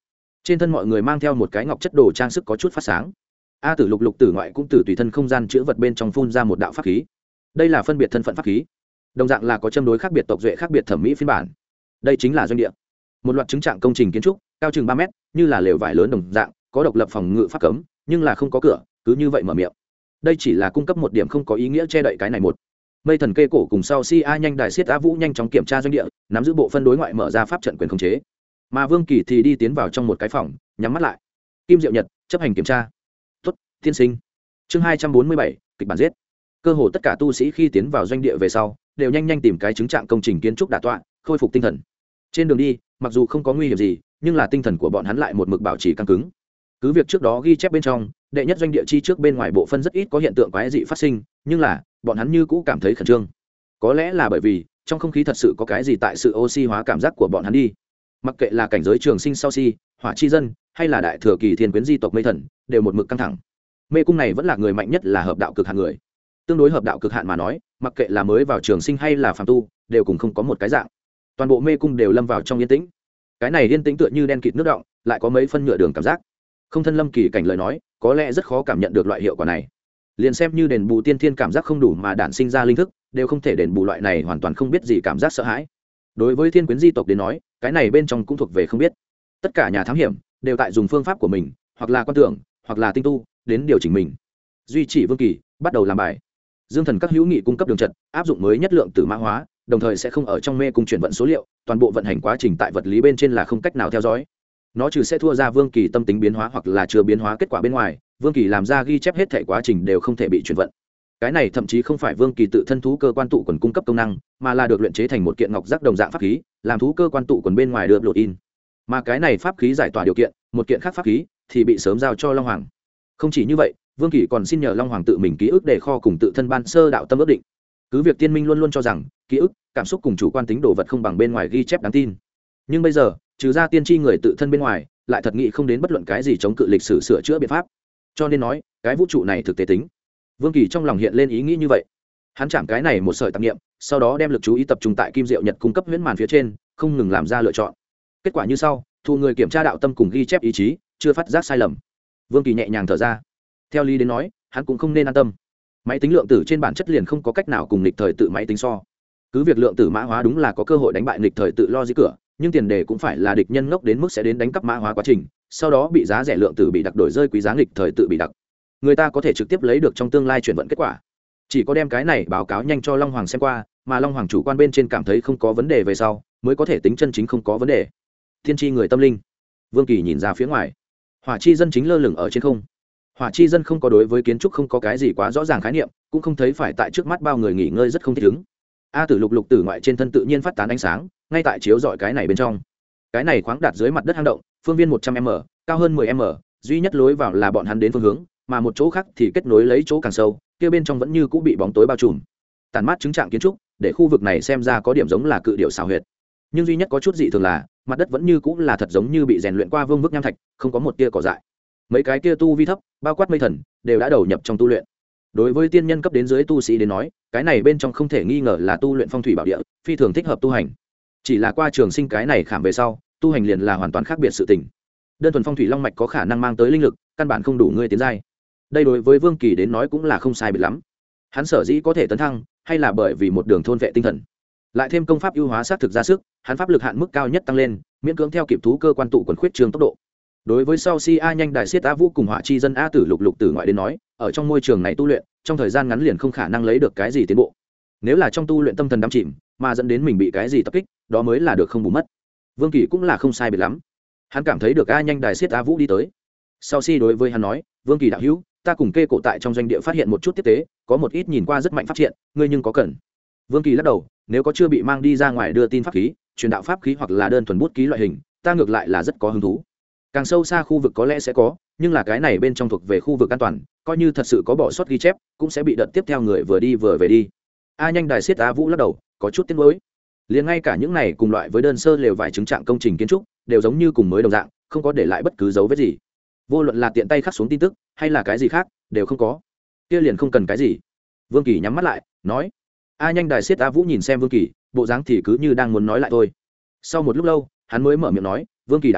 trên thân mọi người mang theo một cái ngọc chất đồ trang sức có chút phát sáng. A Tử lục lục tử ngoại cũng từ tùy thân không gian chữ vật bên trong phun ra một đạo pháp khí. Đây là phân biệt thân phận pháp khí, đồng dạng là có châm đối khác biệt tộc duệ khác biệt thẩm mỹ phiên bản. Đây chính là doanh địa, một loạt chứng trạng công trình kiến trúc cao chừng ba mét, như là lều vải lớn đồng dạng, có độc lập phòng ngự pháp cấm, nhưng là không có cửa, cứ như vậy mở miệng. Đây chỉ là cung cấp một điểm không có ý nghĩa che đậy cái này một. Mây thần kê cổ cùng sau si a nhanh đài xiết a vũ nhanh chóng kiểm tra doanh địa, nắm giữ bộ phân đối ngoại mở ra pháp trận quyền khống chế. Mà Vương Kỳ thì đi tiến vào trong một cái phòng, nhắm mắt lại. Kim Diệu Nhật chấp hành kiểm tra. Tốt, tiên sinh. Chương hai trăm bốn mươi bảy, kịch bản giết. Cơ hồ tất cả tu sĩ khi tiến vào doanh địa về sau, đều nhanh nhanh tìm cái chứng trạng công trình kiến trúc đả tọa, khôi phục tinh thần. Trên đường đi, mặc dù không có nguy hiểm gì, nhưng là tinh thần của bọn hắn lại một mực bảo trì căng cứng. Cứ việc trước đó ghi chép bên trong, đệ nhất doanh địa chi trước bên ngoài bộ phân rất ít có hiện tượng quái dị phát sinh, nhưng là bọn hắn như cũ cảm thấy khẩn trương. Có lẽ là bởi vì trong không khí thật sự có cái gì tại sự oxy hóa cảm giác của bọn hắn đi. Mặc kệ là cảnh giới trường sinh sau si, hỏa chi dân, hay là đại thừa kỳ thiên quyến di tộc mây thần, đều một mực căng thẳng. Mê cung này vẫn là người mạnh nhất là hợp đạo cực hạn người. Tương đối hợp đạo cực hạn mà nói, mặc kệ là mới vào trường sinh hay là phàm tu, đều cùng không có một cái dạng. Toàn bộ mê cung đều lâm vào trong yên tĩnh. Cái này yên tĩnh tựa như đen kịt nước động, lại có mấy phân nhựa đường cảm giác. Không thân lâm kỳ cảnh lời nói, có lẽ rất khó cảm nhận được loại hiệu quả này. Liền xem như đền bù tiên thiên cảm giác không đủ mà đản sinh ra linh thức, đều không thể đền bù loại này hoàn toàn không biết gì cảm giác sợ hãi. Đối với thiên quyến di tộc đến nói, cái này bên trong cũng thuộc về không biết. Tất cả nhà thám hiểm đều tại dùng phương pháp của mình, hoặc là quan tưởng, hoặc là tinh tu, đến điều chỉnh mình. Duy chỉ Vương Kỳ bắt đầu làm bài. Dương thần các hữu nghị cung cấp đường trận, áp dụng mới nhất lượng tử mã hóa, đồng thời sẽ không ở trong mê cung chuyển vận số liệu, toàn bộ vận hành quá trình tại vật lý bên trên là không cách nào theo dõi. Nó trừ sẽ thua ra Vương Kỳ tâm tính biến hóa hoặc là chưa biến hóa kết quả bên ngoài, Vương Kỳ làm ra ghi chép hết thể quá trình đều không thể bị chuyển vận. Cái này thậm chí không phải Vương Kỳ tự thân thú cơ quan tụ quần cung cấp công năng, mà là được luyện chế thành một kiện ngọc giác đồng dạng pháp khí, làm thú cơ quan tụ quần bên ngoài được lột in. Mà cái này pháp khí giải tỏa điều kiện, một kiện khác pháp khí thì bị sớm giao cho Long Hoàng. Không chỉ như vậy, Vương Kỳ còn xin nhờ Long Hoàng tự mình ký ức để kho cùng tự thân ban sơ đạo tâm ước định. Cứ việc Tiên Minh luôn luôn cho rằng ký ức, cảm xúc cùng chủ quan tính đồ vật không bằng bên ngoài ghi chép đáng tin, nhưng bây giờ, trừ ra tiên tri người tự thân bên ngoài, lại thật nghĩ không đến bất luận cái gì chống cự lịch sử sửa chữa biện pháp. Cho nên nói, cái vũ trụ này thực tế tính. Vương Kỳ trong lòng hiện lên ý nghĩ như vậy. Hắn chạm cái này một sợi tạp niệm, sau đó đem lực chú ý tập trung tại Kim Diệu Nhật cung cấp huyễn màn phía trên, không ngừng làm ra lựa chọn. Kết quả như sau, thu người kiểm tra đạo tâm cùng ghi chép ý chí, chưa phát giác sai lầm. Vương Kỳ nhẹ nhàng thở ra. Theo lý đến nói, hắn cũng không nên an tâm. Máy tính lượng tử trên bản chất liền không có cách nào cùng nghịch thời tự máy tính so. Cứ việc lượng tử mã hóa đúng là có cơ hội đánh bại nghịch thời tự logic cửa, nhưng tiền đề cũng phải là địch nhân ngốc đến mức sẽ đến đánh cắp mã hóa quá trình, sau đó bị giá rẻ lượng tử bị đặc đổi rơi quý giá nghịch thời tự bị đặc. Người ta có thể trực tiếp lấy được trong tương lai chuyển vận kết quả. Chỉ có đem cái này báo cáo nhanh cho Long Hoàng xem qua, mà Long Hoàng chủ quan bên trên cảm thấy không có vấn đề về sau, mới có thể tính chân chính không có vấn đề. Thiên tri người tâm linh. Vương Kỳ nhìn ra phía ngoài. Hỏa chi dân chính lơ lửng ở trên không. Hỏa chi dân không có đối với kiến trúc không có cái gì quá rõ ràng khái niệm, cũng không thấy phải tại trước mắt bao người nghỉ ngơi rất không thích ứng. A Tử lục lục tử ngoại trên thân tự nhiên phát tán ánh sáng, ngay tại chiếu rọi cái này bên trong. Cái này khoáng đạt dưới mặt đất hang động, phương viên một trăm m, cao hơn mười m, duy nhất lối vào là bọn hắn đến phương hướng, mà một chỗ khác thì kết nối lấy chỗ càng sâu, kia bên trong vẫn như cũ bị bóng tối bao trùm. Tàn mát chứng trạng kiến trúc, để khu vực này xem ra có điểm giống là cự điểu xào huyệt. Nhưng duy nhất có chút dị thường là, mặt đất vẫn như cũ là thật giống như bị rèn luyện qua vương vức nham thạch, không có một tia cỏ dại. Mấy cái kia tu vi thấp, bao quát mây thần, đều đã đầu nhập trong tu luyện. Đối với tiên nhân cấp đến dưới tu sĩ đến nói, cái này bên trong không thể nghi ngờ là tu luyện phong thủy bảo địa, phi thường thích hợp tu hành. Chỉ là qua trường sinh cái này khảm về sau, tu hành liền là hoàn toàn khác biệt sự tình. Đơn thuần phong thủy long mạch có khả năng mang tới linh lực, căn bản không đủ ngươi tiến giai. Đây đối với Vương Kỳ đến nói cũng là không sai biệt lắm. Hắn sở dĩ có thể tấn thăng, hay là bởi vì một đường thôn vệ tinh thần, lại thêm công pháp ưu hóa sát thực ra sức, hắn pháp lực hạn mức cao nhất tăng lên, miễn cưỡng theo kịp thú cơ quan tụ quần khuyết trường tốc độ. Đối với sau si a nhanh đại siết a vũ cùng hỏa chi dân a tử lục lục tử ngoại đến nói, ở trong môi trường này tu luyện, trong thời gian ngắn liền không khả năng lấy được cái gì tiến bộ. Nếu là trong tu luyện tâm thần đắm chìm, mà dẫn đến mình bị cái gì tập kích, đó mới là được không bù mất. Vương Kỳ cũng là không sai biệt lắm. Hắn cảm thấy được a nhanh đại siết a vũ đi tới. Sau si đối với hắn nói, Vương Kỳ đạo hữu, ta cùng kê cổ tại trong doanh địa phát hiện một chút tiếp tế, có một ít nhìn qua rất mạnh phát triển, ngươi nhưng có cần? Vương Kỳ lắc đầu, nếu có chưa bị mang đi ra ngoài đưa tin pháp khí, truyền đạo pháp khí hoặc là đơn thuần bút ký loại hình, ta ngược lại là rất có hứng thú. Càng sâu xa khu vực có lẽ sẽ có, nhưng là cái này bên trong thuộc về khu vực an toàn, coi như thật sự có bỏ sót ghi chép, cũng sẽ bị đợt tiếp theo người vừa đi vừa về đi. A nhanh đài siết a vũ lắc đầu, có chút tiếc nuối. Liền ngay cả những này cùng loại với đơn sơ lều vài chứng trạng công trình kiến trúc, đều giống như cùng mới đồng dạng, không có để lại bất cứ dấu vết gì. Vô luận là tiện tay khắc xuống tin tức, hay là cái gì khác, đều không có. Kia liền không cần cái gì. Vương Kỳ nhắm mắt lại, nói. A nhanh đài siết a vũ nhìn xem Vương Kỳ, bộ dáng thì cứ như đang muốn nói lại thôi. Sau một lúc lâu, hắn mới mở miệng nói, Vương Kỳ đạo hữu,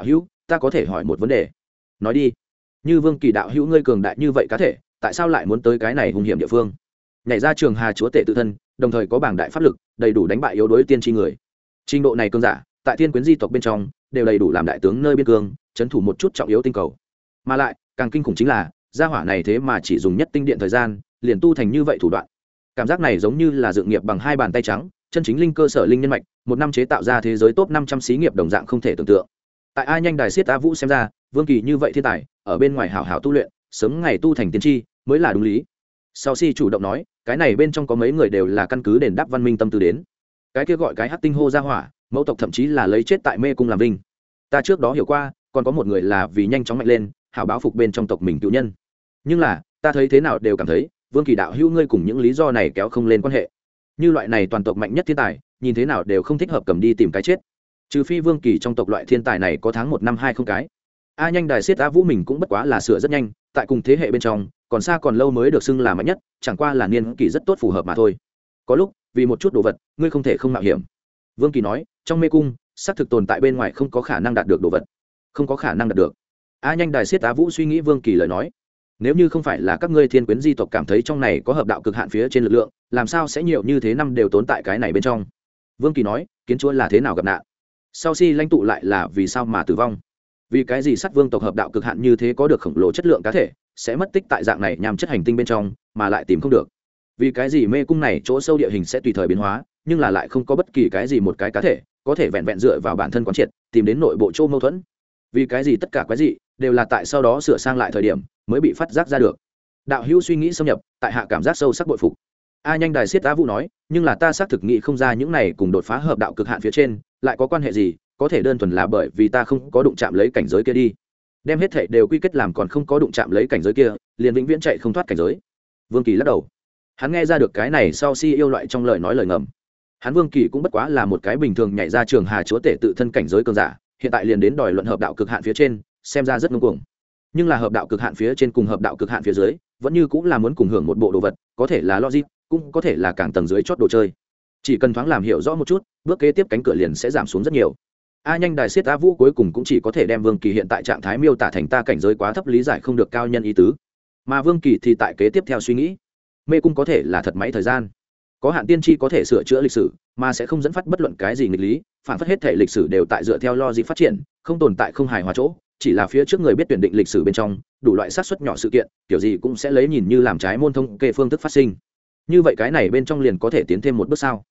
ta có thể hỏi một vấn đề. Nói đi. Như Vương Kỳ đạo hữu ngươi cường đại như vậy cá thể, tại sao lại muốn tới cái này hung hiểm địa phương? Nhảy ra Trường Hà chúa tể tự thân, đồng thời có bảng đại pháp lực, đầy đủ đánh bại yếu đuối tiên tri người. Trình độ này cường giả, tại Thiên Quyến di tộc bên trong, đều đầy đủ làm đại tướng nơi biên cương, trấn thủ một chút trọng yếu tinh cầu. Mà lại, càng kinh khủng chính là, gia hỏa này thế mà chỉ dùng nhất tinh điện thời gian, liền tu thành như vậy thủ đoạn. Cảm giác này giống như là dựng nghiệp bằng hai bàn tay trắng, chân chính linh cơ sở linh nhân mạch, một năm chế tạo ra thế giới top năm trăm xí nghiệp đồng dạng không thể tưởng tượng. Tại A Nhanh Đài Siết A Vũ xem ra, Vương Kỳ như vậy thiên tài, ở bên ngoài hảo hảo tu luyện, sớm ngày tu thành tiên tri, mới là đúng lý. Sau Si chủ động nói, cái này bên trong có mấy người đều là căn cứ đền đáp văn minh tâm tư đến. Cái kia gọi cái hắc tinh hô ra hỏa, mẫu tộc thậm chí là lấy chết tại mê cung làm vinh. Ta trước đó hiểu qua, còn có một người là vì nhanh chóng mạnh lên, hảo báo phục bên trong tộc mình cựu nhân. Nhưng là, ta thấy thế nào đều cảm thấy, Vương Kỳ đạo hữu ngươi cùng những lý do này kéo không lên quan hệ. Như loại này toàn tộc mạnh nhất thiên tài, nhìn thế nào đều không thích hợp cầm đi tìm cái chết. Trừ phi Vương Kỳ trong tộc loại thiên tài này có tháng một năm hai không cái. A Nhanh Đài Siết A Vũ mình cũng bất quá là sửa rất nhanh, tại cùng thế hệ bên trong, còn xa còn lâu mới được xưng là mạnh nhất, chẳng qua là niên kỳ rất tốt phù hợp mà thôi. Có lúc, vì một chút đồ vật, ngươi không thể không mạo hiểm. Vương Kỳ nói, trong mê cung, xác thực tồn tại bên ngoài không có khả năng đạt được đồ vật, không có khả năng đạt được. A Nhanh Đài Siết A Vũ suy nghĩ Vương Kỳ lời nói, nếu như không phải là các ngươi Thiên Quyến di tộc cảm thấy trong này có hợp đạo cực hạn phía trên lực lượng, làm sao sẽ nhiều như thế năm đều tồn tại cái này bên trong? Vương Kỳ nói, kiến chúa là thế nào gặp nạn? Sau Si lãnh tụ lại là vì sao mà tử vong? Vì cái gì sát vương tộc hợp đạo cực hạn như thế có được khổng lồ chất lượng cá thể, sẽ mất tích tại dạng này nhằm chất hành tinh bên trong, mà lại tìm không được? Vì cái gì mê cung này chỗ sâu địa hình sẽ tùy thời biến hóa, nhưng là lại không có bất kỳ cái gì một cái cá thể có thể vẹn vẹn dựa vào bản thân quán triệt, tìm đến nội bộ chỗ mâu thuẫn? Vì cái gì tất cả quái dị đều là tại sau đó sửa sang lại thời điểm mới bị phát giác ra được? Đạo hữu suy nghĩ xâm nhập, tại hạ cảm giác sâu sắc bội phục. A Nhanh Đài Siết A Vũ nói, nhưng là ta xác thực nghĩ không ra những này cùng đột phá hợp đạo cực hạn phía trên lại có quan hệ gì, có thể đơn thuần là bởi vì ta không có đụng chạm lấy cảnh giới kia đi. Đem hết thảy đều quy kết làm còn không có đụng chạm lấy cảnh giới kia, liền vĩnh viễn chạy không thoát cảnh giới. Vương Kỳ lắc đầu. Hắn nghe ra được cái này sau Si yêu loại trong lời nói lời ngầm. Hắn Vương Kỳ cũng bất quá là một cái bình thường nhảy ra Trường Hà chúa tể tự thân cảnh giới cường giả, hiện tại liền đến đòi luận hợp đạo cực hạn phía trên, xem ra rất ngông cuồng. Nhưng là hợp đạo cực hạn phía trên cùng hợp đạo cực hạn phía dưới, vẫn như cũng là muốn cùng hưởng một bộ đồ vật, có thể là logic, cũng có thể là càng tầng dưới chót đồ chơi. Chỉ cần thoáng làm hiểu rõ một chút, bước kế tiếp cánh cửa liền sẽ giảm xuống rất nhiều. A Nhanh Đài Siết A Vũ cuối cùng cũng chỉ có thể đem Vương Kỳ hiện tại trạng thái miêu tả thành ta cảnh giới quá thấp lý giải không được cao nhân ý tứ. Mà Vương Kỳ thì tại kế tiếp theo suy nghĩ, mê cung có thể là thật máy thời gian, có hạn tiên tri có thể sửa chữa lịch sử, mà sẽ không dẫn phát bất luận cái gì nghịch lý, phản phất hết thể lịch sử đều tại dựa theo logic phát triển, không tồn tại không hài hòa chỗ, chỉ là phía trước người biết tuyển định lịch sử bên trong, đủ loại xác suất nhỏ sự kiện, kiểu gì cũng sẽ lấy nhìn như làm trái môn thông kê phương thức phát sinh. Như vậy cái này bên trong liền có thể tiến thêm một bước sao?